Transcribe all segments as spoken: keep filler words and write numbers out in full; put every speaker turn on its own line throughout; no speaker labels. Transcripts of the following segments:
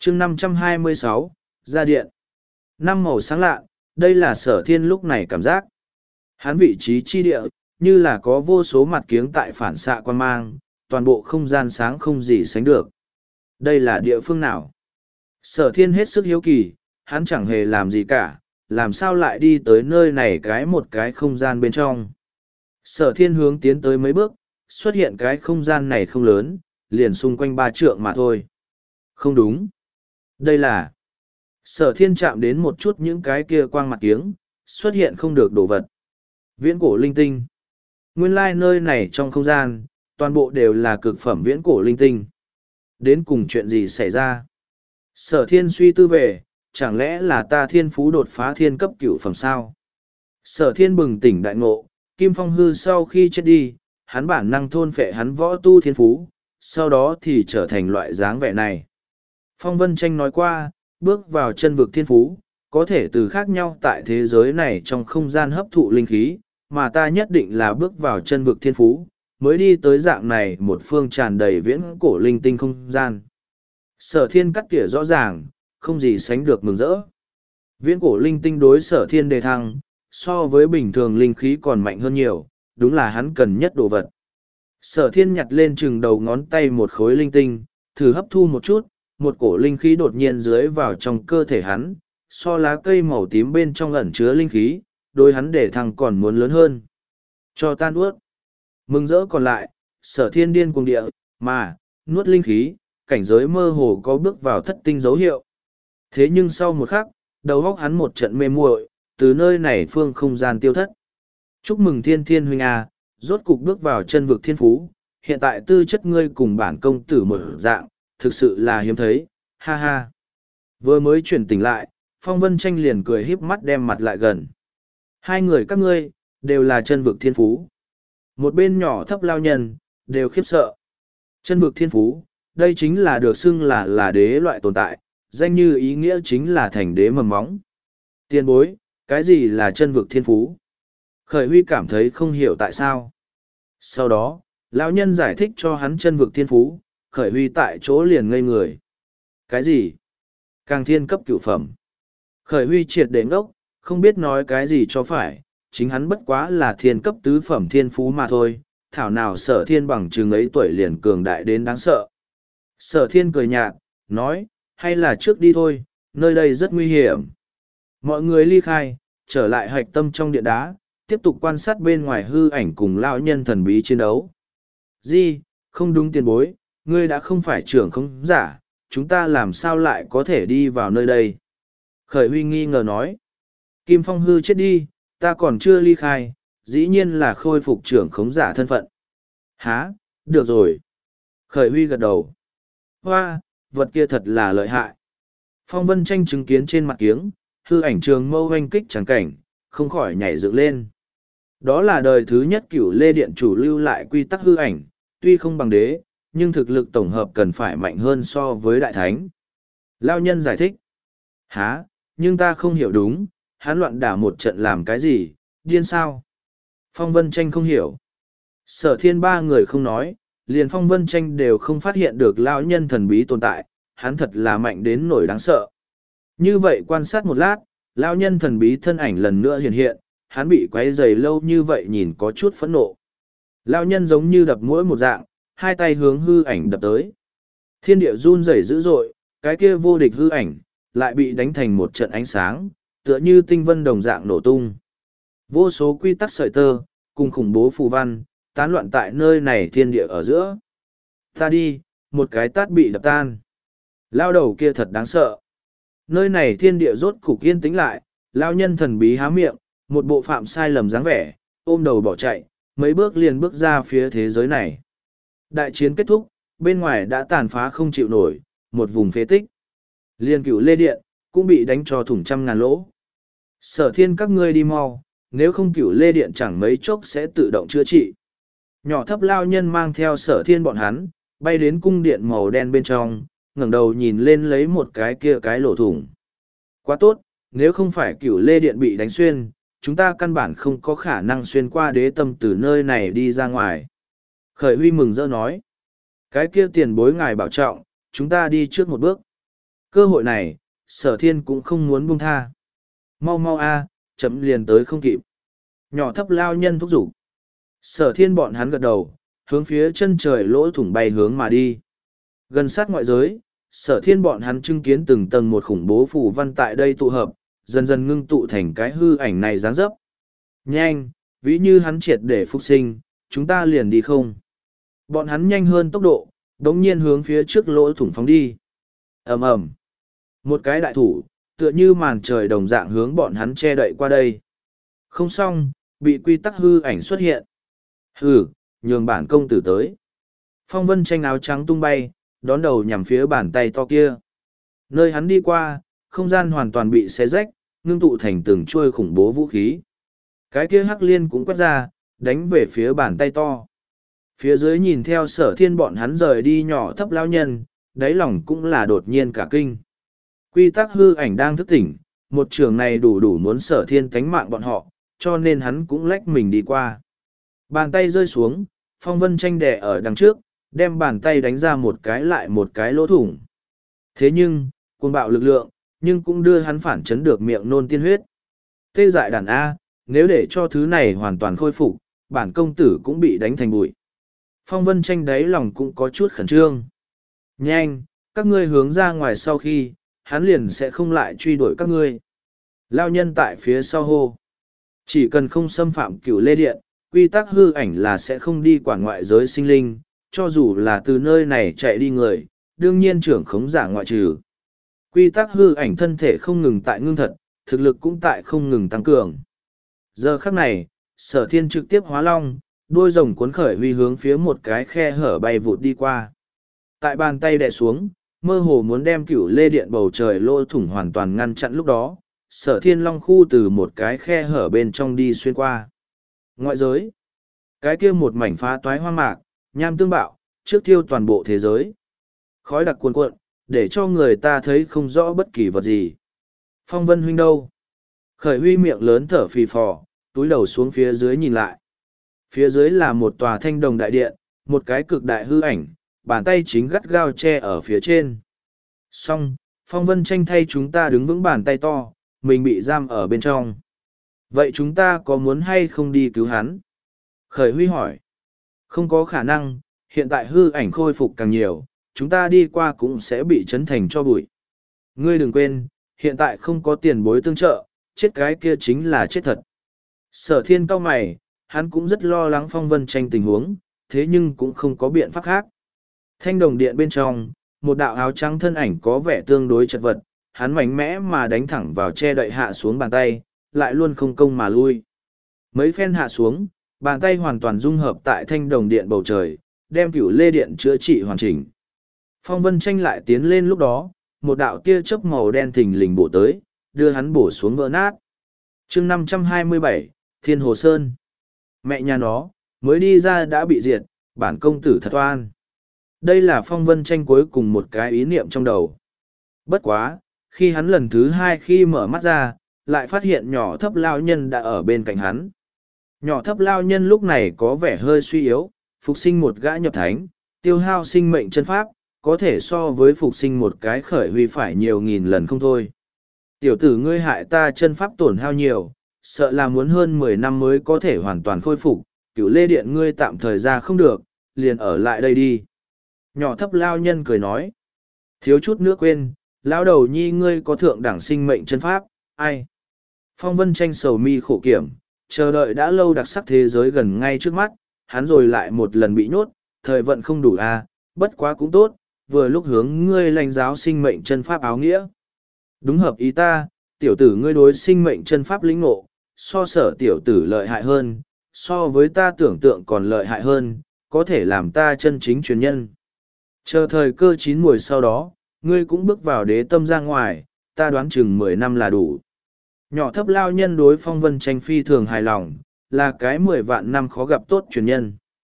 chương năm trăm hai mươi sáu, ra điện. Năm màu sáng lạ, đây là Sở Thiên lúc này cảm giác. Hắn vị trí chi địa, như là có vô số mặt kiếng tại phản xạ quan mang, toàn bộ không gian sáng không gì sánh được. Đây là địa phương nào? Sở Thiên hết sức hiếu kỳ, hắn chẳng hề làm gì cả, làm sao lại đi tới nơi này cái một cái không gian bên trong. Sở Thiên hướng tiến tới mấy bước, xuất hiện cái không gian này không lớn, liền xung quanh ba trượng mà thôi. Không đúng. Đây là... Sở Thiên chạm đến một chút những cái kia quang mặt kiếng, xuất hiện không được đồ vật. Viễn cổ linh tinh. Nguyên lai nơi này trong không gian, toàn bộ đều là cực phẩm viễn cổ linh tinh. Đến cùng chuyện gì xảy ra? Sở Thiên suy tư về, chẳng lẽ là ta thiên phú đột phá thiên cấp cửu phẩm sao? Sở Thiên bừng tỉnh đại ngộ, Kim Phong hư sau khi chết đi, hắn bản năng thôn phệ hắn võ tu thiên phú, sau đó thì trở thành loại dáng vẻ này. Phong Vân Tranh nói qua, bước vào chân vực thiên phú, có thể từ khác nhau tại thế giới này trong không gian hấp thụ linh khí, mà ta nhất định là bước vào chân vực thiên phú, mới đi tới dạng này một phương tràn đầy viễn cổ linh tinh không gian. Sở Thiên cắt tỉa rõ ràng, không gì sánh được mừng rỡ. Viễn cổ linh tinh đối Sở Thiên đề thăng, so với bình thường linh khí còn mạnh hơn nhiều, đúng là hắn cần nhất đồ vật. Sở Thiên nhặt lên chừng đầu ngón tay một khối linh tinh, thử hấp thu một chút, một cổ linh khí đột nhiên dưới vào trong cơ thể hắn, so lá cây màu tím bên trong ẩn chứa linh khí, đối hắn để thăng còn muốn lớn hơn. Cho tan ướt. Mừng rỡ còn lại, Sở Thiên điên cuồng địa, mà, nuốt linh khí, cảnh giới mơ hồ có bước vào thất tinh dấu hiệu. Thế nhưng sau một khắc, đầu óc hắn một trận mê muội, từ nơi này phương không gian tiêu thất. Chúc mừng Thiên Thiên huynh à, rốt cục bước vào chân vực thiên phú, hiện tại tư chất ngươi cùng bản công tử một dạng, thực sự là hiếm thấy, ha ha. Vừa mới chuyển tỉnh lại, Phong Vân Tranh liền cười híp mắt đem mặt lại gần. Hai người các ngươi, đều là chân vực thiên phú. Một bên nhỏ thấp lao nhân, đều khiếp sợ. Chân vực thiên phú, đây chính là được xưng là là đế loại tồn tại, danh như ý nghĩa chính là thành đế mầm móng. Tiền bối, cái gì là chân vực thiên phú? Khởi Huy cảm thấy không hiểu tại sao. Sau đó, lão nhân giải thích cho hắn chân vực thiên phú, Khởi Huy tại chỗ liền ngây người. Cái gì? Càng thiên cấp cửu phẩm. Khởi Huy triệt để ngốc, không biết nói cái gì cho phải, chính hắn bất quá là thiên cấp tứ phẩm thiên phú mà thôi, thảo nào Sở Thiên bằng chừng ấy tuổi liền cường đại đến đáng sợ. Sở Thiên cười nhạt, nói, hay là trước đi thôi, nơi đây rất nguy hiểm. Mọi người ly khai, trở lại hạch tâm trong điện đá, tiếp tục quan sát bên ngoài hư ảnh cùng lão nhân thần bí chiến đấu. Di, không đúng tiền bối, ngươi đã không phải trưởng không giả, chúng ta làm sao lại có thể đi vào nơi đây? Khởi Huy nghi ngờ nói, Kim Phong hư chết đi, ta còn chưa ly khai, dĩ nhiên là khôi phục trưởng khống giả thân phận. Hả, được rồi. Khởi Huy gật đầu. Hoa, vật kia thật là lợi hại. Phong Vân Tranh chứng kiến trên mặt kiếng, hư ảnh trường mâu hoanh kích trắng cảnh, không khỏi nhảy dựng lên. Đó là đời thứ nhất cửu lê điện chủ lưu lại quy tắc hư ảnh, tuy không bằng đế, nhưng thực lực tổng hợp cần phải mạnh hơn so với đại thánh. Lao nhân giải thích. Hả, nhưng ta không hiểu đúng, hắn loạn đả một trận làm cái gì, điên sao? Phong Vân Tranh không hiểu. Sở Thiên ba người không nói, liền Phong Vân Tranh đều không phát hiện được lão nhân thần bí tồn tại, hắn thật là mạnh đến nỗi đáng sợ. Như vậy quan sát một lát, lão nhân thần bí thân ảnh lần nữa hiện hiện, hắn bị quấy rầy lâu như vậy nhìn có chút phẫn nộ. Lão nhân giống như đập mũi một dạng, hai tay hướng hư ảnh đập tới. Thiên địa run rẩy dữ dội, cái kia vô địch hư ảnh, lại bị đánh thành một trận ánh sáng, tựa như tinh vân đồng dạng nổ tung. Vô số quy tắc sợi tơ, cùng khủng bố phù văn, tán loạn tại nơi này thiên địa ở giữa. Ta đi, một cái tát bị đập tan. Lao đầu kia thật đáng sợ. Nơi này thiên địa rốt cục yên tĩnh lại, lao nhân thần bí há miệng, một bộ phạm sai lầm dáng vẻ, ôm đầu bỏ chạy, mấy bước liền bước ra phía thế giới này. Đại chiến kết thúc, bên ngoài đã tàn phá không chịu nổi, một vùng phế tích. Liên cửu lê điện, cũng bị đánh cho thủng trăm ngàn lỗ. Sở Thiên các ngươi đi mau, nếu không cửu lê điện chẳng mấy chốc sẽ tự động chữa trị. Nhỏ thấp lao nhân mang theo Sở Thiên bọn hắn, bay đến cung điện màu đen bên trong, ngẩng đầu nhìn lên lấy một cái kia cái lỗ thủng. Quá tốt, nếu không phải cửu lê điện bị đánh xuyên, chúng ta căn bản không có khả năng xuyên qua đế tâm từ nơi này đi ra ngoài. Khởi Huy mừng rỡ nói, cái kia tiền bối ngài bảo trọng, chúng ta đi trước một bước. Cơ hội này, sở thiên cũng không muốn buông tha. Mau mau a, chậm liền tới không kịp. Nhỏ thấp lao nhân thúc giục. Sở thiên bọn hắn gật đầu, hướng phía chân trời lỗ thủng bay hướng mà đi. Gần sát ngoại giới, sở thiên bọn hắn chứng kiến từng tầng một khủng bố phù văn tại đây tụ hợp, dần dần ngưng tụ thành cái hư ảnh này dáng dấp. Nhanh, ví như hắn triệt để phục sinh, chúng ta liền đi không. Bọn hắn nhanh hơn tốc độ, đống nhiên hướng phía trước lỗ thủng phóng đi. ầm ầm, một cái đại thủ, tựa như màn trời đồng dạng hướng bọn hắn che đậy qua đây. Không xong, bị quy tắc hư ảnh xuất hiện. Hừ, nhường bản công tử tới. Phong vân tranh áo trắng tung bay, đón đầu nhằm phía bàn tay to kia. Nơi hắn đi qua, không gian hoàn toàn bị xé rách, ngưng tụ thành từng chuôi khủng bố vũ khí. Cái kia hắc liên cũng quét ra, đánh về phía bàn tay to. Phía dưới nhìn theo sở thiên bọn hắn rời đi nhỏ thấp lao nhân, đáy lòng cũng là đột nhiên cả kinh. Quy tắc hư ảnh đang thức tỉnh, một trường này đủ đủ muốn sở thiên cánh mạng bọn họ, cho nên hắn cũng lách mình đi qua. Bàn tay rơi xuống, phong vân tranh đè ở đằng trước, đem bàn tay đánh ra một cái lại một cái lỗ thủng. Thế nhưng, cuồng bạo lực lượng, nhưng cũng đưa hắn phản chấn được miệng nôn tiên huyết. Tê dại đàn A, nếu để cho thứ này hoàn toàn khôi phục, bản công tử cũng bị đánh thành bụi. Phong vân tranh đáy lòng cũng có chút khẩn trương. Nhanh, các ngươi hướng ra ngoài sau khi, hắn liền sẽ không lại truy đuổi các ngươi. Lao nhân tại phía sau hô. Chỉ cần không xâm phạm cửu lê điện, quy tắc hư ảnh là sẽ không đi quản ngoại giới sinh linh, cho dù là từ nơi này chạy đi người, đương nhiên trưởng khống giả ngoại trừ. Quy tắc hư ảnh thân thể không ngừng tại ngưng thật, thực lực cũng tại không ngừng tăng cường. Giờ khắc này, sở thiên trực tiếp hóa long, đuôi rồng cuốn khởi huy hướng phía một cái khe hở bay vụt đi qua. Tại bàn tay đè xuống, mơ hồ muốn đem cửu lê điện bầu trời lỗ thủng hoàn toàn ngăn chặn lúc đó, sở thiên long khu từ một cái khe hở bên trong đi xuyên qua. Ngoại giới, cái kia một mảnh phá toái hoang mạc, nham tương bạo, trước thiêu toàn bộ thế giới. Khói đặc cuồn cuộn, để cho người ta thấy không rõ bất kỳ vật gì. Phong vân huynh đâu? Khởi huy miệng lớn thở phì phò, túi đầu xuống phía dưới nhìn lại. Phía dưới là một tòa thanh đồng đại điện, một cái cực đại hư ảnh, bàn tay chính gắt gao che ở phía trên. Xong, phong vân tranh thay chúng ta đứng vững bàn tay to, mình bị giam ở bên trong. Vậy chúng ta có muốn hay không đi cứu hắn? Khởi huy hỏi. Không có khả năng, hiện tại hư ảnh khôi phục càng nhiều, chúng ta đi qua cũng sẽ bị chấn thành cho bụi. Ngươi đừng quên, hiện tại không có tiền bối tương trợ, chết cái kia chính là chết thật. Sở thiên cao mày, hắn cũng rất lo lắng phong vân tranh tình huống, thế nhưng cũng không có biện pháp khác. Thanh đồng điện bên trong, một đạo áo trắng thân ảnh có vẻ tương đối chật vật, hắn mạnh mẽ mà đánh thẳng vào che đậy hạ xuống bàn tay, lại luôn không công mà lui. Mấy phen hạ xuống, bàn tay hoàn toàn dung hợp tại thanh đồng điện bầu trời, đem cửu lê điện chữa trị hoàn chỉnh. Phong vân tranh lại tiến lên lúc đó, một đạo tia chớp màu đen thình lình bổ tới, đưa hắn bổ xuống vỡ nát. chương năm trăm hai mươi bảy, Thiên Hồ Sơn. Mẹ nhà nó, mới đi ra đã bị diệt, bản công tử thật oan. Đây là phong vân tranh cuối cùng một cái ý niệm trong đầu. Bất quá, khi hắn lần thứ hai khi mở mắt ra, lại phát hiện nhỏ thấp lao nhân đã ở bên cạnh hắn. Nhỏ thấp lao nhân lúc này có vẻ hơi suy yếu, phục sinh một gã nhập thánh, tiêu hao sinh mệnh chân pháp, có thể so với phục sinh một cái khởi huy phải nhiều nghìn lần không thôi. Tiểu tử ngươi hại ta chân pháp tổn hao nhiều, sợ là muốn hơn mười năm mới có thể hoàn toàn khôi phục, cửu lê điện ngươi tạm thời ra không được, liền ở lại đây đi. Nhỏ thấp lao nhân cười nói, thiếu chút nữa quên, lão đầu nhi ngươi có thượng đẳng sinh mệnh chân pháp, ai? Phong vân tranh sầu mi khổ kiểm, chờ đợi đã lâu đặc sắc thế giới gần ngay trước mắt, hắn rồi lại một lần bị nhốt, thời vận không đủ à, bất quá cũng tốt, vừa lúc hướng ngươi lãnh giáo sinh mệnh chân pháp áo nghĩa. Đúng hợp ý ta, tiểu tử ngươi đối sinh mệnh chân pháp lĩnh ngộ, so sở tiểu tử lợi hại hơn, so với ta tưởng tượng còn lợi hại hơn, có thể làm ta chân chính truyền nhân. Chờ thời cơ chín mùi sau đó, ngươi cũng bước vào đế tâm ra ngoài, ta đoán chừng mười năm là đủ. Nhỏ thấp lao nhân đối phong vân tranh phi thường hài lòng, là cái mười vạn năm khó gặp tốt truyền nhân.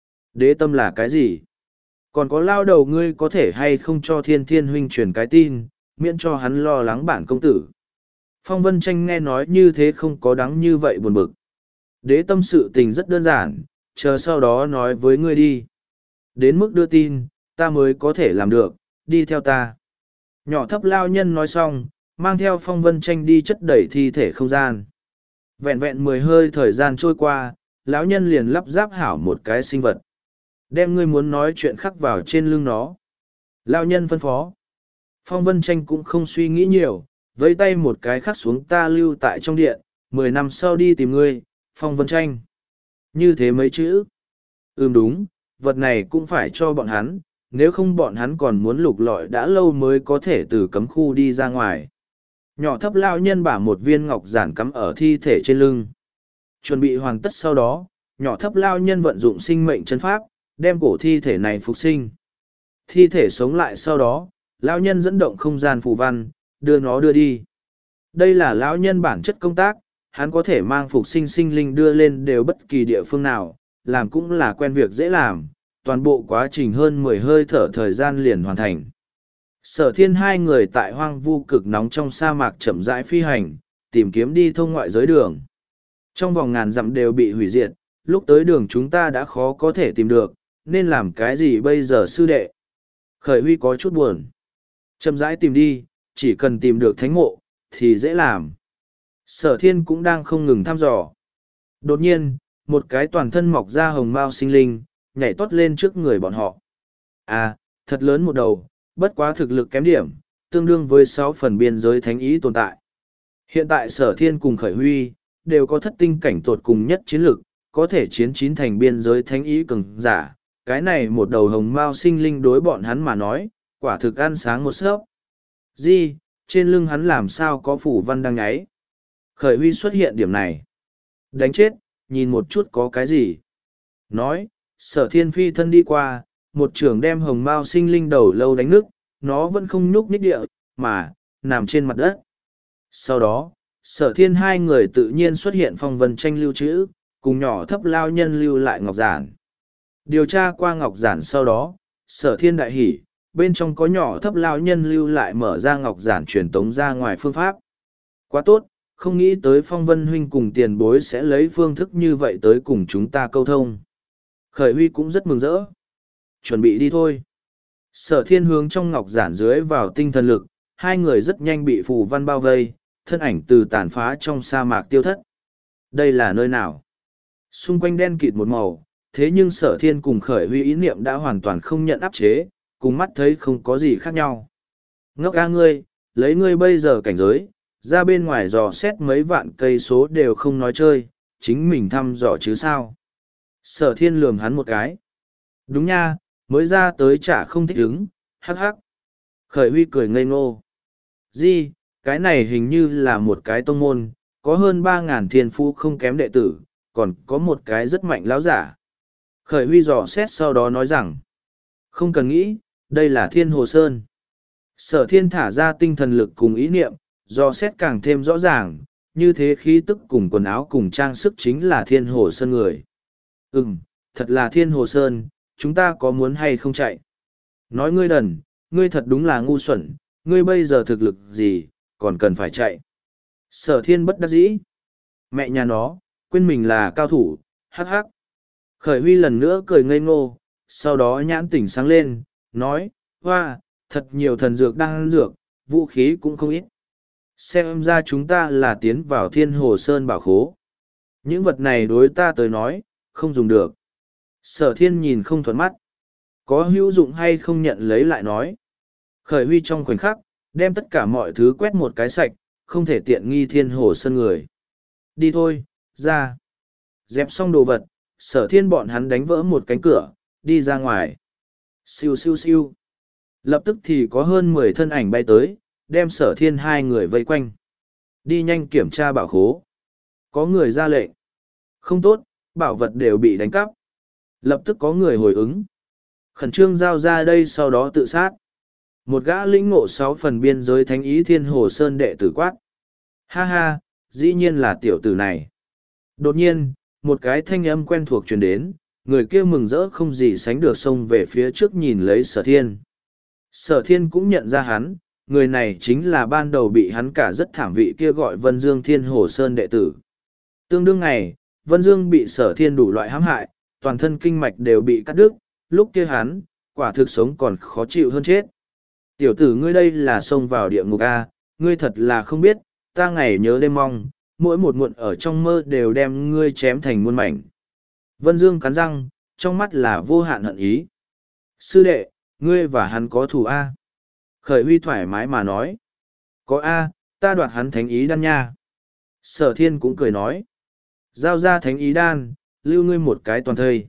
Đế tâm là cái gì? Còn có lao đầu ngươi có thể hay không cho thiên thiên huynh truyền cái tin, miễn cho hắn lo lắng bản công tử. Phong vân tranh nghe nói như thế không có đáng như vậy buồn bực. Đế tâm sự tình rất đơn giản, chờ sau đó nói với ngươi đi. Đến mức đưa tin, ta mới có thể làm được, đi theo ta. Nhỏ thấp lao nhân nói xong, mang theo Phong Vân Tranh đi chất đẩy thi thể không gian. Vẹn vẹn mười hơi thời gian trôi qua, lão nhân liền lắp ráp hảo một cái sinh vật. Đem ngươi muốn nói chuyện khắc vào trên lưng nó. Lão nhân phân phó. Phong Vân Tranh cũng không suy nghĩ nhiều, vẫy tay một cái khắc xuống ta lưu tại trong điện, mười năm sau đi tìm ngươi, Phong Vân Tranh. Như thế mấy chữ. Ừm đúng, vật này cũng phải cho bọn hắn, nếu không bọn hắn còn muốn lục lọi đã lâu mới có thể từ cấm khu đi ra ngoài. Nhỏ thấp lao nhân bả một viên ngọc giản cắm ở thi thể trên lưng. Chuẩn bị hoàn tất sau đó, nhỏ thấp lao nhân vận dụng sinh mệnh chân pháp, đem cổ thi thể này phục sinh. Thi thể sống lại sau đó, lao nhân dẫn động không gian phù văn, đưa nó đưa đi. Đây là lão nhân bản chất công tác, hắn có thể mang phục sinh sinh linh đưa lên đều bất kỳ địa phương nào, làm cũng là quen việc dễ làm, toàn bộ quá trình hơn mười hơi thở thời gian liền hoàn thành. Sở thiên hai người tại hoang vu cực nóng trong sa mạc chậm rãi phi hành, tìm kiếm đi thông ngoại giới đường. Trong vòng ngàn dặm đều bị hủy diệt, lúc tới đường chúng ta đã khó có thể tìm được, nên làm cái gì bây giờ sư đệ? Khởi Huy có chút buồn. Chậm rãi tìm đi, chỉ cần tìm được thánh mộ, thì dễ làm. Sở thiên cũng đang không ngừng thăm dò. Đột nhiên, một cái toàn thân mọc ra hồng mao sinh linh, nhảy tót lên trước người bọn họ. À, thật lớn một đầu, bất quá thực lực kém điểm, tương đương với sáu phần biên giới thánh ý tồn tại. Hiện tại sở thiên cùng khởi huy, đều có thất tinh cảnh tột cùng nhất chiến lực, có thể chiến chín thành biên giới thánh ý cường giả. Cái này một đầu hồng mao sinh linh đối bọn hắn mà nói, quả thực ăn sáng một sớp. Di, trên lưng hắn làm sao có phủ văn đang nháy. Khởi huy xuất hiện điểm này. Đánh chết, nhìn một chút có cái gì. Nói, sở thiên phi thân đi qua, một trường đem hồng mao sinh linh đầu lâu đánh nước, nó vẫn không nhúc nhích địa, mà, nằm trên mặt đất. Sau đó, sở thiên hai người tự nhiên xuất hiện phong vân tranh lưu trữ, cùng nhỏ thấp lao nhân lưu lại ngọc giản. Điều tra qua ngọc giản sau đó, sở thiên đại hỉ, bên trong có nhỏ thấp lao nhân lưu lại mở ra ngọc giản truyền tống ra ngoài phương pháp. Quá tốt, không nghĩ tới phong vân huynh cùng tiền bối sẽ lấy phương thức như vậy tới cùng chúng ta câu thông. Khởi Huy cũng rất mừng rỡ. Chuẩn bị đi thôi. Sở thiên hướng trong ngọc giản dưới vào tinh thần lực, hai người rất nhanh bị phù văn bao vây, thân ảnh từ tàn phá trong sa mạc tiêu thất. Đây là nơi nào? Xung quanh đen kịt một màu, thế nhưng sở thiên cùng khởi huy ý niệm đã hoàn toàn không nhận áp chế, cùng mắt thấy không có gì khác nhau. Ngốc a ngươi, lấy ngươi bây giờ cảnh giới, ra bên ngoài dò xét mấy vạn cây số đều không nói chơi, chính mình thăm dò chứ sao. Sở thiên lườm hắn một cái. Đúng nha, mới ra tới chả không thích ứng, hắc hắc. Khởi huy cười ngây ngô. Di, cái này hình như là một cái tông môn, có hơn ba ngàn thiên phú không kém đệ tử, còn có một cái rất mạnh lão giả. Khởi huy dò xét sau đó nói rằng, không cần nghĩ, đây là Thiên Hồ Sơn. Sở thiên thả ra tinh thần lực cùng ý niệm, dò xét càng thêm rõ ràng, như thế khí tức cùng quần áo cùng trang sức chính là Thiên Hồ Sơn người. Ừm, thật là Thiên Hồ Sơn, chúng ta có muốn hay không chạy? Nói ngươi đần, ngươi thật đúng là ngu xuẩn, ngươi bây giờ thực lực gì, còn cần phải chạy. Sở thiên bất đắc dĩ. Mẹ nhà nó, quên mình là cao thủ, hắc hắc. Khởi huy lần nữa cười ngây ngô, sau đó nhãn tỉnh sáng lên, nói, hoa, thật nhiều thần dược đang ăn dược, vũ khí cũng không ít. Xem ra chúng ta là tiến vào Thiên Hồ Sơn bảo khố. Những vật này đối ta tới nói, không dùng được. Sở thiên nhìn không thuận mắt. Có hữu dụng hay không nhận lấy lại nói. Khởi huy trong khoảnh khắc, đem tất cả mọi thứ quét một cái sạch, không thể tiện nghi Thiên Hồ Sơn người. Đi thôi, ra. Dẹp xong đồ vật, sở thiên bọn hắn đánh vỡ một cánh cửa, đi ra ngoài. Siêu siêu siêu. Lập tức thì có hơn mười thân ảnh bay tới, đem sở thiên hai người vây quanh. Đi nhanh kiểm tra bảo khố. Có người ra lệnh. Không tốt, bảo vật đều bị đánh cắp. Lập tức có người hồi ứng. Khẩn trương giao ra đây sau đó tự sát. Một gã lĩnh ngộ sáu phần biên giới thánh ý Thiên Hồ Sơn đệ tử quát. Ha ha, dĩ nhiên là tiểu tử này. Đột nhiên, một cái thanh âm quen thuộc truyền đến, người kia mừng rỡ không gì sánh được xông về phía trước nhìn lấy sở thiên. Sở thiên cũng nhận ra hắn, người này chính là ban đầu bị hắn cả rất thảm vị kia gọi Vân Dương Thiên Hồ Sơn đệ tử. Tương đương ngày, Vân Dương bị sở thiên đủ loại hãm hại, toàn thân kinh mạch đều bị cắt đứt, lúc kia hắn, quả thực sống còn khó chịu hơn chết. Tiểu tử ngươi đây là xông vào địa ngục a, ngươi thật là không biết, ta ngày nhớ đêm mong, mỗi một muộn ở trong mơ đều đem ngươi chém thành muôn mảnh. Vân Dương cắn răng, trong mắt là vô hạn hận ý. Sư đệ, ngươi và hắn có thù a? Khởi Huy thoải mái mà nói. Có a, ta đoạt hắn thánh ý đan nha. Sở thiên cũng cười nói. Giao ra thánh ý đan, lưu ngươi một cái toàn thây.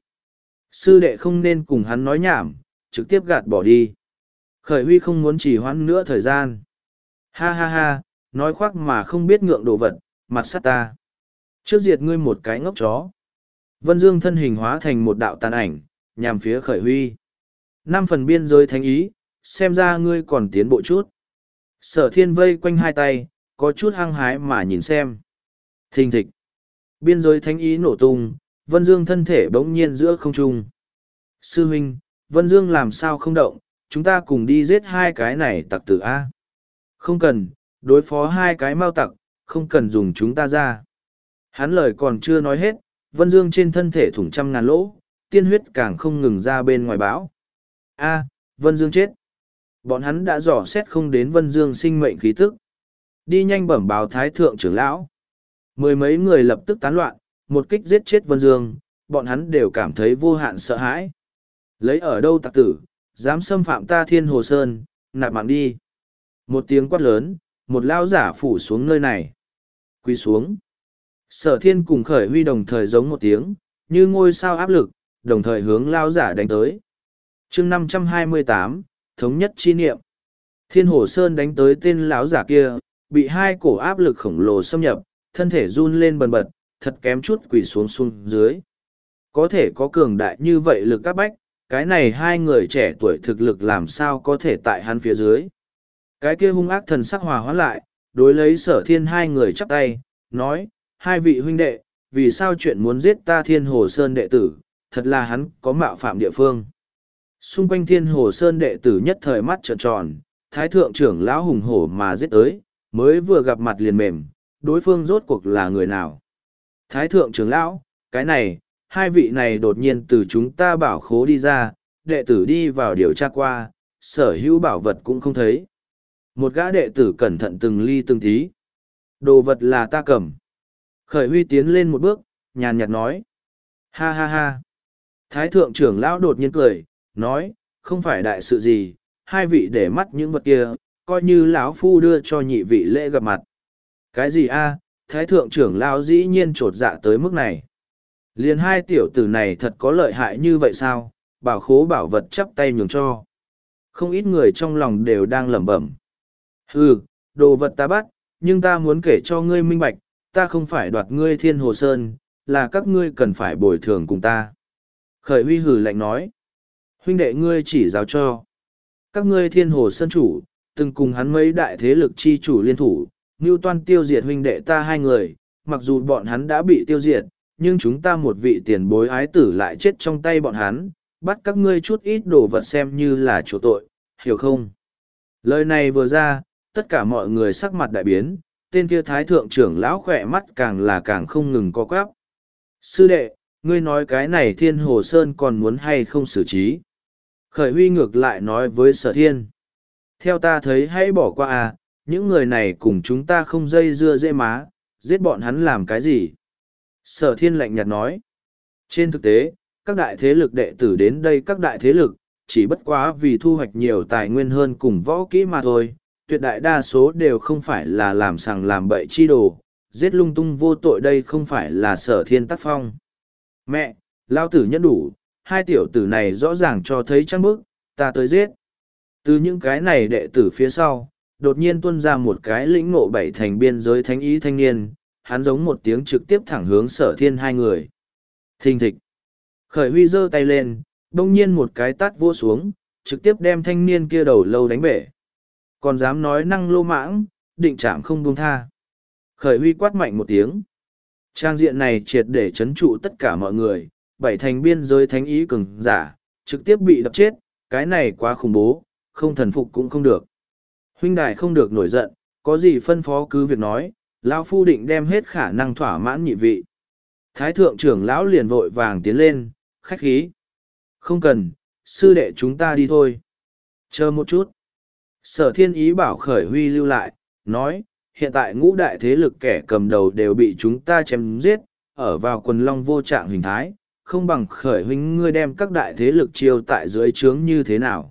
Sư đệ không nên cùng hắn nói nhảm, trực tiếp gạt bỏ đi. Khởi Huy không muốn trì hoãn nữa thời gian. Ha ha ha, nói khoác mà không biết ngượng đồ vật, mặt sắt ta. Trước diệt ngươi một cái ngốc chó. Vân Dương thân hình hóa thành một đạo tàn ảnh, nhằm phía Khởi Huy. Năm phần biên giới thánh ý, xem ra ngươi còn tiến bộ chút. Sở thiên vây quanh hai tay, có chút hăng hái mà nhìn xem. Thình thịch. Biên giới thánh ý nổ tung, Vân Dương thân thể bỗng nhiên giữa không trung. Sư huynh, Vân Dương làm sao không động, chúng ta cùng đi giết hai cái này tặc tử A. Không cần, đối phó hai cái mau tặc, không cần dùng chúng ta ra. Hắn lời còn chưa nói hết, Vân Dương trên thân thể thủng trăm ngàn lỗ, tiên huyết càng không ngừng ra bên ngoài bão. A, Vân Dương chết. Bọn hắn đã dò xét không đến Vân Dương sinh mệnh khí tức. Đi nhanh bẩm báo Thái Thượng trưởng lão. Mười mấy người lập tức tán loạn, một kích giết chết Vân Dương, bọn hắn đều cảm thấy vô hạn sợ hãi. Lấy ở đâu tặc tử, dám xâm phạm ta Thiên Hồ Sơn, nạp mạng đi. Một tiếng quát lớn, một lao giả phủ xuống nơi này. Quỳ xuống. Sở thiên cùng Khởi Huy đồng thời giống một tiếng, như ngôi sao áp lực, đồng thời hướng lao giả đánh tới. chương năm trăm hai mươi tám, Thống nhất chi niệm. Thiên Hồ Sơn đánh tới tên lão giả kia, bị hai cổ áp lực khổng lồ xâm nhập, thân thể run lên bần bật, thật kém chút quỳ xuống xuống dưới. Có thể có cường đại như vậy lực áp bách, cái này hai người trẻ tuổi thực lực làm sao có thể tại hắn phía dưới. Cái kia hung ác thần sắc hòa hóa lại, đối lấy sở thiên hai người chắp tay, nói, hai vị huynh đệ, vì sao chuyện muốn giết ta Thiên Hồ Sơn đệ tử, thật là hắn có mạo phạm địa phương. Xung quanh Thiên Hồ Sơn đệ tử nhất thời mắt trợn tròn, Thái Thượng trưởng lão hùng hổ mà giết tới, mới vừa gặp mặt liền mềm, đối phương rốt cuộc là người nào. Thái Thượng trưởng lão, cái này, hai vị này đột nhiên từ chúng ta bảo khố đi ra, đệ tử đi vào điều tra qua, sở hữu bảo vật cũng không thấy. Một gã đệ tử cẩn thận từng ly từng tí. Đồ vật là ta cầm. Khởi Huy tiến lên một bước, nhàn nhạt nói. Ha ha ha. Thái thượng trưởng lão đột nhiên cười, nói, không phải đại sự gì, hai vị để mắt những vật kia, coi như lão phu đưa cho nhị vị lễ gặp mặt. Cái gì a? Thái thượng trưởng lão dĩ nhiên trột dạ tới mức này. Liền hai tiểu tử này thật có lợi hại như vậy sao, bảo khố bảo vật chắp tay nhường cho. Không ít người trong lòng đều đang lẩm bẩm. Hừ, đồ vật ta bắt, nhưng ta muốn kể cho ngươi minh bạch, ta không phải đoạt ngươi Thiên Hồ Sơn, là các ngươi cần phải bồi thường cùng ta. Khởi Huy hừ lạnh nói. Huynh đệ ngươi chỉ giáo cho. Các ngươi Thiên Hồ Sơn chủ, từng cùng hắn mấy đại thế lực chi chủ liên thủ, mưu toan tiêu diệt huynh đệ ta hai người, mặc dù bọn hắn đã bị tiêu diệt, nhưng chúng ta một vị tiền bối ái tử lại chết trong tay bọn hắn, bắt các ngươi chút ít đồ vật xem như là chỗ tội, hiểu không? Lời này vừa ra, tất cả mọi người sắc mặt đại biến, tên kia thái thượng trưởng lão khỏe mắt càng là càng không ngừng co quắp. Sư đệ, ngươi nói cái này Thiên Hồ Sơn còn muốn hay không xử trí? Khởi Huy ngược lại nói với Sở Thiên. Theo ta thấy hãy bỏ qua à, những người này cùng chúng ta không dây dưa dễ má, giết bọn hắn làm cái gì? Sở Thiên lạnh nhạt nói. Trên thực tế, các đại thế lực đệ tử đến đây các đại thế lực, chỉ bất quá vì thu hoạch nhiều tài nguyên hơn cùng võ kỹ mà thôi, tuyệt đại đa số đều không phải là làm sằng làm bậy chi đồ, giết lung tung vô tội đây không phải là Sở Thiên tác phong. Mẹ, lao tử nhẫn đủ, hai tiểu tử này rõ ràng cho thấy trăng bức, ta tới giết. Từ những cái này đệ tử phía sau, đột nhiên tuôn ra một cái lĩnh ngộ bảy thành biên giới thánh ý thanh niên, hắn giống một tiếng trực tiếp thẳng hướng Sở Thiên hai người. Thình thịch. Khởi Huy giơ tay lên, đông nhiên một cái tát vỗ xuống, trực tiếp đem thanh niên kia đầu lâu đánh bể. Còn dám nói năng lô mãng, định chạm không buông tha. Khởi Huy quát mạnh một tiếng. Trang diện này triệt để chấn trụ tất cả mọi người, bảy thành biên giới thánh ý cường giả, trực tiếp bị đập chết, cái này quá khủng bố, không thần phục cũng không được. Huynh đài không được nổi giận, có gì phân phó cứ việc nói, lão phu định đem hết khả năng thỏa mãn nhị vị. Thái thượng trưởng lão liền vội vàng tiến lên, khách khí. Không cần, sư đệ chúng ta đi thôi. Chờ một chút. Sở thiên ý bảo Khởi Huy lưu lại, nói, hiện tại ngũ đại thế lực kẻ cầm đầu đều bị chúng ta chém giết, ở vào quần long vô trạng hình thái, không bằng Khởi huynh ngươi đem các đại thế lực chiêu tại dưới trướng như thế nào.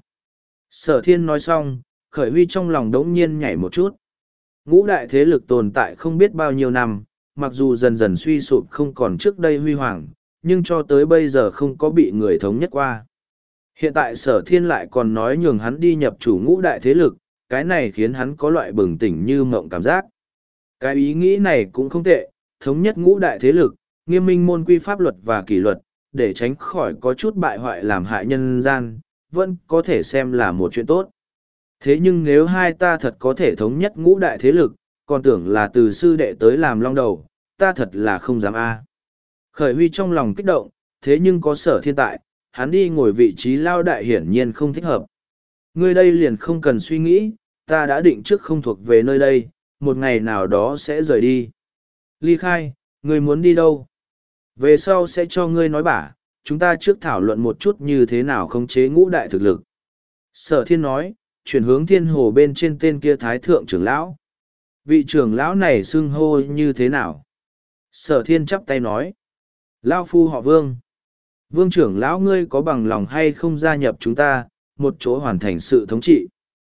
Sở thiên nói xong, Khởi Huy trong lòng đống nhiên nhảy một chút. Ngũ đại thế lực tồn tại không biết bao nhiêu năm, mặc dù dần dần suy sụp không còn trước đây huy hoàng, nhưng cho tới bây giờ không có bị người thống nhất qua. Hiện tại sở thiên lại còn nói nhường hắn đi nhập chủ ngũ đại thế lực, cái này khiến hắn có loại bừng tỉnh như mộng cảm giác. Cái ý nghĩ này cũng không tệ, thống nhất ngũ đại thế lực, nghiêm minh môn quy pháp luật và kỷ luật, để tránh khỏi có chút bại hoại làm hại nhân gian, vẫn có thể xem là một chuyện tốt. Thế nhưng nếu hai ta thật có thể thống nhất ngũ đại thế lực, còn tưởng là từ sư đệ tới làm long đầu, ta thật là không dám a. Khởi Huy trong lòng kích động, thế nhưng có sở thiên tại, hắn đi ngồi vị trí lao đại hiển nhiên không thích hợp. Ngươi đây liền không cần suy nghĩ, ta đã định trước không thuộc về nơi đây, một ngày nào đó sẽ rời đi. Ly khai, ngươi muốn đi đâu? Về sau sẽ cho ngươi nói bả, chúng ta trước thảo luận một chút như thế nào khống chế ngũ đại thực lực. Sở thiên nói, chuyển hướng thiên hồ bên trên tên kia thái thượng trưởng lão. Vị trưởng lão này xưng hô như thế nào? Sở thiên chắp tay nói. Lão phu họ Vương. Vương trưởng lão ngươi có bằng lòng hay không gia nhập chúng ta, một chỗ hoàn thành sự thống trị?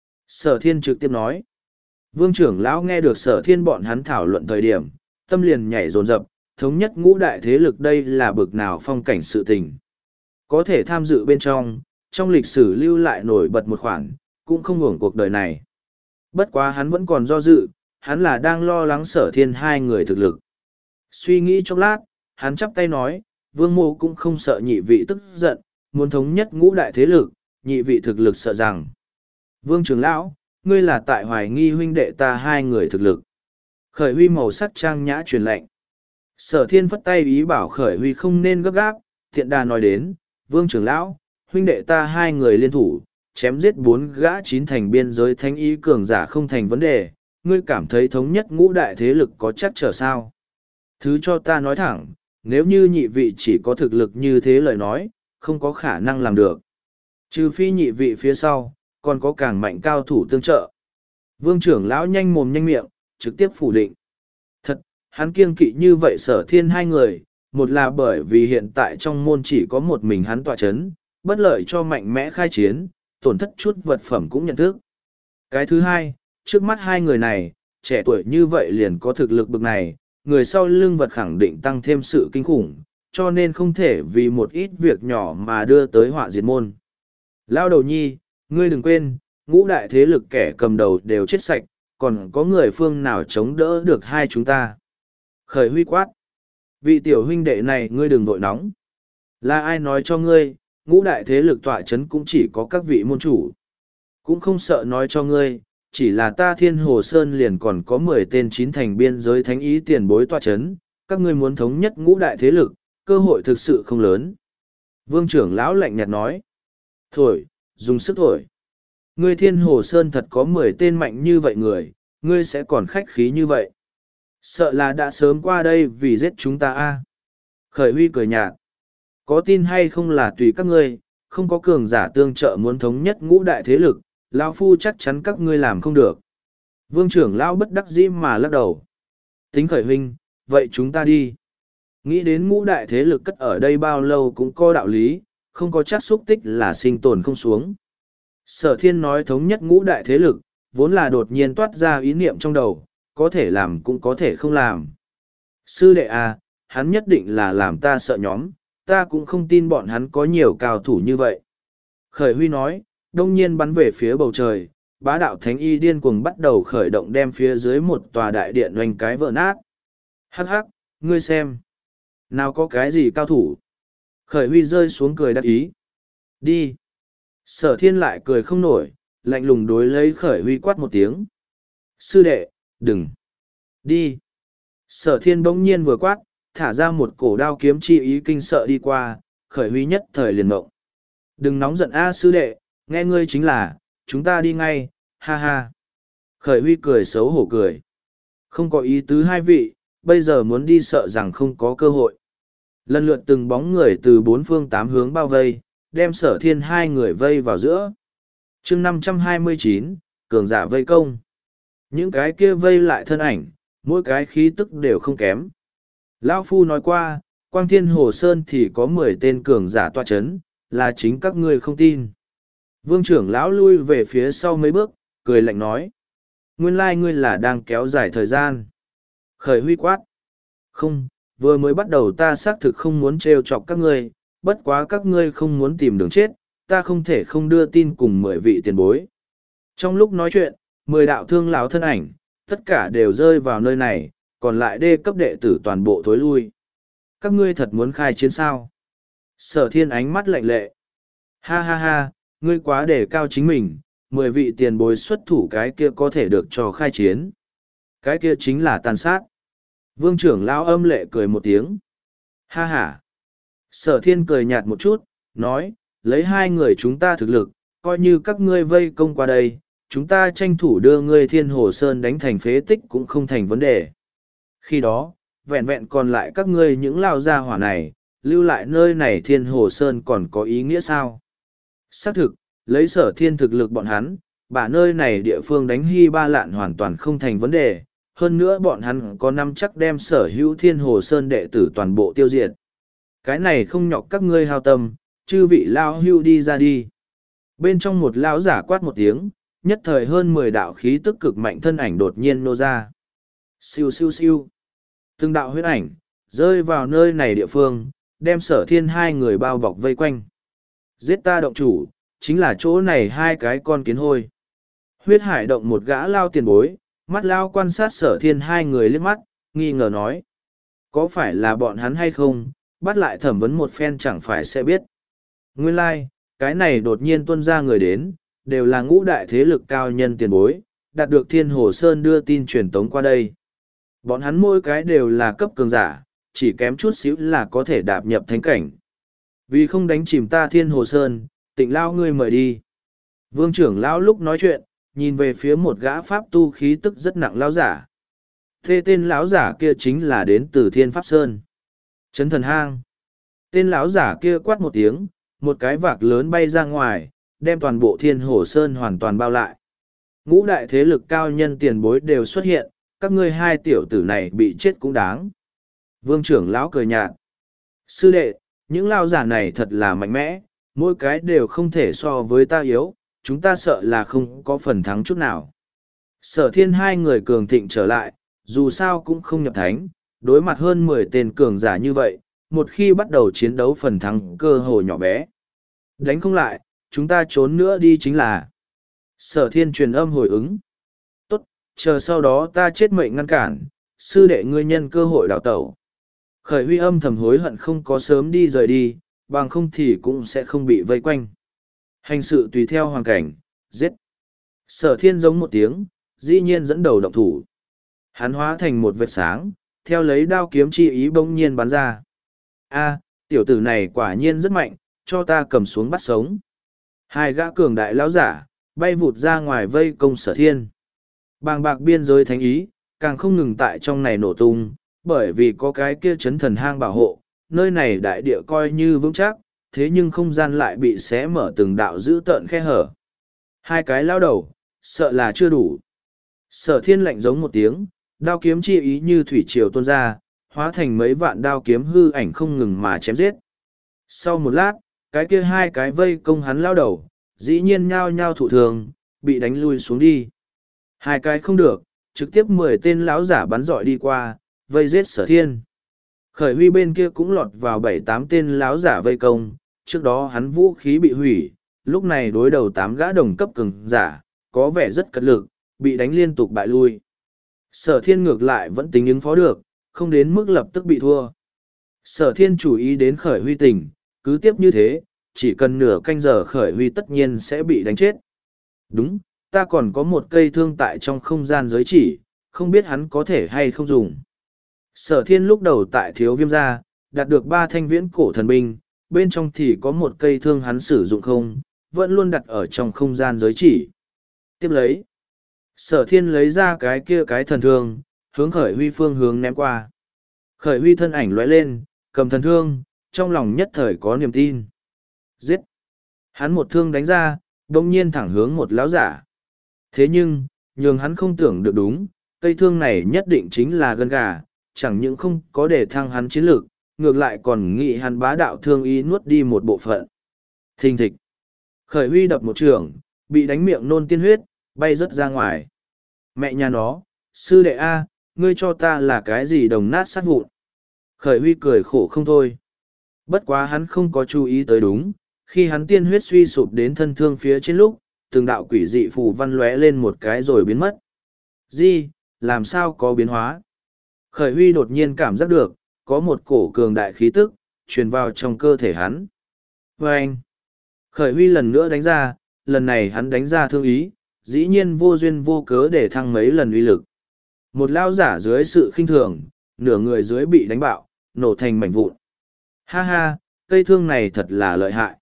Sở thiên trực tiếp nói. Vương trưởng lão nghe được sở thiên bọn hắn thảo luận thời điểm, tâm liền nhảy dồn dập, thống nhất ngũ đại thế lực đây là bực nào phong cảnh sự tình. Có thể tham dự bên trong, trong lịch sử lưu lại nổi bật một khoản, cũng không hưởng cuộc đời này. Bất quá hắn vẫn còn do dự, hắn là đang lo lắng sở thiên hai người thực lực. Suy nghĩ chốc lát, hắn chắp tay nói, Vương Mô cũng không sợ nhị vị tức giận, muốn thống nhất ngũ đại thế lực, nhị vị thực lực sợ rằng. Vương trưởng lão, ngươi là tại hoài nghi huynh đệ ta hai người thực lực. Khởi Huy màu sắc trang nhã truyền lệnh. Sở thiên phất tay ý bảo Khởi Huy không nên gấp gáp, thiện đà nói đến, Vương trưởng lão, huynh đệ ta hai người liên thủ, chém giết bốn gã chín thành biên giới thánh ý cường giả không thành vấn đề, ngươi cảm thấy thống nhất ngũ đại thế lực có chắc trở sao? Thứ cho ta nói thẳng, nếu như nhị vị chỉ có thực lực như thế lời nói, không có khả năng làm được. Trừ phi nhị vị phía sau, còn có càng mạnh cao thủ tương trợ. Vương trưởng lão nhanh mồm nhanh miệng, trực tiếp phủ định. Thật, hắn kiêng kỵ như vậy sở thiên hai người, một là bởi vì hiện tại trong môn chỉ có một mình hắn tọa chấn, bất lợi cho mạnh mẽ khai chiến, tổn thất chút vật phẩm cũng nhận thức. Cái thứ hai, trước mắt hai người này, trẻ tuổi như vậy liền có thực lực bực này, người sau lưng vật khẳng định tăng thêm sự kinh khủng, cho nên không thể vì một ít việc nhỏ mà đưa tới họa diệt môn. Lao đầu nhi, ngươi đừng quên, ngũ đại thế lực kẻ cầm đầu đều chết sạch, còn có người phương nào chống đỡ được hai chúng ta. Khởi Huy quát. Vị tiểu huynh đệ này ngươi đừng vội nóng. Là ai nói cho ngươi, ngũ đại thế lực tọa chấn cũng chỉ có các vị môn chủ. Cũng không sợ nói cho ngươi, chỉ là ta Thiên Hồ Sơn liền còn có mười tên chín thành biên giới thánh ý tiền bối tọa chấn, các ngươi muốn thống nhất ngũ đại thế lực, cơ hội thực sự không lớn. Vương trưởng lão lạnh nhạt nói. Thổi, dùng sức thổi. Ngươi Thiên Hồ Sơn thật có mười tên mạnh như vậy người, ngươi sẽ còn khách khí như vậy. Sợ là đã sớm qua đây vì giết chúng ta a. Khởi Huy cười nhạt. Có tin hay không là tùy các ngươi, không có cường giả tương trợ muốn thống nhất ngũ đại thế lực, lão phu chắc chắn các ngươi làm không được. Vương trưởng lão bất đắc dĩ mà lắc đầu. Tính Khởi huynh, vậy chúng ta đi. Nghĩ đến ngũ đại thế lực cất ở đây bao lâu cũng có đạo lý, không có chắc xúc tích là sinh tồn không xuống. Sở thiên nói thống nhất ngũ đại thế lực, vốn là đột nhiên toát ra ý niệm trong đầu, có thể làm cũng có thể không làm. Sư đệ à, hắn nhất định là làm ta sợ nhóm, ta cũng không tin bọn hắn có nhiều cao thủ như vậy. Khởi Huy nói, đông nhiên bắn về phía bầu trời, bá đạo thánh y điên cuồng bắt đầu khởi động đem phía dưới một tòa đại điện doanh cái vỡ nát. Hắc hắc, ngươi xem. Nào có cái gì cao thủ. Khởi Huy rơi xuống cười đắc ý. Đi. Sở thiên lại cười không nổi, lạnh lùng đối lấy Khởi Huy quát một tiếng. Sư đệ, đừng. Đi. Sở thiên bỗng nhiên vừa quát, thả ra một cổ đao kiếm chi ý kinh sợ đi qua, Khởi Huy nhất thời liền mộng. Đừng nóng giận a sư đệ, nghe ngươi chính là, chúng ta đi ngay, ha ha. Khởi Huy cười xấu hổ cười. Không có ý tứ hai vị, bây giờ muốn đi sợ rằng không có cơ hội. Lần lượt từng bóng người từ bốn phương tám hướng bao vây, đem sở thiên hai người vây vào giữa. chương năm trăm hai mươi chín, cường giả vây công. Những cái kia vây lại thân ảnh, mỗi cái khí tức đều không kém. Lão Phu nói qua, Quang Thiên Hồ Sơn thì có mười tên cường giả tọa chấn, là chính các ngươi không tin. Vương trưởng lão lui về phía sau mấy bước, cười lạnh nói. Nguyên lai ngươi là đang kéo dài thời gian. Khởi Huy quát. Không, vừa mới bắt đầu ta xác thực không muốn trêu chọc các ngươi, bất quá các ngươi không muốn tìm đường chết, ta không thể không đưa tin cùng mười vị tiền bối. Trong lúc nói chuyện, mười đạo thương lão thân ảnh, tất cả đều rơi vào nơi này, còn lại đê cấp đệ tử toàn bộ thối lui. Các ngươi thật muốn khai chiến sao? Sở Thiên ánh mắt lạnh lệ. Ha ha ha, ngươi quá đề cao chính mình, mười vị tiền bối xuất thủ cái kia có thể được cho khai chiến. Cái kia chính là tàn sát. Vương trưởng lão âm lệ cười một tiếng. Ha ha. Sở Thiên cười nhạt một chút, nói, lấy hai người chúng ta thực lực, coi như các ngươi vây công qua đây, chúng ta tranh thủ đưa ngươi Thiên Hồ Sơn đánh thành phế tích cũng không thành vấn đề. Khi đó, vẹn vẹn còn lại các ngươi những lao gia hỏa này, lưu lại nơi này Thiên Hồ Sơn còn có ý nghĩa sao? Xác thực, lấy Sở Thiên thực lực bọn hắn, bả nơi này địa phương đánh hy ba lạn hoàn toàn không thành vấn đề, hơn nữa bọn hắn có năm chắc đem sở hữu Thiên Hồ Sơn đệ tử toàn bộ tiêu diệt. Cái này không nhọc các ngươi hao tâm, chư vị lao hưu đi ra đi. Bên trong một lão giả quát một tiếng, nhất thời hơn mười đạo khí tức cực mạnh thân ảnh đột nhiên nô ra. Siêu siêu siêu. Từng đạo huyết ảnh, rơi vào nơi này địa phương, đem Sở Thiên hai người bao bọc vây quanh. Giết ta động chủ, chính là chỗ này hai cái con kiến hôi. Huyết hải động một gã lao tiền bối, mắt lao quan sát Sở Thiên hai người liếc mắt, nghi ngờ nói. Có phải là bọn hắn hay không, bắt lại thẩm vấn một phen chẳng phải sẽ biết. Nguyên lai, like, cái này đột nhiên tuân ra người đến, đều là ngũ đại thế lực cao nhân tiền bối, đạt được Thiên Hồ Sơn đưa tin truyền tống qua đây. Bọn hắn mỗi cái đều là cấp cường giả, chỉ kém chút xíu là có thể đạp nhập thánh cảnh. Vì không đánh chìm ta Thiên Hồ Sơn, Tịnh lao ngươi mời đi. Vương trưởng lão lúc nói chuyện, nhìn về phía một gã pháp tu khí tức rất nặng lão giả. Thế tên lão giả kia chính là đến từ Thiên Pháp Sơn. Trấn Thần Hang. Tên lão giả kia quát một tiếng, một cái vạc lớn bay ra ngoài, đem toàn bộ Thiên Hồ Sơn hoàn toàn bao lại. Ngũ đại thế lực cao nhân tiền bối đều xuất hiện, các ngươi hai tiểu tử này bị chết cũng đáng. Vương trưởng lão cười nhạt. Sư đệ, những lão giả này thật là mạnh mẽ, mỗi cái đều không thể so với ta yếu, chúng ta sợ là không có phần thắng chút nào. Sở Thiên hai người cường thịnh trở lại, dù sao cũng không nhập thánh, đối mặt hơn mười tên cường giả như vậy, một khi bắt đầu chiến đấu phần thắng cơ hội nhỏ bé. Đánh không lại, chúng ta trốn nữa đi chính là. Sở Thiên truyền âm hồi ứng. Tốt, chờ sau đó ta chết mệnh ngăn cản, sư đệ ngươi nhân cơ hội đào tẩu. Khởi Huy âm thầm hối hận không có sớm đi rời đi, bằng không thì cũng sẽ không bị vây quanh. Hành sự tùy theo hoàn cảnh, giết. Sở Thiên giống một tiếng, dĩ nhiên dẫn đầu động thủ. Hắn hóa thành một vệt sáng, theo lấy đao kiếm chi ý bỗng nhiên bắn ra. A, tiểu tử này quả nhiên rất mạnh, cho ta cầm xuống bắt sống. Hai gã cường đại lão giả, bay vụt ra ngoài vây công Sở Thiên. Bàng bạc biên giới thánh ý, càng không ngừng tại trong này nổ tung, bởi vì có cái kia chấn thần hang bảo hộ, nơi này đại địa coi như vững chắc, thế nhưng không gian lại bị xé mở từng đạo dữ tợn khe hở. Hai cái lao đầu, sợ là chưa đủ. Sở Thiên lạnh giống một tiếng, đao kiếm chi ý như thủy triều tuôn ra, hóa thành mấy vạn đao kiếm hư ảnh không ngừng mà chém giết. Sau một lát, cái kia hai cái vây công hắn lao đầu, dĩ nhiên nhao nhao thụ thường, bị đánh lui xuống đi. Hai cái không được, trực tiếp mười tên lão giả bắn dọi đi qua, vây giết Sở Thiên. Khởi Huy bên kia cũng lọt vào bảy tám tên lão giả vây công, trước đó hắn vũ khí bị hủy, lúc này đối đầu tám gã đồng cấp cường giả, có vẻ rất cật lực, bị đánh liên tục bại lui. Sở Thiên ngược lại vẫn tính ứng phó được, không đến mức lập tức bị thua. Sở Thiên chú ý đến Khởi Huy tình, cứ tiếp như thế, chỉ cần nửa canh giờ Khởi Huy tất nhiên sẽ bị đánh chết. Đúng, ta còn có một cây thương tại trong không gian giới chỉ, không biết hắn có thể hay không dùng. Sở Thiên lúc đầu tại Thiếu Viêm gia, đạt được ba thanh viễn cổ thần binh, bên trong thì có một cây thương hắn sử dụng không, vẫn luôn đặt ở trong không gian giới chỉ. Tiếp lấy, Sở Thiên lấy ra cái kia cái thần thương, hướng Khởi Huy phương hướng ném qua. Khởi Huy thân ảnh lóe lên, cầm thần thương, trong lòng nhất thời có niềm tin. Giết! Hắn một thương đánh ra, đồng nhiên thẳng hướng một lão giả. Thế nhưng, nhường hắn không tưởng được đúng, cây thương này nhất định chính là gân gà, chẳng những không có để thăng hắn chiến lược, ngược lại còn nghĩ hắn bá đạo thương ý nuốt đi một bộ phận. Thình thịch. Khởi Huy đập một trường, bị đánh miệng nôn tiên huyết, bay rớt ra ngoài. Mẹ nhà nó, sư đệ A, ngươi cho ta là cái gì đồng nát sát vụn. Khởi Huy cười khổ không thôi. Bất quá hắn không có chú ý tới đúng, khi hắn tiên huyết suy sụp đến thân thương phía trên lúc, từng đạo quỷ dị phù văn lóe lên một cái rồi biến mất. Gì, làm sao có biến hóa? Khởi Huy đột nhiên cảm giác được, có một cổ cường đại khí tức, truyền vào trong cơ thể hắn. Và anh, Khởi Huy lần nữa đánh ra, lần này hắn đánh ra thương ý, dĩ nhiên vô duyên vô cớ để thăng mấy lần uy lực. Một lao giả dưới sự khinh thường, nửa người dưới bị đánh bạo, nổ thành mảnh vụn. Ha ha, cây thương này thật là lợi hại.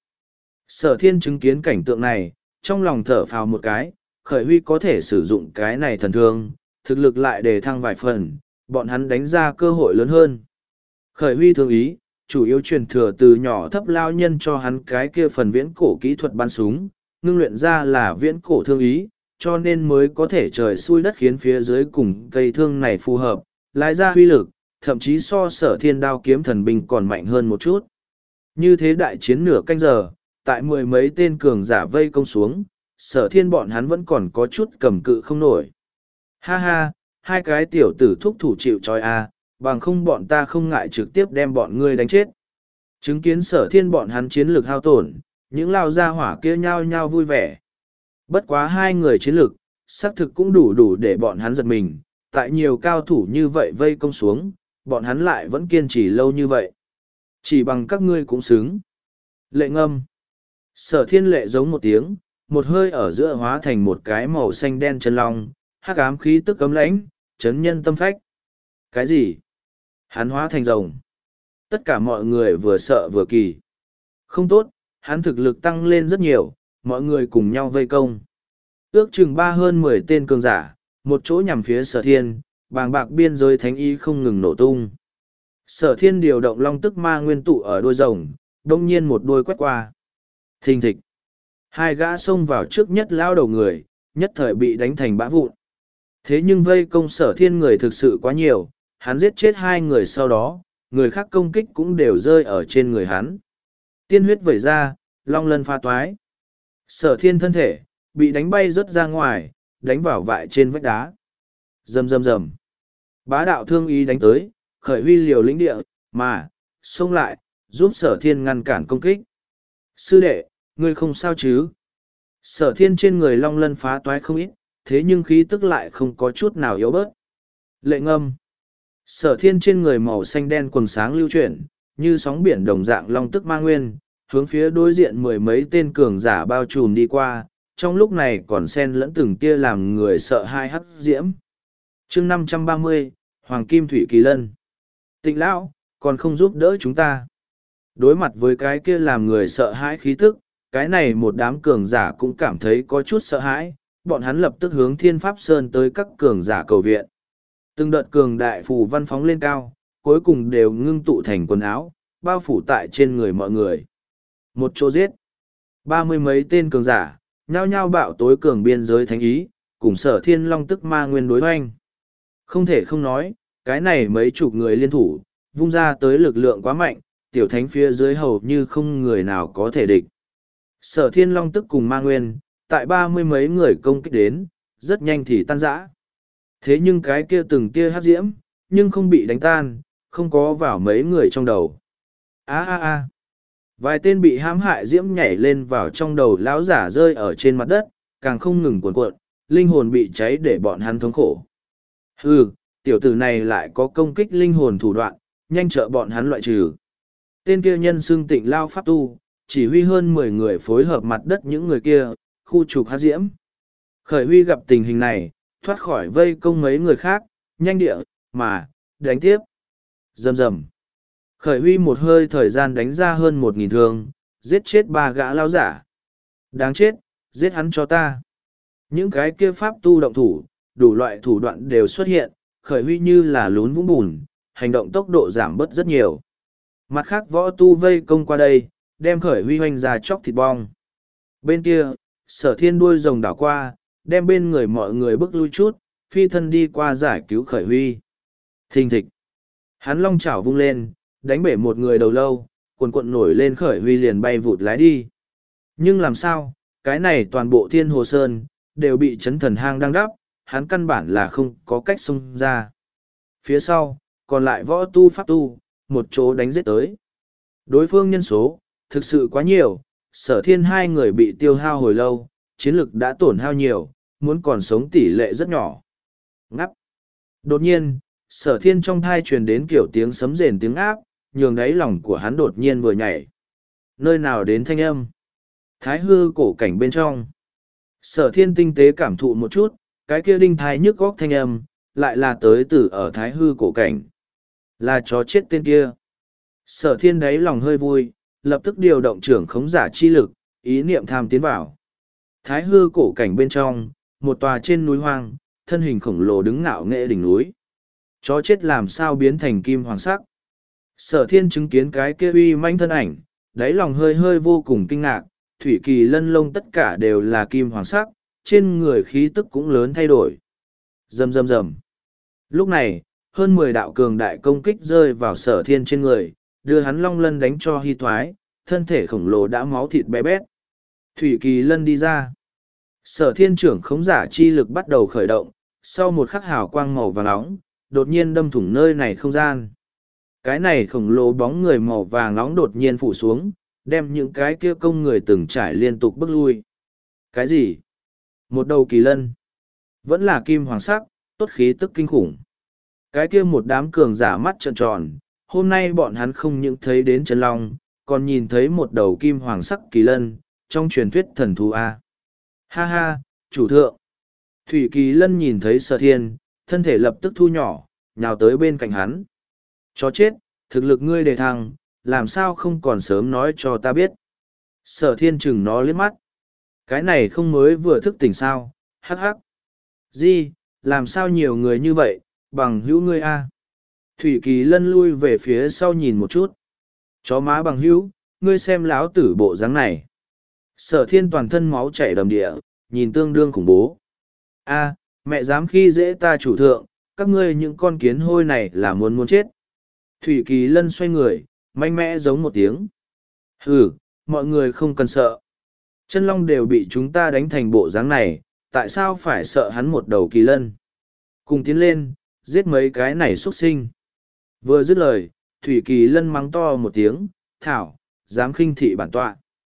Sở thiên chứng kiến cảnh tượng này, trong lòng thở phào một cái, Khởi Huy có thể sử dụng cái này thần thương, thực lực lại để thăng vài phần, bọn hắn đánh ra cơ hội lớn hơn. Khởi Huy thương ý, chủ yếu truyền thừa từ nhỏ thấp lao nhân cho hắn cái kia phần viễn cổ kỹ thuật bắn súng, ngưng luyện ra là viễn cổ thương ý, cho nên mới có thể trời xui đất khiến phía dưới cùng cây thương này phù hợp, lái ra huy lực, thậm chí so sở thiên đao kiếm thần binh còn mạnh hơn một chút. Như thế đại chiến nửa canh giờ, tại mười mấy tên cường giả vây công xuống, sở thiên bọn hắn vẫn còn có chút cầm cự không nổi. Ha ha, hai cái tiểu tử thúc thủ chịu trói a, bằng không bọn ta không ngại trực tiếp đem bọn ngươi đánh chết. Chứng kiến sở thiên bọn hắn chiến lược hao tổn, những lao gia hỏa kia nhao nhao vui vẻ. Bất quá hai người chiến lược, xác thực cũng đủ đủ để bọn hắn giật mình, tại nhiều cao thủ như vậy vây công xuống, bọn hắn lại vẫn kiên trì lâu như vậy. Chỉ bằng các ngươi cũng xứng. Lệ ngâm. Sở thiên lệ giống một tiếng, một hơi ở giữa hóa thành một cái màu xanh đen chân long, hắc ám khí tức cấm lãnh, chấn nhân tâm phách. Cái gì? Hắn hóa thành rồng. Tất cả mọi người vừa sợ vừa kỳ. Không tốt, hắn thực lực tăng lên rất nhiều, mọi người cùng nhau vây công. Ước chừng ba hơn mười tên cường giả, một chỗ nhằm phía sở thiên, bàng bạc biên giới thánh ý không ngừng nổ tung. Sở thiên điều động long tức ma nguyên tụ ở đôi rồng, đông nhiên một đôi quét qua. Thình thịch. Hai gã xông vào trước nhất lao đầu người, nhất thời bị đánh thành bã vụn. Thế nhưng vây công sở thiên người thực sự quá nhiều, hắn giết chết hai người sau đó, người khác công kích cũng đều rơi ở trên người hắn. Tiên huyết vẩy ra, long lân pha toái. Sở thiên thân thể, bị đánh bay rớt ra ngoài, đánh vào vại trên vách đá. Rầm rầm rầm. Bá đạo thương ý đánh tới, Khởi Huy liều lĩnh địa, mà, xông lại, giúp sở thiên ngăn cản công kích. Sư đệ, ngươi không sao chứ? Sở thiên trên người long lân phá toái không ít, thế nhưng khí tức lại không có chút nào yếu bớt. Lệ ngâm. Sở thiên trên người màu xanh đen quần sáng lưu chuyển, như sóng biển đồng dạng long tức ma nguyên, hướng phía đối diện mười mấy tên cường giả bao trùm đi qua, trong lúc này còn xen lẫn từng tia làm người sợ hai hắc diễm. chương năm trăm ba mươi, Hoàng Kim Thủy Kỳ Lân. Tịnh lão, còn không giúp đỡ chúng ta. Đối mặt với cái kia làm người sợ hãi khí tức, cái này một đám cường giả cũng cảm thấy có chút sợ hãi, bọn hắn lập tức hướng Thiên Pháp Sơn tới các cường giả cầu viện. Từng đợt cường đại phù văn phóng lên cao, cuối cùng đều ngưng tụ thành quần áo, bao phủ tại trên người mọi người. Một chỗ giết. Ba mươi mấy tên cường giả, nhao nhao bạo tối cường biên giới thánh ý, cùng sở thiên long tức ma nguyên đối hoanh. Không thể không nói, cái này mấy chục người liên thủ, vung ra tới lực lượng quá mạnh, tiểu thánh phía dưới hầu như không người nào có thể địch. Sở thiên long tức cùng ma nguyên, tại ba mươi mấy người công kích đến, rất nhanh thì tan rã. Thế nhưng cái kia từng tia hát diễm, nhưng không bị đánh tan, không có vào mấy người trong đầu. a a a Vài tên bị hãm hại diễm nhảy lên vào trong đầu lão giả rơi ở trên mặt đất, càng không ngừng cuộn cuộn, linh hồn bị cháy để bọn hắn thống khổ. Hừ, tiểu tử này lại có công kích linh hồn thủ đoạn, nhanh trợ bọn hắn loại trừ. Tên kia nhân xưng Tịnh Lao Pháp Tu, chỉ huy hơn mười người phối hợp mặt đất những người kia, khu trục hát diễm. Khởi Huy gặp tình hình này, thoát khỏi vây công mấy người khác, nhanh địa, mà, đánh tiếp. Rầm rầm. Khởi Huy một hơi thời gian đánh ra hơn một nghìn thương, giết chết ba gã lao giả. Đáng chết, giết hắn cho ta. Những cái kia pháp tu động thủ, đủ loại thủ đoạn đều xuất hiện, Khởi Huy như là lún vũng bùn, hành động tốc độ giảm bớt rất nhiều. Mặt khác võ tu vây công qua đây, đem Khởi Huy hoành ra chóc thịt bong. Bên kia, sở thiên đuôi rồng đảo qua, đem bên người mọi người bước lui chút, phi thân đi qua giải cứu khởi huy. Thình thịch. Hắn long chảo vung lên, đánh bể một người đầu lâu, cuồn cuộn nổi lên khởi huy liền bay vụt lái đi. Nhưng làm sao, cái này toàn bộ thiên hồ sơn, đều bị chấn thần hang đang đắp, hắn căn bản là không có cách xông ra. Phía sau, còn lại võ tu pháp tu, một chỗ đánh giết tới. Đối phương nhân số, thực sự quá nhiều, sở thiên hai người bị tiêu hao hồi lâu, chiến lực đã tổn hao nhiều, muốn còn sống tỷ lệ rất nhỏ. Ngắp. Đột nhiên, sở thiên trong thai truyền đến kiểu tiếng sấm rền tiếng áp, nhường đáy lòng của hắn đột nhiên vừa nhảy. Nơi nào đến thanh âm? Thái hư cổ cảnh bên trong. Sở thiên tinh tế cảm thụ một chút, cái kia đinh thai nhức góc thanh âm, lại là tới từ ở thái hư cổ cảnh. Là chó chết tên kia. Sở thiên đáy lòng hơi vui, lập tức điều động trưởng khống giả chi lực, ý niệm tham tiến vào. Thái hư cổ cảnh bên trong, một tòa trên núi hoang, thân hình khổng lồ đứng ngạo nghệ đỉnh núi. Chó chết làm sao biến thành kim hoàng sắc. Sở thiên chứng kiến cái kia uy manh thân ảnh, đáy lòng hơi hơi vô cùng kinh ngạc, thủy kỳ lân lông tất cả đều là kim hoàng sắc, trên người khí tức cũng lớn thay đổi. Rầm rầm rầm. Lúc này, hơn mười đạo cường đại công kích rơi vào sở thiên trên người, đưa hắn long lân đánh cho hy thoái, thân thể khổng lồ đã máu thịt bé bét. Thủy kỳ lân đi ra. Sở thiên trưởng khống giả chi lực bắt đầu khởi động, sau một khắc hào quang màu vàng nóng, đột nhiên đâm thủng nơi này không gian. Cái này khổng lồ bóng người màu vàng nóng đột nhiên phủ xuống, đem những cái kia công người từng trải liên tục bước lui. Cái gì? Một đầu kỳ lân. Vẫn là kim hoàng sắc, tốt khí tức kinh khủng. Cái kia một đám cường giả mắt trợn tròn, hôm nay bọn hắn không những thấy đến chân long, còn nhìn thấy một đầu kim hoàng sắc kỳ lân, trong truyền thuyết thần thú A. Ha ha, chủ thượng. Thủy kỳ lân nhìn thấy sở thiên, thân thể lập tức thu nhỏ, nhào tới bên cạnh hắn. Chó chết, thực lực ngươi đề thăng, làm sao không còn sớm nói cho ta biết. Sở thiên chừng nó liếc mắt. Cái này không mới vừa thức tỉnh sao, hắc hắc. Di, làm sao nhiều người như vậy, bằng hữu ngươi a? Thủy kỳ lân lui về phía sau nhìn một chút. Chó má bằng hữu, ngươi xem láo tử bộ dáng này. Sở thiên toàn thân máu chảy đầm địa, nhìn tương đương khủng bố. A, mẹ dám khi dễ ta chủ thượng, các ngươi những con kiến hôi này là muốn muốn chết. Thủy kỳ lân xoay người, mạnh mẽ giống một tiếng. Hừ, mọi người không cần sợ. Chân long đều bị chúng ta đánh thành bộ dáng này, tại sao phải sợ hắn một đầu kỳ lân? Cùng tiến lên, giết mấy cái này xuất sinh. Vừa dứt lời, Thủy kỳ lân mắng to một tiếng, thảo, dám khinh thị bản tọa.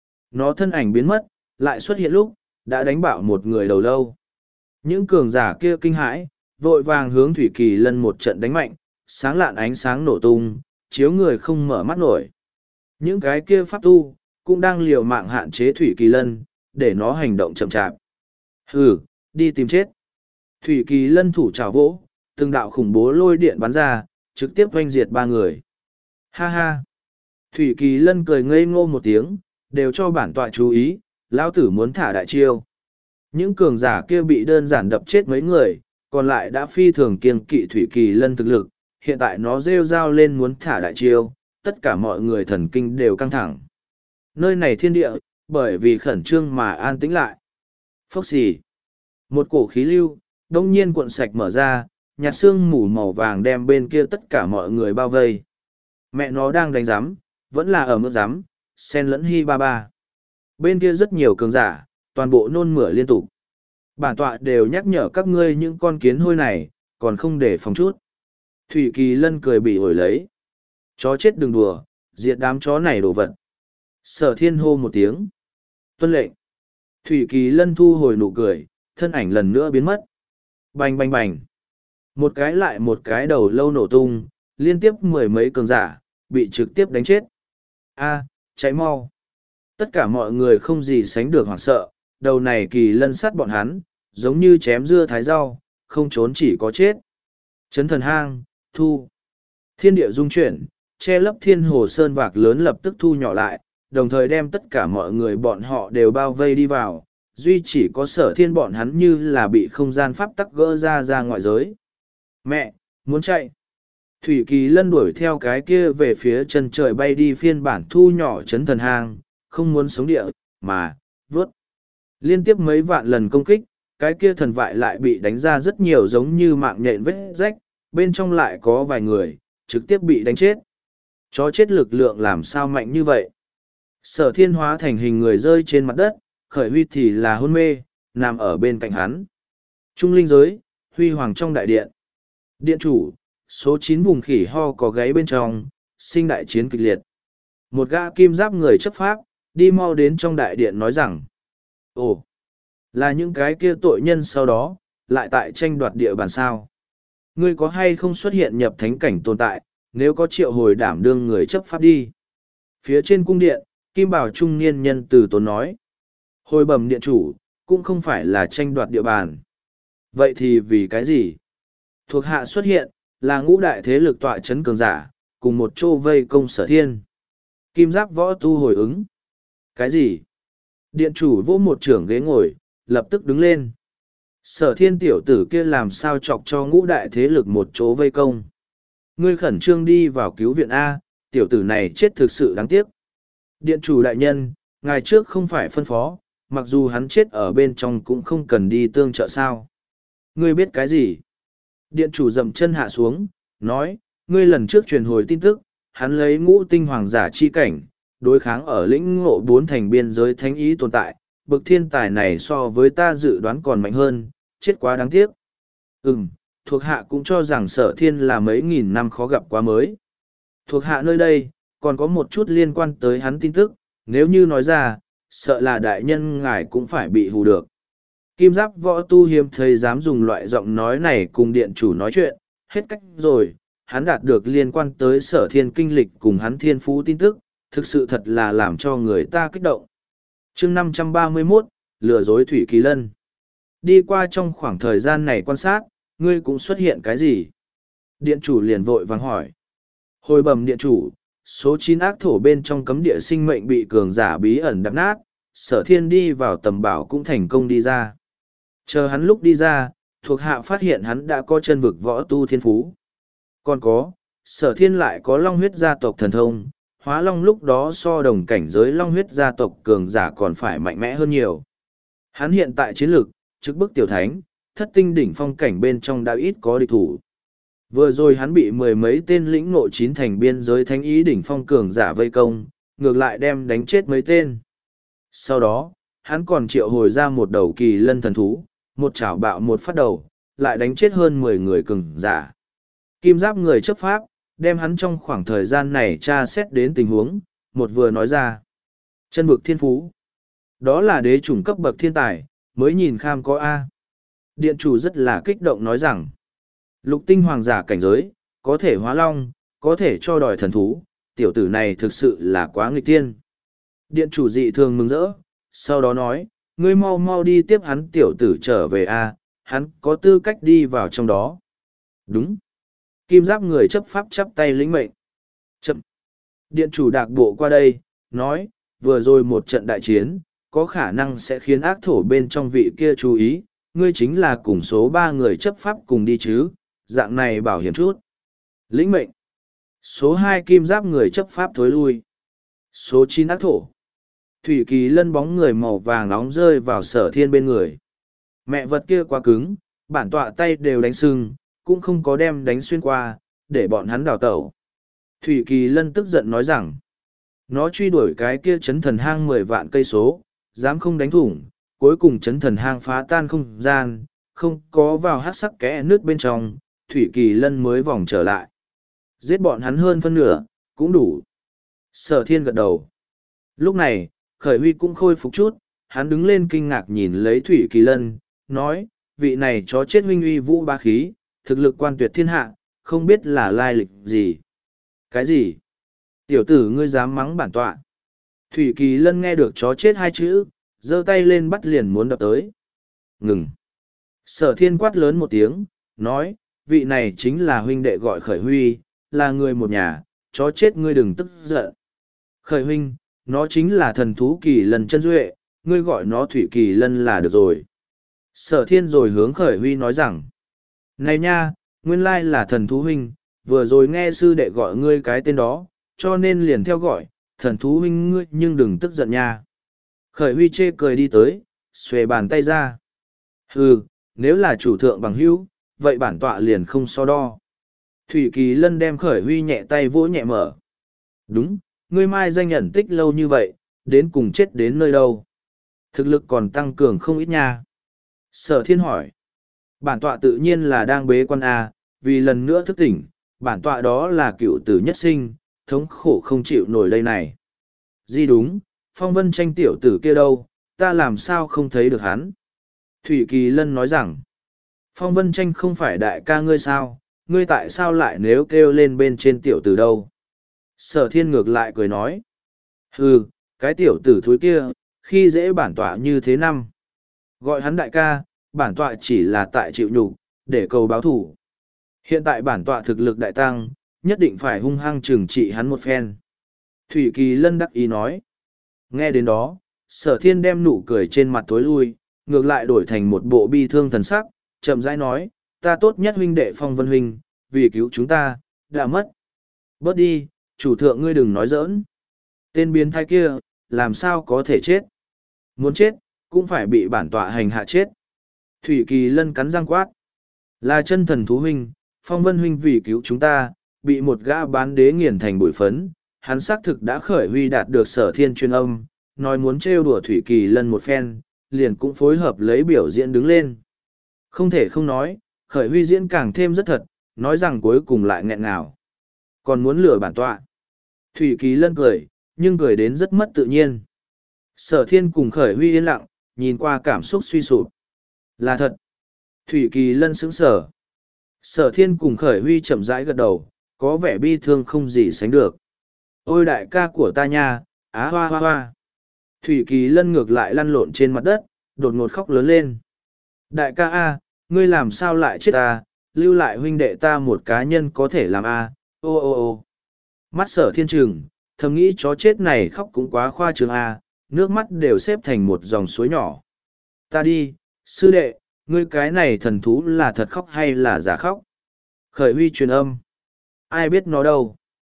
Nó thân ảnh biến mất, lại xuất hiện lúc, đã đánh bạo một người đầu lâu. Những cường giả kia kinh hãi, vội vàng hướng Thủy kỳ lân một trận đánh mạnh, sáng lạn ánh sáng nổ tung, chiếu người không mở mắt nổi. Những cái kia pháp tu, cũng đang liều mạng hạn chế Thủy kỳ lân, để nó hành động chậm chạp. Hừ, đi tìm chết. Thủy kỳ lân thủ trào vỗ, từng đạo khủng bố lôi điện bắn ra, trực tiếp oanh diệt ba người. Ha ha. Thủy kỳ lân cười ngây ngô một tiếng, đều cho bản tọa chú ý, lão tử muốn thả đại chiêu. Những cường giả kia bị đơn giản đập chết mấy người, còn lại đã phi thường kiêng kỵ Thủy kỳ lân thực lực, hiện tại nó rêu rao lên muốn thả đại chiêu, tất cả mọi người thần kinh đều căng thẳng. Nơi này thiên địa, bởi vì khẩn trương mà an tĩnh lại. Phốc xì. Một cổ khí lưu, đông nhiên cuộn sạch mở ra, nhạt xương mù màu vàng đem bên kia tất cả mọi người bao vây. Mẹ nó đang đánh giám, vẫn là ở mức giám, sen lẫn hi ba ba. Bên kia rất nhiều cường giả, toàn bộ nôn mửa liên tục. Bản tọa đều nhắc nhở các ngươi những con kiến hôi này, còn không để phòng chút. Thủy kỳ lân cười bị ổi lấy. Chó chết đừng đùa, diệt đám chó này đồ vật. Sở thiên hô một tiếng. Tuân lệnh. Thủy kỳ lân thu hồi nụ cười, thân ảnh lần nữa biến mất. Bành bành bành. Một cái lại một cái đầu lâu nổ tung, liên tiếp mười mấy cường giả, bị trực tiếp đánh chết. A, cháy mau. Tất cả mọi người không gì sánh được hoảng sợ, đầu này kỳ lân sát bọn hắn, giống như chém dưa thái rau, không trốn chỉ có chết. Chấn thần hang, thu. Thiên địa dung chuyển, che lấp thiên hồ sơn vạc lớn lập tức thu nhỏ lại, đồng thời đem tất cả mọi người bọn họ đều bao vây đi vào, duy chỉ có sở thiên bọn hắn như là bị không gian pháp tắc gỡ ra ra ngoại giới. Mẹ, muốn chạy. Thủy kỳ lân đuổi theo cái kia về phía chân trời bay đi phiên bản thu nhỏ chấn thần hang, không muốn sống địa, mà, vớt. Liên tiếp mấy vạn lần công kích, Cái kia thần vại lại bị đánh ra rất nhiều giống như mạng nhện vết rách, bên trong lại có vài người, trực tiếp bị đánh chết. Chó chết lực lượng làm sao mạnh như vậy? Sở thiên hóa thành hình người rơi trên mặt đất, Khởi Huy thì là hôn mê, nằm ở bên cạnh hắn. Trung linh giới, huy hoàng trong đại điện. Điện chủ, số chín vùng khỉ ho có gáy bên trong, sinh đại chiến kịch liệt. Một gã kim giáp người chấp pháp, đi mau đến trong đại điện nói rằng, ồ, là những cái kia tội nhân sau đó, lại tại tranh đoạt địa bàn sao. Ngươi có hay không xuất hiện nhập thánh cảnh tồn tại, nếu có triệu hồi đảm đương người chấp pháp đi. Phía trên cung điện, kim bảo trung niên nhân từ tốn nói, hồi bẩm điện chủ, cũng không phải là tranh đoạt địa bàn. Vậy thì vì cái gì? Thuộc hạ xuất hiện, là ngũ đại thế lực tọa chấn cường giả, cùng một chỗ vây công sở thiên. Kim giáp võ tu hồi ứng. Cái gì? Điện chủ vỗ một trưởng ghế ngồi, lập tức đứng lên. Sở thiên tiểu tử kia làm sao chọc cho ngũ đại thế lực một chỗ vây công. Ngươi khẩn trương đi vào cứu viện A, tiểu tử này chết thực sự đáng tiếc. Điện chủ đại nhân, ngày trước không phải phân phó, mặc dù hắn chết ở bên trong cũng không cần đi tương trợ sao. Ngươi biết cái gì? Điện chủ dậm chân hạ xuống, nói, ngươi lần trước truyền hồi tin tức, hắn lấy ngũ tinh hoàng giả chi cảnh, đối kháng ở lĩnh ngộ bốn thành biên giới thánh ý tồn tại, bậc thiên tài này so với ta dự đoán còn mạnh hơn, chết quá đáng tiếc. Ừm, thuộc hạ cũng cho rằng sở thiên là mấy nghìn năm khó gặp quá mới. Thuộc hạ nơi đây, còn có một chút liên quan tới hắn tin tức, nếu như nói ra, sợ là đại nhân ngài cũng phải bị hù được. Kim giáp võ tu hiếm thấy dám dùng loại giọng nói này cùng điện chủ nói chuyện, hết cách rồi, hắn đạt được liên quan tới sở thiên kinh lịch cùng hắn thiên phú tin tức, thực sự thật là làm cho người ta kích động. chương năm trăm ba mươi mốt, lừa dối Thủy Kỳ Lân. Đi qua trong khoảng thời gian này quan sát, ngươi cũng xuất hiện cái gì? Điện chủ liền vội vàng hỏi. Hồi bẩm điện chủ, số chín ác thổ bên trong cấm địa sinh mệnh bị cường giả bí ẩn đập nát, sở thiên đi vào tầm bảo cũng thành công đi ra. Chờ hắn lúc đi ra, thuộc hạ phát hiện hắn đã có chân vực võ tu thiên phú. Còn có, sở thiên lại có long huyết gia tộc thần thông, hóa long lúc đó so đồng cảnh giới long huyết gia tộc cường giả còn phải mạnh mẽ hơn nhiều. Hắn hiện tại chiến lực, trực bức tiểu thánh, thất tinh đỉnh phong cảnh bên trong đã ít có địch thủ. Vừa rồi hắn bị mười mấy tên lĩnh ngộ chín thành biên giới thánh ý đỉnh phong cường giả vây công, ngược lại đem đánh chết mấy tên. Sau đó, hắn còn triệu hồi ra một đầu kỳ lân thần thú, một chảo bạo một phát đầu, lại đánh chết hơn mười người cường giả. Kim giáp người chấp pháp, đem hắn trong khoảng thời gian này tra xét đến tình huống, một vừa nói ra. Chân vực thiên phú. Đó là đế chủng cấp bậc thiên tài, mới nhìn kham có A. Điện chủ rất là kích động nói rằng, lục tinh hoàng giả cảnh giới, có thể hóa long, có thể cho đòi thần thú, tiểu tử này thực sự là quá nghịch tiên. Điện chủ dị thường mừng rỡ, sau đó nói, ngươi mau mau đi tiếp hắn tiểu tử trở về A, hắn có tư cách đi vào trong đó. Đúng. Kim giáp người chấp pháp chắp tay lĩnh mệnh. Chậm. Điện chủ đạc bộ qua đây, nói, vừa rồi một trận đại chiến, có khả năng sẽ khiến ác thổ bên trong vị kia chú ý, ngươi chính là cùng số ba người chấp pháp cùng đi chứ, dạng này bảo hiểm chút. Lĩnh mệnh. Số hai kim giáp người chấp pháp thối lui. Số chín ác thổ. Thủy Kỳ Lân bóng người màu vàng nóng rơi vào sở thiên bên người. Mẹ vật kia quá cứng, bản tọa tay đều đánh sưng, cũng không có đem đánh xuyên qua, để bọn hắn đào tẩu. Thủy Kỳ Lân tức giận nói rằng, nó truy đuổi cái kia chấn thần hang mười vạn cây số, dám không đánh thủng, cuối cùng chấn thần hang phá tan không gian, không có vào hát sắc kẽ nước bên trong, Thủy Kỳ Lân mới vòng trở lại. Giết bọn hắn hơn phân nửa, cũng đủ. Sở thiên gật đầu. Lúc này, Khởi Huy cũng khôi phục chút, hắn đứng lên kinh ngạc nhìn lấy Thủy Kỳ Lân, nói, vị này chó chết huynh uy vũ ba khí, thực lực quan tuyệt thiên hạ, không biết là lai lịch gì. Cái gì? Tiểu tử ngươi dám mắng bản tọa. Thủy Kỳ Lân nghe được chó chết hai chữ, giơ tay lên bắt liền muốn đập tới. Ngừng. Sở thiên quát lớn một tiếng, nói, vị này chính là huynh đệ gọi Khởi Huy, là người một nhà, chó chết ngươi đừng tức giận. Khởi huynh, nó chính là thần thú Kỳ Lân chân duệ, ngươi gọi nó Thủy Kỳ Lân là được rồi. Sở thiên rồi hướng Khởi Huy nói rằng, này nha, nguyên lai là thần thú huynh, vừa rồi nghe sư đệ gọi ngươi cái tên đó, cho nên liền theo gọi, thần thú huynh ngươi nhưng đừng tức giận nha. Khởi Huy chê cười đi tới, xuề bàn tay ra. Hừ, nếu là chủ thượng bằng hữu, vậy bản tọa liền không so đo. Thủy Kỳ Lân đem Khởi Huy nhẹ tay vỗ nhẹ mở. Đúng, ngươi mai danh nhận tích lâu như vậy, đến cùng chết đến nơi đâu. Thực lực còn tăng cường không ít nha. Sở thiên hỏi. Bản tọa tự nhiên là đang bế quan A, vì lần nữa thức tỉnh, bản tọa đó là cựu tử nhất sinh, thống khổ không chịu nổi đây này. Di đúng, phong vân tranh tiểu tử kia đâu, ta làm sao không thấy được hắn. Thủy Kỳ Lân nói rằng, phong vân tranh không phải đại ca ngươi sao, ngươi tại sao lại nếu kêu lên bên trên tiểu tử đâu. Sở thiên ngược lại cười nói, hừ, cái tiểu tử thúi kia, khi dễ bản tọa như thế năm. Gọi hắn đại ca, bản tọa chỉ là tại chịu nhục, để cầu báo thủ. Hiện tại bản tọa thực lực đại tăng, nhất định phải hung hăng trừng trị hắn một phen. Thủy Kỳ Lân đắc ý nói. Nghe đến đó, sở thiên đem nụ cười trên mặt tối lui, ngược lại đổi thành một bộ bi thương thần sắc, chậm rãi nói, ta tốt nhất huynh đệ Phong Vân huynh, vì cứu chúng ta, đã mất. Bớt đi, chủ thượng ngươi đừng nói giỡn. Tên biến thái kia, làm sao có thể chết? Muốn chết, cũng phải bị bản tọa hành hạ chết. Thủy Kỳ Lân cắn răng quát. Là chân thần thú huynh, Phong Vân huynh vì cứu chúng ta, bị một gã bán đế nghiền thành bụi phấn. Hắn xác thực đã khởi huy đạt được sở thiên chuyên âm, nói muốn trêu đùa Thủy Kỳ Lân một phen, liền cũng phối hợp lấy biểu diễn đứng lên. Không thể không nói, khởi huy diễn càng thêm rất thật, nói rằng cuối cùng lại nghẹn ngào. Còn muốn lừa bản tọa. Thủy Kỳ Lân cười, nhưng cười đến rất mất tự nhiên. Sở thiên cùng khởi huy yên lặng, nhìn qua cảm xúc suy sụp. Là thật. Thủy Kỳ Lân sững sờ. Sở thiên cùng khởi huy chậm rãi gật đầu, có vẻ bi thương không gì sánh được. Ôi đại ca của ta nha, á hoa hoa hoa. Thủy Kỳ Lân ngược lại lăn lộn trên mặt đất, đột ngột khóc lớn lên. Đại ca A, ngươi làm sao lại chết ta, lưu lại huynh đệ ta một cá nhân có thể làm A, ô ô ô. Mắt sở thiên trừng, thầm nghĩ chó chết này khóc cũng quá khoa trương A, nước mắt đều xếp thành một dòng suối nhỏ. Ta đi, sư đệ, ngươi cái này thần thú là thật khóc hay là giả khóc? Khởi huy truyền âm. Ai biết nó đâu?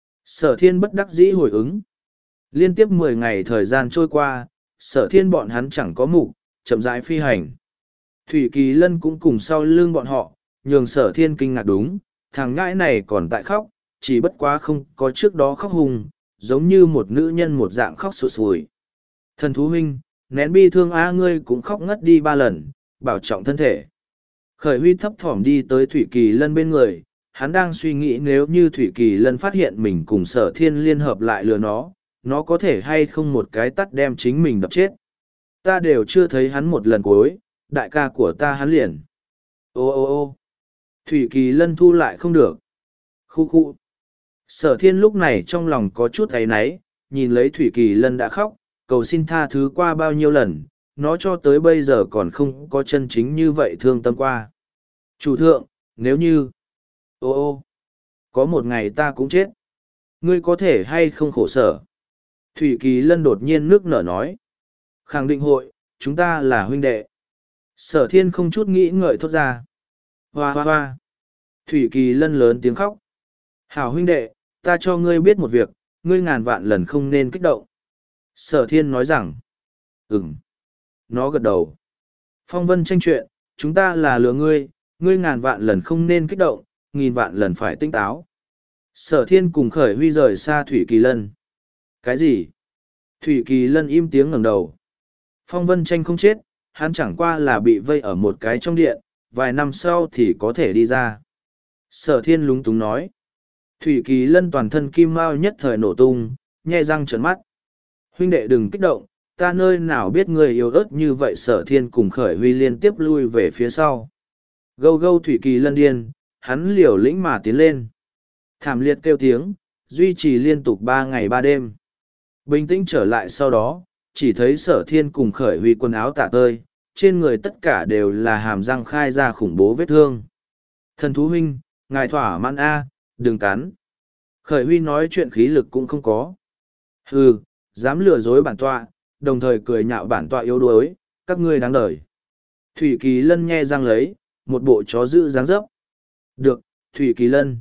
Sở thiên bất đắc dĩ hồi ứng. Liên tiếp mười ngày thời gian trôi qua, sở thiên bọn hắn chẳng có mục, chậm rãi phi hành. Thủy Kỳ Lân cũng cùng sau lưng bọn họ, nhường sở thiên kinh ngạc đúng, thằng ngãi này còn tại khóc, chỉ bất quá không có trước đó khóc hùng, giống như một nữ nhân một dạng khóc sụt sùi. Thần thú huynh, nén bi thương á ngươi cũng khóc ngất đi ba lần, bảo trọng thân thể. Khởi huy thấp thỏm đi tới Thủy Kỳ Lân bên người, hắn đang suy nghĩ nếu như Thủy Kỳ Lân phát hiện mình cùng sở thiên liên hợp lại lừa nó, nó có thể hay không một cái tắt đem chính mình đập chết. Ta đều chưa thấy hắn một lần cuối, đại ca của ta hắn liền. Ô ô ô Thủy Kỳ Lân thu lại không được. Khu khu. Sở thiên lúc này trong lòng có chút áy náy, nhìn lấy Thủy Kỳ Lân đã khóc, cầu xin tha thứ qua bao nhiêu lần, nó cho tới bây giờ còn không có chân chính như vậy thương tâm qua. Chủ thượng, nếu như... Ô ô, có một ngày ta cũng chết. Ngươi có thể hay không khổ sở? Thủy Kỳ Lân đột nhiên nước nở nói. Khẳng định hội, chúng ta là huynh đệ. Sở thiên không chút nghĩ ngợi thốt ra. Hoa hoa hoa. Thủy Kỳ Lân lớn tiếng khóc. Hảo huynh đệ, ta cho ngươi biết một việc, ngươi ngàn vạn lần không nên kích động. Sở thiên nói rằng. Ừm. Nó gật đầu. Phong vân tranh chuyện, chúng ta là lừa ngươi, ngươi ngàn vạn lần không nên kích động, nghìn vạn lần phải tinh táo. Sở thiên cùng khởi huy rời xa Thủy Kỳ Lân. Cái gì? Thủy Kỳ Lân im tiếng ngẩng đầu. Phong vân tranh không chết, hắn chẳng qua là bị vây ở một cái trong điện, vài năm sau thì có thể đi ra. Sở thiên lúng túng nói. Thủy Kỳ Lân toàn thân kim mao nhất thời nổ tung, nhe răng trợn mắt. Huynh đệ đừng kích động, ta nơi nào biết người yếu ớt như vậy. Sở thiên cùng khởi huy liên tiếp lui về phía sau. Gâu gâu Thủy Kỳ Lân điên, hắn liều lĩnh mà tiến lên. Thảm liệt kêu tiếng, duy trì liên tục ba ngày ba đêm. Bình tĩnh trở lại sau đó, chỉ thấy sở thiên cùng khởi huy quần áo tả tơi, trên người tất cả đều là hàm răng khai ra khủng bố vết thương. Thần thú huynh, ngài thỏa mãn A, đừng cắn. Khởi huy nói chuyện khí lực cũng không có. Hừ, dám lừa dối bản tọa, đồng thời cười nhạo bản tọa yếu đuối, các ngươi đáng đời. Thủy Kỳ Lân nhe răng lấy, một bộ chó dữ dáng dấp. Được, Thủy Kỳ Lân.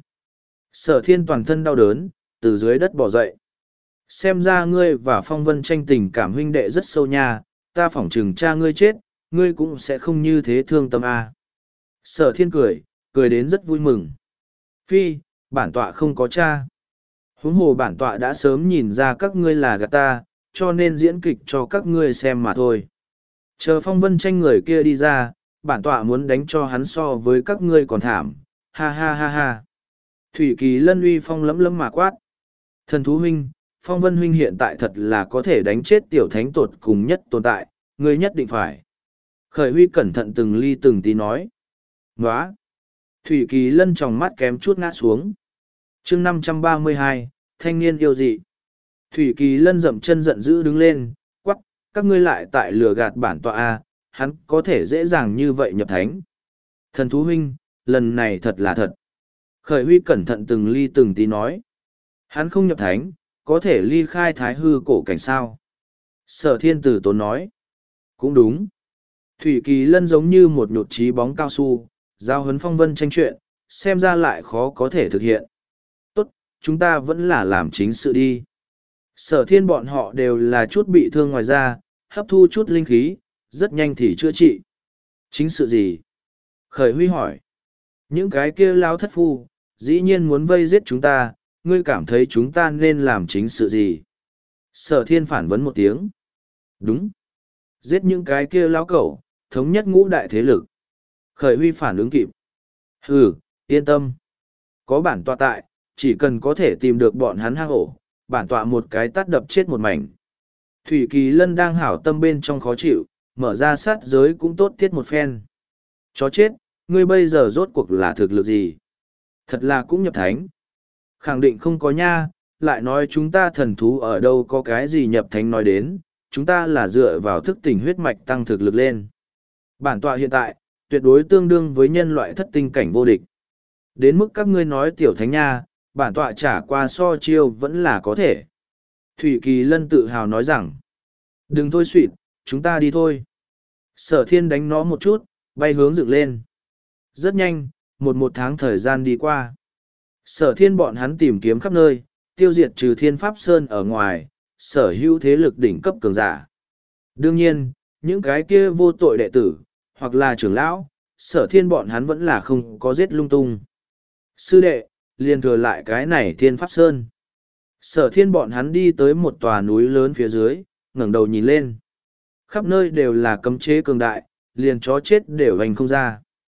Sở thiên toàn thân đau đớn, từ dưới đất bỏ dậy. Xem ra ngươi và Phong Vân tranh tình cảm huynh đệ rất sâu nha, ta phỏng chừng cha ngươi chết, ngươi cũng sẽ không như thế thương tâm à. Sở thiên cười, cười đến rất vui mừng. Phi, bản tọa không có cha. Huống hồ bản tọa đã sớm nhìn ra các ngươi là gạt ta, cho nên diễn kịch cho các ngươi xem mà thôi. Chờ phong vân tranh người kia đi ra, bản tọa muốn đánh cho hắn so với các ngươi còn thảm, ha ha ha ha. Thủy Kỳ Lân uy phong lấm lấm mà quát. Thần thú huynh, phong vân huynh hiện tại thật là có thể đánh chết tiểu thánh tột cùng nhất tồn tại, ngươi nhất định phải. Khởi huy cẩn thận từng ly từng tí nói. Nóa! Thủy Kỳ Lân tròng mắt kém chút ngã xuống. chương năm trăm ba mươi hai, thanh niên yêu dị. Thủy Kỳ Lân dậm chân giận dữ đứng lên, quắc, các ngươi lại tại lừa gạt bản tọa a, hắn có thể dễ dàng như vậy nhập thánh. Thần thú huynh, lần này thật là thật. Khởi huy cẩn thận từng ly từng tí nói. Hắn không nhập thánh, có thể ly khai thái hư cổ cảnh sao. Sở thiên tử tốn nói. Cũng đúng. Thủy Kỳ Lân giống như một nhột trí bóng cao su, giao hấn phong vân tranh chuyện, xem ra lại khó có thể thực hiện. Tốt, chúng ta vẫn là làm chính sự đi. Sở thiên bọn họ đều là chút bị thương ngoài da, hấp thu chút linh khí, rất nhanh thì chữa trị. Chính sự gì? Khởi huy hỏi. Những cái kia lao thất phu, dĩ nhiên muốn vây giết chúng ta, ngươi cảm thấy chúng ta nên làm chính sự gì? Sở thiên phản vấn một tiếng. Đúng. Giết những cái kia lao cẩu, thống nhất ngũ đại thế lực. Khởi huy phản ứng kịp. Hừ, yên tâm. Có bản tọa tại, chỉ cần có thể tìm được bọn hắn hang ổ, bản tọa một cái tát đập chết một mảnh. Thủy Kỳ Lân đang hảo tâm bên trong khó chịu, mở ra sát giới cũng tốt tiết một phen. Chó chết, ngươi bây giờ rốt cuộc là thực lực gì? Thật là cũng nhập thánh. Khẳng định không có nha, lại nói chúng ta thần thú ở đâu có cái gì nhập thánh nói đến, chúng ta là dựa vào thức tỉnh huyết mạch tăng thực lực lên. Bản tọa hiện tại, tuyệt đối tương đương với nhân loại thất tinh cảnh vô địch. Đến mức các ngươi nói tiểu thánh nha, bản tọa trả qua so chiêu vẫn là có thể. Thủy Kỳ Lân tự hào nói rằng, đừng thôi suỵt, chúng ta đi thôi. Sở thiên đánh nó một chút, bay hướng dựng lên. Rất nhanh, một một tháng thời gian đi qua. Sở thiên bọn hắn tìm kiếm khắp nơi, tiêu diệt trừ Thiên Pháp Sơn ở ngoài, sở hữu thế lực đỉnh cấp cường giả. Đương nhiên, những cái kia vô tội đệ tử, hoặc là trưởng lão, sở thiên bọn hắn vẫn là không có giết lung tung. Sư đệ, liền thừa lại cái này Thiên Pháp Sơn. Sở thiên bọn hắn đi tới một tòa núi lớn phía dưới, ngẩng đầu nhìn lên. Khắp nơi đều là cấm chế cường đại, liền chó chết đều hành không ra.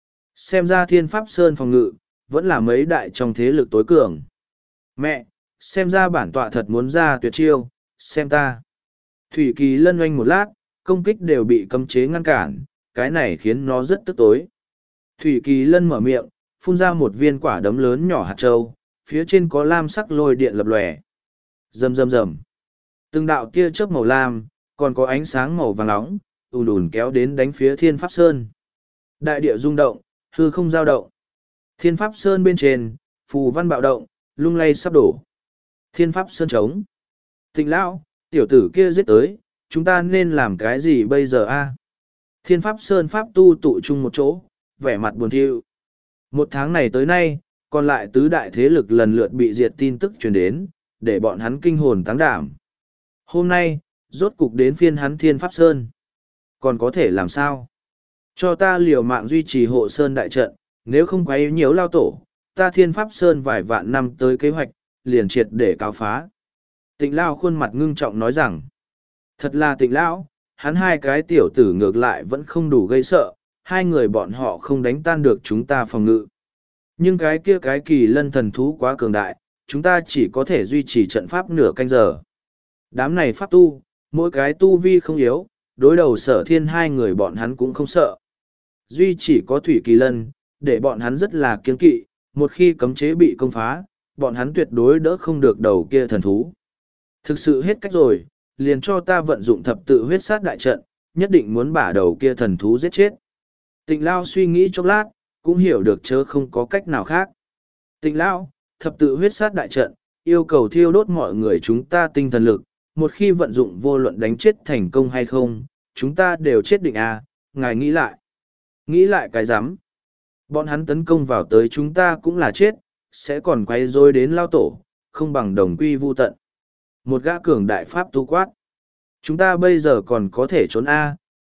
Xem ra Thiên Pháp Sơn phòng ngự, vẫn là mấy đại trong thế lực tối cường. Mẹ, xem ra bản tọa thật muốn ra tuyệt chiêu, xem ta. Thủy Kỳ Lân oanh một lát, công kích đều bị cấm chế ngăn cản, cái này khiến nó rất tức tối. Thủy Kỳ Lân mở miệng, phun ra một viên quả đấm lớn nhỏ hạt châu, phía trên có lam sắc lôi điện lập lòe. Rầm rầm rầm. Từng đạo tia chớp màu lam, còn có ánh sáng màu vàng nóng, ùn ùn kéo đến đánh phía Thiên Pháp Sơn. Đại địa rung động, hư không dao động. Thiên Pháp Sơn bên trên, phù văn bạo động, lung lay sắp đổ. Thiên Pháp Sơn trống. Tịnh lão, tiểu tử kia giết tới, chúng ta nên làm cái gì bây giờ a? Thiên Pháp Sơn Pháp tu tụ chung một chỗ, vẻ mặt buồn thiu. Một tháng này tới nay, còn lại tứ đại thế lực lần lượt bị diệt tin tức truyền đến, để bọn hắn kinh hồn táng đảm. Hôm nay, rốt cục đến phiên hắn Thiên Pháp Sơn. Còn có thể làm sao? Cho ta liều mạng duy trì hộ Sơn đại trận, nếu không quấy nhiễu lao tổ, ta Thiên Pháp Sơn vài vạn năm tới kế hoạch, liền triệt để cáo phá. Tịnh Lao khuôn mặt ngưng trọng nói rằng, thật là Tịnh Lão, hắn hai cái tiểu tử ngược lại vẫn không đủ gây sợ, hai người bọn họ không đánh tan được chúng ta phòng ngự. Nhưng cái kia cái Kỳ Lân thần thú quá cường đại, chúng ta chỉ có thể duy trì trận pháp nửa canh giờ. Đám này pháp tu, mỗi cái tu vi không yếu, đối đầu sở thiên hai người bọn hắn cũng không sợ. Duy chỉ có Thủy Kỳ Lân, để bọn hắn rất là kiêng kỵ, một khi cấm chế bị công phá, bọn hắn tuyệt đối đỡ không được đầu kia thần thú. Thực sự hết cách rồi, liền cho ta vận dụng thập tự huyết sát đại trận, nhất định muốn bả đầu kia thần thú giết chết. Tịnh Lao suy nghĩ chốc lát, cũng hiểu được chớ không có cách nào khác. Tịnh Lao, thập tự huyết sát đại trận, yêu cầu thiêu đốt mọi người chúng ta tinh thần lực, một khi vận dụng vô luận đánh chết thành công hay không, chúng ta đều chết định à, ngài nghĩ lại. Nghĩ lại cái rắm Bọn hắn tấn công vào tới chúng ta cũng là chết, sẽ còn quay rối đến lao tổ, không bằng đồng quy vu tận. Một gã cường đại pháp tu quát. Chúng ta bây giờ còn có thể trốn A,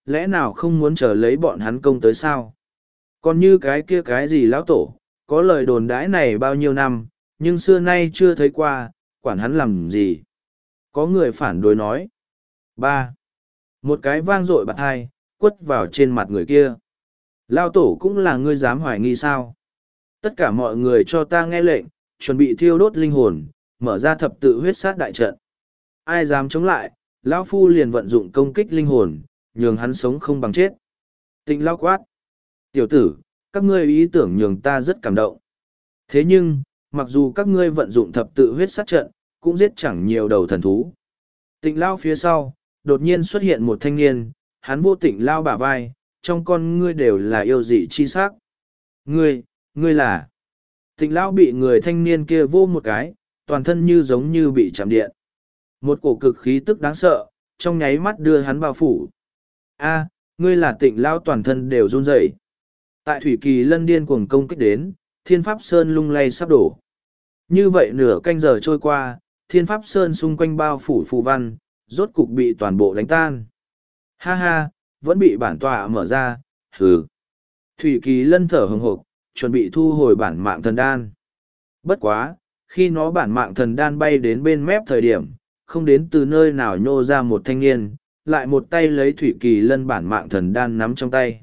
lẽ nào không muốn chờ lấy bọn hắn công tới sao? Còn như cái kia cái gì lão tổ, có lời đồn đãi này bao nhiêu năm, nhưng xưa nay chưa thấy qua, quản hắn làm gì? Có người phản đối nói. Ba. Một cái vang dội bạt hai, quất vào trên mặt người kia. Lão tổ cũng là ngươi dám hoài nghi sao? Tất cả mọi người cho ta nghe lệnh, chuẩn bị thiêu đốt linh hồn, mở ra thập tự huyết sát đại trận. Ai dám chống lại, lão phu liền vận dụng công kích linh hồn, nhường hắn sống không bằng chết. Tịnh lao quát. Tiểu tử, các ngươi ý tưởng nhường ta rất cảm động. Thế nhưng, mặc dù các ngươi vận dụng thập tự huyết sát trận, cũng giết chẳng nhiều đầu thần thú. Tịnh lao phía sau, đột nhiên xuất hiện một thanh niên, hắn vô tịnh lao bả vai, trong con ngươi đều là yêu dị chi sắc. Ngươi, ngươi là... Tịnh lao bị người thanh niên kia vô một cái, toàn thân như giống như bị chạm điện. Một cổ cực khí tức đáng sợ, trong nháy mắt đưa hắn bao phủ. A, ngươi là tịnh lao, toàn thân đều run rẩy. Tại Thủy Kỳ Lân điên cuồng công kích đến, Thiên Pháp Sơn lung lay sắp đổ. Như vậy nửa canh giờ trôi qua, Thiên Pháp Sơn xung quanh bao phủ phù văn, rốt cục bị toàn bộ đánh tan. Ha ha, vẫn bị bản tọa mở ra, hừ. Thủy Kỳ Lân thở hừng hực, chuẩn bị thu hồi bản mạng thần đan. Bất quá, khi nó bản mạng thần đan bay đến bên mép thời điểm, không đến từ nơi nào nhô ra một thanh niên, lại một tay lấy Thủy Kỳ Lân bản mạng thần đan nắm trong tay.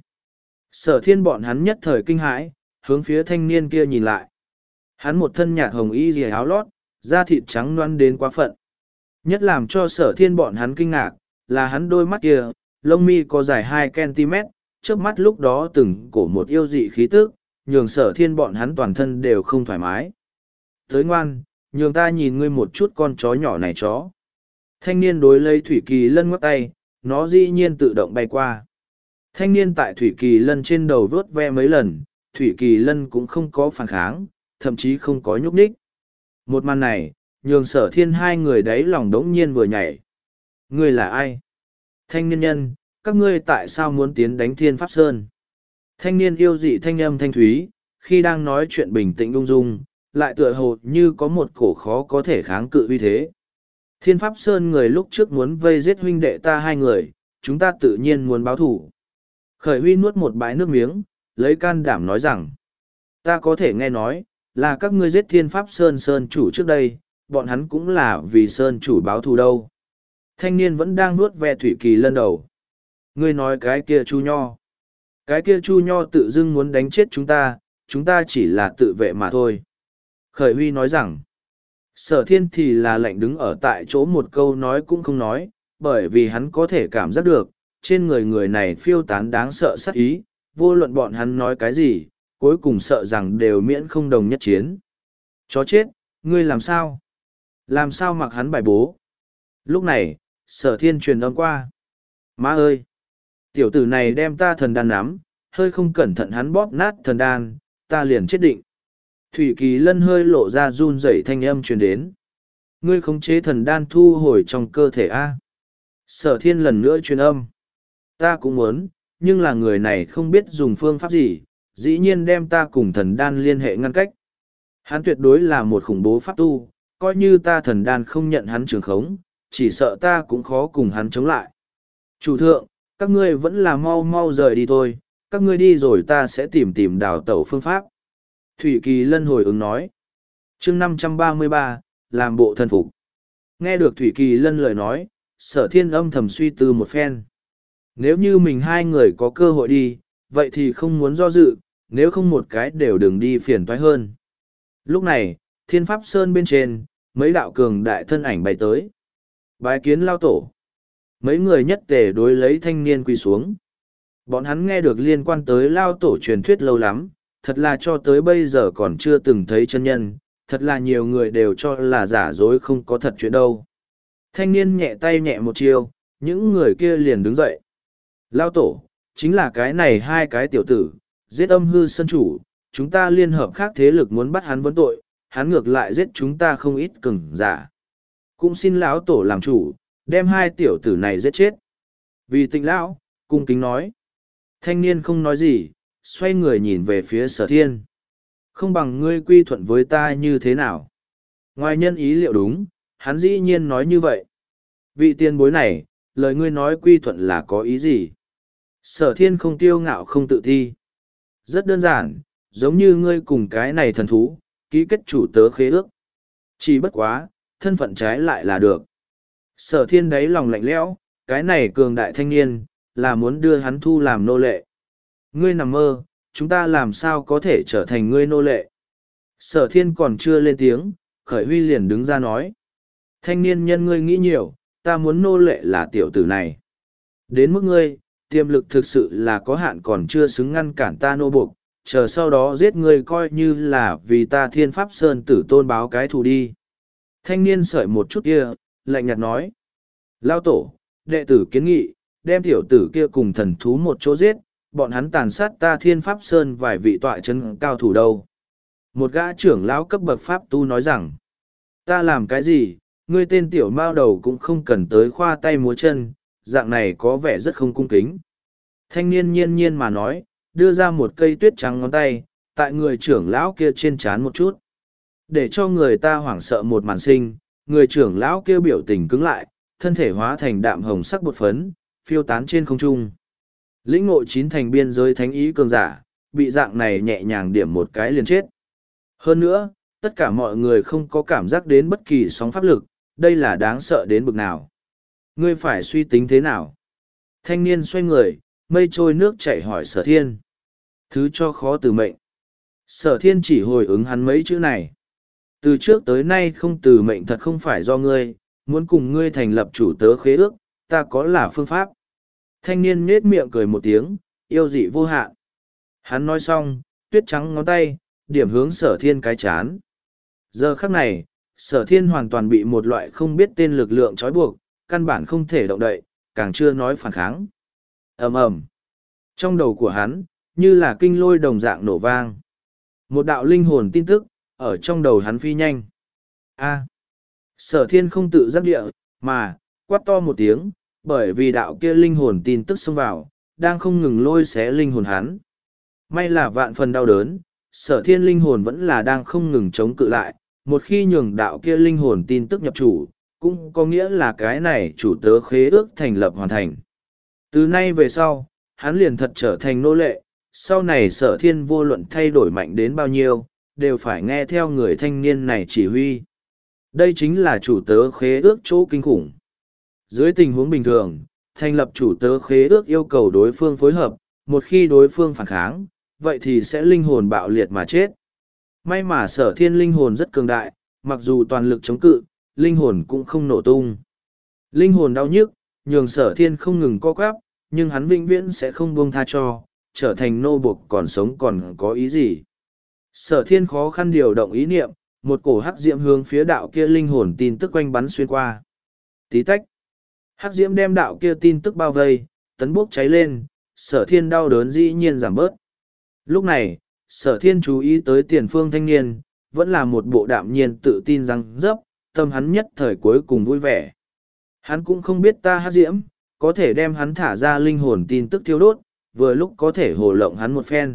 Sở Thiên bọn hắn nhất thời kinh hãi, hướng phía thanh niên kia nhìn lại. Hắn một thân nhạt hồng y rìa áo lót, da thịt trắng loăn đến quá phận. Nhất làm cho Sở Thiên bọn hắn kinh ngạc, là hắn đôi mắt kia, lông mi có dài hai centimet, trước mắt lúc đó từng cổ một yêu dị khí tức, nhường Sở Thiên bọn hắn toàn thân đều không thoải mái. Tới ngoan, nhường ta nhìn ngươi một chút con chó nhỏ này chó. Thanh niên đối lấy Thủy Kỳ Lân ngoắc tay, nó dĩ nhiên tự động bay qua. Thanh niên tại Thủy Kỳ Lân trên đầu vớt ve mấy lần, Thủy Kỳ Lân cũng không có phản kháng, thậm chí không có nhúc nhích. Một màn này, nhường Sở Thiên hai người đấy lòng đống nhiên vừa nhảy. Ngươi là ai? Thanh niên nhân, các ngươi tại sao muốn tiến đánh Thiên Pháp Sơn? Thanh niên yêu dị thanh âm thanh thúy, khi đang nói chuyện bình tĩnh ung dung, lại tựa hồ như có một cổ khó có thể kháng cự uy thế. Thiên Pháp Sơn người lúc trước muốn vây giết huynh đệ ta hai người, chúng ta tự nhiên muốn báo thủ. Khởi Huy nuốt một bãi nước miếng, lấy can đảm nói rằng, ta có thể nghe nói, là các ngươi giết Thiên Pháp Sơn Sơn chủ trước đây, bọn hắn cũng là vì Sơn chủ báo thù đâu. Thanh niên vẫn đang nuốt ve Thủy Kỳ Lân đầu. Ngươi nói cái kia Chu Nho. Cái kia Chu Nho tự dưng muốn đánh chết chúng ta, chúng ta chỉ là tự vệ mà thôi. Khởi Huy nói rằng, Sở Thiên thì là lạnh đứng ở tại chỗ một câu nói cũng không nói, bởi vì hắn có thể cảm giác được, trên người người này phiêu tán đáng sợ sát ý, vô luận bọn hắn nói cái gì, cuối cùng sợ rằng đều miễn không đồng nhất chiến. Chó chết, ngươi làm sao? Làm sao mặc hắn bài bố? Lúc này, Sở Thiên truyền âm qua. Má ơi! Tiểu tử này đem ta thần đan nắm, hơi không cẩn thận hắn bóp nát thần đan, ta liền chết định. Thủy Kỳ Lân hơi lộ ra run rẩy thanh âm truyền đến. Ngươi khống chế thần đan thu hồi trong cơ thể A. Sở Thiên lần nữa truyền âm. Ta cũng muốn, nhưng là người này không biết dùng phương pháp gì, dĩ nhiên đem ta cùng thần đan liên hệ ngăn cách. Hắn tuyệt đối là một khủng bố pháp tu, coi như ta thần đan không nhận hắn trường khống, chỉ sợ ta cũng khó cùng hắn chống lại. Chủ thượng, các ngươi vẫn là mau mau rời đi thôi, các ngươi đi rồi ta sẽ tìm tìm đào tẩu phương pháp. Thủy Kỳ Lân hồi ứng nói. chương năm trăm ba mươi ba, làm bộ thần phục. Nghe được Thủy Kỳ Lân lời nói, Sở Thiên âm thầm suy tư một phen. Nếu như mình hai người có cơ hội đi, vậy thì không muốn do dự, nếu không một cái đều đừng đi phiền toái hơn. Lúc này, Thiên Pháp Sơn bên trên, mấy đạo cường đại thân ảnh bay tới. Bái kiến lao tổ. Mấy người nhất tề đối lấy thanh niên quỳ xuống. Bọn hắn nghe được liên quan tới lao tổ truyền thuyết lâu lắm, thật là cho tới bây giờ còn chưa từng thấy chân nhân, thật là nhiều người đều cho là giả dối không có thật chuyện đâu. Thanh niên nhẹ tay nhẹ một chiêu, những người kia liền đứng dậy. Lao tổ, chính là cái này hai cái tiểu tử, giết âm hư sân chủ, chúng ta liên hợp khác thế lực muốn bắt hắn vấn tội, hắn ngược lại giết chúng ta không ít cừng giả. Cũng xin lão tổ làm chủ, đem hai tiểu tử này giết chết. Vì Tịnh lão, cung kính nói. Thanh niên không nói gì, xoay người nhìn về phía Sở Thiên. Không bằng ngươi quy thuận với ta như thế nào? Ngoài nhân ý liệu đúng, hắn dĩ nhiên nói như vậy. Vị tiền bối này, lời ngươi nói quy thuận là có ý gì? Sở thiên không kiêu ngạo không tự thi. Rất đơn giản, giống như ngươi cùng cái này thần thú, ký kết chủ tớ khế ước. Chỉ bất quá, thân phận trái lại là được. Sở thiên đáy lòng lạnh lẽo, cái này cường đại thanh niên, là muốn đưa hắn thu làm nô lệ. Ngươi nằm mơ, chúng ta làm sao có thể trở thành ngươi nô lệ. Sở thiên còn chưa lên tiếng, Khởi Huy liền đứng ra nói. Thanh niên nhân ngươi nghĩ nhiều, ta muốn nô lệ là tiểu tử này. Đến mức ngươi, tiềm lực thực sự là có hạn còn chưa xứng ngăn cản ta nô buộc, chờ sau đó giết ngươi coi như là vì ta thiên pháp sơn tử tôn báo cái thù đi. Thanh niên sợi một chút kia, lạnh nhạt nói. Lao tổ, đệ tử kiến nghị, đem tiểu tử kia cùng thần thú một chỗ giết, bọn hắn tàn sát ta thiên pháp sơn vài vị tọa chân cao thủ đâu. Một gã trưởng lão cấp bậc pháp tu nói rằng, ta làm cái gì, ngươi tên tiểu mao đầu cũng không cần tới khoa tay múa chân, dạng này có vẻ rất không cung kính. Thanh niên nhiên nhiên mà nói, đưa ra một cây tuyết trắng ngón tay, tại người trưởng lão kia trên trán một chút. Để cho người ta hoảng sợ một màn sinh, người trưởng lão kia biểu tình cứng lại, thân thể hóa thành đạm hồng sắc bột phấn, phiêu tán trên không trung. Lĩnh ngộ chín thành biên giới thánh ý cường giả, bị dạng này nhẹ nhàng điểm một cái liền chết. Hơn nữa, tất cả mọi người không có cảm giác đến bất kỳ sóng pháp lực, đây là đáng sợ đến bực nào. Ngươi phải suy tính thế nào? Thanh niên xoay người, mây trôi nước chảy hỏi sở thiên. Thứ cho khó từ mệnh. Sở thiên chỉ hồi ứng hắn mấy chữ này. Từ trước tới nay không từ mệnh thật không phải do ngươi, muốn cùng ngươi thành lập chủ tớ khế ước, ta có là phương pháp. Thanh niên nhết miệng cười một tiếng, yêu dị vô hạn. Hắn nói xong, tuyết trắng ngón tay, điểm hướng sở thiên cái chán. Giờ khắc này, sở thiên hoàn toàn bị một loại không biết tên lực lượng trói buộc, căn bản không thể động đậy, càng chưa nói phản kháng. Ầm ầm. Trong đầu của hắn, như là kinh lôi đồng dạng nổ vang. Một đạo linh hồn tin tức, ở trong đầu hắn phi nhanh. A. Sở thiên không tự giác địa, mà, quát to một tiếng, bởi vì đạo kia linh hồn tin tức xông vào, đang không ngừng lôi xé linh hồn hắn. May là vạn phần đau đớn, sở thiên linh hồn vẫn là đang không ngừng chống cự lại, một khi nhường đạo kia linh hồn tin tức nhập chủ, cũng có nghĩa là cái này chủ tớ khế ước thành lập hoàn thành. Từ nay về sau, hắn liền thật trở thành nô lệ, sau này sở thiên vô luận thay đổi mạnh đến bao nhiêu, đều phải nghe theo người thanh niên này chỉ huy. Đây chính là chủ tớ khế ước chỗ kinh khủng. Dưới tình huống bình thường, thành lập chủ tớ khế ước yêu cầu đối phương phối hợp, một khi đối phương phản kháng, vậy thì sẽ linh hồn bạo liệt mà chết. May mà sở thiên linh hồn rất cường đại, mặc dù toàn lực chống cự, linh hồn cũng không nổ tung. Linh hồn đau nhức, nhường sở thiên không ngừng co quắp, nhưng hắn vĩnh viễn sẽ không buông tha cho, trở thành nô buộc còn sống còn có ý gì. Sở thiên khó khăn điều động ý niệm, một cổ hắc diễm hướng phía đạo kia linh hồn tin tức quanh bắn xuyên qua. Tí tách. Hắc diễm đem đạo kia tin tức bao vây, tấn bốc cháy lên, sở thiên đau đớn dĩ nhiên giảm bớt. Lúc này, sở thiên chú ý tới tiền phương thanh niên, vẫn là một bộ đạm nhiên tự tin răng dấp, tâm hắn nhất thời cuối cùng vui vẻ. Hắn cũng không biết ta hắc diễm, có thể đem hắn thả ra linh hồn tin tức thiêu đốt, vừa lúc có thể hồ lộng hắn một phen.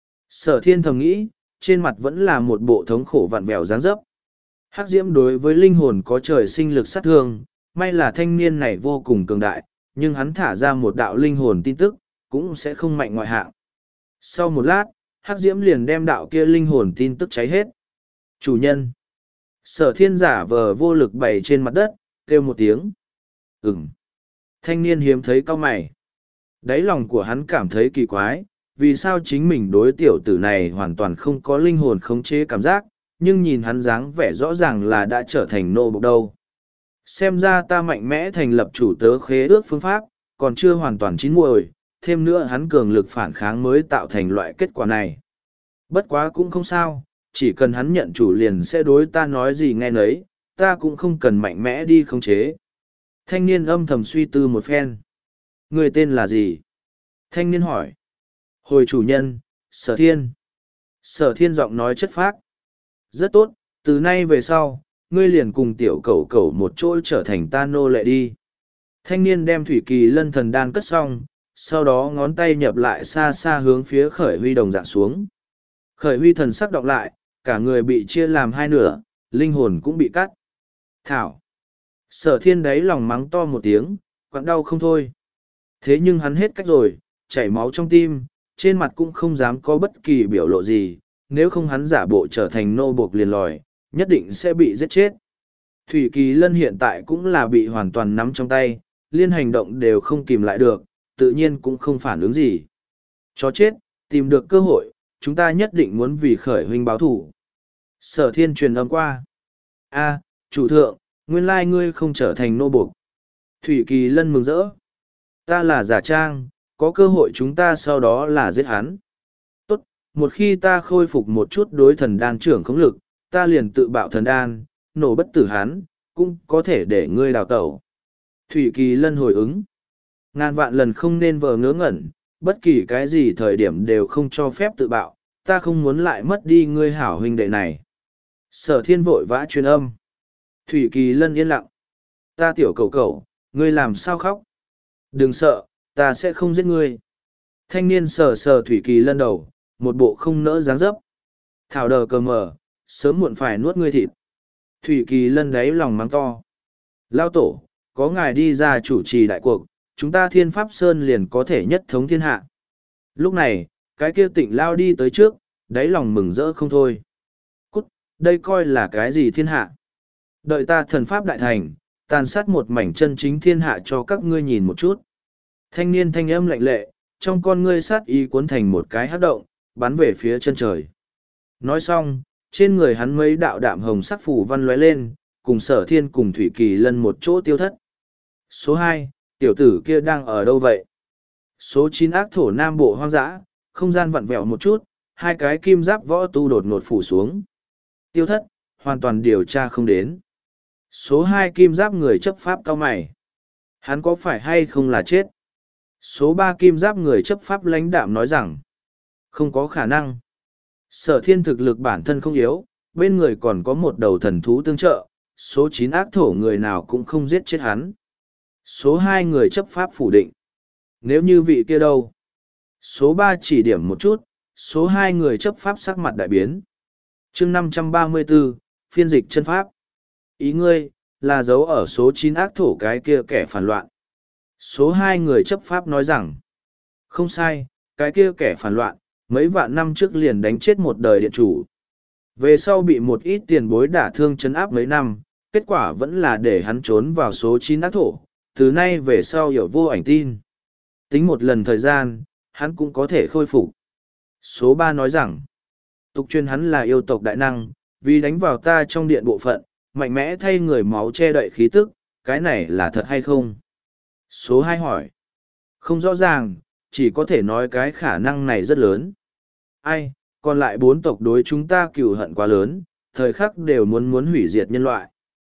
Sở thiên thầm nghĩ, trên mặt vẫn là một bộ thống khổ vặn vẹo dáng dấp. Hắc diễm đối với linh hồn có trời sinh lực sát thương, may là thanh niên này vô cùng cường đại, nhưng hắn thả ra một đạo linh hồn tin tức, cũng sẽ không mạnh ngoại hạng. Sau một lát, Hắc diễm liền đem đạo kia linh hồn tin tức cháy hết. Chủ nhân. Sở thiên giả vờ vô lực bày trên mặt đất, kêu một tiếng. Ừm. Thanh niên hiếm thấy cau mày. Đáy lòng của hắn cảm thấy kỳ quái, vì sao chính mình đối tiểu tử này hoàn toàn không có linh hồn khống chế cảm giác, nhưng nhìn hắn dáng vẻ rõ ràng là đã trở thành nô bộc đâu. Xem ra ta mạnh mẽ thành lập chủ tớ khế ước phương pháp, còn chưa hoàn toàn chín muồi, thêm nữa hắn cường lực phản kháng mới tạo thành loại kết quả này. Bất quá cũng không sao, chỉ cần hắn nhận chủ liền sẽ đối ta nói gì nghe nấy, ta cũng không cần mạnh mẽ đi khống chế. Thanh niên âm thầm suy tư một phen. Người tên là gì? Thanh niên hỏi. Hồi chủ nhân, Sở Thiên. Sở Thiên giọng nói chất phác. Rất tốt, từ nay về sau, ngươi liền cùng tiểu cẩu cẩu một chỗ trở thành ta nô lệ đi. Thanh niên đem thủy kỳ lân thần đan cất xong, sau đó ngón tay nhập lại xa xa hướng phía Khởi Huy đồng dạng xuống. Khởi Huy thần sắc đọc lại, cả người bị chia làm hai nửa, linh hồn cũng bị cắt. Thảo. Sở Thiên đáy lòng mắng to một tiếng, quặn đau không thôi. Thế nhưng hắn hết cách rồi, chảy máu trong tim, trên mặt cũng không dám có bất kỳ biểu lộ gì, nếu không hắn giả bộ trở thành nô buộc liền lòi, nhất định sẽ bị giết chết. Thủy Kỳ Lân hiện tại cũng là bị hoàn toàn nắm trong tay, liên hành động đều không kìm lại được, tự nhiên cũng không phản ứng gì. Chó chết, tìm được cơ hội, chúng ta nhất định muốn vì khởi huynh báo thủ. Sở Thiên truyền âm qua. A, chủ thượng, nguyên lai ngươi không trở thành nô buộc. Thủy Kỳ Lân mừng rỡ. Ta là giả trang, có cơ hội chúng ta sau đó là giết hắn. Tốt, một khi ta khôi phục một chút đối thần đan trưởng khống lực, ta liền tự bạo thần đan, nổ bất tử hắn, cũng có thể để ngươi đào tẩu. Thủy Kỳ Lân hồi ứng. Ngàn vạn lần không nên vờ ngớ ngẩn, bất kỳ cái gì thời điểm đều không cho phép tự bạo, ta không muốn lại mất đi ngươi hảo huynh đệ này. Sở Thiên vội vã truyền âm. Thủy Kỳ Lân yên lặng. Ta tiểu cầu cầu, ngươi làm sao khóc? Đừng sợ, ta sẽ không giết ngươi. Thanh niên sờ sờ Thủy Kỳ Lân đầu, một bộ không nỡ dáng dấp. Thảo đờ cờ mờ, sớm muộn phải nuốt ngươi thịt. Thủy Kỳ Lân đáy lòng mắng to. Lao tổ, có ngài đi ra chủ trì đại cuộc, chúng ta Thiên Pháp Sơn liền có thể nhất thống thiên hạ. Lúc này, cái kia Tịnh Lao đi tới trước, đáy lòng mừng rỡ không thôi. Cút, đây coi là cái gì thiên hạ? Đợi ta thần pháp đại thành, tàn sát một mảnh chân chính thiên hạ cho các ngươi nhìn một chút. Thanh niên thanh âm lạnh lệ, trong con ngươi sát ý cuốn thành một cái hắc động, bắn về phía chân trời. Nói xong, trên người hắn mấy đạo đạm hồng sắc phủ văn lóe lên, cùng Sở Thiên cùng Thủy Kỳ Lân một chỗ tiêu thất. Số hai, tiểu tử kia đang ở đâu vậy? Số chín ác thổ nam bộ hoang dã, không gian vặn vẹo một chút, hai cái kim giáp võ tu đột ngột phủ xuống. Tiêu thất, hoàn toàn điều tra không đến. Số hai kim giáp người chấp pháp cao mày. Hắn có phải hay không là chết? Số ba kim giáp người chấp pháp lãnh đạm nói rằng, không có khả năng. Sở Thiên thực lực bản thân không yếu, bên người còn có một đầu thần thú tương trợ, số chín ác thổ người nào cũng không giết chết hắn. Số hai người chấp pháp phủ định. Nếu như vị kia đâu? Số ba chỉ điểm một chút, số hai người chấp pháp sắc mặt đại biến. chương năm trăm ba mươi bốn, phiên dịch chân pháp. Ý ngươi, là dấu ở số chín ác thổ cái kia kẻ phản loạn. Số hai người chấp pháp nói rằng, không sai, cái kia kẻ phản loạn, mấy vạn năm trước liền đánh chết một đời điện chủ. Về sau bị một ít tiền bối đả thương chấn áp mấy năm, kết quả vẫn là để hắn trốn vào số chín ác thổ, từ nay về sau hiểu vô ảnh tin. Tính một lần thời gian, hắn cũng có thể khôi phục. Số ba nói rằng, tục truyền hắn là yêu tộc đại năng, vì đánh vào ta trong điện bộ phận, mạnh mẽ thay người máu che đậy khí tức, cái này là thật hay không? Số hai hỏi, không rõ ràng, chỉ có thể nói cái khả năng này rất lớn. Ai, còn lại bốn tộc đối chúng ta cừu hận quá lớn, thời khắc đều muốn muốn hủy diệt nhân loại.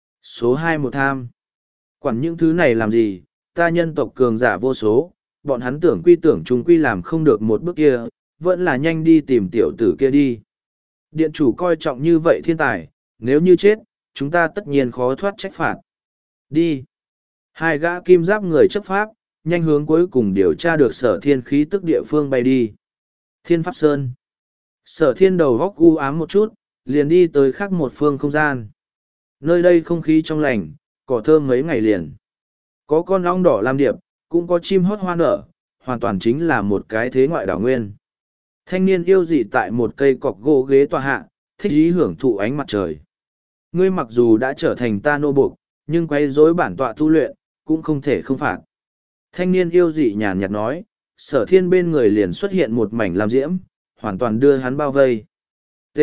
Số hai một tham. Quản những thứ này làm gì, ta nhân tộc cường giả vô số, bọn hắn tưởng quy tưởng chúng quy làm không được một bước kia, vẫn là nhanh đi tìm tiểu tử kia đi. Điện chủ coi trọng như vậy thiên tài, nếu như chết, chúng ta tất nhiên khó thoát trách phạt. Đi. Hai gã kim giáp người chấp pháp, nhanh hướng cuối cùng điều tra được Sở Thiên khí tức địa phương bay đi. Thiên Pháp Sơn. Sở Thiên đầu góc u ám một chút, liền đi tới khác một phương không gian. Nơi đây không khí trong lành, cỏ thơm mấy ngày liền. Có con ong đỏ lam điệp, cũng có chim hót hoa nở, hoàn toàn chính là một cái thế ngoại đảo nguyên. Thanh niên yêu dị tại một cây cọc gỗ ghế tòa hạ, thích ý hưởng thụ ánh mặt trời. Ngươi mặc dù đã trở thành ta nô buộc, nhưng quay rối bản tọa tu luyện, cũng không thể không phạt. Thanh niên yêu dị nhàn nhạt nói, Sở Thiên bên người liền xuất hiện một mảnh lam diễm, hoàn toàn đưa hắn bao vây. T.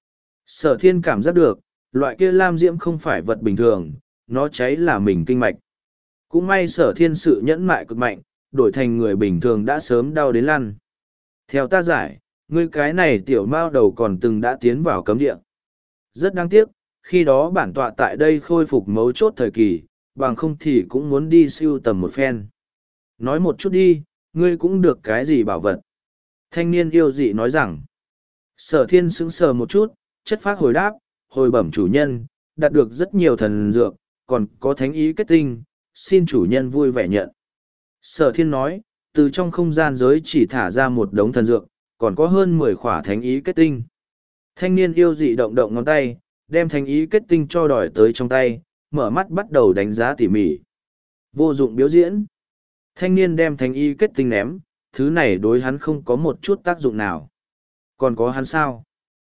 Sở Thiên cảm giác được, loại kia lam diễm không phải vật bình thường, nó cháy là mình kinh mạch. Cũng may Sở Thiên sự nhẫn mại cực mạnh, đổi thành người bình thường đã sớm đau đến lăn. Theo ta giải, ngươi cái này tiểu mao đầu còn từng đã tiến vào cấm địa. Rất đáng tiếc, khi đó bản tọa tại đây khôi phục mấu chốt thời kỳ, bằng không thì cũng muốn đi siêu tầm một phen. Nói một chút đi, ngươi cũng được cái gì bảo vật. Thanh niên yêu dị nói rằng, Sở Thiên sững sờ một chút, chất phác hồi đáp, hồi bẩm chủ nhân, đạt được rất nhiều thần dược, còn có thánh ý kết tinh, xin chủ nhân vui vẻ nhận. Sở Thiên nói, từ trong không gian giới chỉ thả ra một đống thần dược, còn có hơn mười khỏa thánh ý kết tinh. Thanh niên yêu dị động động ngón tay, đem thánh ý kết tinh cho đòi tới trong tay, mở mắt bắt đầu đánh giá tỉ mỉ. Vô dụng biểu diễn. Thanh niên đem thánh ý kết tinh ném, thứ này đối hắn không có một chút tác dụng nào. Còn có hắn sao?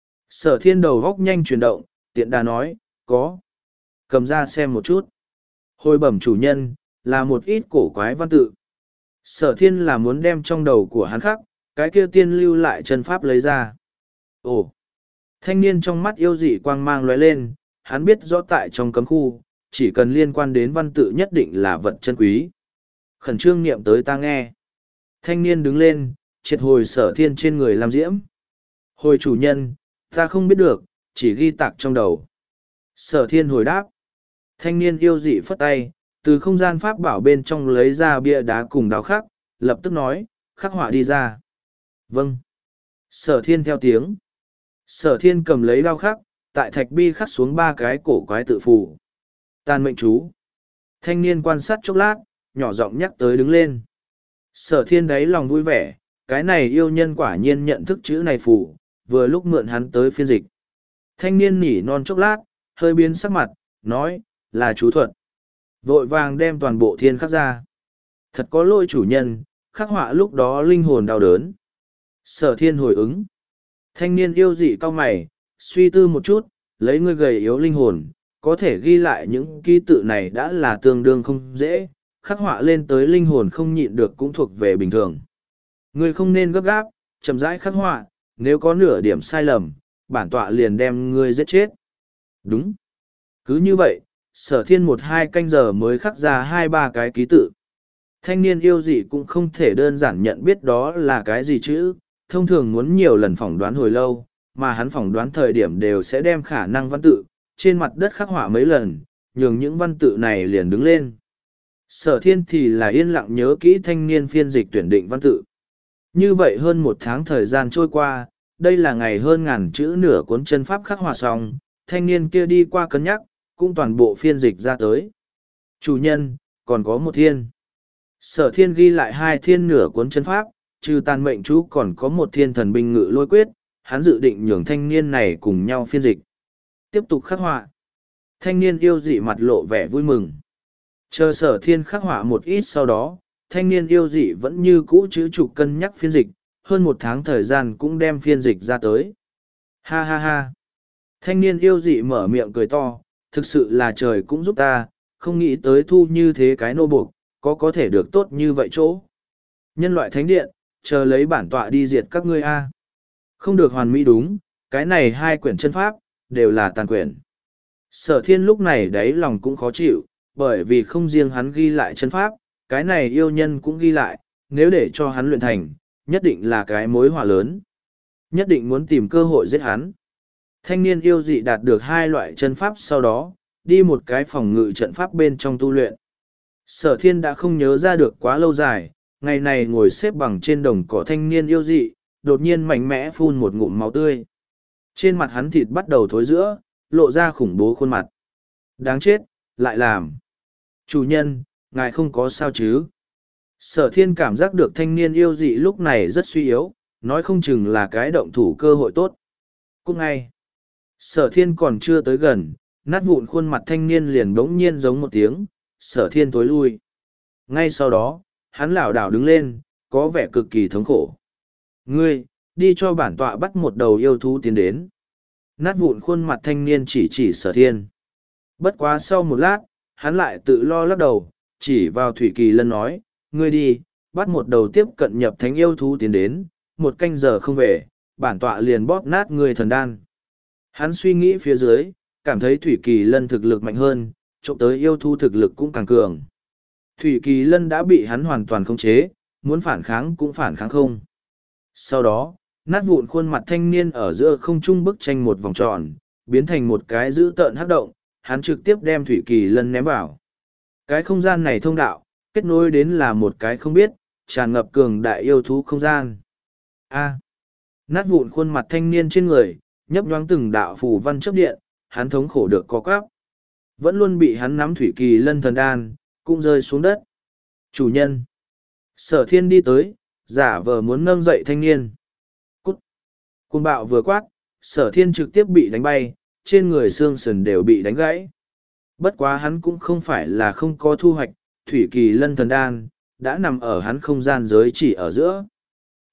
Sở thiên đầu góc nhanh chuyển động, tiện đà nói, có. Cầm ra xem một chút. Hồi bẩm chủ nhân, là một ít cổ quái văn tự. Sở thiên là muốn đem trong đầu của hắn khắc, cái kia tiên lưu lại chân pháp lấy ra. Ồ! Thanh niên trong mắt yêu dị quang mang lóe lên, hắn biết rõ tại trong cấm khu, chỉ cần liên quan đến văn tự nhất định là vật chân quý. Khẩn trương niệm tới ta nghe. Thanh niên đứng lên, triệt hồi sở thiên trên người làm diễm. Hồi chủ nhân, ta không biết được, chỉ ghi tạc trong đầu. Sở thiên hồi đáp. Thanh niên yêu dị phất tay, từ không gian pháp bảo bên trong lấy ra bia đá cùng đào khắc, lập tức nói, khắc họa đi ra. Vâng. Sở thiên theo tiếng. Sở thiên cầm lấy đao khắc, tại thạch bi khắc xuống ba cái cổ quái tự phù. Tàn mệnh chú. Thanh niên quan sát chốc lát, nhỏ giọng nhắc tới đứng lên. Sở thiên đáy lòng vui vẻ, cái này yêu nhân quả nhiên nhận thức chữ này phù, vừa lúc mượn hắn tới phiên dịch. Thanh niên nỉ non chốc lát, hơi biến sắc mặt, nói, là chú thuật. Vội vàng đem toàn bộ thiên khắc ra. Thật có lỗi chủ nhân, khắc họa lúc đó linh hồn đau đớn. Sở thiên hồi ứng. Thanh niên yêu dị cao mày, suy tư một chút, lấy ngươi gầy yếu linh hồn, có thể ghi lại những ký tự này đã là tương đương không dễ, khắc họa lên tới linh hồn không nhịn được cũng thuộc về bình thường. Ngươi không nên gấp gáp, chậm rãi khắc họa, nếu có nửa điểm sai lầm, bản tọa liền đem ngươi giết chết. Đúng. Cứ như vậy, sở thiên một hai canh giờ mới khắc ra hai ba cái ký tự. Thanh niên yêu dị cũng không thể đơn giản nhận biết đó là cái gì chữ, thông thường muốn nhiều lần phỏng đoán hồi lâu, mà hắn phỏng đoán thời điểm đều sẽ đem khả năng văn tự, trên mặt đất khắc họa mấy lần, nhường những văn tự này liền đứng lên. Sở thiên thì là yên lặng nhớ kỹ thanh niên phiên dịch tuyển định văn tự. Như vậy hơn một tháng thời gian trôi qua, đây là ngày hơn ngàn chữ nửa cuốn chân pháp khắc họa xong, thanh niên kia đi qua cân nhắc, cũng toàn bộ phiên dịch ra tới. Chủ nhân, còn có một thiên. Sở thiên ghi lại hai thiên nửa cuốn chân pháp, trừ tàn mệnh chú còn có một thiên thần binh ngự lôi quyết, hắn dự định nhường thanh niên này cùng nhau phiên dịch. Tiếp tục khắc họa. Thanh niên yêu dị mặt lộ vẻ vui mừng. Chờ sở thiên khắc họa một ít sau đó, thanh niên yêu dị vẫn như cũ chữ trục cân nhắc phiên dịch, hơn một tháng thời gian cũng đem phiên dịch ra tới. Ha ha ha. Thanh niên yêu dị mở miệng cười to, thực sự là trời cũng giúp ta, không nghĩ tới thu như thế cái nô buộc, có có thể được tốt như vậy chỗ. Nhân loại thánh điện, chờ lấy bản tọa đi diệt các ngươi a. Không được hoàn mỹ đúng, cái này hai quyển chân pháp, đều là tàn quyển. Sở thiên lúc này đáy lòng cũng khó chịu, bởi vì không riêng hắn ghi lại chân pháp, cái này yêu nhân cũng ghi lại, nếu để cho hắn luyện thành, nhất định là cái mối họa lớn. Nhất định muốn tìm cơ hội giết hắn. Thanh niên yêu dị đạt được hai loại chân pháp sau đó, đi một cái phòng ngự trận pháp bên trong tu luyện. Sở thiên đã không nhớ ra được quá lâu dài, ngày này ngồi xếp bằng trên đồng cỏ thanh niên yêu dị, đột nhiên mạnh mẽ phun một ngụm máu tươi. Trên mặt hắn thịt bắt đầu thối rữa, lộ ra khủng bố khuôn mặt. Đáng chết, lại làm. Chủ nhân, ngài không có sao chứ? Sở thiên cảm giác được thanh niên yêu dị lúc này rất suy yếu, nói không chừng là cái động thủ cơ hội tốt. Cũng ngay, sở thiên còn chưa tới gần, nát vụn khuôn mặt thanh niên liền bỗng nhiên giống một tiếng, sở thiên tối lui. Ngay sau đó, hắn lảo đảo đứng lên, có vẻ cực kỳ thống khổ. Ngươi, đi cho bản tọa bắt một đầu yêu thú tiến đến. Nát vụn khuôn mặt thanh niên chỉ chỉ sở thiên. Bất quá sau một lát, hắn lại tự lo lắc đầu, chỉ vào Thủy Kỳ Lân nói, ngươi đi, bắt một đầu tiếp cận nhập thánh yêu thú tiến đến, một canh giờ không về, bản tọa liền bóp nát người thần đan. Hắn suy nghĩ phía dưới, cảm thấy Thủy Kỳ Lân thực lực mạnh hơn, trộm tới yêu thú thực lực cũng càng cường. Thủy Kỳ Lân đã bị hắn hoàn toàn khống chế, muốn phản kháng cũng phản kháng không. Sau đó, nát vụn khuôn mặt thanh niên ở giữa không trung bức tranh một vòng tròn, biến thành một cái dữ tợn hắc động, hắn trực tiếp đem Thủy Kỳ Lân ném vào. Cái không gian này thông đạo, kết nối đến là một cái không biết, tràn ngập cường đại yêu thú không gian. A. Nát vụn khuôn mặt thanh niên trên người, nhấp nhoáng từng đạo phù văn chớp điện, hắn thống khổ được co quắp. Vẫn luôn bị hắn nắm Thủy Kỳ Lân thần đan, cũng rơi xuống đất. Chủ nhân. Sở thiên đi tới, giả vờ muốn nâng dậy thanh niên. Cút. Cuồng bạo vừa quát, sở thiên trực tiếp bị đánh bay, trên người xương sườn đều bị đánh gãy. Bất quá hắn cũng không phải là không có thu hoạch, Thủy Kỳ Lân thần đan, đã nằm ở hắn không gian giới chỉ ở giữa.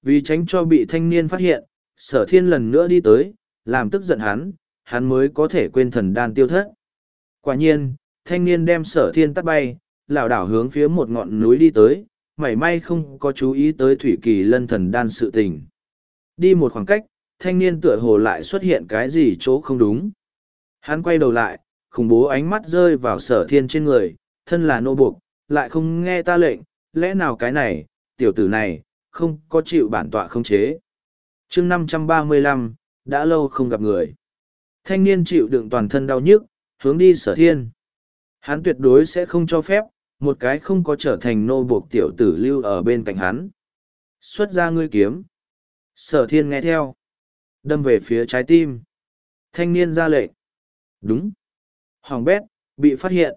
Vì tránh cho bị thanh niên phát hiện, sở thiên lần nữa đi tới, làm tức giận hắn, hắn mới có thể quên thần đan tiêu thất. Quả nhiên, thanh niên đem sở thiên tắt bay, lảo đảo hướng phía một ngọn núi đi tới, mảy may không có chú ý tới thủy kỳ lân thần đan sự tình. Đi một khoảng cách, thanh niên tựa hồ lại xuất hiện cái gì chỗ không đúng. Hắn quay đầu lại, khủng bố ánh mắt rơi vào sở thiên trên người, thân là nô buộc, lại không nghe ta lệnh, lẽ nào cái này, tiểu tử này, không có chịu bản tọa không chế. chương năm trăm ba mươi lăm, đã lâu không gặp người. Thanh niên chịu đựng toàn thân đau nhức, hướng đi sở thiên. Hắn tuyệt đối sẽ không cho phép, một cái không có trở thành nô buộc tiểu tử lưu ở bên cạnh hắn. Xuất ra ngươi kiếm. Sở thiên nghe theo. Đâm về phía trái tim. Thanh niên ra lệnh. Đúng. Hoàng bét, bị phát hiện.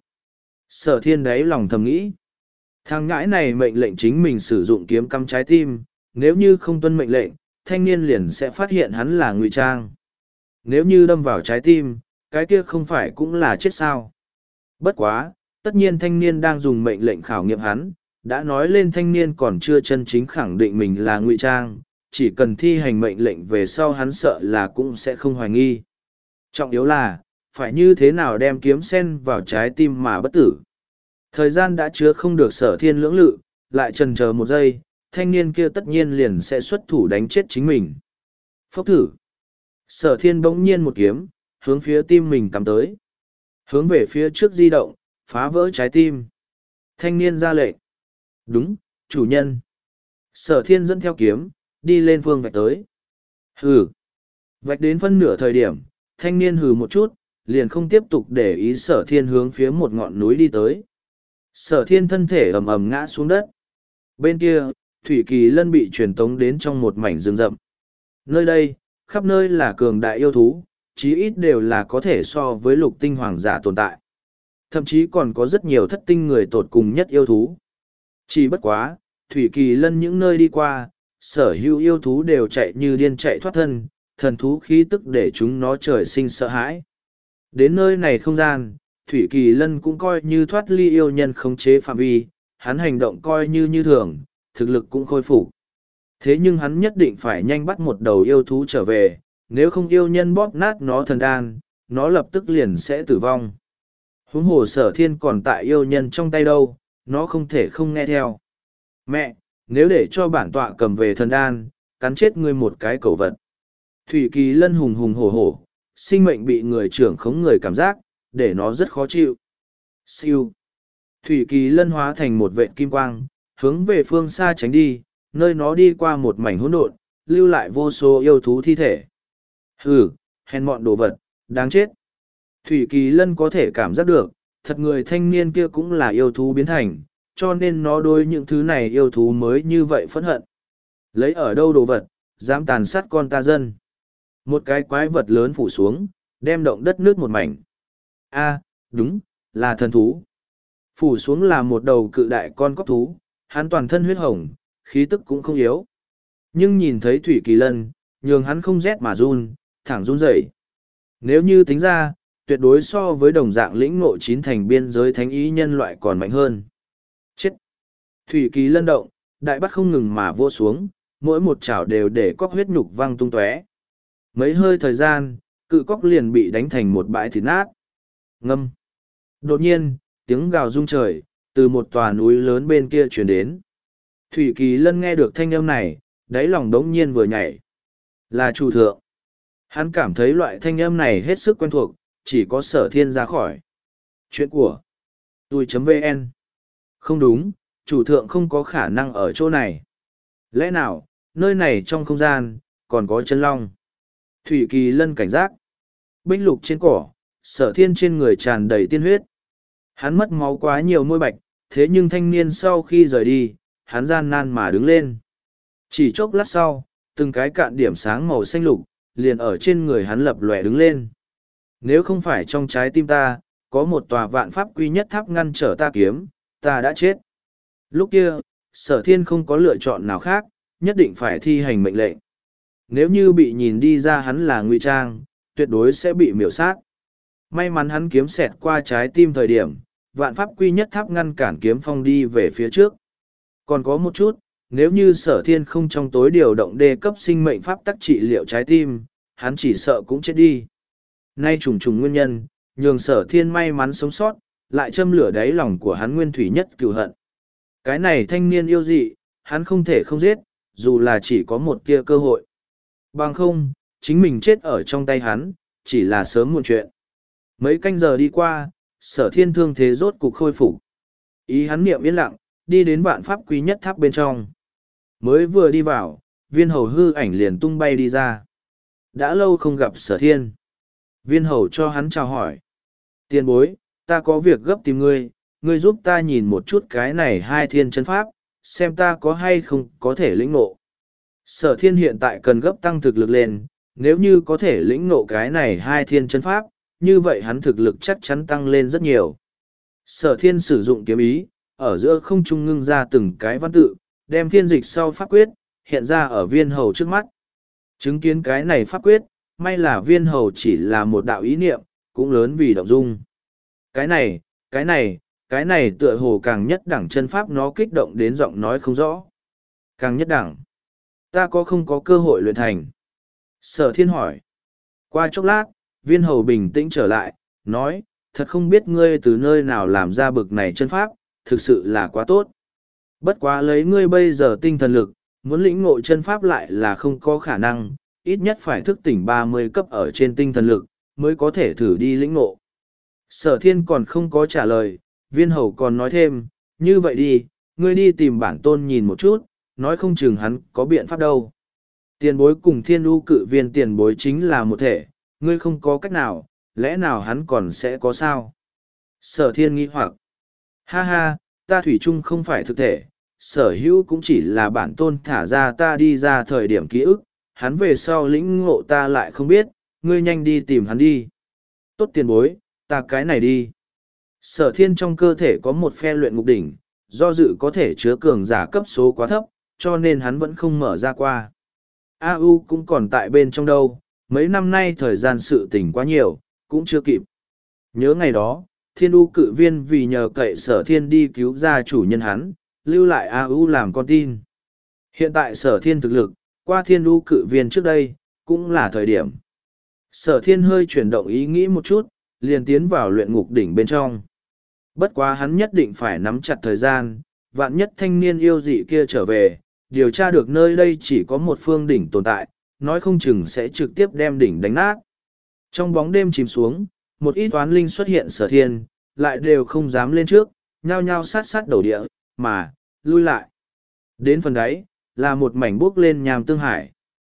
Sở thiên đáy lòng thầm nghĩ. Thằng ngãi này mệnh lệnh chính mình sử dụng kiếm cắm trái tim, nếu như không tuân mệnh lệnh, thanh niên liền sẽ phát hiện hắn là ngụy trang. Nếu như đâm vào trái tim, cái kia không phải cũng là chết sao. Bất quá, tất nhiên thanh niên đang dùng mệnh lệnh khảo nghiệm hắn, đã nói lên thanh niên còn chưa chân chính khẳng định mình là ngụy trang, chỉ cần thi hành mệnh lệnh về sau hắn sợ là cũng sẽ không hoài nghi. Trọng yếu là, phải như thế nào đem kiếm sen vào trái tim mà bất tử. Thời gian đã chứa không được sở thiên lưỡng lự, lại chần chờ một giây, thanh niên kia tất nhiên liền sẽ xuất thủ đánh chết chính mình. Phốc thử. Sở thiên bỗng nhiên một kiếm, hướng phía tim mình cắm tới. Hướng về phía trước di động, phá vỡ trái tim. Thanh niên ra lệnh. Đúng, chủ nhân. Sở thiên dẫn theo kiếm, đi lên phương vạch tới. Hừ. Vạch đến phân nửa thời điểm, thanh niên hừ một chút, liền không tiếp tục để ý sở thiên hướng phía một ngọn núi đi tới. Sở thiên thân thể ầm ầm ngã xuống đất. Bên kia, Thủy Kỳ Lân bị truyền tống đến trong một mảnh rừng rậm. Nơi đây, khắp nơi là cường đại yêu thú, chí ít đều là có thể so với lục tinh hoàng giả tồn tại. Thậm chí còn có rất nhiều thất tinh người tột cùng nhất yêu thú. Chỉ bất quá, Thủy Kỳ Lân những nơi đi qua, sở hữu yêu thú đều chạy như điên chạy thoát thân, thần thú khí tức để chúng nó trời sinh sợ hãi. Đến nơi này không gian, Thủy Kỳ Lân cũng coi như thoát ly yêu nhân khống chế phạm vi, hắn hành động coi như như thường, thực lực cũng khôi phục. Thế nhưng hắn nhất định phải nhanh bắt một đầu yêu thú trở về, nếu không yêu nhân bóp nát nó thần đan, nó lập tức liền sẽ tử vong. Huống hồ sở thiên còn tại yêu nhân trong tay đâu, nó không thể không nghe theo. Mẹ, nếu để cho bản tọa cầm về thần đan, cắn chết ngươi một cái cẩu vật. Thủy Kỳ Lân hùng hùng hổ hổ, sinh mệnh bị người trưởng khống người cảm giác, để nó rất khó chịu. Siêu. Thủy Kỳ Lân hóa thành một vệt kim quang, hướng về phương xa tránh đi, nơi nó đi qua một mảnh hỗn độn, lưu lại vô số yêu thú thi thể. Hừ, hèn mọn đồ vật, đáng chết. Thủy Kỳ Lân có thể cảm giác được, thật người thanh niên kia cũng là yêu thú biến thành, cho nên nó đối những thứ này yêu thú mới như vậy phẫn hận. Lấy ở đâu đồ vật, dám tàn sát con ta dân. Một cái quái vật lớn phủ xuống, đem động đất nước một mảnh. A, đúng, là thần thú. Phủ xuống là một đầu cự đại con cóc thú, hắn toàn thân huyết hồng, khí tức cũng không yếu. Nhưng nhìn thấy Thủy Kỳ Lân, nhường hắn không rét mà run, thẳng run rẩy. Nếu như tính ra, tuyệt đối so với đồng dạng lĩnh ngộ chín thành biên giới thánh ý nhân loại còn mạnh hơn. Chết! Thủy Kỳ Lân động, đại bắt không ngừng mà vô xuống, mỗi một chảo đều để cóc huyết nhục văng tung tóe. Mấy hơi thời gian, cự cóc liền bị đánh thành một bãi thịt nát. Ngâm! Đột nhiên, tiếng gào rung trời, từ một tòa núi lớn bên kia truyền đến. Thủy Kỳ Lân nghe được thanh âm này, đáy lòng đống nhiên vừa nhảy. Là chủ thượng. Hắn cảm thấy loại thanh âm này hết sức quen thuộc, chỉ có sở thiên ra khỏi. Chuyện của tôi.vn. Không đúng, chủ thượng không có khả năng ở chỗ này. Lẽ nào, nơi này trong không gian, còn có chân long. Thủy Kỳ Lân cảnh giác. Bích lục trên cỏ, sở thiên trên người tràn đầy tiên huyết. Hắn mất máu quá nhiều môi bạch, thế nhưng thanh niên sau khi rời đi, hắn gian nan mà đứng lên. Chỉ chốc lát sau, từng cái cạn điểm sáng màu xanh lục, liền ở trên người hắn lập lòe đứng lên. Nếu không phải trong trái tim ta, có một tòa vạn pháp quy nhất tháp ngăn trở ta kiếm, ta đã chết. Lúc kia, sở thiên không có lựa chọn nào khác, nhất định phải thi hành mệnh lệnh. Nếu như bị nhìn đi ra hắn là ngụy trang, tuyệt đối sẽ bị miểu sát. May mắn hắn kiếm xẹt qua trái tim thời điểm, vạn pháp quy nhất tháp ngăn cản kiếm phong đi về phía trước. Còn có một chút, Nếu như sở thiên không trong tối điều động đê cấp sinh mệnh pháp tắc trị liệu trái tim, hắn chỉ sợ cũng chết đi. Nay trùng trùng nguyên nhân, nhường sở thiên may mắn sống sót, lại châm lửa đáy lòng của hắn nguyên thủy nhất cửu hận. Cái này thanh niên yêu dị, hắn không thể không giết, dù là chỉ có một tia cơ hội. Bằng không, chính mình chết ở trong tay hắn, chỉ là sớm muộn chuyện. Mấy canh giờ đi qua, sở thiên thương thế rốt cục khôi phục. Ý hắn niệm yên lặng, đi đến vạn pháp quý nhất tháp bên trong. Mới vừa đi vào, viên hầu hư ảnh liền tung bay đi ra. Đã lâu không gặp sở thiên. Viên hầu cho hắn chào hỏi. Tiền bối, ta có việc gấp tìm ngươi, ngươi giúp ta nhìn một chút cái này hai thiên chân pháp, xem ta có hay không có thể lĩnh ngộ. Sở thiên hiện tại cần gấp tăng thực lực lên, nếu như có thể lĩnh ngộ cái này hai thiên chân pháp, như vậy hắn thực lực chắc chắn tăng lên rất nhiều. Sở thiên sử dụng kiếm ý, ở giữa không trung ngưng ra từng cái văn tự, đem phiên dịch sau pháp quyết, hiện ra ở viên hầu trước mắt. Chứng kiến cái này pháp quyết, may là viên hầu chỉ là một đạo ý niệm, cũng lớn vì động dung. Cái này, cái này, cái này tựa hồ càng nhất đẳng chân pháp nó kích động đến giọng nói không rõ. Càng nhất đẳng. Ta có không có cơ hội luyện thành? Sở thiên hỏi. Qua chốc lát, viên hầu bình tĩnh trở lại, nói, thật không biết ngươi từ nơi nào làm ra bực này chân pháp, thực sự là quá tốt. Bất quá lấy ngươi bây giờ tinh thần lực, muốn lĩnh ngộ chân pháp lại là không có khả năng, ít nhất phải thức tỉnh ba mươi cấp ở trên tinh thần lực, mới có thể thử đi lĩnh ngộ. Sở thiên còn không có trả lời, viên hầu còn nói thêm, như vậy đi, ngươi đi tìm bản tôn nhìn một chút, nói không chừng hắn có biện pháp đâu. Tiền bối cùng thiên u cự viên tiền bối chính là một thể, ngươi không có cách nào, lẽ nào hắn còn sẽ có sao? Sở thiên nghi hoặc, ha ha, ta thủy chung không phải thực thể, sở hữu cũng chỉ là bản tôn thả ra ta đi ra thời điểm ký ức, hắn về sau lĩnh ngộ ta lại không biết, ngươi nhanh đi tìm hắn đi. Tốt tiền bối, ta cái này đi. Sở thiên trong cơ thể có một phe luyện ngục đỉnh, do dự có thể chứa cường giả cấp số quá thấp, cho nên hắn vẫn không mở ra qua. A U cũng còn tại bên trong đâu, mấy năm nay thời gian sự tình quá nhiều, cũng chưa kịp. Nhớ ngày đó, thiên u cự viên vì nhờ cậy sở thiên đi cứu ra chủ nhân hắn, lưu lại A U làm con tin. Hiện tại sở thiên thực lực, qua thiên u cự viên trước đây, cũng là thời điểm. Sở thiên hơi chuyển động ý nghĩ một chút, liền tiến vào luyện ngục đỉnh bên trong. Bất quá hắn nhất định phải nắm chặt thời gian, vạn nhất thanh niên yêu dị kia trở về, điều tra được nơi đây chỉ có một phương đỉnh tồn tại, nói không chừng sẽ trực tiếp đem đỉnh đánh nát. Trong bóng đêm chìm xuống, một ít toán linh xuất hiện sở thiên, lại đều không dám lên trước, nhao nhao sát sát đầu địa, mà, lui lại. Đến phần đáy, là một mảnh bước lên nham tương hải.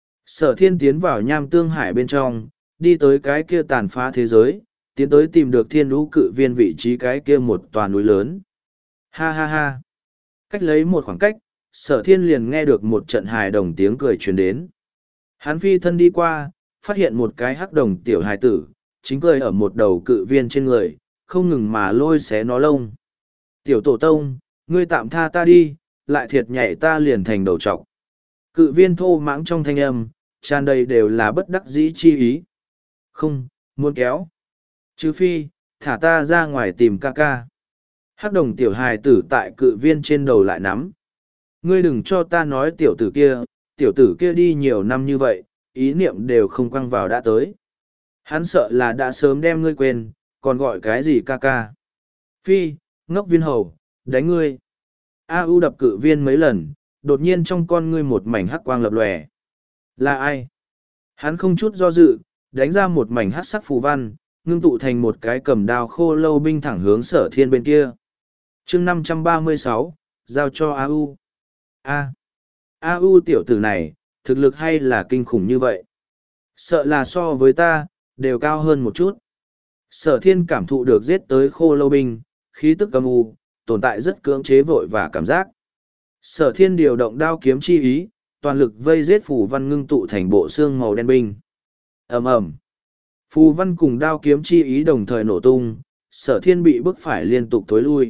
Sở thiên tiến vào nham tương hải bên trong, đi tới cái kia tàn phá thế giới, tiến tới tìm được thiên lũ cự viên vị trí cái kia một tòa núi lớn. Ha ha ha. Cách lấy một khoảng cách, sở thiên liền nghe được một trận hài đồng tiếng cười truyền đến. Hắn phi thân đi qua, phát hiện một cái hắc đồng tiểu hài tử, chính cười ở một đầu cự viên trên người, không ngừng mà lôi xé nó lông. Tiểu tổ tông, ngươi tạm tha ta đi, lại thiệt nhảy ta liền thành đầu trọc. Cự viên thô mãng trong thanh âm, tràn đầy đều là bất đắc dĩ chi ý. Không, muốn kéo. Chứ phi, thả ta ra ngoài tìm ca ca. Hắc đồng tiểu hài tử tại cự viên trên đầu lại nắm. Ngươi đừng cho ta nói tiểu tử kia, tiểu tử kia đi nhiều năm như vậy, ý niệm đều không quăng vào đã tới. Hắn sợ là đã sớm đem ngươi quên, còn gọi cái gì ca ca. Phi, ngốc viên hầu, đánh ngươi. A U đập cự viên mấy lần, đột nhiên trong con ngươi một mảnh hắc quang lập lòe. Là ai? Hắn không chút do dự, đánh ra một mảnh hắc sắc phù văn, ngưng tụ thành một cái cầm đao khô lâu binh thẳng hướng sở thiên bên kia. chương năm trăm ba mươi sáu, giao cho A U. A. A U tiểu tử này, thực lực hay là kinh khủng như vậy? Sợ là so với ta, đều cao hơn một chút. Sở thiên cảm thụ được giết tới khô lâu binh, khí tức âm u, tồn tại rất cưỡng chế vội và cảm giác. Sở thiên điều động đao kiếm chi ý, toàn lực vây giết phù văn ngưng tụ thành bộ xương màu đen binh. ầm ầm, phù văn cùng đao kiếm chi ý đồng thời nổ tung, sở thiên bị bức phải liên tục tối lui.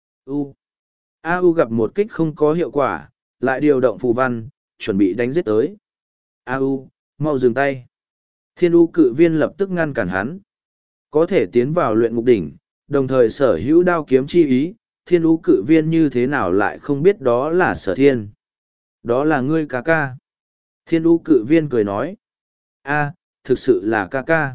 U. A U gặp một kích không có hiệu quả, lại điều động phù văn, chuẩn bị đánh giết tới. A U, mau dừng tay. Thiên U cự viên lập tức ngăn cản hắn. Có thể tiến vào luyện ngục đỉnh, đồng thời sở hữu đao kiếm chi ý, thiên U cự viên như thế nào lại không biết đó là sở thiên. Đó là ngươi ca ca. Thiên U cự viên cười nói. A, thực sự là ca ca.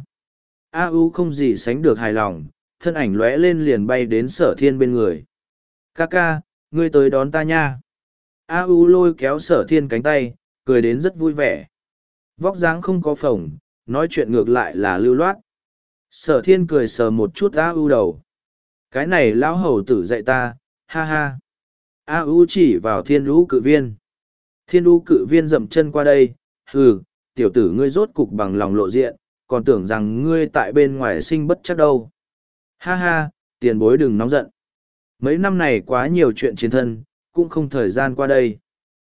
A U không gì sánh được hài lòng, thân ảnh lóe lên liền bay đến sở thiên bên người. Ca ca, ngươi tới đón ta nha. A U lôi kéo sở thiên cánh tay, cười đến rất vui vẻ. Vóc dáng không có phồng, nói chuyện ngược lại là lưu loát. Sở thiên cười sờ một chút A U đầu. Cái này lão hầu tử dạy ta, ha ha. A U chỉ vào thiên lũ cự viên. Thiên lũ cự viên dậm chân qua đây, hừ, tiểu tử ngươi rốt cục bằng lòng lộ diện, còn tưởng rằng ngươi tại bên ngoài sinh bất chắc đâu. Ha ha, tiền bối đừng nóng giận. Mấy năm này quá nhiều chuyện chiến thân, cũng không thời gian qua đây.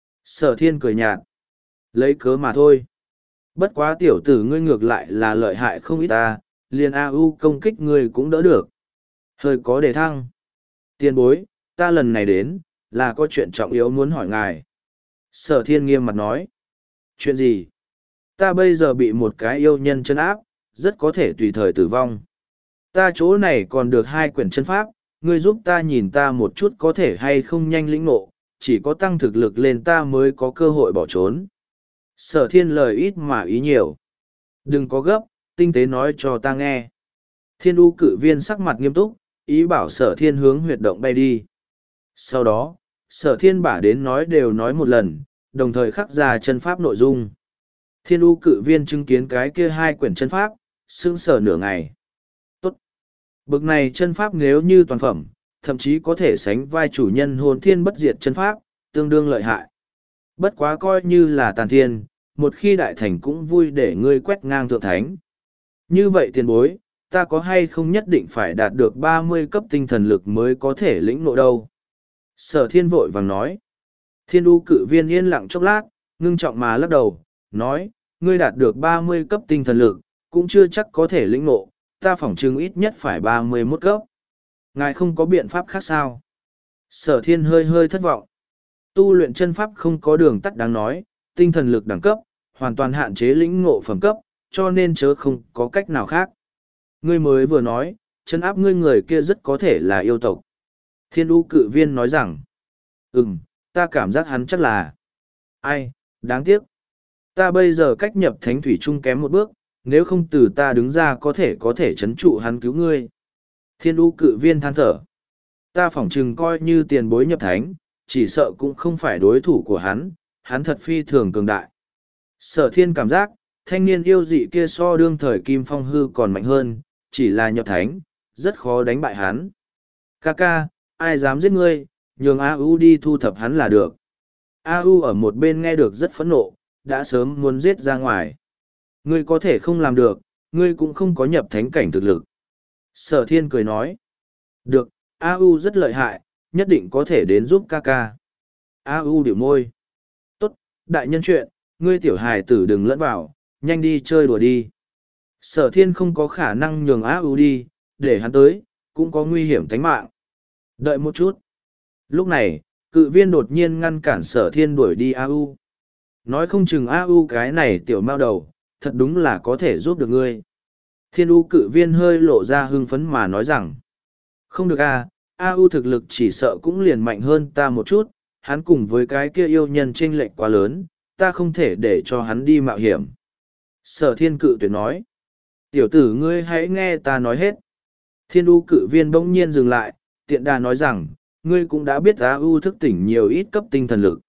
Sở thiên cười nhạt. Lấy cớ mà thôi. Bất quá tiểu tử ngươi ngược lại là lợi hại không ít ta, liền A U công kích ngươi cũng đỡ được. Hơi có đề thăng. Tiền bối, ta lần này đến, là có chuyện trọng yếu muốn hỏi ngài. Sở thiên nghiêm mặt nói. Chuyện gì? Ta bây giờ bị một cái yêu nhân chân áp, rất có thể tùy thời tử vong. Ta chỗ này còn được hai quyển chân pháp, ngươi giúp ta nhìn ta một chút có thể hay không nhanh lĩnh ngộ, chỉ có tăng thực lực lên ta mới có cơ hội bỏ trốn. Sở thiên lời ít mà ý nhiều. Đừng có gấp, tinh tế nói cho ta nghe. Thiên U cự viên sắc mặt nghiêm túc, ý bảo sở thiên hướng huyệt động bay đi. Sau đó, sở thiên bả đến nói đều nói một lần, đồng thời khắc ra chân pháp nội dung. Thiên U cự viên chứng kiến cái kia hai quyển chân pháp, sững sờ nửa ngày. Tốt! Bực này chân pháp nếu như toàn phẩm, thậm chí có thể sánh vai chủ nhân hồn thiên bất diệt chân pháp, tương đương lợi hại. Bất quá coi như là tàn thiên, một khi đại thành cũng vui để ngươi quét ngang thượng thánh. Như vậy tiền bối, ta có hay không nhất định phải đạt được ba mươi cấp tinh thần lực mới có thể lĩnh ngộ đâu. Sở thiên vội vàng nói. Thiên U cự viên yên lặng chốc lát, ngưng trọng mà lắc đầu, nói, ngươi đạt được ba mươi cấp tinh thần lực, cũng chưa chắc có thể lĩnh ngộ, ta phỏng chừng ít nhất phải ba mươi mốt cấp. Ngài không có biện pháp khác sao? Sở thiên hơi hơi thất vọng. Tu luyện chân pháp không có đường tắt đáng nói, tinh thần lực đẳng cấp, hoàn toàn hạn chế lĩnh ngộ phẩm cấp, cho nên chớ không có cách nào khác. Ngươi mới vừa nói, chân áp ngươi người kia rất có thể là yêu tộc. Thiên U cự viên nói rằng, ừm, ta cảm giác hắn chắc là... Ai, đáng tiếc. Ta bây giờ cách nhập thánh thủy trung kém một bước, nếu không từ ta đứng ra có thể có thể chấn trụ hắn cứu ngươi. Thiên U cự viên than thở. Ta phỏng chừng coi như tiền bối nhập thánh, chỉ sợ cũng không phải đối thủ của hắn, hắn thật phi thường cường đại. Sở thiên cảm giác, thanh niên yêu dị kia so đương thời Kim Phong hư còn mạnh hơn, chỉ là nhập thánh, rất khó đánh bại hắn. Kaka, ai dám giết ngươi, nhường A U đi thu thập hắn là được. A U ở một bên nghe được rất phẫn nộ, đã sớm muốn giết ra ngoài. Ngươi có thể không làm được, ngươi cũng không có nhập thánh cảnh thực lực. Sở thiên cười nói. Được, A U rất lợi hại, nhất định có thể đến giúp Kaka. A U điệu môi. Tốt, đại nhân chuyện, ngươi tiểu hài tử đừng lẫn vào, nhanh đi chơi đùa đi. Sở thiên không có khả năng nhường A U đi, để hắn tới, cũng có nguy hiểm tính mạng. Đợi một chút. Lúc này, cự viên đột nhiên ngăn cản sở thiên đuổi đi A U. Nói không chừng A U cái này tiểu mao đầu, thật đúng là có thể giúp được ngươi. Thiên U cự viên hơi lộ ra hưng phấn mà nói rằng, không được à, A U thực lực chỉ sợ cũng liền mạnh hơn ta một chút, hắn cùng với cái kia yêu nhân chênh lệch quá lớn, ta không thể để cho hắn đi mạo hiểm. Sở thiên cự tuyệt nói, tiểu tử ngươi hãy nghe ta nói hết. Thiên U cự viên bỗng nhiên dừng lại, tiện đà nói rằng, ngươi cũng đã biết A U thức tỉnh nhiều ít cấp tinh thần lực.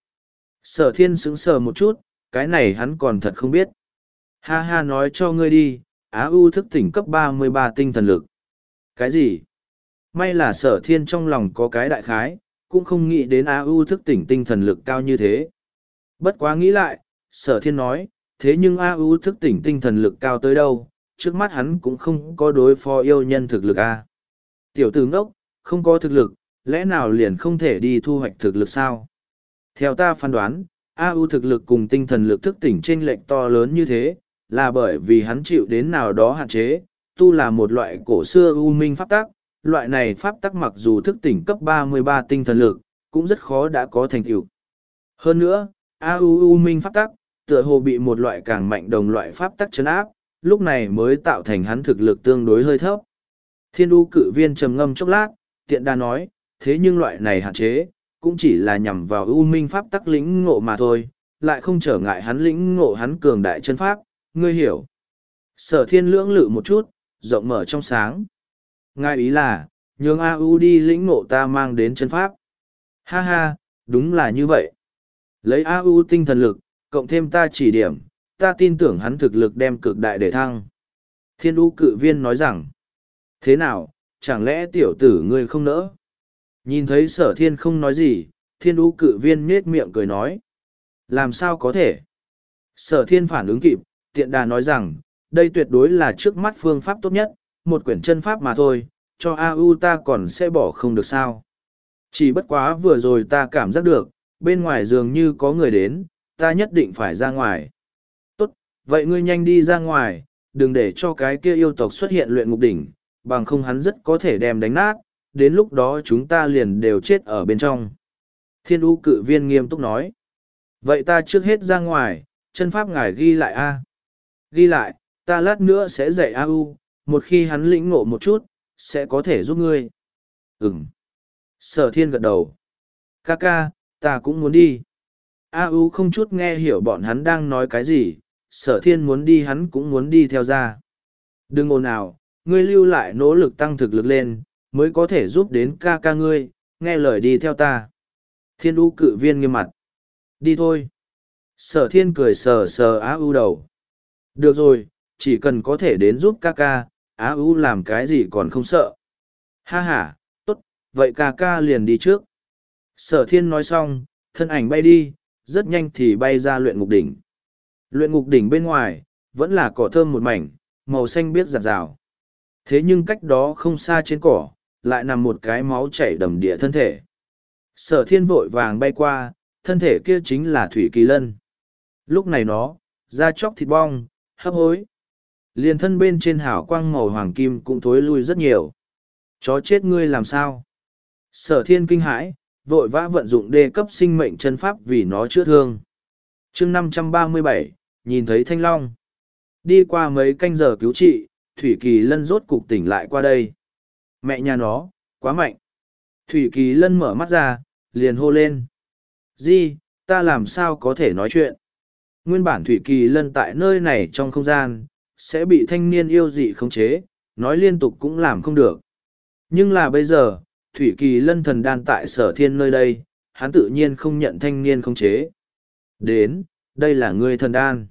Sở thiên sững sờ một chút, cái này hắn còn thật không biết. Ha ha nói cho ngươi đi, A U thức tỉnh cấp ba mươi ba tinh thần lực. Cái gì? May là sở thiên trong lòng có cái đại khái, cũng không nghĩ đến A U thức tỉnh tinh thần lực cao như thế. Bất quá nghĩ lại, sở thiên nói, thế nhưng A U thức tỉnh tinh thần lực cao tới đâu, trước mắt hắn cũng không có đối phó yêu nhân thực lực A. Tiểu tử ngốc, không có thực lực, lẽ nào liền không thể đi thu hoạch thực lực sao? Theo ta phán đoán, A U thực lực cùng tinh thần lực thức tỉnh chênh lệch to lớn như thế, là bởi vì hắn chịu đến nào đó hạn chế, tu là một loại cổ xưa U Minh pháp tắc, loại này pháp tắc mặc dù thức tỉnh cấp ba mươi ba tinh thần lực, cũng rất khó đã có thành tựu. Hơn nữa, A U U Minh pháp tắc, tựa hồ bị một loại càng mạnh đồng loại pháp tắc chấn áp, lúc này mới tạo thành hắn thực lực tương đối hơi thấp. Thiên U cự viên trầm ngâm chốc lát, tiện đa nói, thế nhưng loại này hạn chế, cũng chỉ là nhằm vào ưu minh pháp tắc lĩnh ngộ mà thôi, lại không trở ngại hắn lĩnh ngộ hắn cường đại chân pháp, ngươi hiểu. Sở thiên lưỡng lự một chút, rộng mở trong sáng. Ngài ý là, nhường A U đi lĩnh ngộ ta mang đến chân pháp. Ha ha, đúng là như vậy. Lấy A U tinh thần lực, cộng thêm ta chỉ điểm, ta tin tưởng hắn thực lực đem cực đại để thăng. Thiên U cự viên nói rằng, thế nào, chẳng lẽ tiểu tử ngươi không nỡ? Nhìn thấy sở thiên không nói gì, thiên U cự viên nết miệng cười nói. Làm sao có thể? Sở thiên phản ứng kịp, tiện đà nói rằng, đây tuyệt đối là trước mắt phương pháp tốt nhất, một quyển chân pháp mà thôi, cho A U ta còn sẽ bỏ không được sao. Chỉ bất quá vừa rồi ta cảm giác được, bên ngoài dường như có người đến, ta nhất định phải ra ngoài. Tốt, vậy ngươi nhanh đi ra ngoài, đừng để cho cái kia yêu tộc xuất hiện luyện ngục đỉnh, bằng không hắn rất có thể đem đánh nát, đến lúc đó chúng ta liền đều chết ở bên trong. Thiên U cự viên nghiêm túc nói. Vậy ta trước hết ra ngoài, chân pháp ngài ghi lại A. Ghi lại, ta lát nữa sẽ dạy A U, một khi hắn lĩnh ngộ một chút, sẽ có thể giúp ngươi. Ừm. Sở thiên gật đầu. Ca ca, ta cũng muốn đi. A U không chút nghe hiểu bọn hắn đang nói cái gì, sở thiên muốn đi hắn cũng muốn đi theo ra. Đừng ồn ào, ngươi lưu lại nỗ lực tăng thực lực lên, mới có thể giúp đến ca ca ngươi, nghe lời đi theo ta. Thiên U cự viên nghiêm mặt. Đi thôi. Sở thiên cười sờ sờ A U đầu. Được rồi, chỉ cần có thể đến giúp ca ca, Á U làm cái gì còn không sợ. Ha ha, tốt, vậy ca ca liền đi trước. Sở thiên nói xong, thân ảnh bay đi, rất nhanh thì bay ra luyện ngục đỉnh. Luyện ngục đỉnh bên ngoài, vẫn là cỏ thơm một mảnh, màu xanh biếc rạt rào. Thế nhưng cách đó không xa trên cỏ, lại nằm một cái máu chảy đầm địa thân thể. Sở thiên vội vàng bay qua, thân thể kia chính là Thủy Kỳ Lân. Lúc này nó, da chóc thịt bong, hấp hối. Liền thân bên trên hào quang màu hoàng kim cũng thối lui rất nhiều. Chó chết ngươi làm sao? Sở thiên kinh hãi, vội vã vận dụng đê cấp sinh mệnh chân pháp vì nó chữa thương. chương năm trăm ba mươi bảy, nhìn thấy thanh long. Đi qua mấy canh giờ cứu trị, Thủy Kỳ Lân rốt cục tỉnh lại qua đây. Mẹ nhà nó, quá mạnh. Thủy Kỳ Lân mở mắt ra, liền hô lên. Di, ta làm sao có thể nói chuyện? Nguyên bản Thủy Kỳ Lân tại nơi này trong không gian, sẽ bị thanh niên yêu dị khống chế, nói liên tục cũng làm không được. Nhưng là bây giờ, Thủy Kỳ Lân thần đan tại sở thiên nơi đây, hắn tự nhiên không nhận thanh niên khống chế. Đến, đây là ngươi thần đan.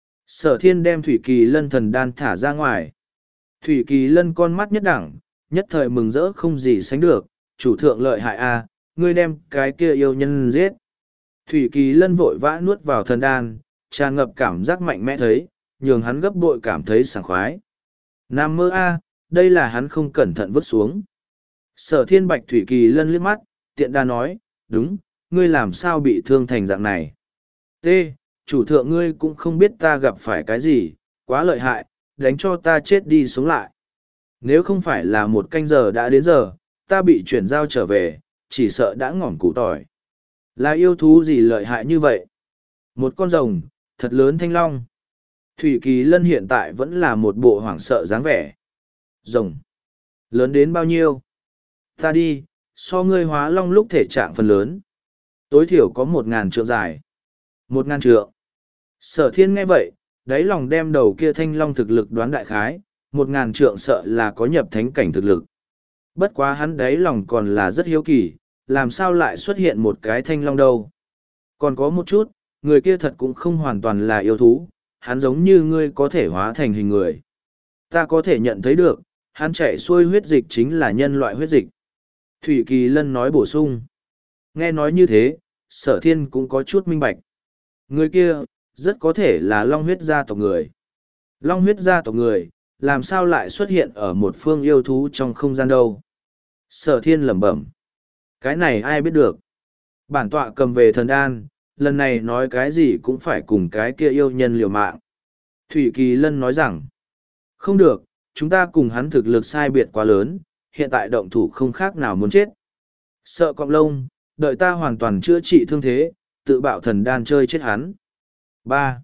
Sở thiên đem Thủy Kỳ Lân thần đan thả ra ngoài. Thủy Kỳ Lân con mắt nhất đẳng, nhất thời mừng rỡ không gì sánh được, chủ thượng lợi hại a, ngươi đem cái kia yêu nhân giết. Thủy Kỳ Lân vội vã nuốt vào thần đan, tràn ngập cảm giác mạnh mẽ thấy, nhường hắn gấp bội cảm thấy sảng khoái. Nam mơ a, đây là hắn không cẩn thận vứt xuống. Sở thiên bạch Thủy Kỳ Lân liếc mắt, tiện đa nói, đúng, ngươi làm sao bị thương thành dạng này. T, chủ thượng ngươi cũng không biết ta gặp phải cái gì, quá lợi hại, đánh cho ta chết đi sống lại. Nếu không phải là một canh giờ đã đến giờ, ta bị chuyển giao trở về, chỉ sợ đã ngỏm củ tỏi. Là yêu thú gì lợi hại như vậy? Một con rồng, thật lớn thanh long. Thủy Kỳ Lân hiện tại vẫn là một bộ hoảng sợ dáng vẻ. Rồng. Lớn đến bao nhiêu? Ta đi, so ngươi hóa long lúc thể trạng phần lớn. Tối thiểu có một ngàn trượng dài. Một ngàn trượng. Sở thiên nghe vậy, đáy lòng đem đầu kia thanh long thực lực đoán đại khái, một ngàn trượng sợ là có nhập thánh cảnh thực lực. Bất quá hắn đáy lòng còn là rất hiếu kỳ, làm sao lại xuất hiện một cái thanh long đâu. Còn có một chút, người kia thật cũng không hoàn toàn là yêu thú, hắn giống như ngươi có thể hóa thành hình người. Ta có thể nhận thấy được, hắn chạy xuôi huyết dịch chính là nhân loại huyết dịch. Thủy Kỳ Lân nói bổ sung. Nghe nói như thế, sở thiên cũng có chút minh bạch. Người kia, rất có thể là long huyết gia tộc người. Long huyết gia tộc người, làm sao lại xuất hiện ở một phương yêu thú trong không gian đâu. Sở thiên lẩm bẩm. Cái này ai biết được. Bản tọa cầm về thần đan, lần này nói cái gì cũng phải cùng cái kia yêu nhân liều mạng. Thủy Kỳ Lân nói rằng, không được, chúng ta cùng hắn thực lực sai biệt quá lớn, hiện tại động thủ không khác nào muốn chết. Sợ cọp lông, đợi ta hoàn toàn chữa trị thương thế, tự bạo thần đan chơi chết hắn. ba.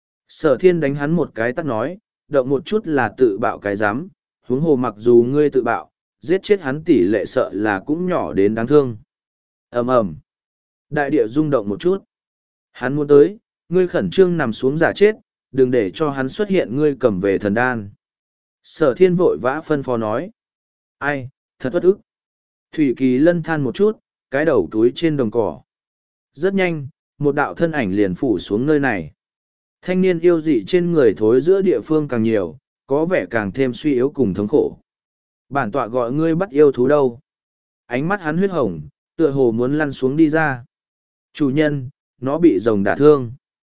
Sở thiên đánh hắn một cái tắt nói, động một chút là tự bạo cái giám, huống hồ mặc dù ngươi tự bạo, giết chết hắn tỷ lệ sợ là cũng nhỏ đến đáng thương. Ầm ầm. Đại địa rung động một chút. Hắn muốn tới, ngươi khẩn trương nằm xuống giả chết, đừng để cho hắn xuất hiện ngươi cầm về thần đan. Sở thiên vội vã phân phó nói. Ai, thật bất ức. Thủy Kỳ Lân than một chút, cái đầu túi trên đồng cỏ. Rất nhanh, một đạo thân ảnh liền phủ xuống nơi này. Thanh niên yêu dị trên người thối giữa địa phương càng nhiều, có vẻ càng thêm suy yếu cùng thống khổ. Bản tọa gọi ngươi bắt yêu thú đâu. Ánh mắt hắn huyết hồng, tựa hồ muốn lăn xuống đi ra. Chủ nhân, nó bị rồng đả thương.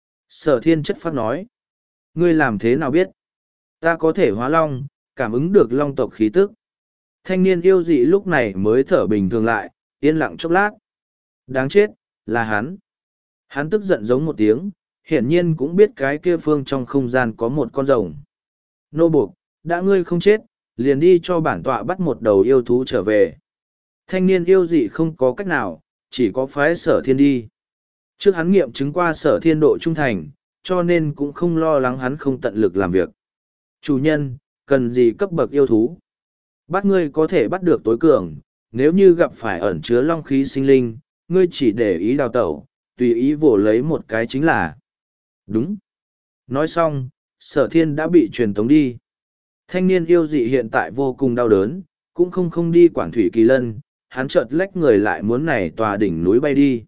Sở thiên chất phát nói. Ngươi làm thế nào biết? Ta có thể hóa long, cảm ứng được long tộc khí tức. Thanh niên yêu dị lúc này mới thở bình thường lại, yên lặng chốc lát. Đáng chết, là hắn. Hắn tức giận giống một tiếng, hiển nhiên cũng biết cái kia phương trong không gian có một con rồng. Nô buộc, đã ngươi không chết, liền đi cho bản tọa bắt một đầu yêu thú trở về. Thanh niên yêu dị không có cách nào, chỉ có phái sở thiên đi. Trước hắn nghiệm chứng qua sở thiên độ trung thành, cho nên cũng không lo lắng hắn không tận lực làm việc. Chủ nhân, cần gì cấp bậc yêu thú? Bắt ngươi có thể bắt được tối cường, nếu như gặp phải ẩn chứa long khí sinh linh, ngươi chỉ để ý đào tẩu, tùy ý vồ lấy một cái chính là. Đúng. Nói xong, sở thiên đã bị truyền tống đi. Thanh niên yêu dị hiện tại vô cùng đau đớn, cũng không không đi quản Thủy Kỳ Lân, hắn chợt lách người lại muốn này tòa đỉnh núi bay đi.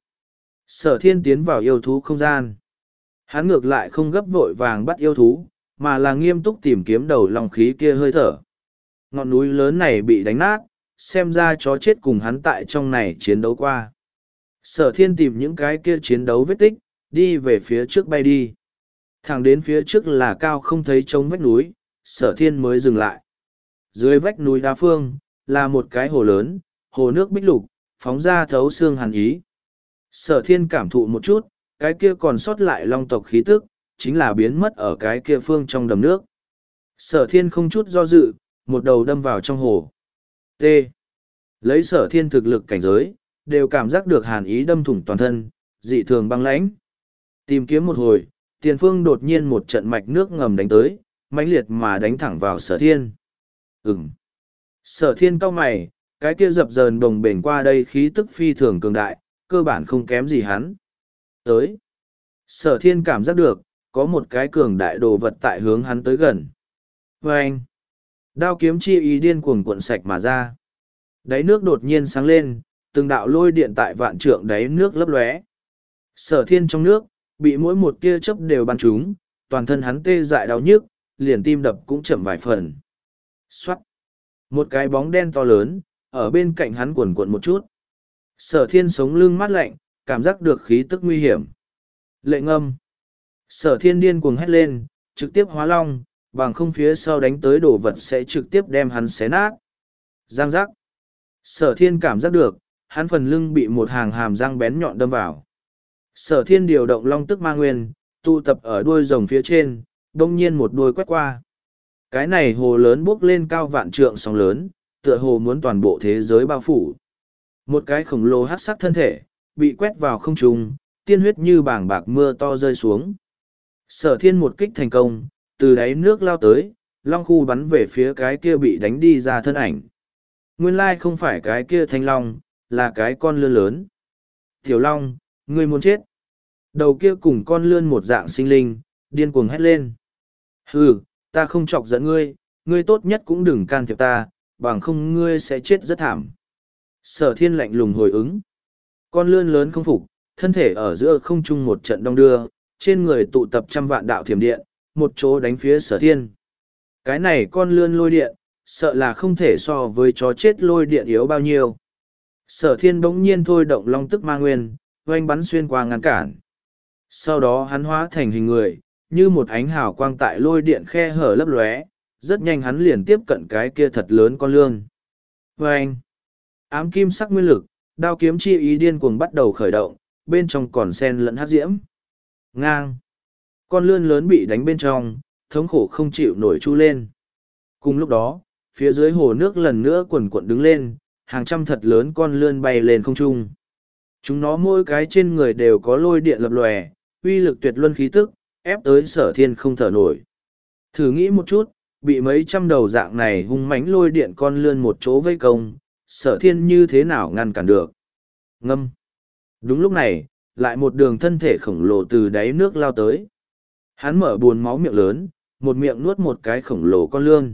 Sở thiên tiến vào yêu thú không gian. Hắn ngược lại không gấp vội vàng bắt yêu thú, mà là nghiêm túc tìm kiếm đầu long khí kia hơi thở. Ngọn núi lớn này bị đánh nát, xem ra chó chết cùng hắn tại trong này chiến đấu qua. Sở thiên tìm những cái kia chiến đấu vết tích, đi về phía trước bay đi. Thẳng đến phía trước là cao không thấy trống vách núi, sở thiên mới dừng lại. Dưới vách núi đá phương, là một cái hồ lớn, hồ nước bích lục, phóng ra thấu xương hàn ý. Sở thiên cảm thụ một chút, cái kia còn sót lại long tộc khí tức, chính là biến mất ở cái kia phương trong đầm nước. Sở thiên không chút do dự, một đầu đâm vào trong hồ. T. Lấy sở thiên thực lực cảnh giới, đều cảm giác được hàn ý đâm thủng toàn thân, dị thường băng lãnh. Tìm kiếm một hồi, tiền phương đột nhiên một trận mạch nước ngầm đánh tới, mãnh liệt mà đánh thẳng vào sở thiên. Ừm. Sở thiên cau mày, cái kia dập dờn đồng bền qua đây khí tức phi thường cường đại, cơ bản không kém gì hắn. Tới. Sở thiên cảm giác được, có một cái cường đại đồ vật tại hướng hắn tới gần. Và anh. Đao kiếm chi ý điên cuồng cuộn sạch mà ra. Đáy nước đột nhiên sáng lên, từng đạo lôi điện tại vạn trượng đáy nước lấp lóe. Sở thiên trong nước, bị mỗi một tia chớp đều bắn trúng, toàn thân hắn tê dại đau nhức, liền tim đập cũng chậm vài phần. Xoát! Một cái bóng đen to lớn, ở bên cạnh hắn cuộn cuộn một chút. Sở thiên sống lưng mát lạnh, cảm giác được khí tức nguy hiểm. Lệ ngâm! Sở thiên điên cuồng hét lên, trực tiếp hóa long, bằng không phía sau đánh tới đồ vật sẽ trực tiếp đem hắn xé nát. Giang giác! Sở thiên cảm giác được, hắn phần lưng bị một hàng hàm răng bén nhọn đâm vào. Sở thiên điều động long tức ma nguyên, tụ tập ở đuôi rồng phía trên, đông nhiên một đuôi quét qua. Cái này hồ lớn bốc lên cao vạn trượng sóng lớn, tựa hồ muốn toàn bộ thế giới bao phủ. Một cái khổng lồ hắc sắc thân thể, bị quét vào không trung, tiên huyết như bảng bạc mưa to rơi xuống. Sở thiên một kích thành công, từ đáy nước lao tới, long khu bắn về phía cái kia bị đánh đi ra thân ảnh. Nguyên lai không phải cái kia thanh long, là cái con lươn lớn. Tiểu long, ngươi muốn chết. Đầu kia cùng con lươn một dạng sinh linh, điên cuồng hét lên. Hừ, ta không chọc giận ngươi, ngươi tốt nhất cũng đừng can thiệp ta, bằng không ngươi sẽ chết rất thảm. Sở thiên lạnh lùng hồi ứng. Con lươn lớn không phục, thân thể ở giữa không trung một trận đông đưa, trên người tụ tập trăm vạn đạo thiểm điện, một chỗ đánh phía sở thiên. Cái này con lươn lôi điện, sợ là không thể so với chó chết lôi điện yếu bao nhiêu. Sở thiên bỗng nhiên thôi động long tức ma nguyên, oanh bắn xuyên qua ngăn cản. Sau đó hắn hóa thành hình người, như một ánh hào quang tại lôi điện khe hở lấp lóe, rất nhanh hắn liền tiếp cận cái kia thật lớn con lương. Oanh! Ám kim sắc nguyên lực, đao kiếm chi ý điên cuồng bắt đầu khởi động, bên trong còn sen lẫn hắc diễm. Ngang! Con lươn lớn bị đánh bên trong, thống khổ không chịu nổi chu lên. Cùng lúc đó, phía dưới hồ nước lần nữa quần quận đứng lên, hàng trăm thật lớn con lươn bay lên không trung. Chúng nó mỗi cái trên người đều có lôi điện lập lòe, uy lực tuyệt luân khí tức, ép tới sở thiên không thở nổi. Thử nghĩ một chút, bị mấy trăm đầu dạng này hung mãnh lôi điện con lươn một chỗ vây công, sở thiên như thế nào ngăn cản được. Ngâm. Đúng lúc này, lại một đường thân thể khổng lồ từ đáy nước lao tới. Hắn mở buồn máu miệng lớn, một miệng nuốt một cái khổng lồ con lươn.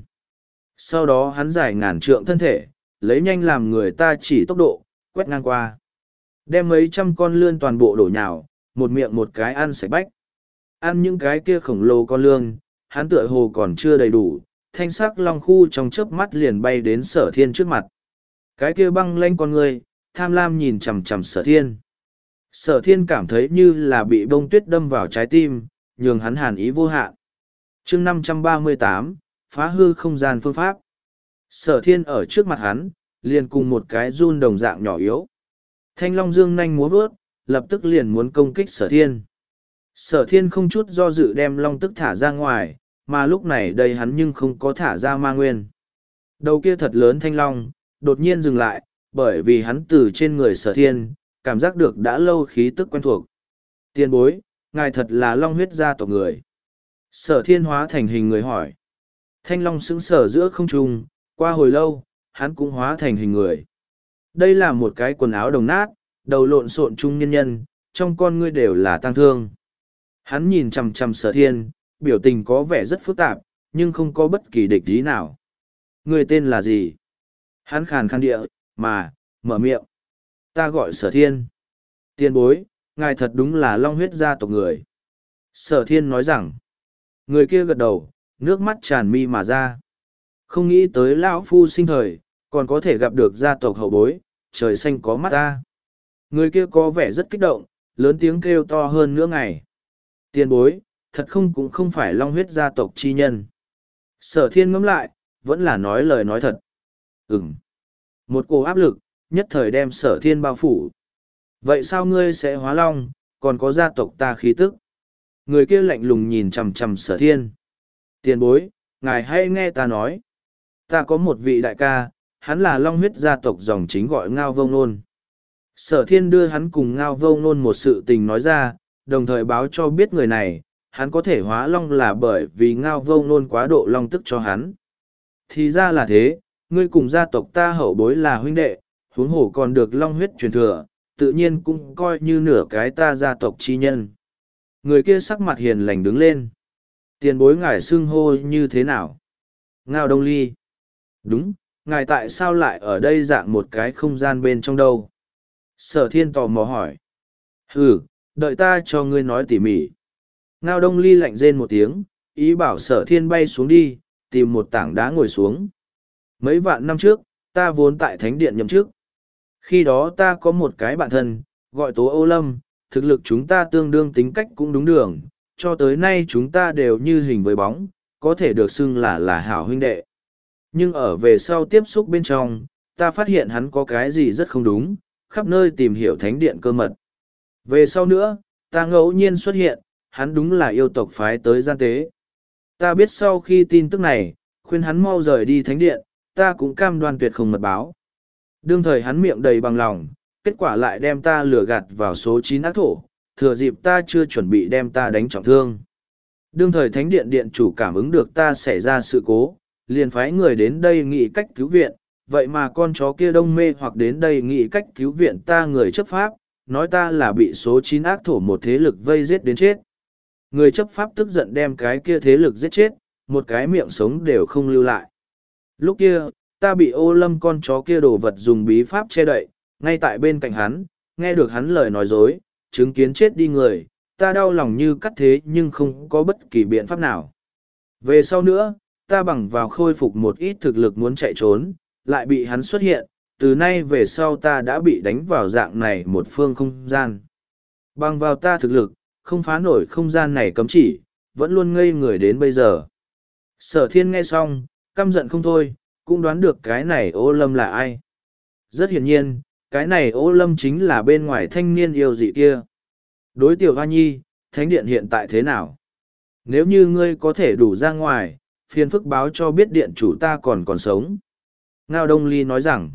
Sau đó hắn giải ngàn trượng thân thể, lấy nhanh làm người ta chỉ tốc độ, quét ngang qua. Đem mấy trăm con lươn toàn bộ đổ nhào, một miệng một cái ăn sạch bách. Ăn những cái kia khổng lồ con lươn, hắn tựa hồ còn chưa đầy đủ, thanh sắc long khu trong chớp mắt liền bay đến Sở Thiên trước mặt. Cái kia băng lanh con người, tham lam nhìn chằm chằm Sở Thiên. Sở Thiên cảm thấy như là bị bông tuyết đâm vào trái tim, nhường hắn hàn ý vô hạn. Chương năm trăm ba mươi tám, phá hư không gian phương pháp. Sở Thiên ở trước mặt hắn, liền cùng một cái run đồng dạng nhỏ yếu. Thanh long dương nanh múa vớt, lập tức liền muốn công kích Sở Thiên. Sở Thiên không chút do dự đem long tức thả ra ngoài, mà lúc này đây hắn nhưng không có thả ra ma nguyên. Đầu kia thật lớn thanh long, đột nhiên dừng lại, bởi vì hắn từ trên người Sở Thiên, cảm giác được đã lâu khí tức quen thuộc. Tiền bối, ngài thật là long huyết gia tộc người. Sở Thiên hóa thành hình người hỏi. Thanh long sững sờ giữa không trung, qua hồi lâu, hắn cũng hóa thành hình người. Đây là một cái quần áo đồng nát, đầu lộn xộn trung nhân nhân, trong con ngươi đều là tang thương. Hắn nhìn chằm chằm Sở Thiên, biểu tình có vẻ rất phức tạp, nhưng không có bất kỳ địch ý nào. Người tên là gì? Hắn khàn khàn địa, mà, mở miệng. Ta gọi Sở Thiên. Tiền bối, ngài thật đúng là long huyết gia tộc người. Sở Thiên nói rằng, người kia gật đầu, nước mắt tràn mi mà ra. Không nghĩ tới lão phu sinh thời, còn có thể gặp được gia tộc hậu bối, trời xanh có mắt ta. Người kia có vẻ rất kích động, lớn tiếng kêu to hơn nữa ngày. Tiền bối, thật không cũng không phải long huyết gia tộc chi nhân. Sở Thiên ngẫm lại, vẫn là nói lời nói thật. Ừm. Một cổ áp lực, nhất thời đem Sở Thiên bao phủ. Vậy sao ngươi sẽ hóa long, còn có gia tộc ta khí tức? Người kia lạnh lùng nhìn chằm chằm Sở Thiên. Tiền bối, ngài hãy nghe ta nói. Ta có một vị đại ca, hắn là long huyết gia tộc dòng chính gọi Ngao Vông Nôn. Sở Thiên đưa hắn cùng Ngao Vông Nôn một sự tình nói ra, đồng thời báo cho biết người này, hắn có thể hóa long là bởi vì Ngao Vông Nôn quá độ long tức cho hắn. Thì ra là thế, ngươi cùng gia tộc ta hậu bối là huynh đệ, huống hồ còn được long huyết truyền thừa, tự nhiên cũng coi như nửa cái ta gia tộc chi nhân. Người kia sắc mặt hiền lành đứng lên. Tiền bối ngài xưng hô như thế nào? Ngao Đông Ly. Đúng, ngài tại sao lại ở đây dạng một cái không gian bên trong đâu? Sở Thiên tò mò hỏi. Ừ, đợi ta cho ngươi nói tỉ mỉ. Ngao Đông Ly lạnh rên một tiếng, ý bảo Sở Thiên bay xuống đi, tìm một tảng đá ngồi xuống. Mấy vạn năm trước, ta vốn tại Thánh Điện nhậm chức. Khi đó ta có một cái bạn thân, gọi Tố Ô Lâm, thực lực chúng ta tương đương tính cách cũng đúng đường, cho tới nay chúng ta đều như hình với bóng, có thể được xưng là là hảo huynh đệ. Nhưng ở về sau tiếp xúc bên trong, ta phát hiện hắn có cái gì rất không đúng, khắp nơi tìm hiểu Thánh Điện cơ mật. Về sau nữa, ta ngẫu nhiên xuất hiện, hắn đúng là yêu tộc phái tới gian tế. Ta biết sau khi tin tức này, khuyên hắn mau rời đi Thánh Điện, ta cũng cam đoan tuyệt không mật báo. Đương thời hắn miệng đầy bằng lòng, kết quả lại đem ta lừa gạt vào số chín ác thổ, thừa dịp ta chưa chuẩn bị đem ta đánh trọng thương. Đương thời Thánh Điện Điện chủ cảm ứng được ta xảy ra sự cố, liền phái người đến đây nghĩ cách cứu viện, vậy mà con chó kia đông mê hoặc đến đây nghĩ cách cứu viện ta người chấp pháp, nói ta là bị số chín ác thổ một thế lực vây giết đến chết. Người chấp pháp tức giận đem cái kia thế lực giết chết, một cái miệng sống đều không lưu lại. Lúc kia, ta bị Ô Lâm con chó kia đồ vật dùng bí pháp che đậy, ngay tại bên cạnh hắn, nghe được hắn lời nói dối, chứng kiến chết đi người, ta đau lòng như cắt thế nhưng không có bất kỳ biện pháp nào. Về sau nữa, ta bằng vào khôi phục một ít thực lực muốn chạy trốn, lại bị hắn xuất hiện, từ nay về sau ta đã bị đánh vào dạng này một phương không gian. Bằng vào ta thực lực, không phá nổi không gian này cấm chỉ, vẫn luôn ngây người đến bây giờ. Sở Thiên nghe xong, căm giận không thôi, cũng đoán được cái này Ô Lâm là ai. Rất hiển nhiên, cái này Ô Lâm chính là bên ngoài thanh niên yêu dị kia. Đối tiểu Hoa Nhi, Thánh Điện hiện tại thế nào? Nếu như ngươi có thể đủ ra ngoài, phiền phức báo cho biết điện chủ ta còn còn sống. Ngao Đông Ly nói rằng,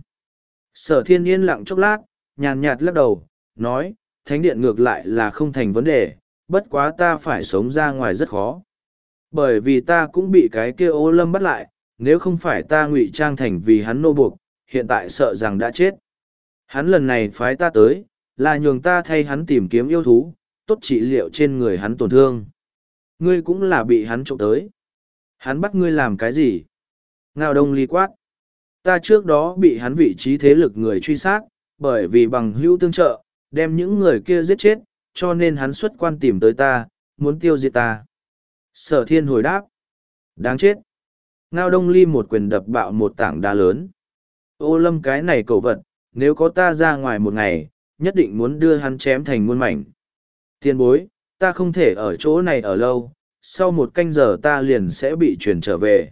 Sở Thiên yên lặng chốc lát, nhàn nhạt lắc đầu, nói, Thánh Điện ngược lại là không thành vấn đề, bất quá ta phải sống ra ngoài rất khó. Bởi vì ta cũng bị cái kia Ô Lâm bắt lại, nếu không phải ta ngụy trang thành vì hắn nô buộc, hiện tại sợ rằng đã chết. Hắn lần này phái ta tới, Là nhường ta thay hắn tìm kiếm yêu thú, tốt trị liệu trên người hắn tổn thương. Ngươi cũng là bị hắn trộm tới. Hắn bắt ngươi làm cái gì? Ngao Đông Ly quát. Ta trước đó bị hắn vị trí thế lực người truy sát, bởi vì bằng hữu tương trợ, đem những người kia giết chết, cho nên hắn xuất quan tìm tới ta, muốn tiêu diệt ta. Sở thiên hồi đáp. Đáng chết. Ngao Đông Ly một quyền đập bạo một tảng đá lớn. Ô Lâm cái này cầu vật, nếu có ta ra ngoài một ngày, nhất định muốn đưa hắn chém thành muôn mảnh. Tiền bối, ta không thể ở chỗ này ở lâu, sau một canh giờ ta liền sẽ bị chuyển trở về.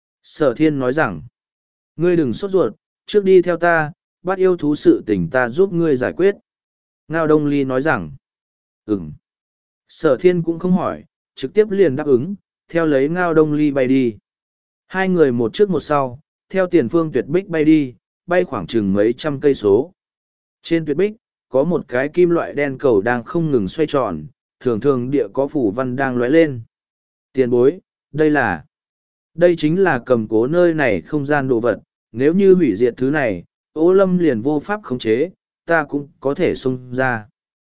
Sở thiên nói rằng, ngươi đừng sốt ruột, trước đi theo ta, bắt yêu thú sự tình ta giúp ngươi giải quyết. Ngao Đông Ly nói rằng, ừm. Sở thiên cũng không hỏi, trực tiếp liền đáp ứng, theo lấy Ngao Đông Ly bay đi. Hai người một trước một sau, theo tiền phương tuyệt bích bay đi, bay khoảng chừng mấy trăm cây số. Trên tuyệt bích, có một cái kim loại đen cầu đang không ngừng xoay tròn, thường thường địa có phủ văn đang lóe lên. Tiền bối, đây là... Đây chính là cầm cố nơi này không gian đồ vật, nếu như hủy diệt thứ này, Ô Lâm liền vô pháp khống chế, ta cũng có thể xông ra.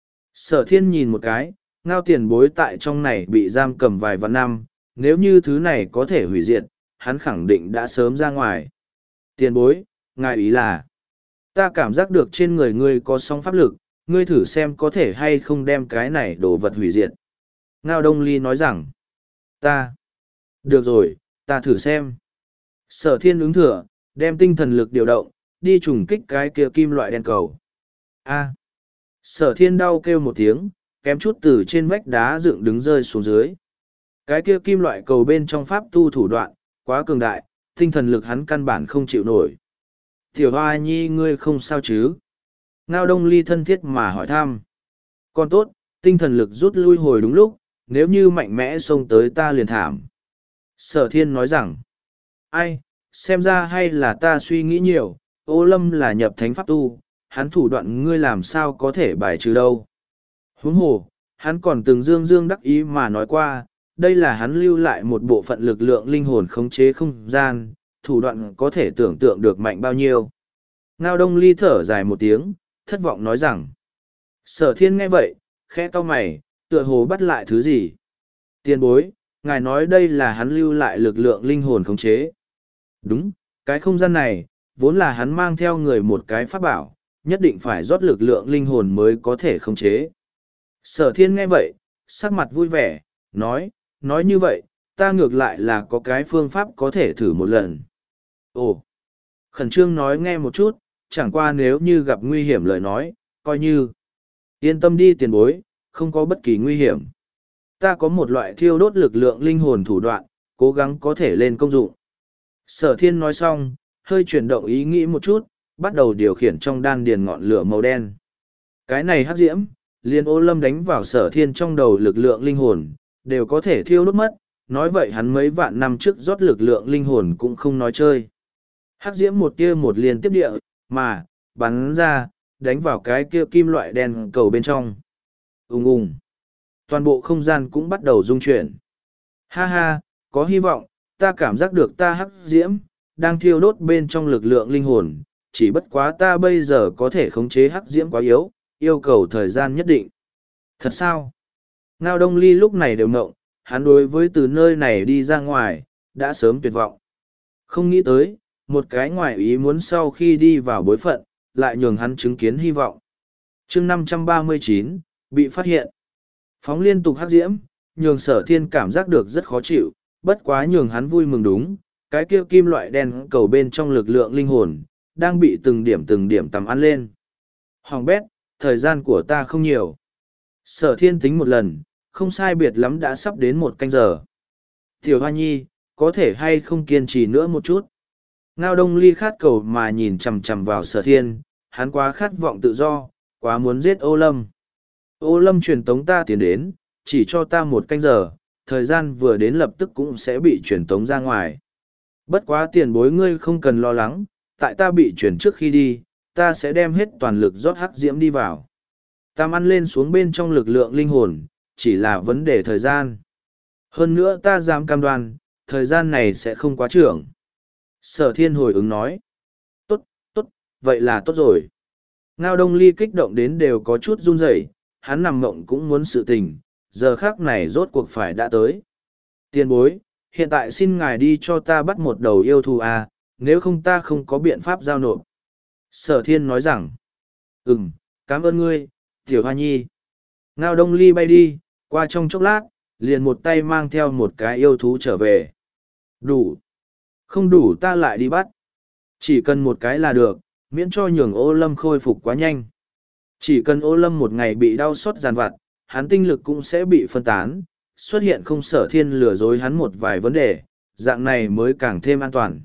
Sở thiên nhìn một cái, Ngao tiền bối tại trong này bị giam cầm vài vạn năm, nếu như thứ này có thể hủy diệt, hắn khẳng định đã sớm ra ngoài. Tiền bối, ngài ý là, ta cảm giác được trên người ngươi có song pháp lực, ngươi thử xem có thể hay không đem cái này đồ vật hủy diệt. Ngao Đông Ly nói rằng, ta, được rồi, ta thử xem. Sở thiên ứng thừa, đem tinh thần lực điều động, đi trùng kích cái kia kim loại đen cầu. A. Sở thiên đau kêu một tiếng, kém chút từ trên vách đá dựng đứng rơi xuống dưới. Cái kia kim loại cầu bên trong pháp tu thủ đoạn, quá cường đại, tinh thần lực hắn căn bản không chịu nổi. Tiểu Hoa Nhi ngươi không sao chứ? Ngao Đông Ly thân thiết mà hỏi thăm. Con tốt, tinh thần lực rút lui hồi đúng lúc, nếu như mạnh mẽ xông tới ta liền thảm. Sở thiên nói rằng, ai, xem ra hay là ta suy nghĩ nhiều, Ô Lâm là nhập thánh pháp tu, hắn thủ đoạn ngươi làm sao có thể bài trừ đâu. Huống hồ, hắn còn từng dương dương đắc ý mà nói qua, đây là hắn lưu lại một bộ phận lực lượng linh hồn khống chế không gian, thủ đoạn có thể tưởng tượng được mạnh bao nhiêu. Ngao Đông Ly thở dài một tiếng, thất vọng nói rằng, Sở thiên nghe vậy, khẽ cau mày, tựa hồ bắt lại thứ gì. Tiền bối, ngài nói đây là hắn lưu lại lực lượng linh hồn khống chế. Đúng, cái không gian này, vốn là hắn mang theo người một cái pháp bảo, nhất định phải rót lực lượng linh hồn mới có thể khống chế. Sở thiên nghe vậy, sắc mặt vui vẻ, nói, nói như vậy, ta ngược lại là có cái phương pháp có thể thử một lần. Ồ, khẩn trương nói nghe một chút, chẳng qua nếu như gặp nguy hiểm lời nói, coi như. Yên tâm đi tiền bối, không có bất kỳ nguy hiểm. Ta có một loại thiêu đốt lực lượng linh hồn thủ đoạn, cố gắng có thể lên công dụng. Sở thiên nói xong, hơi chuyển động ý nghĩ một chút, bắt đầu điều khiển trong đan điền ngọn lửa màu đen. Cái này hắc diễm, liên Ô Lâm đánh vào sở thiên trong đầu lực lượng linh hồn, đều có thể thiêu đốt mất, nói vậy hắn mấy vạn năm trước rót lực lượng linh hồn cũng không nói chơi. Hắc diễm một tia một liên tiếp địa, mà, bắn ra, đánh vào cái kia kim loại đen cầu bên trong. Ùng ùng. Toàn bộ không gian cũng bắt đầu rung chuyển. Ha ha, có hy vọng, ta cảm giác được ta hắc diễm, đang thiêu đốt bên trong lực lượng linh hồn, chỉ bất quá ta bây giờ có thể khống chế hắc diễm quá yếu, yêu cầu thời gian nhất định. Thật sao? Ngao Đông Ly lúc này đều ngộng, hắn đối với từ nơi này đi ra ngoài, đã sớm tuyệt vọng. Không nghĩ tới, một cái ngoại ý muốn sau khi đi vào bối phận, lại nhường hắn chứng kiến hy vọng. chương năm trăm ba mươi chín, bị phát hiện. Phóng liên tục hắc diễm, nhường sở thiên cảm giác được rất khó chịu, bất quá nhường hắn vui mừng đúng, cái kia kim loại đen cầu bên trong lực lượng linh hồn, đang bị từng điểm từng điểm tầm ăn lên. Hoàng bét, thời gian của ta không nhiều. Sở thiên tính một lần, không sai biệt lắm đã sắp đến một canh giờ. Tiểu Hoa Nhi, có thể hay không kiên trì nữa một chút. Ngao Đông Ly khát cầu mà nhìn chằm chằm vào sở thiên, hắn quá khát vọng tự do, quá muốn giết Ô Lâm. Ô Lâm truyền tống ta tiến đến, chỉ cho ta một canh giờ, thời gian vừa đến lập tức cũng sẽ bị truyền tống ra ngoài. Bất quá tiền bối ngươi không cần lo lắng, tại ta bị chuyển trước khi đi, ta sẽ đem hết toàn lực rót hắc diễm đi vào. Tam ăn lên xuống bên trong lực lượng linh hồn, chỉ là vấn đề thời gian. Hơn nữa ta dám cam đoan, thời gian này sẽ không quá trưởng. Sở thiên hồi ứng nói. Tốt, tốt, vậy là tốt rồi. Ngao Đông Ly kích động đến đều có chút run rẩy, hắn nằm mộng cũng muốn sự tình, giờ khác này rốt cuộc phải đã tới. Tiền bối, hiện tại xin ngài đi cho ta bắt một đầu yêu thú à, nếu không ta không có biện pháp giao nộp. Sở thiên nói rằng, ừm, cảm ơn ngươi, tiểu hoa nhi. Ngao Đông Ly bay đi, qua trong chốc lát, liền một tay mang theo một cái yêu thú trở về. Đủ. Không đủ ta lại đi bắt. Chỉ cần một cái là được, miễn cho nhường ô lâm khôi phục quá nhanh. Chỉ cần ô lâm một ngày bị đau xót giàn vặt, hắn tinh lực cũng sẽ bị phân tán, xuất hiện không sở thiên lừa dối hắn một vài vấn đề, dạng này mới càng thêm an toàn.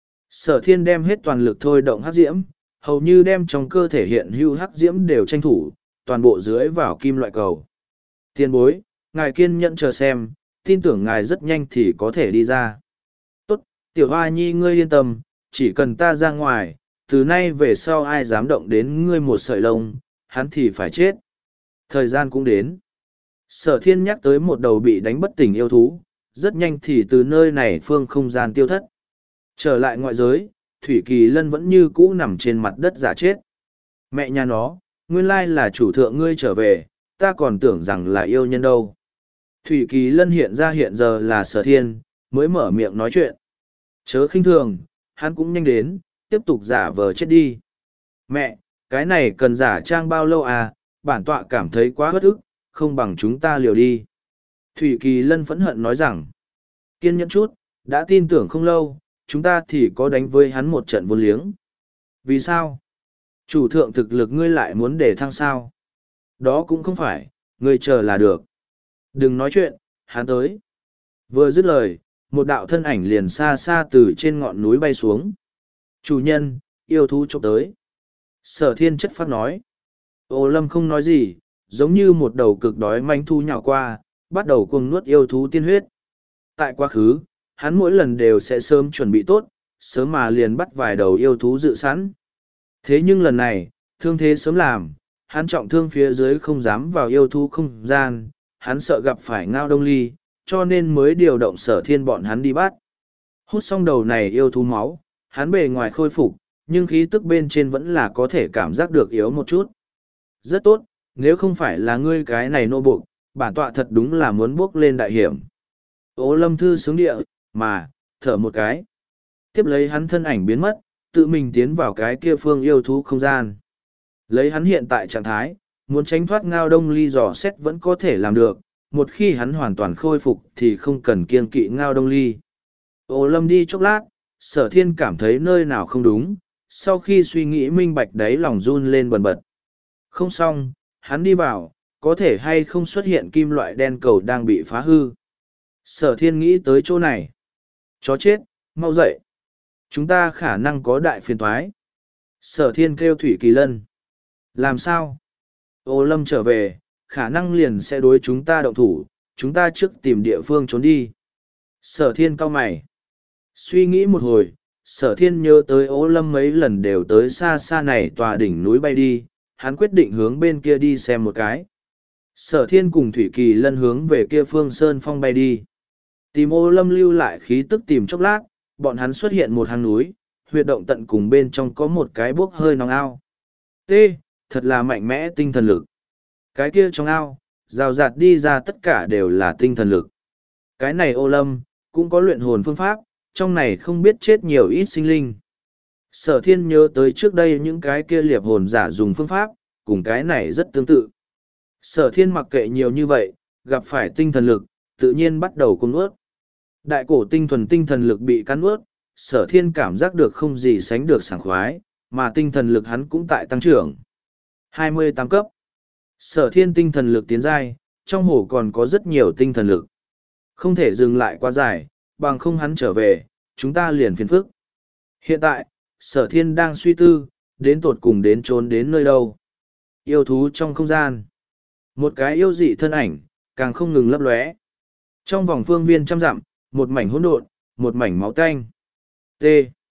Sở thiên đem hết toàn lực thôi động hắc diễm, hầu như đem trong cơ thể hiện hưu hắc diễm đều tranh thủ, toàn bộ dưới vào kim loại cầu. Tiền bối, ngài kiên nhẫn chờ xem, tin tưởng ngài rất nhanh thì có thể đi ra. Tốt, tiểu hoa nhi ngươi yên tâm, chỉ cần ta ra ngoài, từ nay về sau ai dám động đến ngươi một sợi lông, hắn thì phải chết. Thời gian cũng đến. Sở thiên nhắc tới một đầu bị đánh bất tỉnh yêu thú, rất nhanh thì từ nơi này phương không gian tiêu thất. Trở lại ngoại giới, Thủy Kỳ Lân vẫn như cũ nằm trên mặt đất giả chết. Mẹ nhà nó, nguyên lai là chủ thượng ngươi trở về, ta còn tưởng rằng là yêu nhân đâu. Thủy Kỳ Lân hiện ra hiện giờ là sở thiên, mới mở miệng nói chuyện. Chớ khinh thường, hắn cũng nhanh đến, tiếp tục giả vờ chết đi. Mẹ, cái này cần giả trang bao lâu à, bản tọa cảm thấy quá bất ức, không bằng chúng ta liều đi. Thủy Kỳ Lân phẫn hận nói rằng, kiên nhẫn chút, đã tin tưởng không lâu, chúng ta thì có đánh với hắn một trận vô liếng. Vì sao? Chủ thượng thực lực ngươi lại muốn để thăng sao? Đó cũng không phải, ngươi chờ là được. Đừng nói chuyện, hắn tới. Vừa dứt lời, một đạo thân ảnh liền xa xa từ trên ngọn núi bay xuống. Chủ nhân, yêu thú chụp tới. Sở thiên chất phát nói. Ô lâm không nói gì, giống như một đầu cực đói manh thu nhào qua, bắt đầu cuồng nuốt yêu thú tiên huyết. Tại quá khứ, hắn mỗi lần đều sẽ sớm chuẩn bị tốt, sớm mà liền bắt vài đầu yêu thú dự sẵn. Thế nhưng lần này, thương thế sớm làm, hắn trọng thương phía dưới không dám vào yêu thú không gian, hắn sợ gặp phải Ngao Đông Ly, cho nên mới điều động sở thiên bọn hắn đi bắt. Hút xong đầu này yêu thú máu, hắn bề ngoài khôi phục, nhưng khí tức bên trên vẫn là có thể cảm giác được yếu một chút. Rất tốt, nếu không phải là ngươi cái này nô buộc, bản tọa thật đúng là muốn bước lên đại hiểm. Ô lâm thư sướng địa, mà, thở một cái. Tiếp lấy hắn thân ảnh biến mất, tự mình tiến vào cái kia phương yêu thú không gian. Lấy hắn hiện tại trạng thái, muốn tránh thoát Ngao Đông Ly dò xét vẫn có thể làm được, một khi hắn hoàn toàn khôi phục thì không cần kiêng kỵ Ngao Đông Ly. Ô lâm đi chốc lát, sở thiên cảm thấy nơi nào không đúng, sau khi suy nghĩ minh bạch đáy lòng run lên bần bật. Không xong, hắn đi vào, có thể hay không xuất hiện kim loại đen cầu đang bị phá hư. Sở thiên nghĩ tới chỗ này. Chó chết, mau dậy. Chúng ta khả năng có đại phiền thoái. Sở thiên kêu Thủy Kỳ Lân. Làm sao? Ô lâm trở về, khả năng liền sẽ đối chúng ta động thủ, chúng ta trước tìm địa phương trốn đi. Sở thiên cau mày. Suy nghĩ một hồi, sở thiên nhớ tới ô lâm mấy lần đều tới xa xa này tòa đỉnh núi bay đi, hắn quyết định hướng bên kia đi xem một cái. Sở thiên cùng Thủy Kỳ Lân hướng về kia phương sơn phong bay đi. Tìm ô lâm lưu lại khí tức tìm chốc lát, bọn hắn xuất hiện một hang núi, huyệt động tận cùng bên trong có một cái bốc hơi nóng ao. T, thật là mạnh mẽ tinh thần lực. Cái kia trong ao, rào rạt đi ra tất cả đều là tinh thần lực. Cái này ô lâm, cũng có luyện hồn phương pháp, trong này không biết chết nhiều ít sinh linh. Sở thiên nhớ tới trước đây những cái kia liệp hồn giả dùng phương pháp, cùng cái này rất tương tự. Sở thiên mặc kệ nhiều như vậy, gặp phải tinh thần lực, tự nhiên bắt đầu cuốn ướt. Đại cổ tinh thuần tinh thần lực bị cắn ướt, sở thiên cảm giác được không gì sánh được sảng khoái, mà tinh thần lực hắn cũng tại tăng trưởng. hai mươi tám cấp. Sở thiên tinh thần lực tiến giai, trong hồ còn có rất nhiều tinh thần lực. Không thể dừng lại quá dài, bằng không hắn trở về, chúng ta liền phiền phức. Hiện tại, sở thiên đang suy tư, đến tột cùng đến trốn đến nơi đâu. Yêu thú trong không gian. Một cái yêu dị thân ảnh, càng không ngừng lấp lóe. Trong vòng phương viên trăm dặm, một mảnh hỗn độn, một mảnh máu tanh. T.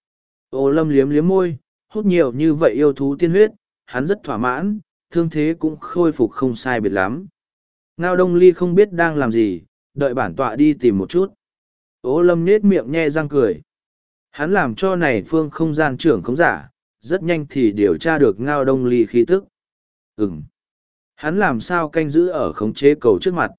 Ô lâm liếm liếm môi, hút nhiều như vậy yêu thú tiên huyết, hắn rất thỏa mãn, thương thế cũng khôi phục không sai biệt lắm. Ngao Đông Ly không biết đang làm gì, đợi bản tọa đi tìm một chút. Ô lâm nết miệng nhe răng cười. Hắn làm cho này phương không gian trưởng không giả, rất nhanh thì điều tra được Ngao Đông Ly khí tức. Ừm. Hắn làm sao canh giữ ở khống chế cầu trước mặt.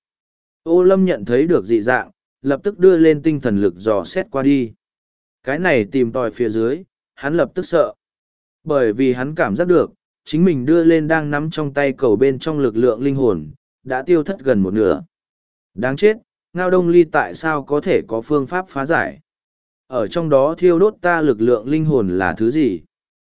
Ô Lâm nhận thấy được dị dạng, lập tức đưa lên tinh thần lực dò xét qua đi. Cái này tìm tòi phía dưới, hắn lập tức sợ. Bởi vì hắn cảm giác được, chính mình đưa lên đang nắm trong tay cầu bên trong lực lượng linh hồn, đã tiêu thất gần một nửa. Đáng chết, Ngao Đông Ly tại sao có thể có phương pháp phá giải? Ở trong đó thiêu đốt ta lực lượng linh hồn là thứ gì?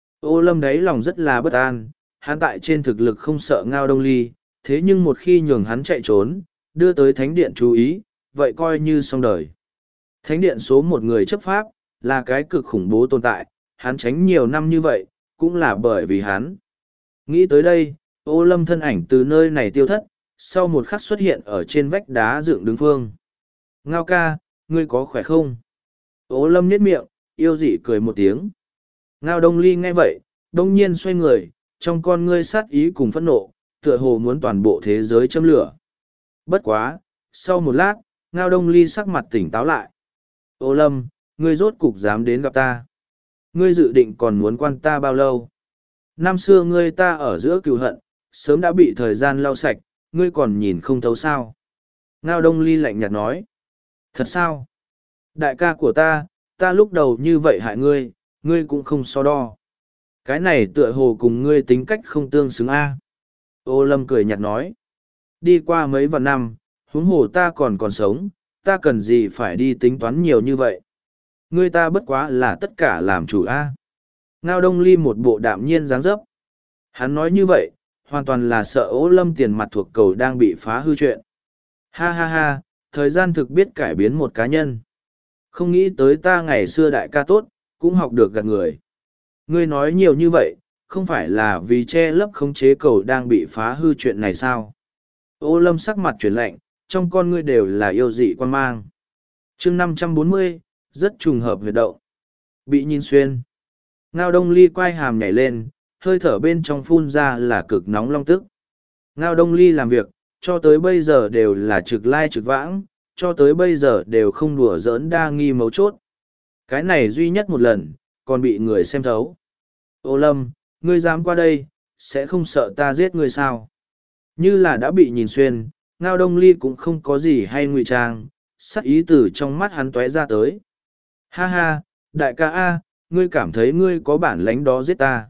Ô Lâm đáy lòng rất là bất an, hắn tại trên thực lực không sợ Ngao Đông Ly, thế nhưng một khi nhường hắn chạy trốn, đưa tới thánh điện chú ý, vậy coi như xong đời. Thánh điện số một người chấp pháp, là cái cực khủng bố tồn tại, hắn tránh nhiều năm như vậy, cũng là bởi vì hắn. Nghĩ tới đây, Ô Lâm thân ảnh từ nơi này tiêu thất, sau một khắc xuất hiện ở trên vách đá dựng đứng phương. Ngao ca, ngươi có khỏe không? Ô Lâm nhếch miệng, yêu dị cười một tiếng. Ngao Đông Ly nghe vậy, đông nhiên xoay người, trong con ngươi sát ý cùng phẫn nộ, tựa hồ muốn toàn bộ thế giới châm lửa. Bất quá, sau một lát, Ngao Đông Ly sắc mặt tỉnh táo lại. Ô Lâm, ngươi rốt cục dám đến gặp ta. Ngươi dự định còn muốn quan ta bao lâu? Năm xưa ngươi ta ở giữa cừu hận, sớm đã bị thời gian lau sạch, ngươi còn nhìn không thấu sao. Ngao Đông Ly lạnh nhạt nói. Thật sao? Đại ca của ta, ta lúc đầu như vậy hại ngươi, ngươi cũng không so đo. Cái này tựa hồ cùng ngươi tính cách không tương xứng a. Ô Lâm cười nhạt nói. Đi qua mấy vạn năm, huống hồ ta còn còn sống, ta cần gì phải đi tính toán nhiều như vậy. Ngươi ta bất quá là tất cả làm chủ a. Ngao Đông Ly một bộ đạm nhiên dáng dấp. Hắn nói như vậy, hoàn toàn là sợ Ô Lâm tiền mặt thuộc cầu đang bị phá hư chuyện. Ha ha ha, thời gian thực biết cải biến một cá nhân. Không nghĩ tới ta ngày xưa đại ca tốt, cũng học được gạt người. Ngươi nói nhiều như vậy, không phải là vì che lấp khống chế cầu đang bị phá hư chuyện này sao? Ô Lâm sắc mặt chuyển lạnh, trong con ngươi đều là yêu dị quan mang. chương năm trăm bốn mươi, rất trùng hợp huyệt động. Bị nhìn xuyên. Ngao Đông Ly quay hàm nhảy lên, hơi thở bên trong phun ra là cực nóng long tức. Ngao Đông Ly làm việc, cho tới bây giờ đều là trực lai trực vãng, cho tới bây giờ đều không đùa giỡn đa nghi mấu chốt. Cái này duy nhất một lần, còn bị người xem thấu. Ô Lâm, ngươi dám qua đây, sẽ không sợ ta giết ngươi sao? Như là đã bị nhìn xuyên, Ngao Đông Ly cũng không có gì hay ngụy trang, sắc ý từ trong mắt hắn tóe ra tới. Ha ha, đại ca A, ngươi cảm thấy ngươi có bản lãnh đó giết ta.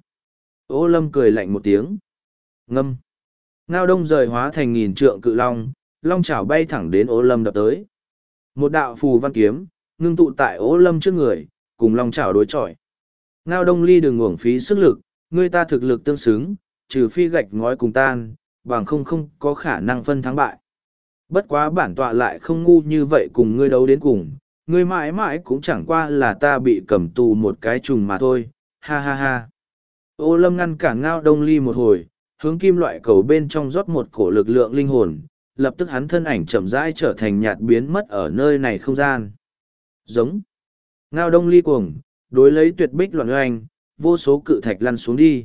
Ô Lâm cười lạnh một tiếng. Ngâm. Ngao Đông rời hóa thành nghìn trượng cự long, long chảo bay thẳng đến Ô Lâm đập tới. Một đạo phù văn kiếm, ngưng tụ tại Ô Lâm trước người, cùng long chảo đối chọi. Ngao Đông Ly đừng uổng phí sức lực, ngươi ta thực lực tương xứng, trừ phi gạch ngói cùng tan, bằng không không có khả năng phân thắng bại. Bất quá bản tọa lại không ngu như vậy cùng ngươi đấu đến cùng, ngươi mãi mãi cũng chẳng qua là ta bị cầm tù một cái trùng mà thôi, ha ha ha. Ô Lâm ngăn cản Ngao Đông Ly một hồi, hướng kim loại cầu bên trong rót một cổ lực lượng linh hồn, lập tức hắn thân ảnh chậm rãi trở thành nhạt biến mất ở nơi này không gian. Giống. Ngao Đông Ly cuồng, đối lấy tuyệt bích loạn oanh, vô số cự thạch lăn xuống đi.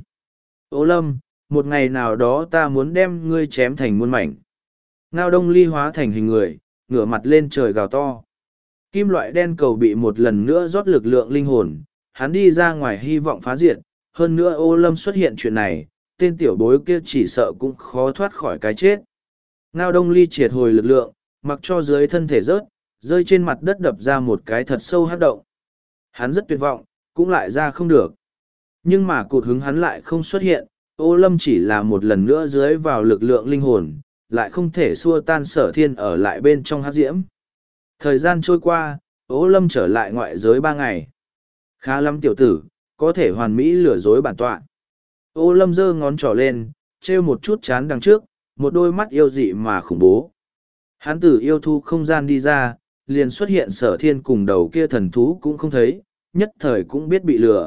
Ô Lâm, một ngày nào đó ta muốn đem ngươi chém thành muôn mảnh. Ngao Đông Ly hóa thành hình người, ngửa mặt lên trời gào to. Kim loại đen cầu bị một lần nữa rót lực lượng linh hồn, hắn đi ra ngoài hy vọng phá diệt, hơn nữa Ô Lâm xuất hiện chuyện này, tên tiểu bối kia chỉ sợ cũng khó thoát khỏi cái chết. Ngao Đông Ly triệt hồi lực lượng, mặc cho dưới thân thể rớt, rơi trên mặt đất đập ra một cái thật sâu hắc động. Hắn rất tuyệt vọng, cũng lại ra không được. Nhưng mà cụt hứng hắn lại không xuất hiện, Ô Lâm chỉ là một lần nữa dưới vào lực lượng linh hồn, lại không thể xua tan Sở Thiên ở lại bên trong hắc diễm. Thời gian trôi qua, Ô Lâm trở lại ngoại giới ba ngày. Khá lắm tiểu tử, có thể hoàn mỹ lừa dối bản tọa. Ô Lâm giơ ngón trỏ lên, trêu một chút chán đằng trước, một đôi mắt yêu dị mà khủng bố. Hắn từ yêu thu không gian đi ra, liền xuất hiện Sở Thiên cùng đầu kia thần thú cũng không thấy, nhất thời cũng biết bị lừa.